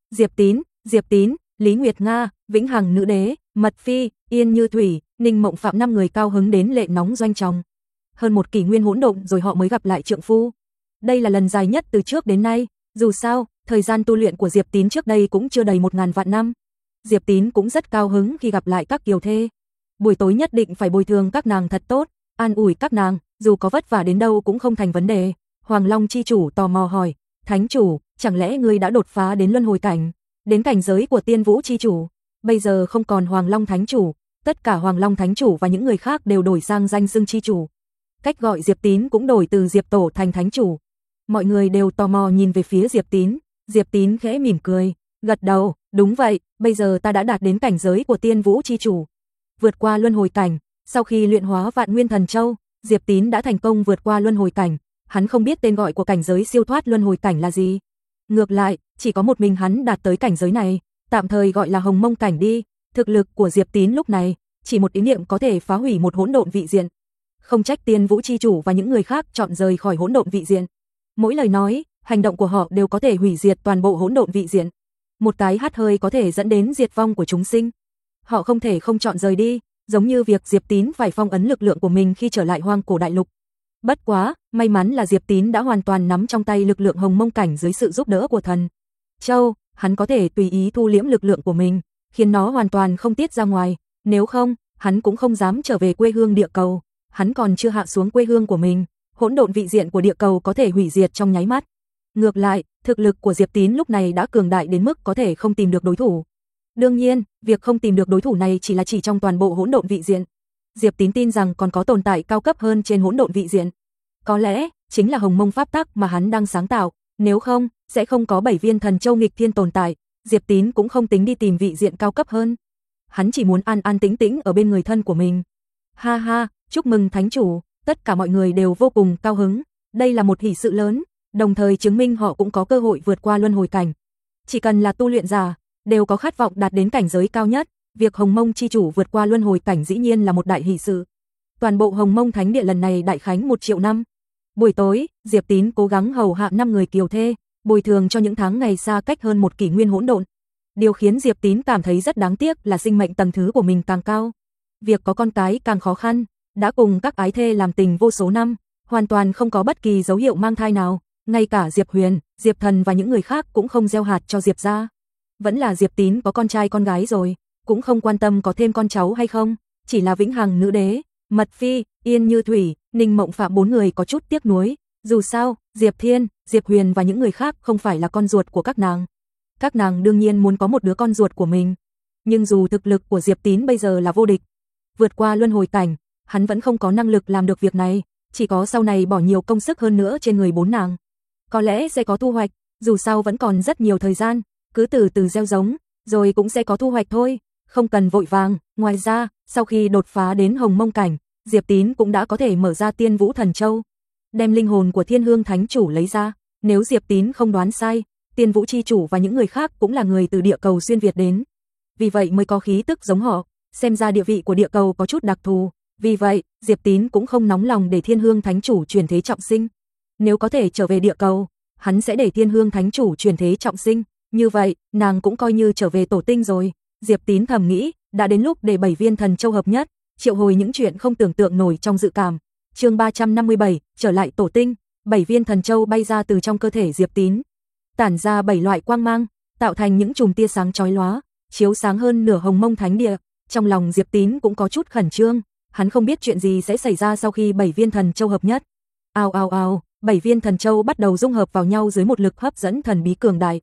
Diệp Tín, Lý Nguyệt Nga, Vĩnh Hằng Nữ Đế, Mật Phi, Yên Như Thủy, Ninh Mộng Phạm 5 người cao hứng đến lệ nóng doanh trọng. Hơn một kỷ nguyên hỗn độn rồi họ mới gặp lại trượng phu. Đây là lần dài nhất từ trước đến nay, dù sao, thời gian tu luyện của Diệp Tín trước đây cũng chưa đầy 1000 vạn năm. Diệp Tín cũng rất cao hứng khi gặp lại các kiều thê. Buổi tối nhất định phải bồi thường các nàng thật tốt, an ủi các nàng, dù có vất vả đến đâu cũng không thành vấn đề. Hoàng Long chi chủ tò mò hỏi, Thánh chủ, chẳng lẽ ngươi đã đột phá đến luân hồi cảnh, đến cảnh giới của Tiên Vũ chi chủ? Bây giờ không còn Hoàng Long Thánh chủ, tất cả Hoàng Long Thánh chủ và những người khác đều đổi sang danh xưng chi chủ. Cách gọi Diệp Tín cũng đổi từ Diệp Tổ thành Thánh chủ. Mọi người đều tò mò nhìn về phía Diệp Tín. Diệp Tín khẽ mỉm cười, gật đầu, đúng vậy, bây giờ ta đã đạt đến cảnh giới của Tiên Vũ chi chủ. Vượt qua luân hồi cảnh, sau khi luyện hóa Vạn Nguyên Thần Châu, Diệp Tín đã thành công vượt qua luân hồi cảnh, hắn không biết tên gọi của cảnh giới siêu thoát luân hồi cảnh là gì. Ngược lại, chỉ có một mình hắn đạt tới cảnh giới này, tạm thời gọi là Hồng Mông cảnh đi. Thực lực của Diệp Tín lúc này, chỉ một ý niệm có thể phá hủy một hỗn độn vị diện. Không trách Tiên Vũ chi chủ và những người khác chọn rời khỏi hỗn độn vị diện. Mỗi lời nói, hành động của họ đều có thể hủy diệt toàn bộ hỗn độn vị diện. Một cái hắt hơi có thể dẫn đến diệt vong của chúng sinh. Họ không thể không chọn rời đi, giống như việc Diệp Tín phải phong ấn lực lượng của mình khi trở lại Hoang Cổ Đại Lục. Bất quá, may mắn là Diệp Tín đã hoàn toàn nắm trong tay lực lượng Hồng Mông cảnh dưới sự giúp đỡ của Thần Châu, hắn có thể tùy ý thu liễm lực lượng của mình, khiến nó hoàn toàn không tiết ra ngoài, nếu không, hắn cũng không dám trở về quê hương địa cầu. Hắn còn chưa hạ xuống quê hương của mình, hỗn độn vị diện của địa cầu có thể hủy diệt trong nháy mắt. Ngược lại, thực lực của Diệp Tín lúc này đã cường đại đến mức có thể không tìm được đối thủ. Đương nhiên, việc không tìm được đối thủ này chỉ là chỉ trong toàn bộ hỗn độn vị diện. Diệp Tín tin rằng còn có tồn tại cao cấp hơn trên hỗn độn vị diện. Có lẽ, chính là Hồng Mông pháp tắc mà hắn đang sáng tạo, nếu không, sẽ không có 7 viên thần châu nghịch thiên tồn tại, Diệp Tín cũng không tính đi tìm vị diện cao cấp hơn. Hắn chỉ muốn an an tĩnh tĩnh ở bên người thân của mình. Ha ha, chúc mừng thánh chủ, tất cả mọi người đều vô cùng cao hứng, đây là một hỷ sự lớn, đồng thời chứng minh họ cũng có cơ hội vượt qua luân hồi cảnh. Chỉ cần là tu luyện giả, đều có khát vọng đạt đến cảnh giới cao nhất, việc Hồng Mông chi chủ vượt qua luân hồi cảnh dĩ nhiên là một đại hỷ sự. Toàn bộ Hồng Mông Thánh Địa lần này đại khánh 1 triệu năm. Buổi tối, Diệp Tín cố gắng hầu hạ 5 người kiều thê, bồi thường cho những tháng ngày xa cách hơn một kỷ nguyên hỗn độn. Điều khiến Diệp Tín cảm thấy rất đáng tiếc là sinh mệnh tầng thứ của mình càng cao, việc có con cái càng khó khăn, đã cùng các ái thê làm tình vô số năm, hoàn toàn không có bất kỳ dấu hiệu mang thai nào, ngay cả Diệp Huyền, Diệp Thần và những người khác cũng không gieo hạt cho Diệp gia. Vẫn là Diệp Tín có con trai con gái rồi, cũng không quan tâm có thêm con cháu hay không, chỉ là vĩnh hằng nữ đế, Mật Phi, Yên Như Thủy, Ninh Mộng Phạm 4 người có chút tiếc nuối, dù sao, Diệp Thiên, Diệp Huyền và những người khác không phải là con ruột của các nàng. Các nàng đương nhiên muốn có một đứa con ruột của mình, nhưng dù thực lực của Diệp Tín bây giờ là vô địch, vượt qua luân hồi cảnh, hắn vẫn không có năng lực làm được việc này, chỉ có sau này bỏ nhiều công sức hơn nữa trên người 4 nàng. Có lẽ sẽ có thu hoạch, dù sao vẫn còn rất nhiều thời gian, cứ từ từ gieo giống, rồi cũng sẽ có thu hoạch thôi, không cần vội vàng. Ngoài ra, sau khi đột phá đến Hồng Mông cảnh, Diệp Tín cũng đã có thể mở ra Tiên Vũ Thần Châu, đem linh hồn của Thiên Hương Thánh Chủ lấy ra. Nếu Diệp Tín không đoán sai, Tiên Vũ chi chủ và những người khác cũng là người từ địa cầu xuyên việt đến, vì vậy mới có khí tức giống họ, xem ra địa vị của địa cầu có chút đặc thù. Vì vậy, Diệp Tín cũng không nóng lòng để Thiên Hương Thánh Chủ chuyển thế trọng sinh. Nếu có thể trở về địa cầu, hắn sẽ để Thiên Hương Thánh Chủ chuyển thế trọng sinh, như vậy, nàng cũng coi như trở về tổ tinh rồi. Diệp Tín thầm nghĩ, đã đến lúc để 7 viên thần châu hợp nhất, triệu hồi những chuyện không tưởng tượng nổi trong dự cảm. Chương 357, trở lại tổ tinh, 7 viên thần châu bay ra từ trong cơ thể Diệp Tín, tản ra 7 loại quang mang, tạo thành những chùm tia sáng chói lóa, chiếu sáng hơn nửa Hồng Mông Thánh Địa. Trong lòng Diệp Tín cũng có chút khẩn trương, hắn không biết chuyện gì sẽ xảy ra sau khi 7 viên thần châu hợp nhất. Ao ao ao, 7 viên thần châu bắt đầu dung hợp vào nhau dưới một lực hấp dẫn thần bí cường đại.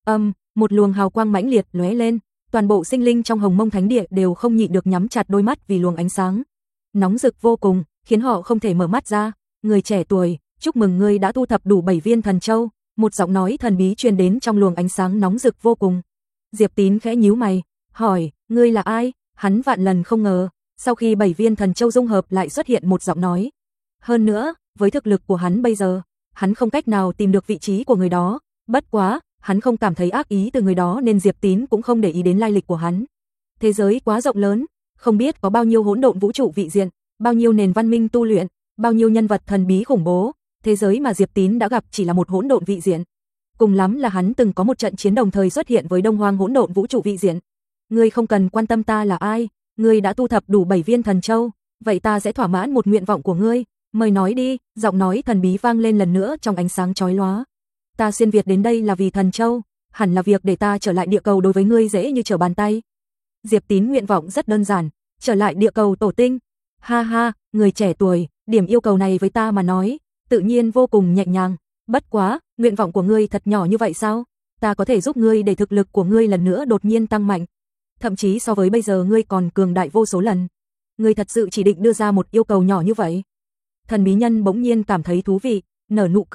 Một luồng hào quang mãnh liệt lóe lên, toàn bộ sinh linh trong Hồng Mông Thánh Địa đều không nhịn được nhắm chặt đôi mắt vì luồng ánh sáng nóng rực vô cùng, khiến họ không thể mở mắt ra. Người trẻ tuổi, chúc mừng ngươi đã thu thập đủ 7 viên thần châu. Một giọng nói thần bí truyền đến trong luồng ánh sáng nóng rực vô cùng. Diệp Tín khẽ nhíu mày, hỏi, ngươi là ai? Hắn vạn lần không ngờ, sau khi 7 viên thần châu dung hợp lại xuất hiện một giọng nói. Hơn nữa, với thực lực của hắn bây giờ, hắn không cách nào tìm được vị trí của người đó, bất quá, hắn không cảm thấy ác ý từ người đó nên Diệp Tín cũng không để ý đến lai lịch của hắn. Thế giới quá rộng lớn, không biết có bao nhiêu hỗn độn vũ trụ vị diện, bao nhiêu nền văn minh tu luyện, bao nhiêu nhân vật thần bí khủng bố. Thế giới mà Diệp Tín đã gặp chỉ là một hỗn độn vị diện. Cùng lắm là hắn từng có một trận chiến đồng thời xuất hiện với Đông Hoang hỗn độn vũ trụ vị diện. Ngươi không cần quan tâm ta là ai, ngươi đã thu thập đủ 7 viên thần châu, vậy ta sẽ thỏa mãn một nguyện vọng của ngươi, mời nói đi. Giọng nói thần bí vang lên lần nữa trong ánh sáng chói lóa. Ta xuyên việt đến đây là vì thần châu, hẳn là việc để ta trở lại địa cầu đối với ngươi dễ như trở bàn tay. Diệp Tín nguyện vọng rất đơn giản, trở lại địa cầu tổ tinh. Ha ha, người trẻ tuổi, điểm yêu cầu này với ta mà nói, tự nhiên vô cùng nhẹ nhàng. Bất quá, nguyện vọng của ngươi thật nhỏ như vậy sao? Ta có thể giúp ngươi để thực lực của ngươi lần nữa đột nhiên tăng mạnh, thậm chí so với bây giờ ngươi còn cường đại vô số lần. Ngươi thật sự chỉ định đưa ra một yêu cầu nhỏ như vậy? Thần bí nhân bỗng nhiên cảm thấy thú vị, nở nụ cười,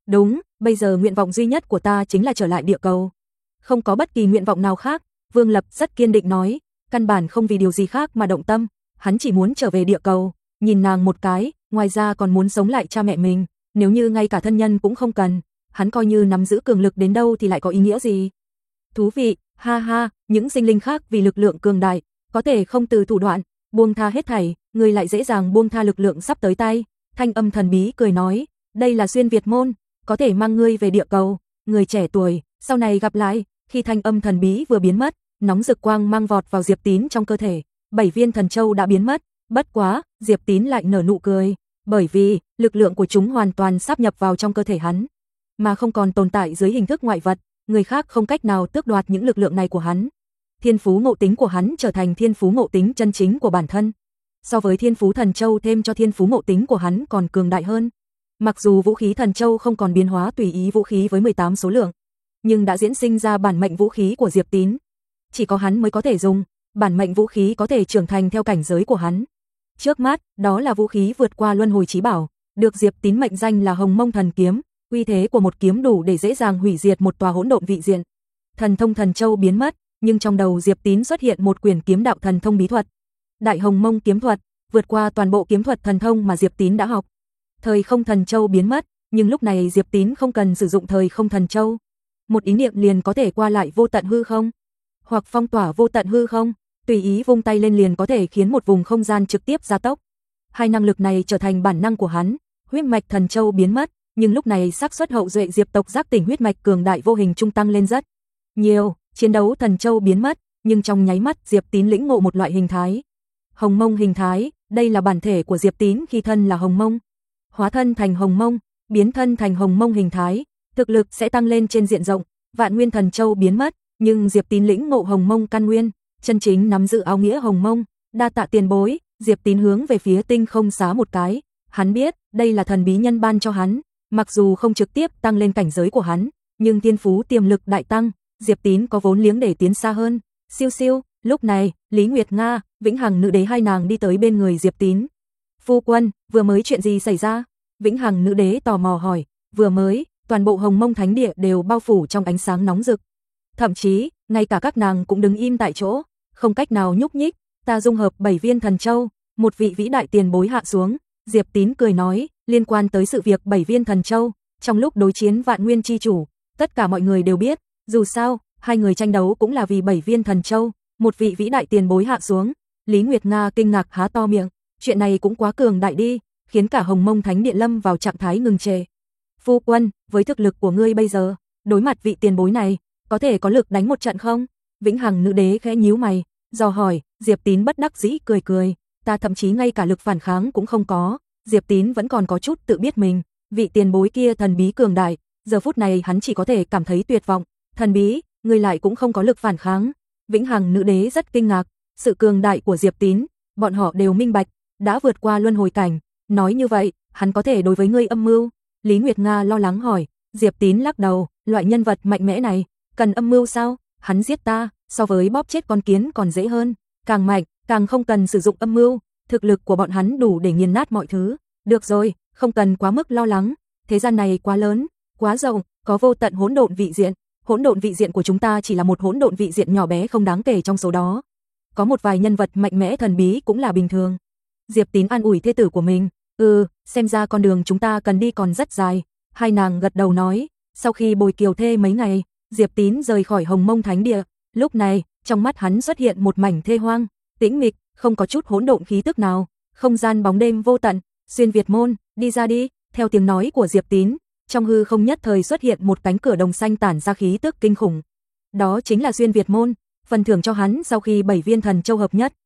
Đúng, bây giờ nguyện vọng duy nhất của ta chính là trở lại địa cầu. Không có bất kỳ nguyện vọng nào khác, Vương Lập rất kiên định nói, căn bản không vì điều gì khác mà động tâm, hắn chỉ muốn trở về địa cầu, nhìn nàng một cái, ngoài ra còn muốn sống lại cha mẹ mình, nếu như ngay cả thân nhân cũng không cần, hắn coi như nắm giữ cường lực đến đâu thì lại có ý nghĩa gì. Thú vị, ha ha, những sinh linh khác vì lực lượng cường đại, có thể không từ thủ đoạn, buông tha hết thảy, người lại dễ dàng buông tha lực lượng sắp tới tay. Thanh âm thần bí cười nói, đây là xuyên Việt môn, có thể mang ngươi về địa cầu, người trẻ tuổi, sau này gặp lại. Khi thanh âm thần bí vừa biến mất, nóng rực quang mang vọt vào Diệp Tín trong cơ thể, 7 viên thần châu đã biến mất, bất quá, Diệp Tín lại nở nụ cười, bởi vì lực lượng của chúng hoàn toàn sáp nhập vào trong cơ thể hắn, mà không còn tồn tại dưới hình thức ngoại vật, người khác không cách nào tước đoạt những lực lượng này của hắn. Thiên phú ngộ tính của hắn trở thành thiên phú ngộ tính chân chính của bản thân. So với thiên phú thần châu thêm cho thiên phú ngộ tính của hắn còn cường đại hơn. Mặc dù vũ khí thần châu không còn biến hóa tùy ý vũ khí với 18 số lượng, nhưng đã diễn sinh ra bản mệnh vũ khí của Diệp Tín. Chỉ có hắn mới có thể dùng, bản mệnh vũ khí có thể trưởng thành theo cảnh giới của hắn. Trước mắt, đó là vũ khí vượt qua luân hồi chí bảo, được Diệp Tín mệnh danh là Hồng Mông Thần Kiếm, uy thế của một kiếm đủ để dễ dàng hủy diệt một tòa hỗn độn vị diện. Thần thông thần châu biến mất, nhưng trong đầu Diệp Tín xuất hiện một quyển kiếm đạo thần thông bí thuật, Đại Hồng Mông kiếm thuật, vượt qua toàn bộ kiếm thuật thần thông mà Diệp Tín đã học. Thời không thần châu biến mất, nhưng lúc này Diệp Tín không cần sử dụng thời không thần châu, một ý niệm liền có thể qua lại vô tận hư không, hoặc phong tỏa vô tận hư không, tùy ý vung tay lên liền có thể khiến một vùng không gian trực tiếp gia tốc. Hai năng lực này trở thành bản năng của hắn. Huyết mạch thần châu biến mất, nhưng lúc này xác suất hậu duệ Diệp tộc giác tỉnh huyết mạch cường đại vô hình trung tăng lên rất nhiều. Chiến đấu thần châu biến mất, nhưng trong nháy mắt Diệp Tín lĩnh ngộ một loại hình thái, Hồng Mông hình thái. Đây là bản thể của Diệp Tín khi thân là Hồng Mông, hóa thân thành Hồng Mông, biến thân thành Hồng Mông hình thái, thực lực sẽ tăng lên trên diện rộng. Vạn Nguyên thần châu biến mất, nhưng Diệp Tín lĩnh ngộ Hồng Mông căn nguyên, chân chính nắm giữ áo nghĩa Hồng Mông. Đa tạ tiền bối. Diệp Tín hướng về phía tinh không xá một cái, hắn biết đây là thần bí nhân ban cho hắn, mặc dù không trực tiếp tăng lên cảnh giới của hắn, nhưng thiên phú tiềm lực đại tăng, Diệp Tín có vốn liếng để tiến xa hơn. Siêu siêu, lúc này, Lý Nguyệt Nga, Vĩnh Hằng nữ đế hai nàng đi tới bên người Diệp Tín. Phu quân, vừa mới chuyện gì xảy ra? Vĩnh Hằng nữ đế tò mò hỏi. Vừa mới, toàn bộ Hồng Mông thánh địa đều bao phủ trong ánh sáng nóng rực. Thậm chí, ngay cả các nàng cũng đứng im tại chỗ, không cách nào nhúc nhích. Ta dung hợp 7 viên thần châu, một vị vĩ đại tiền bối hạ xuống. Diệp Tín cười nói, liên quan tới sự việc 7 viên thần châu, trong lúc đối chiến Vạn Nguyên chi chủ, tất cả mọi người đều biết, dù sao, hai người tranh đấu cũng là vì 7 viên thần châu, một vị vĩ đại tiền bối hạ xuống. Lý Nguyệt Nga kinh ngạc há to miệng, chuyện này cũng quá cường đại đi, khiến cả Hồng Mông Thánh Điện lâm vào trạng thái ngừng trệ. Phu quân, với thực lực của ngươi bây giờ, đối mặt vị tiền bối này, có thể có lực đánh một trận không? Vĩnh Hằng nữ đế khẽ nhíu mày, dò hỏi. Diệp Tín bất đắc dĩ cười cười, ta thậm chí ngay cả lực phản kháng cũng không có. Diệp Tín vẫn còn có chút tự biết mình, vị tiền bối kia thần bí cường đại, giờ phút này hắn chỉ có thể cảm thấy tuyệt vọng. Thần bí, ngươi lại cũng không có lực phản kháng. Vĩnh Hằng nữ đế rất kinh ngạc, sự cường đại của Diệp Tín, bọn họ đều minh bạch, đã vượt qua luân hồi cảnh, nói như vậy, hắn có thể đối với ngươi âm mưu. Lý Nguyệt Nga lo lắng hỏi. Diệp Tín lắc đầu, loại nhân vật mạnh mẽ này, cần âm mưu sao? Hắn giết ta, so với bóp chết con kiến còn dễ hơn, càng mạnh, càng không cần sử dụng âm mưu, thực lực của bọn hắn đủ để nghiền nát mọi thứ. Được rồi, không cần quá mức lo lắng, thế gian này quá lớn, quá rộng, có vô tận hỗn độn vị diện, hỗn độn vị diện của chúng ta chỉ là một hỗn độn vị diện nhỏ bé không đáng kể trong số đó. Có một vài nhân vật mạnh mẽ thần bí cũng là bình thường. Diệp Tín an ủi thê tử của mình, xem ra con đường chúng ta cần đi còn rất dài. Hai nàng gật đầu nói. Sau khi bồi kiều thê mấy ngày, Diệp Tín rời khỏi Hồng Mông Thánh Địa, lúc này, trong mắt hắn xuất hiện một mảnh thê hoang, tĩnh mịch, không có chút hỗn độn khí tức nào, không gian bóng đêm vô tận. Xuyên Việt môn, đi ra đi. Theo tiếng nói của Diệp Tín, trong hư không nhất thời xuất hiện một cánh cửa đồng xanh tản ra khí tức kinh khủng. Đó chính là Xuyên Việt môn, phần thưởng cho hắn sau khi 7 viên thần châu hợp nhất.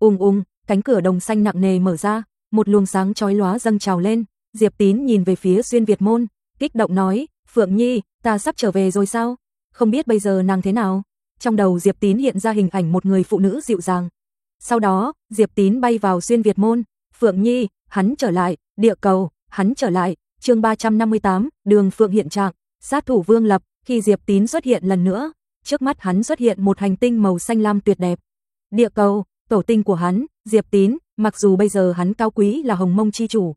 Cánh cửa đồng xanh nặng nề mở ra, một luồng sáng chói lóa dâng trào lên. Diệp Tín nhìn về phía Xuyên Việt môn, kích động nói, Phượng Nhi, ta sắp trở về rồi sao? Không biết bây giờ nàng thế nào? Trong đầu Diệp Tín hiện ra hình ảnh một người phụ nữ dịu dàng. Sau đó, Diệp Tín bay vào Xuyên Việt môn. Phượng Nhi, hắn trở lại. Địa cầu, hắn trở lại. Chương 358, Đường Phượng hiện trạng. Sát thủ Vương Lập. Khi Diệp Tín xuất hiện lần nữa, trước mắt hắn xuất hiện một hành tinh màu xanh lam tuyệt đẹp. Địa cầu, tổ tinh của hắn. Diệp Tín, mặc dù bây giờ hắn cao quý là Hồng Mông chi chủ,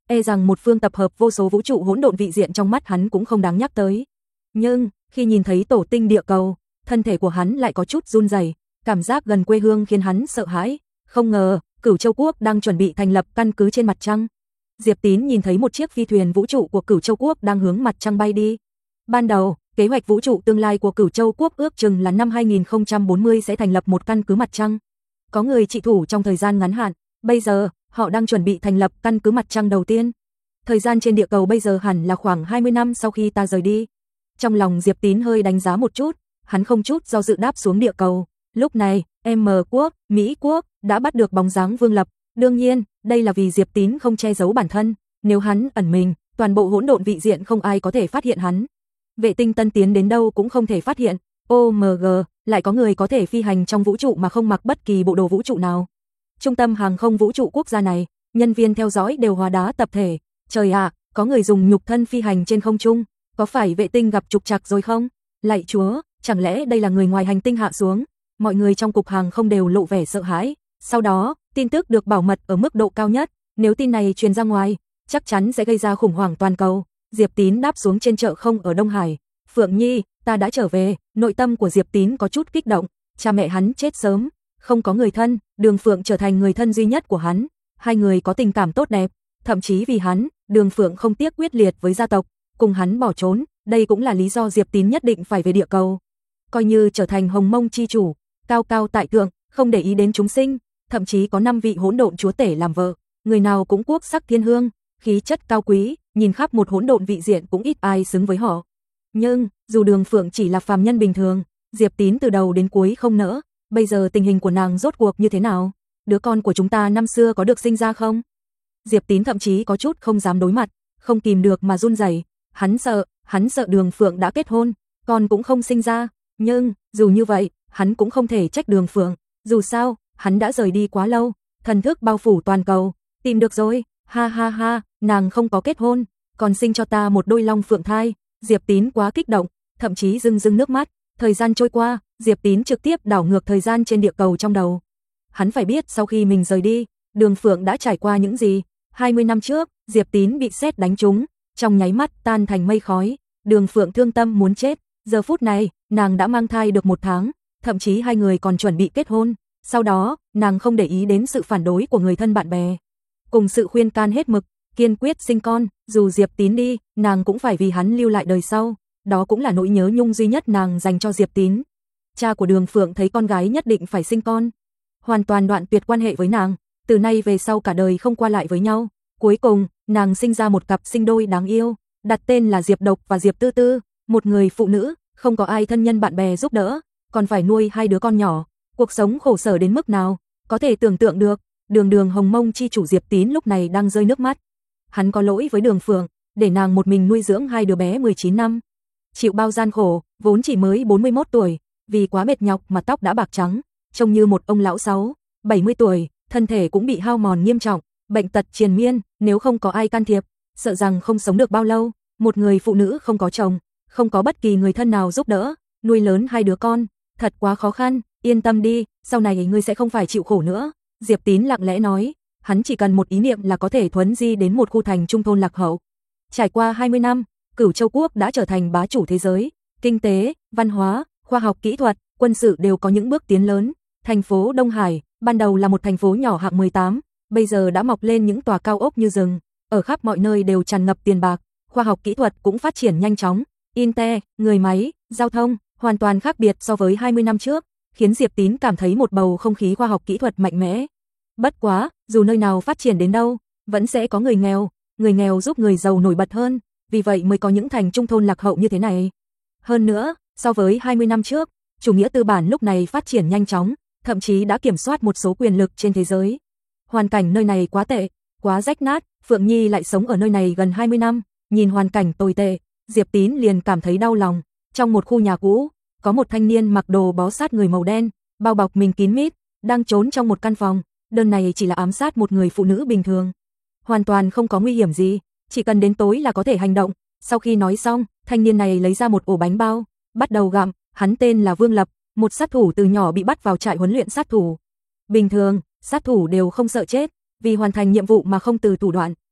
e rằng một phương tập hợp vô số vũ trụ hỗn độn vị diện trong mắt hắn cũng không đáng nhắc tới. Nhưng, khi nhìn thấy tổ tinh địa cầu, thân thể của hắn lại có chút run rẩy, cảm giác gần quê hương khiến hắn sợ hãi, không ngờ, Cửu Châu Quốc đang chuẩn bị thành lập căn cứ trên mặt trăng. Diệp Tín nhìn thấy một chiếc phi thuyền vũ trụ của Cửu Châu Quốc đang hướng mặt trăng bay đi. Ban đầu, kế hoạch vũ trụ tương lai của Cửu Châu Quốc ước chừng là năm 2040 sẽ thành lập một căn cứ mặt trăng. Có người trị thủ trong thời gian ngắn hạn, bây giờ, họ đang chuẩn bị thành lập căn cứ mặt trăng đầu tiên. Thời gian trên địa cầu bây giờ hẳn là khoảng 20 năm sau khi ta rời đi. Trong lòng Diệp Tín hơi đánh giá một chút, hắn không chút do dự đáp xuống địa cầu. Lúc này, M quốc, Mỹ quốc đã bắt được bóng dáng Vương Lập. Đương nhiên, đây là vì Diệp Tín không che giấu bản thân, nếu hắn ẩn mình, toàn bộ hỗn độn vị diện không ai có thể phát hiện hắn. Vệ tinh tân tiến đến đâu cũng không thể phát hiện. OMG, lại có người có thể phi hành trong vũ trụ mà không mặc bất kỳ bộ đồ vũ trụ nào. Trung tâm hàng không vũ trụ quốc gia này, nhân viên theo dõi đều hóa đá tập thể. Trời ạ, có người dùng nhục thân phi hành trên không trung, có phải vệ tinh gặp trục trặc rồi không? Lạy Chúa, chẳng lẽ đây là người ngoài hành tinh hạ xuống? Mọi người trong cục hàng không đều lộ vẻ sợ hãi. Sau đó, tin tức được bảo mật ở mức độ cao nhất, nếu tin này truyền ra ngoài, chắc chắn sẽ gây ra khủng hoảng toàn cầu. Diệp Tín đáp xuống trên chợ không ở Đông Hải. Phượng Nhi, ta đã trở về. Nội tâm của Diệp Tín có chút kích động, cha mẹ hắn chết sớm, không có người thân, Đường Phượng trở thành người thân duy nhất của hắn. Hai người có tình cảm tốt đẹp, thậm chí vì hắn, Đường Phượng không tiếc quyết liệt với gia tộc, cùng hắn bỏ trốn, đây cũng là lý do Diệp Tín nhất định phải về địa cầu. Coi như trở thành Hồng Mông chi chủ, cao cao tại thượng, không để ý đến chúng sinh, thậm chí có 5 vị hỗn độn chúa tể làm vợ, người nào cũng quốc sắc thiên hương, khí chất cao quý, nhìn khắp một hỗn độn vị diện cũng ít ai xứng với họ. Nhưng, dù Đường Phượng chỉ là phàm nhân bình thường, Diệp Tín từ đầu đến cuối không nỡ, bây giờ tình hình của nàng rốt cuộc như thế nào? Đứa con của chúng ta năm xưa có được sinh ra không? Diệp Tín thậm chí có chút không dám đối mặt, không kìm được mà run rẩy, hắn sợ Đường Phượng đã kết hôn, con cũng không sinh ra, nhưng, dù như vậy, hắn cũng không thể trách Đường Phượng, dù sao, hắn đã rời đi quá lâu, thần thức bao phủ toàn cầu, tìm được rồi, ha ha ha, nàng không có kết hôn, còn sinh cho ta một đôi long phượng thai. Diệp Tín quá kích động, thậm chí rưng rưng nước mắt. Thời gian trôi qua, Diệp Tín trực tiếp đảo ngược thời gian trên địa cầu trong đầu. Hắn phải biết sau khi mình rời đi, Đường Phượng đã trải qua những gì. 20 năm trước, Diệp Tín bị sét đánh trúng, trong nháy mắt tan thành mây khói. Đường Phượng thương tâm muốn chết, giờ phút này, nàng đã mang thai được 1 tháng, thậm chí hai người còn chuẩn bị kết hôn. Sau đó, nàng không để ý đến sự phản đối của người thân bạn bè, cùng sự khuyên can hết mực, kiên quyết sinh con, dù Diệp Tín đi, nàng cũng phải vì hắn lưu lại đời sau, đó cũng là nỗi nhớ nhung duy nhất nàng dành cho Diệp Tín. Cha của Đường Phượng thấy con gái nhất định phải sinh con, hoàn toàn đoạn tuyệt quan hệ với nàng, từ nay về sau cả đời không qua lại với nhau. Cuối cùng, nàng sinh ra một cặp sinh đôi đáng yêu, đặt tên là Diệp Độc và Diệp Tư Tư, một người phụ nữ, không có ai thân nhân bạn bè giúp đỡ, còn phải nuôi 2 đứa con nhỏ, cuộc sống khổ sở đến mức nào, có thể tưởng tượng được. Đường Hồng Mông chi chủ Diệp Tín lúc này đang rơi nước mắt. Hắn có lỗi với Đường Phượng, để nàng một mình nuôi dưỡng 2 đứa bé 19 năm. Chịu bao gian khổ, vốn chỉ mới 41 tuổi, vì quá mệt nhọc mà tóc đã bạc trắng, trông như một ông lão 70 tuổi, thân thể cũng bị hao mòn nghiêm trọng, bệnh tật triền miên, nếu không có ai can thiệp, sợ rằng không sống được bao lâu. Một người phụ nữ không có chồng, không có bất kỳ người thân nào giúp đỡ, nuôi lớn 2 đứa con, thật quá khó khăn, yên tâm đi, sau này ngươi sẽ không phải chịu khổ nữa. Diệp Tín lặng lẽ nói, hắn chỉ cần một ý niệm là có thể thuấn di đến một khu thành trung thôn lạc hậu. Trải qua 20 năm, Cửu Châu Quốc đã trở thành bá chủ thế giới, kinh tế, văn hóa, khoa học kỹ thuật, quân sự đều có những bước tiến lớn. Thành phố Đông Hải, ban đầu là một thành phố nhỏ hạng 18, bây giờ đã mọc lên những tòa cao ốc như rừng, ở khắp mọi nơi đều tràn ngập tiền bạc, khoa học kỹ thuật cũng phát triển nhanh chóng, người máy, giao thông, hoàn toàn khác biệt so với 20 năm trước, khiến Diệp Tín cảm thấy một bầu không khí khoa học kỹ thuật mạnh mẽ. Bất quá, dù nơi nào phát triển đến đâu, vẫn sẽ có người nghèo giúp người giàu nổi bật hơn, vì vậy mới có những thành trung thôn lạc hậu như thế này. Hơn nữa, so với 20 năm trước, chủ nghĩa tư bản lúc này phát triển nhanh chóng, thậm chí đã kiểm soát một số quyền lực trên thế giới. Hoàn cảnh nơi này quá tệ, quá rách nát, Phượng Nhi lại sống ở nơi này gần 20 năm, nhìn hoàn cảnh tồi tệ, Diệp Tín liền cảm thấy đau lòng. Trong một khu nhà cũ, có một thanh niên mặc đồ bó sát người màu đen, bao bọc mình kín mít, đang trốn trong một căn phòng. Đơn này chỉ là ám sát một người phụ nữ bình thường, hoàn toàn không có nguy hiểm gì, chỉ cần đến tối là có thể hành động. Sau khi nói xong, thanh niên này lấy ra một ổ bánh bao, bắt đầu gặm. Hắn tên là Vương Lập, một sát thủ từ nhỏ bị bắt vào trại huấn luyện sát thủ. Bình thường, sát thủ đều không sợ chết, vì hoàn thành nhiệm vụ mà không từ thủ đoạn,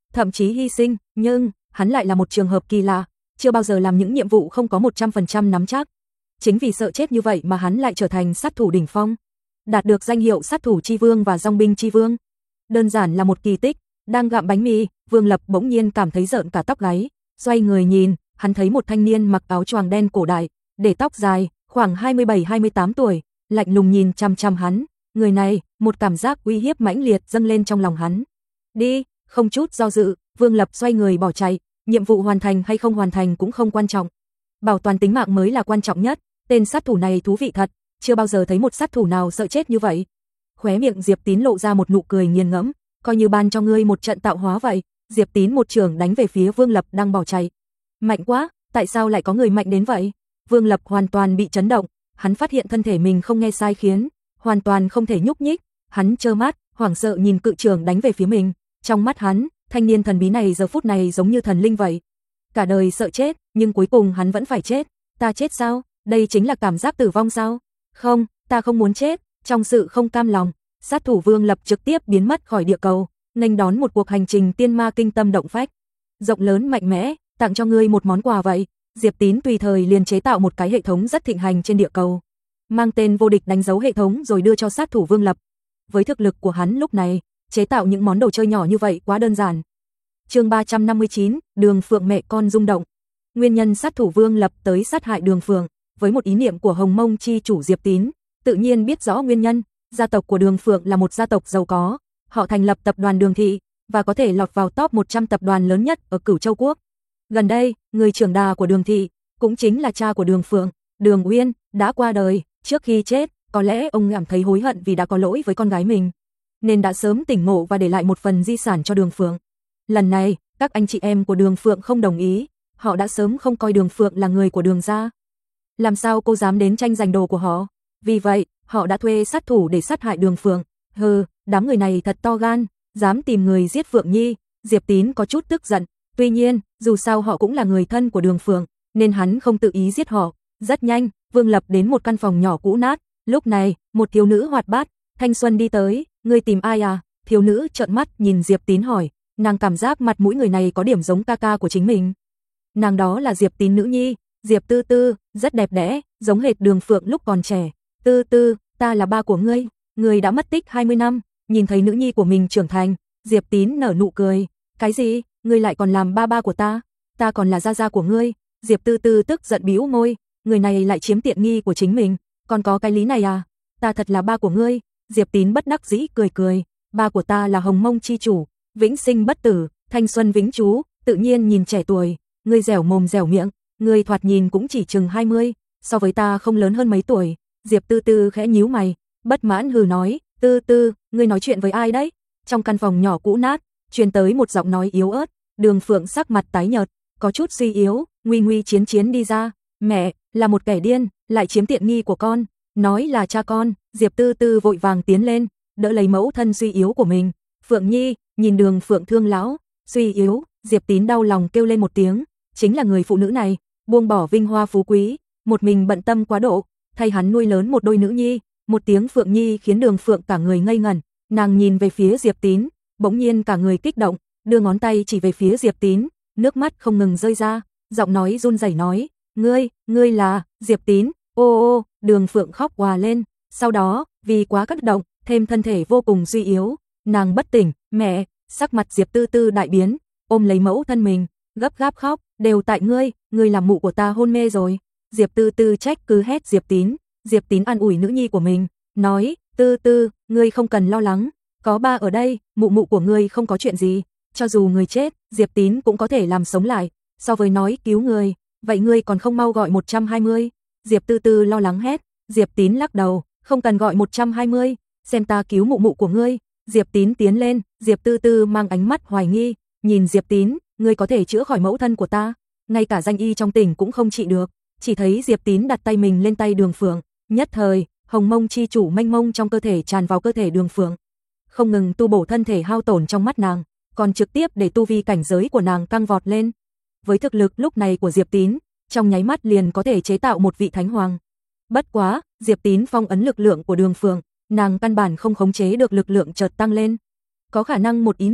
thậm chí hy sinh, nhưng hắn lại là một trường hợp kỳ lạ, chưa bao giờ làm những nhiệm vụ không có 100% nắm chắc. Chính vì sợ chết như vậy mà hắn lại trở thành sát thủ đỉnh phong, đạt được danh hiệu sát thủ chi vương và dòng binh chi vương. Đơn giản là một kỳ tích. Đang gặm bánh mì, Vương Lập bỗng nhiên cảm thấy rợn cả tóc gáy, xoay người nhìn, hắn thấy một thanh niên mặc áo choàng đen cổ đại, để tóc dài, khoảng 27-28 tuổi, lạnh lùng nhìn chằm chằm hắn. Người này, một cảm giác uy hiếp mãnh liệt dâng lên trong lòng hắn. Đi, không chút do dự, Vương Lập xoay người bỏ chạy, nhiệm vụ hoàn thành hay không hoàn thành cũng không quan trọng. Bảo toàn tính mạng mới là quan trọng nhất, tên sát thủ này thú vị thật, chưa bao giờ thấy một sát thủ nào sợ chết như vậy. Khóe miệng Diệp Tín lộ ra một nụ cười nghiền ngẫm, coi như ban cho ngươi một trận tạo hóa vậy. Diệp Tín một chưởng đánh về phía Vương Lập đang bỏ chạy. Mạnh quá, tại sao lại có người mạnh đến vậy? Vương Lập hoàn toàn bị chấn động, hắn phát hiện thân thể mình không nghe sai khiến, hoàn toàn không thể nhúc nhích, hắn trơ mắt, hoảng sợ nhìn cự chưởng đánh về phía mình, trong mắt hắn, thanh niên thần bí này giờ phút này giống như thần linh vậy. Cả đời sợ chết, nhưng cuối cùng hắn vẫn phải chết. Ta chết sao? Đây chính là cảm giác tử vong sao? Không, ta không muốn chết. Trong sự không cam lòng, sát thủ Vương Lập trực tiếp biến mất khỏi địa cầu, nghênh đón một cuộc hành trình tiên ma kinh tâm động phách. Rộng lớn mạnh mẽ, tặng cho ngươi một món quà vậy. Diệp Tín tùy thời liền chế tạo một cái hệ thống rất thịnh hành trên địa cầu, mang tên vô địch đánh dấu hệ thống rồi đưa cho sát thủ Vương Lập. Với thực lực của hắn lúc này, chế tạo những món đồ chơi nhỏ như vậy quá đơn giản. Chương 359, Đường Phượng mẹ con rung động. Nguyên nhân sát thủ Vương Lập tới sát hại Đường Phượng, với một ý niệm của Hồng Mông chi chủ Diệp Tín, tự nhiên biết rõ nguyên nhân. Gia tộc của Đường Phượng là một gia tộc giàu có, họ thành lập tập đoàn Đường Thị và có thể lọt vào top 100 tập đoàn lớn nhất ở Cửu Châu Quốc. Gần đây, người trưởng đà của Đường Thị, cũng chính là cha của Đường Phượng, Đường Uyên, đã qua đời. Trước khi chết, có lẽ ông cảm thấy hối hận vì đã có lỗi với con gái mình, nên đã sớm tỉnh ngộ và để lại một phần di sản cho Đường Phượng. Lần này, các anh chị em của Đường Phượng không đồng ý, họ đã sớm không coi Đường Phượng là người của Đường gia. Làm sao cô dám đến tranh giành đồ của họ? Vì vậy, họ đã thuê sát thủ để sát hại Đường Phượng. Hừ, đám người này thật to gan, dám tìm người giết Phượng Nhi. Diệp Tín có chút tức giận, tuy nhiên, dù sao họ cũng là người thân của Đường Phượng, nên hắn không tự ý giết họ. Rất nhanh, Vương Lập đến một căn phòng nhỏ cũ nát, lúc này, một thiếu nữ hoạt bát, thanh xuân đi tới. Ngươi tìm ai à? Thiếu nữ trợn mắt nhìn Diệp Tín hỏi, nàng cảm giác mặt mũi người này có điểm giống ca ca của chính mình. Nàng đó là Diệp Tín nữ nhi, Diệp Tư Tư, rất đẹp đẽ, giống hệt Đường Phượng lúc còn trẻ. Tư Tư, ta là ba của ngươi, ngươi đã mất tích 20 năm, nhìn thấy nữ nhi của mình trưởng thành, Diệp Tín nở nụ cười. Cái gì? Ngươi lại còn làm ba của ta? Ta còn là gia gia của ngươi. Diệp Tư Tư tức giận bĩu môi, người này lại chiếm tiện nghi của chính mình, còn có cái lý này à? Ta thật là ba của ngươi. Diệp Tín bất đắc dĩ cười cười, ba của ta là Hồng Mông chi chủ, vĩnh sinh bất tử, thanh xuân vĩnh trú, tự nhiên nhìn trẻ tuổi. Ngươi dẻo mồm dẻo miệng, ngươi thoạt nhìn cũng chỉ chừng 20, so với ta không lớn hơn mấy tuổi. Diệp Tư Tư khẽ nhíu mày, bất mãn hừ nói, Tư Tư, ngươi nói chuyện với ai đấy? Trong căn phòng nhỏ cũ nát, truyền tới một giọng nói yếu ớt. Đường Phượng sắc mặt tái nhợt, có chút suy yếu, nguy nguy chiến chiến đi ra. Mẹ, là một kẻ điên, lại chiếm tiện nghi của con, nói là cha con. Diệp Tư Tư vội vàng tiến lên, đỡ lấy mẫu thân suy yếu của mình. Phượng Nhi, nhìn Đường Phượng thương lão, suy yếu, Diệp Tín đau lòng kêu lên một tiếng, chính là người phụ nữ này, buông bỏ vinh hoa phú quý, một mình bận tâm quá độ, thay hắn nuôi lớn một đôi nữ nhi. Một tiếng Phượng Nhi khiến Đường Phượng cả người ngây ngẩn, nàng nhìn về phía Diệp Tín, bỗng nhiên cả người kích động, đưa ngón tay chỉ về phía Diệp Tín, nước mắt không ngừng rơi ra, giọng nói run rẩy nói, ngươi là Diệp Tín. Ô, Đường Phượng khóc òa lên, sau đó, vì quá kích động, thêm thân thể vô cùng suy yếu, nàng bất tỉnh. Mẹ, sắc mặt Diệp Tư Tư đại biến, ôm lấy mẫu thân mình, gấp gáp khóc, đều tại ngươi làm mụ của ta hôn mê rồi. Diệp Tư Tư trách cứ hét Diệp Tín. Diệp Tín an ủi nữ nhi của mình, nói, Tư Tư, ngươi không cần lo lắng, có ba ở đây, mụ của ngươi không có chuyện gì, cho dù người chết, Diệp Tín cũng có thể làm sống lại, so với nói cứu người, vậy ngươi còn không mau gọi 120. Diệp Tư Tư lo lắng hét. Diệp Tín lắc đầu, không cần gọi 120, xem ta cứu mụ của ngươi. Diệp Tín tiến lên, Diệp Tư Tư mang ánh mắt hoài nghi, nhìn Diệp Tín, ngươi có thể chữa khỏi mẫu thân của ta, ngay cả danh y trong tỉnh cũng không trị được. Chỉ thấy Diệp Tín đặt tay mình lên tay Đường Phượng, nhất thời, Hồng Mông chi chủ mênh mông trong cơ thể tràn vào cơ thể Đường Phượng, không ngừng tu bổ thân thể hao tổn trong mắt nàng, còn trực tiếp để tu vi cảnh giới của nàng tăng vọt lên. Với thực lực lúc này của Diệp Tín, trong nháy mắt liền có thể chế tạo một vị thánh hoàng. Bất quá, Diệp Tín phong ấn lực lượng của Đường Phượng, nàng căn bản không khống chế được lực lượng chợt tăng lên. Có khả năng một ý niệm,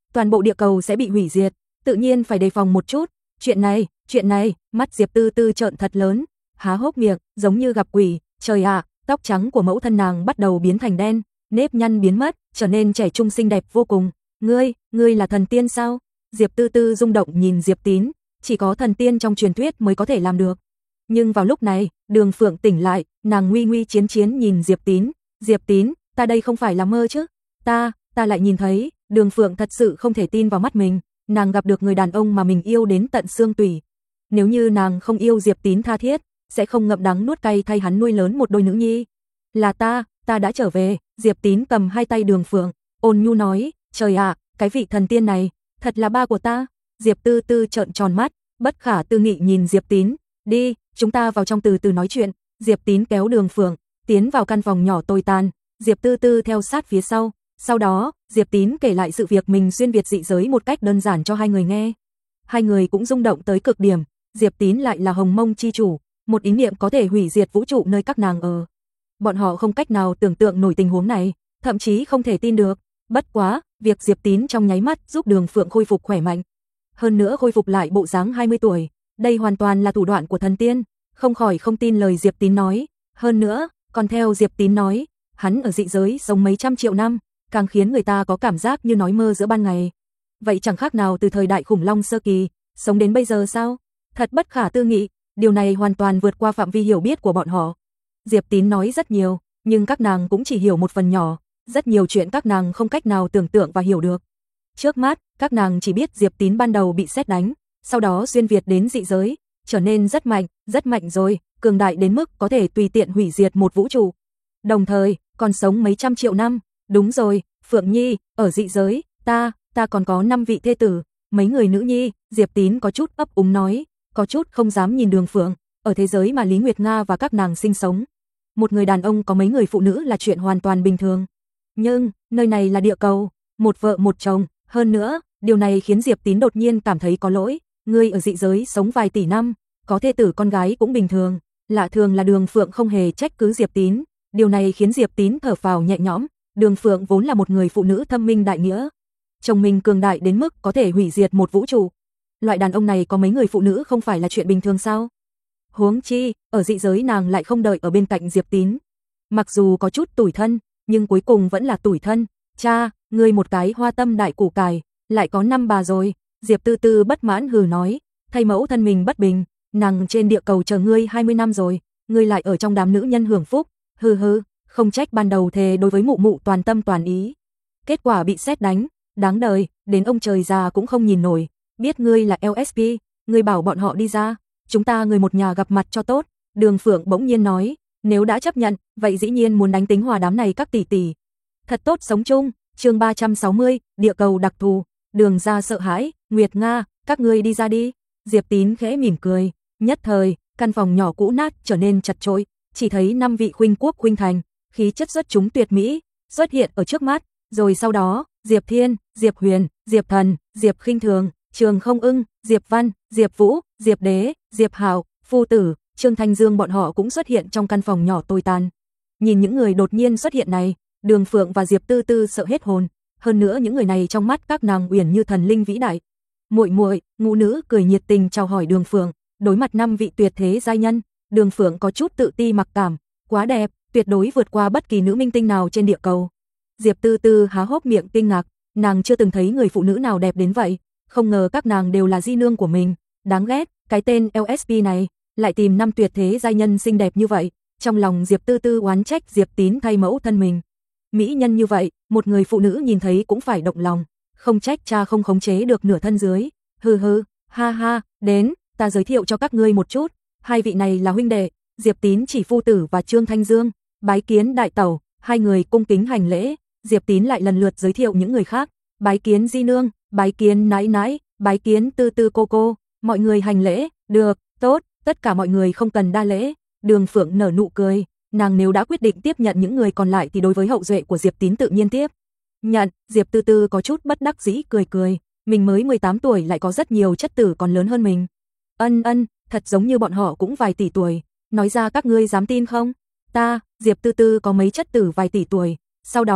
toàn bộ địa cầu sẽ bị hủy diệt, tự nhiên phải đề phòng một chút. Chuyện này, mắt Diệp Tư Tư trợn thật lớn, há hốc miệng, giống như gặp quỷ, trời ạ, tóc trắng của mẫu thân nàng bắt đầu biến thành đen, nếp nhăn biến mất, trở nên trẻ trung xinh đẹp vô cùng. Ngươi là thần tiên sao? Diệp Tư Tư rung động nhìn Diệp Tín, chỉ có thần tiên trong truyền thuyết mới có thể làm được. Nhưng vào lúc này, Đường Phượng tỉnh lại, nàng nguy nguy chiến chiến nhìn Diệp Tín, ta đây không phải là mơ chứ? Ta lại nhìn thấy. Đường Phượng thật sự không thể tin vào mắt mình, nàng gặp được người đàn ông mà mình yêu đến tận xương tủy. Nếu như nàng không yêu Diệp Tín tha thiết, sẽ không ngậm đắng nuốt cay thay hắn nuôi lớn một đôi nữ nhi. Là ta đã trở về. Diệp Tín cầm hai tay Đường Phượng, ôn nhu nói, trời ạ, cái vị thần tiên này, thật là ba của ta. Diệp Tư Tư trợn tròn mắt, bất khả tư nghị nhìn Diệp Tín, đi, chúng ta vào trong từ từ nói chuyện. Diệp Tín kéo Đường Phượng, tiến vào căn phòng nhỏ tồi tàn, Diệp Tư Tư theo sát phía sau. Sau đó, Diệp Tín kể lại sự việc mình xuyên việt dị giới một cách đơn giản cho hai người nghe. Hai người cũng rung động tới cực điểm, Diệp Tín lại là Hồng Mông chi chủ, một ý niệm có thể hủy diệt vũ trụ nơi các nàng ở. Bọn họ không cách nào tưởng tượng nổi tình huống này, thậm chí không thể tin được. Bất quá, việc Diệp Tín trong nháy mắt giúp Đường Phượng khôi phục khỏe mạnh. Hơn nữa khôi phục lại bộ dáng 20 tuổi, đây hoàn toàn là thủ đoạn của thần tiên, không khỏi không tin lời Diệp Tín nói. Hơn nữa, còn theo Diệp Tín nói, hắn ở dị giới sống mấy trăm triệu năm, càng khiến người ta có cảm giác như nói mơ giữa ban ngày. Vậy chẳng khác nào từ thời đại khủng long sơ kỳ, sống đến bây giờ sao? Thật bất khả tư nghị, điều này hoàn toàn vượt qua phạm vi hiểu biết của bọn họ. Diệp Tín nói rất nhiều, nhưng các nàng cũng chỉ hiểu một phần nhỏ, rất nhiều chuyện các nàng không cách nào tưởng tượng và hiểu được. Trước mắt, các nàng chỉ biết Diệp Tín ban đầu bị sét đánh, sau đó xuyên việt đến dị giới, trở nên rất mạnh rồi, cường đại đến mức có thể tùy tiện hủy diệt một vũ trụ. Đồng thời, còn sống mấy trăm triệu năm. Đúng rồi, Phượng Nhi, ở dị giới, ta còn có 5 vị thê tử, mấy người nữ nhi. Diệp Tín có chút ấp úng nói, có chút không dám nhìn Đường Phượng, ở thế giới mà Lý Nguyệt Nga và các nàng sinh sống. Một người đàn ông có mấy người phụ nữ là chuyện hoàn toàn bình thường. Nhưng, nơi này là địa cầu, một vợ một chồng, hơn nữa, điều này khiến Diệp Tín đột nhiên cảm thấy có lỗi. Ngươi ở dị giới sống vài tỷ năm, có thê tử con gái cũng bình thường. Lạ thường là Đường Phượng không hề trách cứ Diệp Tín, điều này khiến Diệp Tín thở phào nhẹ nhõm. Đường Phượng vốn là một người phụ nữ thâm minh đại nghĩa, chồng mình cường đại đến mức có thể hủy diệt một vũ trụ. Loại đàn ông này có mấy người phụ nữ không phải là chuyện bình thường sao? Huống chi, ở dị giới nàng lại không đợi ở bên cạnh Diệp Tín. Mặc dù có chút tủi thân, nhưng cuối cùng vẫn là tủi thân. Cha, ngươi một cái hoa tâm đại củ cải, lại có 5 bà rồi. Diệp Tư Tư bất mãn hừ nói, thay mẫu thân mình bất bình, nàng trên địa cầu chờ ngươi 20 năm rồi, ngươi lại ở trong đám nữ nhân hưởng phúc, hừ, không trách ban đầu thề đối với mụ mụ toàn tâm toàn ý. Kết quả bị sét đánh, đáng đời, đến ông trời già cũng không nhìn nổi, biết ngươi là LSP, ngươi bảo bọn họ đi ra, chúng ta người một nhà gặp mặt cho tốt. Đường Phượng bỗng nhiên nói, nếu đã chấp nhận, vậy dĩ nhiên muốn đánh tính hòa đám này các tỷ tỷ. Thật tốt sống chung. Chương 360, địa cầu đặc thù. Đường ra sợ hãi, Nguyệt Nga, các ngươi đi ra đi. Diệp Tín khẽ mỉm cười, nhất thời, căn phòng nhỏ cũ nát trở nên chật chội, chỉ thấy 5 vị khuynh quốc khuynh thành, khí chất xuất chúng tuyệt mỹ, xuất hiện ở trước mắt, rồi sau đó, Diệp Thiên, Diệp Huyền, Diệp Thần, Diệp Khinh Thường, Trường Không Ưng, Diệp Văn, Diệp Vũ, Diệp Đế, Diệp Hạo, Phu Tử, Trương Thanh Dương bọn họ cũng xuất hiện trong căn phòng nhỏ tồi tàn. Nhìn những người đột nhiên xuất hiện này, Đường Phượng và Diệp Tư Tư sợ hết hồn, hơn nữa những người này trong mắt các nàng uyển như thần linh vĩ đại. Muội muội, ngũ nữ cười nhiệt tình chào hỏi Đường Phượng, đối mặt 5 vị tuyệt thế giai nhân, Đường Phượng có chút tự ti mặc cảm, quá đẹp, tuyệt đối vượt qua bất kỳ nữ minh tinh nào trên địa cầu. Diệp Tư Tư há hốc miệng kinh ngạc, nàng chưa từng thấy người phụ nữ nào đẹp đến vậy, không ngờ các nàng đều là di nương của mình, đáng ghét, cái tên LSP này, lại tìm 5 tuyệt thế giai nhân xinh đẹp như vậy. Trong lòng Diệp Tư Tư oán trách Diệp Tín thay mẫu thân mình. Mỹ nhân như vậy, một người phụ nữ nhìn thấy cũng phải động lòng, không trách cha không khống chế được nửa thân dưới. Hừ, ha ha, đến, ta giới thiệu cho các ngươi một chút, 2 vị này là huynh đệ, Diệp Tín chỉ Phu Tử và Trương Thanh Dương, bái kiến đại tẩu. 2 người cung kính hành lễ. Diệp Tín lại lần lượt giới thiệu những người khác, bái kiến di nương, bái kiến nãi nãi, bái kiến Tư Tư cô, mọi người hành lễ. Được, tốt, tất cả mọi người không cần đa lễ. Đường Phượng nở nụ cười, nàng nếu đã quyết định tiếp nhận những người còn lại thì đối với hậu duệ của Diệp Tín tự nhiên tiếp nhận. Diệp Tư Tư có chút bất đắc dĩ cười, mình mới 18 tuổi lại có rất nhiều chất tử còn lớn hơn mình. Ân, thật giống như bọn họ cũng vài tỷ tuổi, nói ra các ngươi dám tin không? Diệp Tư Tư có mấy chất tử vài tỷ tuổi. Sau đó,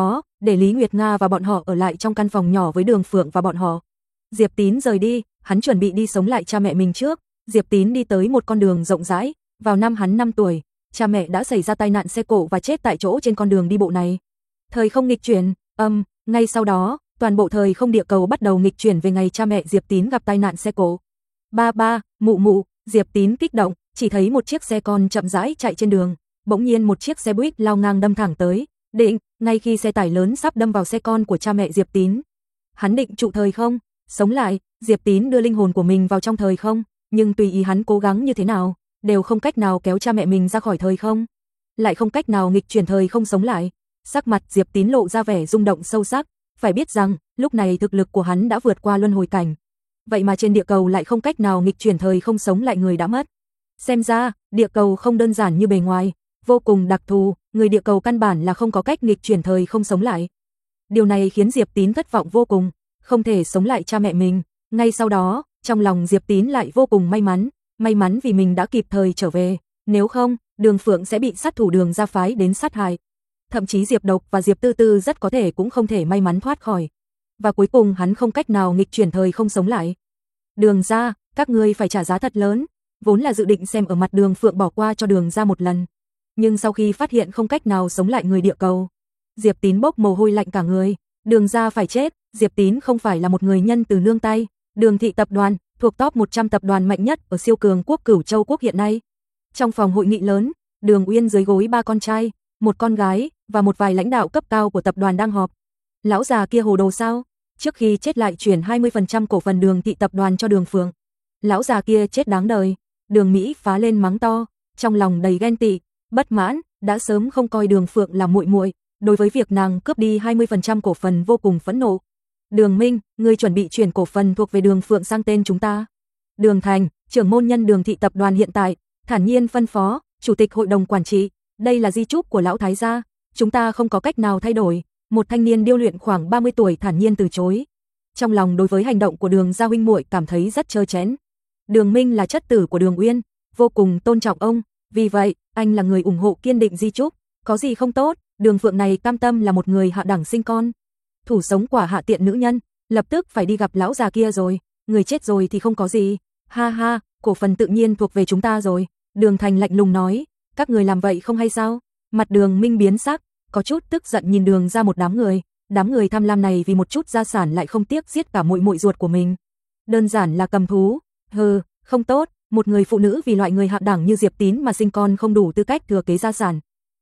để Lý Nguyệt Nga và bọn họ ở lại trong căn phòng nhỏ với Đường Phượng và bọn họ. Diệp Tín rời đi, hắn chuẩn bị đi sống lại cha mẹ mình trước. Diệp Tín đi tới một con đường rộng rãi, vào năm hắn 5 tuổi, cha mẹ đã xảy ra tai nạn xe cộ và chết tại chỗ trên con đường đi bộ này. Thời không nghịch chuyển, ngay sau đó, toàn bộ thời không địa cầu bắt đầu nghịch chuyển về ngày cha mẹ Diệp Tín gặp tai nạn xe cộ. Ba, mụ, Diệp Tín kích động, chỉ thấy một chiếc xe con chậm rãi chạy trên đường, bỗng nhiên một chiếc xe buýt lao ngang đâm thẳng tới, ngay khi xe tải lớn sắp đâm vào xe con của cha mẹ Diệp Tín. Hắn định trụ thời không, sống lại, Diệp Tín đưa linh hồn của mình vào trong thời không, nhưng tùy ý hắn cố gắng như thế nào, đều không cách nào kéo cha mẹ mình ra khỏi thời không, lại không cách nào nghịch chuyển thời không sống lại. Sắc mặt Diệp Tín lộ ra vẻ rung động sâu sắc, phải biết rằng, lúc này thực lực của hắn đã vượt qua luân hồi cảnh. Vậy mà trên địa cầu lại không cách nào nghịch chuyển thời không sống lại người đã mất. Xem ra, địa cầu không đơn giản như bề ngoài, vô cùng đặc thù, người địa cầu căn bản là không có cách nghịch chuyển thời không sống lại. Điều này khiến Diệp Tín thất vọng vô cùng, không thể sống lại cha mẹ mình. Ngay sau đó, trong lòng Diệp Tín lại vô cùng may mắn vì mình đã kịp thời trở về, nếu không, Đường Phượng sẽ bị sát thủ Đường gia phái đến sát hại. Thậm chí Diệp Độc và Diệp Tư Tư rất có thể cũng không thể may mắn thoát khỏi. Và cuối cùng hắn không cách nào nghịch chuyển thời không sống lại. Đường gia, các ngươi phải trả giá thật lớn, vốn là dự định xem ở mặt Đường Phượng bỏ qua cho Đường gia một lần. Nhưng sau khi phát hiện không cách nào sống lại người địa cầu, Diệp Tín bốc mồ hôi lạnh cả người, Đường gia phải chết, Diệp Tín không phải là một người nhân từ nương tay, Đường thị tập đoàn, thuộc top 100 tập đoàn mạnh nhất ở siêu cường quốc Cửu Châu quốc hiện nay. Trong phòng hội nghị lớn, Đường Uyên dưới gối 3 con trai, một con gái và một vài lãnh đạo cấp cao của tập đoàn đang họp. Lão già kia hồ đồ sao? Trước khi chết lại chuyển 20% cổ phần Đường thị tập đoàn cho Đường Phượng. Lão già kia chết đáng đời. Đường Mỹ phá lên mắng to, trong lòng đầy ghen tị, bất mãn, đã sớm không coi Đường Phượng là muội muội, đối với việc nàng cướp đi 20% cổ phần vô cùng phẫn nộ. Đường Minh, ngươi chuẩn bị chuyển cổ phần thuộc về Đường Phượng sang tên chúng ta. Đường Thành, trưởng môn nhân Đường thị tập đoàn hiện tại, thản nhiên phân phó, chủ tịch hội đồng quản trị, đây là di chúc của lão thái gia, chúng ta không có cách nào thay đổi. Một thanh niên điêu luyện khoảng 30 tuổi thản nhiên từ chối. Trong lòng đối với hành động của Đường gia huynh muội cảm thấy rất trơ trẽn. Đường Minh là chất tử của Đường Uyên, vô cùng tôn trọng ông, vì vậy, anh là người ủng hộ kiên định di chúc, có gì không tốt, Đường Phượng này cam tâm là một người hạ đẳng sinh con. Thủ sống quả hạ tiện nữ nhân, lập tức phải đi gặp lão già kia rồi, người chết rồi thì không có gì. Ha ha, cổ phần tự nhiên thuộc về chúng ta rồi. Đường Thành lạnh lùng nói, các người làm vậy không hay sao? Mặt Đường Minh biến sắc, có chút tức giận nhìn Đường ra một đám người tham lam này vì một chút gia sản lại không tiếc giết cả muội muội ruột của mình. Đơn giản là cầm thú, không tốt, một người phụ nữ vì loại người hạ đẳng như Diệp Tín mà sinh con không đủ tư cách thừa kế gia sản.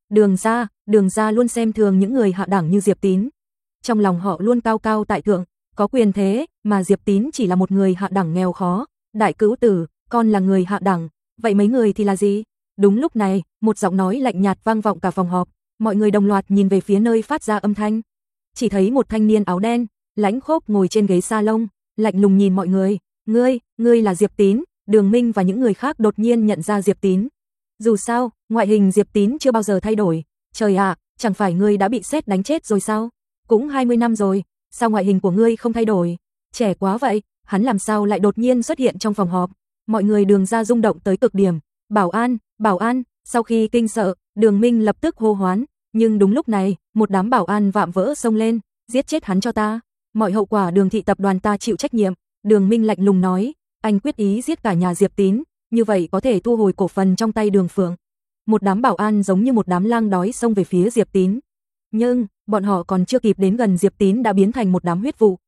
Đường ra luôn xem thường những người hạ đẳng như Diệp Tín. Trong lòng họ luôn cao cao tại thượng, có quyền thế, mà Diệp Tín chỉ là một người hạ đẳng nghèo khó. Đại cữu tử, con là người hạ đẳng, vậy mấy người thì là gì? Đúng lúc này, một giọng nói lạnh nhạt vang vọng cả phòng họp, mọi người đồng loạt nhìn về phía nơi phát ra âm thanh. Chỉ thấy một thanh niên áo đen, lãnh khốc ngồi trên ghế salon, lạnh lùng nhìn mọi người, ngươi là Diệp Tín. Đường Minh và những người khác đột nhiên nhận ra Diệp Tín. Dù sao, ngoại hình Diệp Tín chưa bao giờ thay đổi. Trời ạ, chẳng phải ngươi đã bị sét đánh chết rồi sao? Cũng 20 năm rồi, sao ngoại hình của ngươi không thay đổi? Trẻ quá vậy, hắn làm sao lại đột nhiên xuất hiện trong phòng họp? Mọi người Đường ra rung động tới cực điểm. Bảo an, sau khi kinh sợ, Đường Minh lập tức hô hoán. Nhưng đúng lúc này, một đám bảo an vạm vỡ xông lên, giết chết hắn cho ta. Mọi hậu quả Đường thị tập đoàn ta chịu trách nhiệm. Đường Minh lạnh lùng nói, anh quyết ý giết cả nhà Diệp Tín, như vậy có thể thu hồi cổ phần trong tay Đường Phượng. Một đám bảo an giống như một đám lang đói xông về phía Diệp Tín. Nhưng, bọn họ còn chưa kịp đến gần Diệp Tín đã biến thành một đám huyết vụ.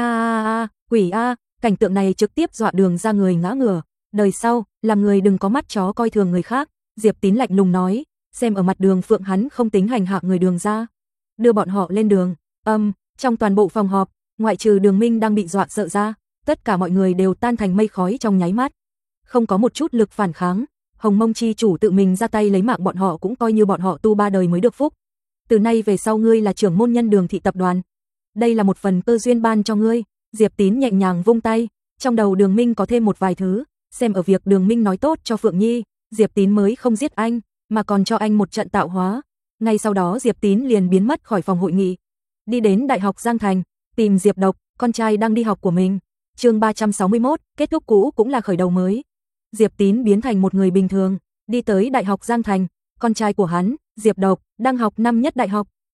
Quỷ a, cảnh tượng này trực tiếp dọa Đường ra người ngã ngửa. Đời sau, làm người đừng có mắt chó coi thường người khác. Diệp Tín lạnh lùng nói, xem ở mặt Đường Phượng hắn không tính hành hạ người Đường ra. Đưa bọn họ lên đường. Trong toàn bộ phòng họp, ngoại trừ Đường Minh đang bị dọa sợ ra, tất cả mọi người đều tan thành mây khói trong nháy mắt. Không có một chút lực phản kháng, Hồng Mông chi chủ tự mình ra tay lấy mạng bọn họ cũng coi như bọn họ tu 3 đời mới được phúc. Từ nay về sau ngươi là trưởng môn nhân Đường thị tập đoàn. Đây là một phần cơ duyên ban cho ngươi. Diệp Tín nhẹ nhàng vung tay, trong đầu Đường Minh có thêm một vài thứ, xem ở việc Đường Minh nói tốt cho Phượng Nhi, Diệp Tín mới không giết anh, mà còn cho anh một trận tạo hóa. Ngay sau đó Diệp Tín liền biến mất khỏi phòng hội nghị, đi đến Đại học Giang Thành, tìm Diệp Độc, con trai đang đi học của mình. Chương 361, kết thúc cũ cũng là khởi đầu mới. Diệp Tín biến thành một người bình thường, đi tới Đại học Giang Thành, con trai của hắn, Diệp Độc, đang học năm nhất đại học.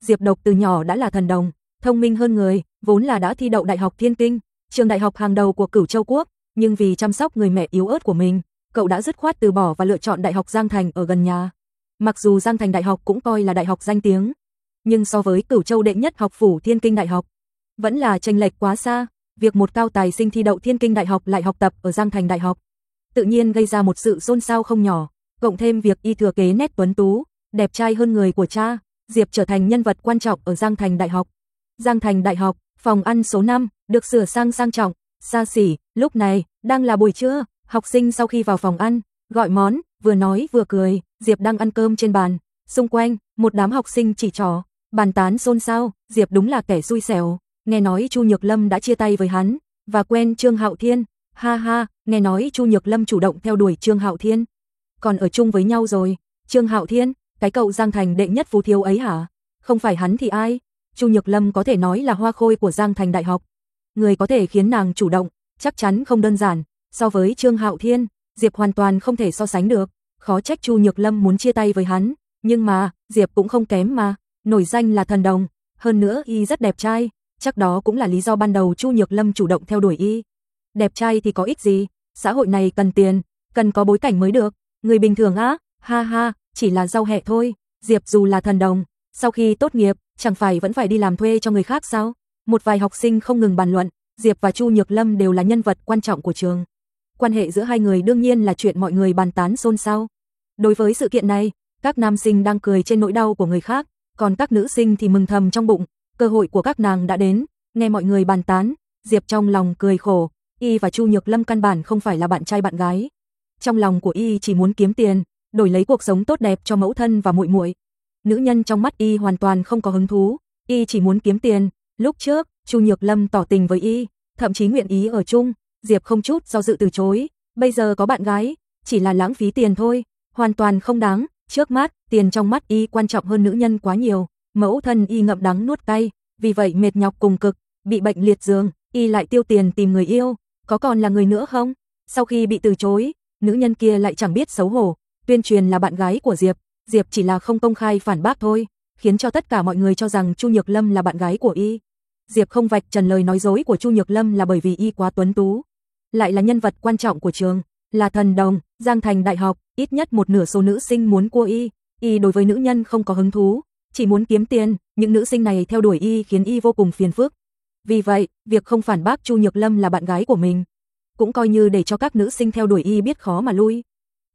Diệp Độc từ nhỏ đã là thần đồng, thông minh hơn người, vốn là đã thi đậu Đại học Thiên Kinh, trường đại học hàng đầu của Cửu Châu quốc, nhưng vì chăm sóc người mẹ yếu ớt của mình, cậu đã dứt khoát từ bỏ và lựa chọn Đại học Giang Thành ở gần nhà. Mặc dù Giang Thành Đại học cũng coi là đại học danh tiếng, nhưng so với Cửu Châu đệ nhất học phủ Thiên Kinh Đại học, vẫn là chênh lệch quá xa. Việc một cao tài sinh thi đậu Thiên Kinh Đại học lại học tập ở Giang Thành Đại học, tự nhiên gây ra một sự xôn xao không nhỏ, cộng thêm việc y thừa kế nét tuấn tú, đẹp trai hơn người của cha, Diệp trở thành nhân vật quan trọng ở Giang Thành Đại học. Giang Thành Đại học, phòng ăn số 5, được sửa sang trọng, xa xỉ, lúc này, đang là buổi trưa, học sinh sau khi vào phòng ăn, gọi món, vừa nói vừa cười, Diệp đang ăn cơm trên bàn, xung quanh, một đám học sinh chỉ trỏ, bàn tán xôn xao, Diệp đúng là kẻ xui xẻo, nghe nói Chu Nhược Lâm đã chia tay với hắn, và quen Trương Hạo Thiên, ha ha, nghe nói Chu Nhược Lâm chủ động theo đuổi Trương Hạo Thiên, còn ở chung với nhau rồi, Trương Hạo Thiên, cái cậu Giang Thành đệ nhất phú thiếu ấy hả? Không phải hắn thì ai? Chu Nhược Lâm có thể nói là hoa khôi của Giang Thành Đại học. Người có thể khiến nàng chủ động, chắc chắn không đơn giản. So với Trương Hạo Thiên, Diệp hoàn toàn không thể so sánh được. Khó trách Chu Nhược Lâm muốn chia tay với hắn. Nhưng mà, Diệp cũng không kém mà. Nổi danh là thần đồng. Hơn nữa y rất đẹp trai. Chắc đó cũng là lý do ban đầu Chu Nhược Lâm chủ động theo đuổi y. Đẹp trai thì có ích gì? Xã hội này cần tiền, cần có bối cảnh mới được. Người bình thường á, ha ha, chỉ là rau hẹ thôi. Diệp dù là thần đồng, sau khi tốt nghiệp, chẳng phải vẫn phải đi làm thuê cho người khác sao? Một vài học sinh không ngừng bàn luận, Diệp và Chu Nhược Lâm đều là nhân vật quan trọng của trường. Quan hệ giữa hai người đương nhiên là chuyện mọi người bàn tán xôn xao. Đối với sự kiện này, các nam sinh đang cười trên nỗi đau của người khác, còn các nữ sinh thì mừng thầm trong bụng, cơ hội của các nàng đã đến. Nghe mọi người bàn tán, Diệp trong lòng cười khổ, y và Chu Nhược Lâm căn bản không phải là bạn trai bạn gái. Trong lòng của y chỉ muốn kiếm tiền, đổi lấy cuộc sống tốt đẹp cho mẫu thân và muội muội. Nữ nhân trong mắt y hoàn toàn không có hứng thú, y chỉ muốn kiếm tiền. Lúc trước, Chu Nhược Lâm tỏ tình với y, thậm chí nguyện ý ở chung, Diệp không chút do dự từ chối. Bây giờ có bạn gái, chỉ là lãng phí tiền thôi, hoàn toàn không đáng. Trước mắt, tiền trong mắt y quan trọng hơn nữ nhân quá nhiều. Mẫu thân y ngậm đắng nuốt cay, vì vậy mệt nhọc cùng cực, bị bệnh liệt giường, y lại tiêu tiền tìm người yêu, có còn là người nữa không? Sau khi bị từ chối, nữ nhân kia lại chẳng biết xấu hổ, tuyên truyền là bạn gái của Diệp. Diệp chỉ là không công khai phản bác thôi, khiến cho tất cả mọi người cho rằng Chu Nhược Lâm là bạn gái của y. Diệp không vạch trần lời nói dối của Chu Nhược Lâm là bởi vì y quá tuấn tú, lại là nhân vật quan trọng của trường, là thần đồng, Giang Thành Đại học, ít nhất một nửa số nữ sinh muốn cua y. Y đối với nữ nhân không có hứng thú, chỉ muốn kiếm tiền, những nữ sinh này theo đuổi y khiến y vô cùng phiền phức. Vì vậy, việc không phản bác Chu Nhược Lâm là bạn gái của mình, cũng coi như để cho các nữ sinh theo đuổi y biết khó mà lui.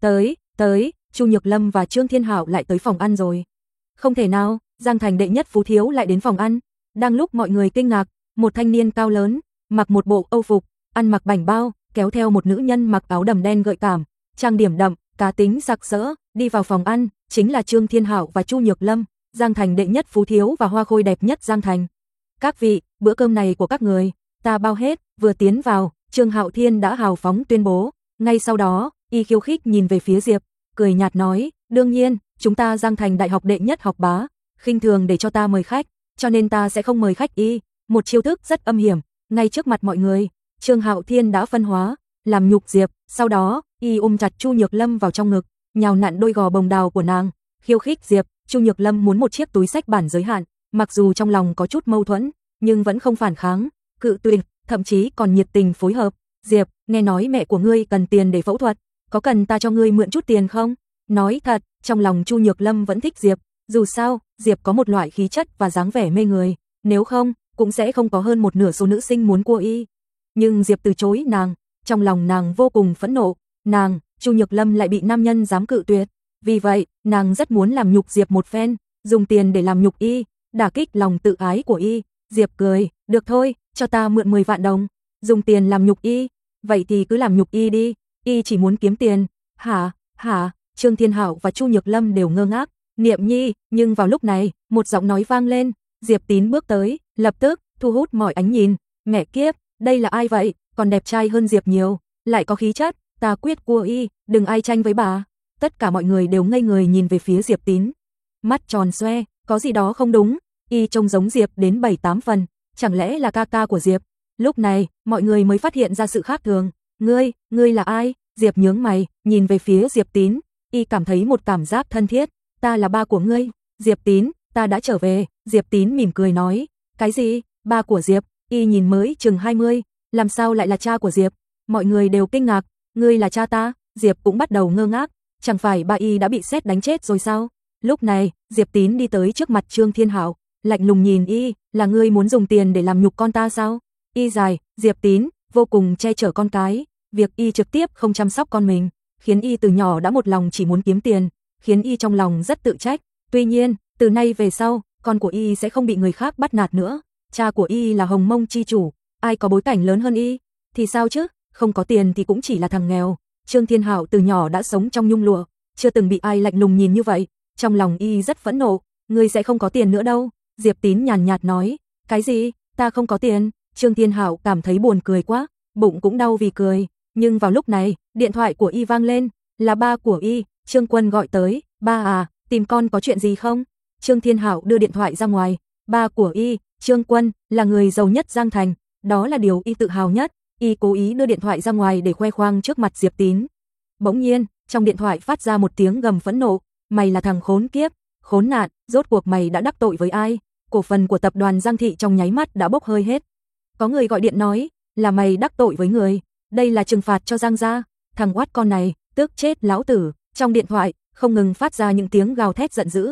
Tới, Chu Nhược Lâm và Trương Thiên Hạo lại tới phòng ăn rồi. Không thể nào, Giang Thành đệ nhất phú thiếu lại đến phòng ăn. Đang lúc mọi người kinh ngạc, một thanh niên cao lớn, mặc một bộ âu phục, ăn mặc bảnh bao, kéo theo một nữ nhân mặc áo đầm đen gợi cảm, trang điểm đậm, cá tính rực rỡ, đi vào phòng ăn, chính là Trương Thiên Hạo và Chu Nhược Lâm, Giang Thành đệ nhất phú thiếu và hoa khôi đẹp nhất Giang Thành. Các vị, bữa cơm này của các người, ta bao hết. Vừa tiến vào, Trương Hạo Thiên đã hào phóng tuyên bố. Ngay sau đó, y khiêu khích nhìn về phía Diệp, cười nhạt nói, đương nhiên, chúng ta Giang Thành Đại học đệ nhất học bá, khinh thường để cho ta mời khách, cho nên ta sẽ không mời khách y. Một chiêu thức rất âm hiểm, ngay trước mặt mọi người, Trương Hạo Thiên đã phân hóa, làm nhục Diệp, sau đó, y ôm chặt Chu Nhược Lâm vào trong ngực, nhào nặn đôi gò bồng đào của nàng, khiêu khích Diệp. Chu Nhược Lâm muốn một chiếc túi xách bản giới hạn, mặc dù trong lòng có chút mâu thuẫn, nhưng vẫn không phản kháng, cự tuyệt, thậm chí còn nhiệt tình phối hợp. Diệp, nghe nói mẹ của ngươi cần tiền để phẫu thuật, có cần ta cho ngươi mượn chút tiền không? Nói thật, trong lòng Chu Nhược Lâm vẫn thích Diệp, dù sao, Diệp có một loại khí chất và dáng vẻ mê người, nếu không, cũng sẽ không có hơn một nửa số nữ sinh muốn cua y. Nhưng Diệp từ chối nàng, trong lòng nàng vô cùng phẫn nộ, nàng, Chu Nhược Lâm lại bị nam nhân dám cự tuyệt, vì vậy, nàng rất muốn làm nhục Diệp một phen, dùng tiền để làm nhục y, đả kích lòng tự ái của y. Diệp cười, được thôi, cho ta mượn 10 vạn đồng, dùng tiền làm nhục y, vậy thì cứ làm nhục y đi, y chỉ muốn kiếm tiền. Hả? Trương Thiên Hạo và Chu Nhược Lâm đều ngơ ngác, Niệm Nhi, nhưng vào lúc này, một giọng nói vang lên, Diệp Tín bước tới, lập tức thu hút mọi ánh nhìn, mẹ kiếp, đây là ai vậy, còn đẹp trai hơn Diệp nhiều, lại có khí chất, ta quyết cua y, đừng ai tranh với bà. Tất cả mọi người đều ngây người nhìn về phía Diệp Tín, mắt tròn xoe, có gì đó không đúng, y trông giống Diệp đến 7-8 phần, chẳng lẽ là ca ca của Diệp? Lúc này, mọi người mới phát hiện ra sự khác thường. Ngươi là ai? Diệp nhướng mày, nhìn về phía Diệp Tín, y cảm thấy một cảm giác thân thiết, ta là ba của ngươi. Diệp Tín, ta đã trở về. Diệp Tín mỉm cười nói, cái gì, ba của Diệp, y nhìn mới chừng 20, làm sao lại là cha của Diệp? Mọi người đều kinh ngạc, ngươi là cha ta? Diệp cũng bắt đầu ngơ ngác, chẳng phải ba y đã bị sét đánh chết rồi sao? Lúc này, Diệp Tín đi tới trước mặt Trương Thiên Hạo, lạnh lùng nhìn y, là ngươi muốn dùng tiền để làm nhục con ta sao? Y dài, Diệp Tín, vô cùng che chở con cái, việc y trực tiếp không chăm sóc con mình, khiến y từ nhỏ đã một lòng chỉ muốn kiếm tiền, khiến y trong lòng rất tự trách. Tuy nhiên, từ nay về sau, con của y sẽ không bị người khác bắt nạt nữa. Cha của y là Hồng Mông chi chủ, ai có bối cảnh lớn hơn y, thì sao chứ, không có tiền thì cũng chỉ là thằng nghèo. Trương Thiên Hạo từ nhỏ đã sống trong nhung lụa, chưa từng bị ai lạnh lùng nhìn như vậy, trong lòng y rất phẫn nộ, ngươi sẽ không có tiền nữa đâu. Diệp Tín nhàn nhạt nói, cái gì, ta không có tiền? Trương Thiên Hạo cảm thấy buồn cười quá, bụng cũng đau vì cười, nhưng vào lúc này, điện thoại của y vang lên, là ba của y, Trương Quân gọi tới, ba à, tìm con có chuyện gì không? Trương Thiên Hạo đưa điện thoại ra ngoài, ba của y, Trương Quân, là người giàu nhất Giang Thành, đó là điều y tự hào nhất, y cố ý đưa điện thoại ra ngoài để khoe khoang trước mặt Diệp Tín. Bỗng nhiên, trong điện thoại phát ra một tiếng gầm phẫn nộ, mày là thằng khốn kiếp, khốn nạn, rốt cuộc mày đã đắc tội với ai? Cổ phần của tập đoàn Giang Thị trong nháy mắt đã bốc hơi hết. Có người gọi điện nói, là mày đắc tội với người, đây là trừng phạt cho Giang gia, thằng oát con này, tức chết lão tử. Trong điện thoại, không ngừng phát ra những tiếng gào thét giận dữ.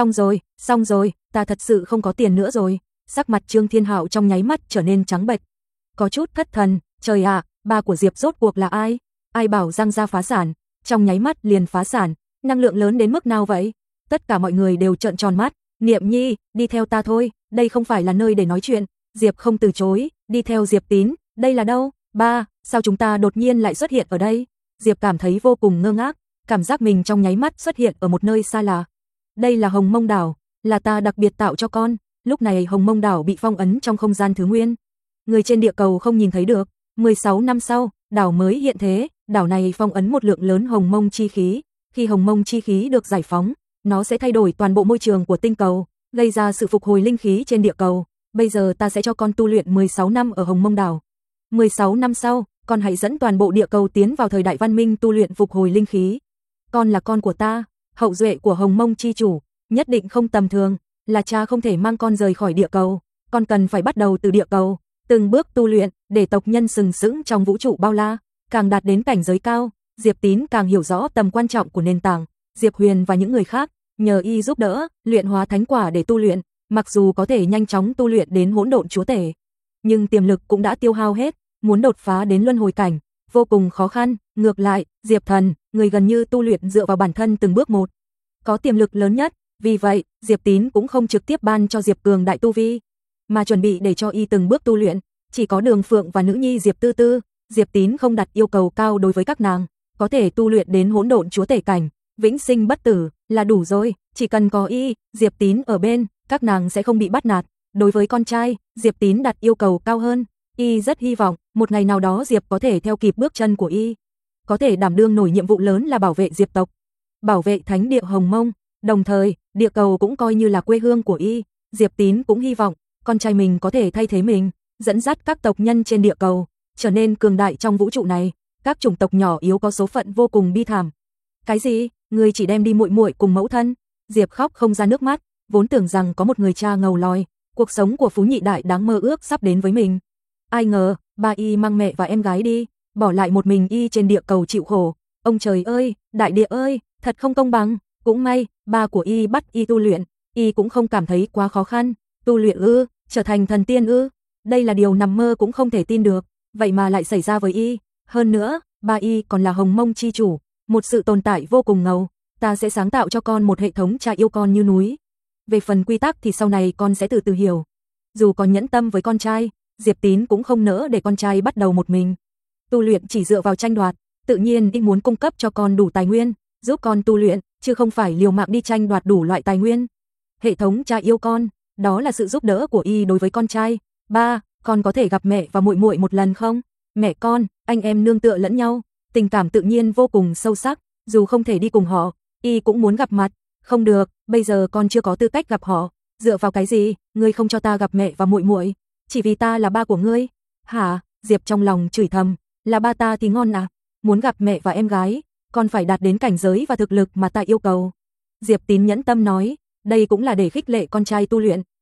Xong rồi, ta thật sự không có tiền nữa rồi. Sắc mặt Trương Thiên Hạo trong nháy mắt trở nên trắng bệch, có chút thất thần, trời ạ, ba của Diệp rốt cuộc là ai? Ai bảo Giang gia phá sản, trong nháy mắt liền phá sản, năng lượng lớn đến mức nào vậy? Tất cả mọi người đều trợn tròn mắt, Niệm Nhi, đi theo ta thôi, đây không phải là nơi để nói chuyện. Diệp không từ chối, đi theo Diệp Tín, đây là đâu? Ba, sao chúng ta đột nhiên lại xuất hiện ở đây? Diệp cảm thấy vô cùng ngơ ngác, cảm giác mình trong nháy mắt xuất hiện ở một nơi xa lạ. Đây là Hồng Mông đảo, là ta đặc biệt tạo cho con. Lúc này Hồng Mông đảo bị phong ấn trong không gian thứ nguyên, người trên địa cầu không nhìn thấy được. 16 năm sau, đảo mới hiện thế, đảo này phong ấn một lượng lớn Hồng Mông chi khí. Khi Hồng Mông chi khí được giải phóng, nó sẽ thay đổi toàn bộ môi trường của tinh cầu, gây ra sự phục hồi linh khí trên địa cầu. Bây giờ ta sẽ cho con tu luyện 16 năm ở Hồng Mông đảo. 16 năm sau, con hãy dẫn toàn bộ địa cầu tiến vào thời đại văn minh tu luyện phục hồi linh khí. Con là con của ta, hậu duệ của Hồng Mông chi chủ, nhất định không tầm thường, là cha không thể mang con rời khỏi địa cầu, con cần phải bắt đầu từ địa cầu, từng bước tu luyện để tộc nhân sừng sững trong vũ trụ bao la, càng đạt đến cảnh giới cao. Diệp Tín càng hiểu rõ tầm quan trọng của nền tảng. Diệp Huyền và những người khác nhờ y giúp đỡ, luyện hóa thánh quả để tu luyện, mặc dù có thể nhanh chóng tu luyện đến hỗn độn chúa tể, nhưng tiềm lực cũng đã tiêu hao hết, muốn đột phá đến luân hồi cảnh vô cùng khó khăn. Ngược lại, Diệp Thần, người gần như tu luyện dựa vào bản thân từng bước một, có tiềm lực lớn nhất, vì vậy, Diệp Tín cũng không trực tiếp ban cho Diệp Cường đại tu vi, mà chuẩn bị để cho y từng bước tu luyện. Chỉ có Đường Phượng và nữ nhi Diệp Tư Tư, Diệp Tín không đặt yêu cầu cao đối với các nàng, có thể tu luyện đến hỗn độn chúa tể cảnh, vĩnh sinh bất tử là đủ rồi, chỉ cần có y, Diệp Tín ở bên, các nàng sẽ không bị bắt nạt. Đối với con trai, Diệp Tín đặt yêu cầu cao hơn, y rất hy vọng một ngày nào đó Diệp có thể theo kịp bước chân của y, có thể đảm đương nổi nhiệm vụ lớn là bảo vệ Diệp tộc, bảo vệ thánh địa Hồng Mông, đồng thời, địa cầu cũng coi như là quê hương của y. Diệp Tín cũng hy vọng con trai mình có thể thay thế mình, dẫn dắt các tộc nhân trên địa cầu trở nên cường đại trong vũ trụ này. Các chủng tộc nhỏ yếu có số phận vô cùng bi thảm. Cái gì? Ngươi chỉ đem đi muội muội cùng mẫu thân? Diệp khóc không ra nước mắt, vốn tưởng rằng có một người cha ngầu lòi, cuộc sống của Phú Nhị Đại đáng mơ ước sắp đến với mình. Ai ngờ, ba y mang mẹ và em gái đi, bỏ lại một mình y trên địa cầu chịu khổ. Ông trời ơi, đại địa ơi, thật không công bằng. Cũng may, ba của y bắt y tu luyện, y cũng không cảm thấy quá khó khăn. Tu luyện ư, trở thành thần tiên ư? Đây là điều nằm mơ cũng không thể tin được, vậy mà lại xảy ra với y. Hơn nữa, ba y còn là Hồng Mông chi chủ, một sự tồn tại vô cùng ngầu. Ta sẽ sáng tạo cho con một hệ thống cha yêu con như núi. Về phần quy tắc thì sau này con sẽ từ từ hiểu. Dù còn nhẫn tâm với con trai, Diệp Tín cũng không nỡ để con trai bắt đầu một mình tu luyện chỉ dựa vào tranh đoạt, tự nhiên y muốn cung cấp cho con đủ tài nguyên, giúp con tu luyện, chứ không phải liều mạng đi tranh đoạt đủ loại tài nguyên. Hệ thống cha yêu con, đó là sự giúp đỡ của y đối với con trai. Ba, con có thể gặp mẹ và muội muội một lần không? Mẹ con, anh em nương tựa lẫn nhau, tình cảm tự nhiên vô cùng sâu sắc, dù không thể đi cùng họ, y cũng muốn gặp mặt. Không được, bây giờ con chưa có tư cách gặp họ. Dựa vào cái gì, ngươi không cho ta gặp mẹ và muội muội? Chỉ vì ta là ba của ngươi? Hả? Diệp trong lòng chửi thầm, là ba ta thì ngon à? Muốn gặp mẹ và em gái, con phải đạt đến cảnh giới và thực lực mà ta yêu cầu. Diệp Tín nhẫn tâm nói, đây cũng là để khích lệ con trai tu luyện,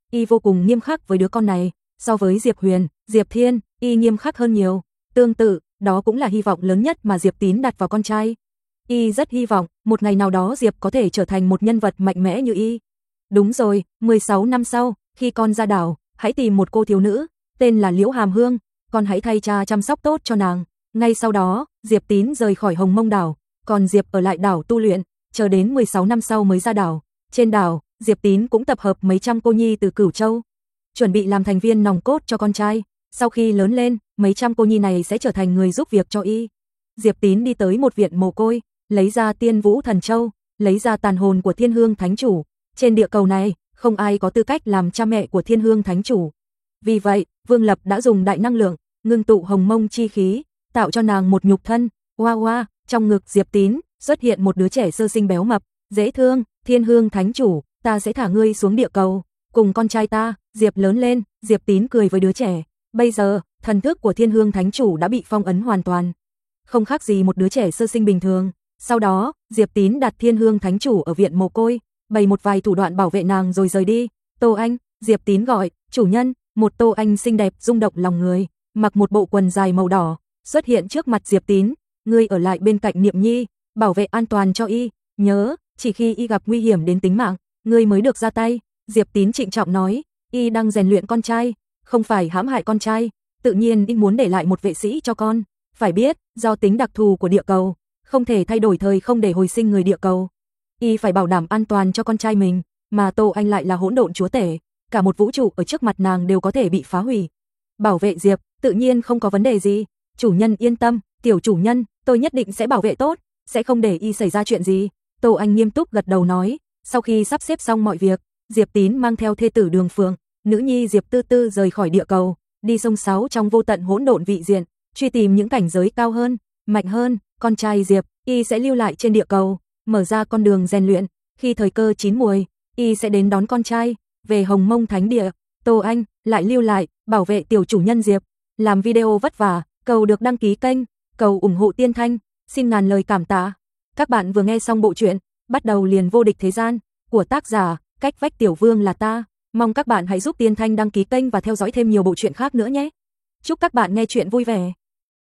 y vô cùng nghiêm khắc với đứa con này, so với Diệp Huyền, Diệp Thiên, y nghiêm khắc hơn nhiều. Tương tự, đó cũng là hy vọng lớn nhất mà Diệp Tín đặt vào con trai. Y rất hy vọng, một ngày nào đó Diệp có thể trở thành một nhân vật mạnh mẽ như y. Đúng rồi, 16 năm sau, khi con ra đảo, hãy tìm một cô thiếu nữ, tên là Liễu Hàm Hương, con hãy thay cha chăm sóc tốt cho nàng. Ngay sau đó, Diệp Tín rời khỏi Hồng Mông đảo, còn Diệp ở lại đảo tu luyện, chờ đến 16 năm sau mới ra đảo. Trên đảo, Diệp Tín cũng tập hợp mấy trăm cô nhi từ Cửu Châu, chuẩn bị làm thành viên nòng cốt cho con trai. Sau khi lớn lên, mấy trăm cô nhi này sẽ trở thành người giúp việc cho y. Diệp Tín đi tới một viện mồ côi, lấy ra Tiên Vũ Thần Châu, lấy ra tàn hồn của Thiên Hương Thánh Chủ. Trên địa cầu này, không ai có tư cách làm cha mẹ của Thiên Hương Thánh Chủ. Vì vậy, Vương Lập đã dùng đại năng lượng, ngưng tụ Hồng Mông chi khí, tạo cho nàng một nhục thân. Oa oa, trong ngực Diệp Tín xuất hiện một đứa trẻ sơ sinh béo mập, dễ thương. Thiên Hương Thánh Chủ, ta sẽ thả ngươi xuống địa cầu, cùng con trai ta. Diệp lớn lên, Diệp Tín cười với đứa trẻ. Bây giờ, thần thức của Thiên Hương Thánh Chủ đã bị phong ấn hoàn toàn, không khác gì một đứa trẻ sơ sinh bình thường. Sau đó, Diệp Tín đặt Thiên Hương Thánh Chủ ở viện mồ côi, bày một vài thủ đoạn bảo vệ nàng rồi rời đi. Tô Anh, Diệp Tín gọi, chủ nhân. Một Tô Anh xinh đẹp rung động lòng người, mặc một bộ quần dài màu đỏ, xuất hiện trước mặt Diệp Tín. Ngươi ở lại bên cạnh Niệm Nhi, bảo vệ an toàn cho y, nhớ, chỉ khi y gặp nguy hiểm đến tính mạng, ngươi mới được ra tay. Diệp Tín trịnh trọng nói, y đang rèn luyện con trai, không phải hãm hại con trai, tự nhiên y muốn để lại một vệ sĩ cho con. Phải biết, do tính đặc thù của địa cầu, không thể thay đổi thời không để hồi sinh người địa cầu. Y phải bảo đảm an toàn cho con trai mình, mà Tô Anh lại là hỗn độn chúa tể, cả một vũ trụ ở trước mặt nàng đều có thể bị phá hủy. Bảo vệ Diệp, tự nhiên không có vấn đề gì. Chủ nhân yên tâm, tiểu chủ nhân, tôi nhất định sẽ bảo vệ tốt, sẽ không để y xảy ra chuyện gì. Tô Anh nghiêm túc gật đầu nói. Sau khi sắp xếp xong mọi việc, Diệp Tín mang theo thê tử Đường Phượng, nữ nhi Diệp Tư Tư rời khỏi địa cầu, đi sông sáo trong vô tận hỗn độn vị diện, truy tìm những cảnh giới cao hơn, mạnh hơn. Con trai Diệp, y sẽ lưu lại trên địa cầu, mở ra con đường rèn luyện, khi thời cơ chín muồi, y sẽ đến đón con trai về Hồng Mông Thánh Địa. Tô Anh lại lưu lại, bảo vệ tiểu chủ nhân Diệp. Làm video vất vả, cầu được đăng ký kênh, cầu ủng hộ Tiên Thanh, xin ngàn lời cảm tạ. Các bạn vừa nghe xong bộ truyện Bắt đầu liền vô địch thế gian của tác giả Cách Vách Tiểu Vương là ta. Mong các bạn hãy giúp Tiên Thanh đăng ký kênh và theo dõi thêm nhiều bộ truyện khác nữa nhé. Chúc các bạn nghe truyện vui vẻ.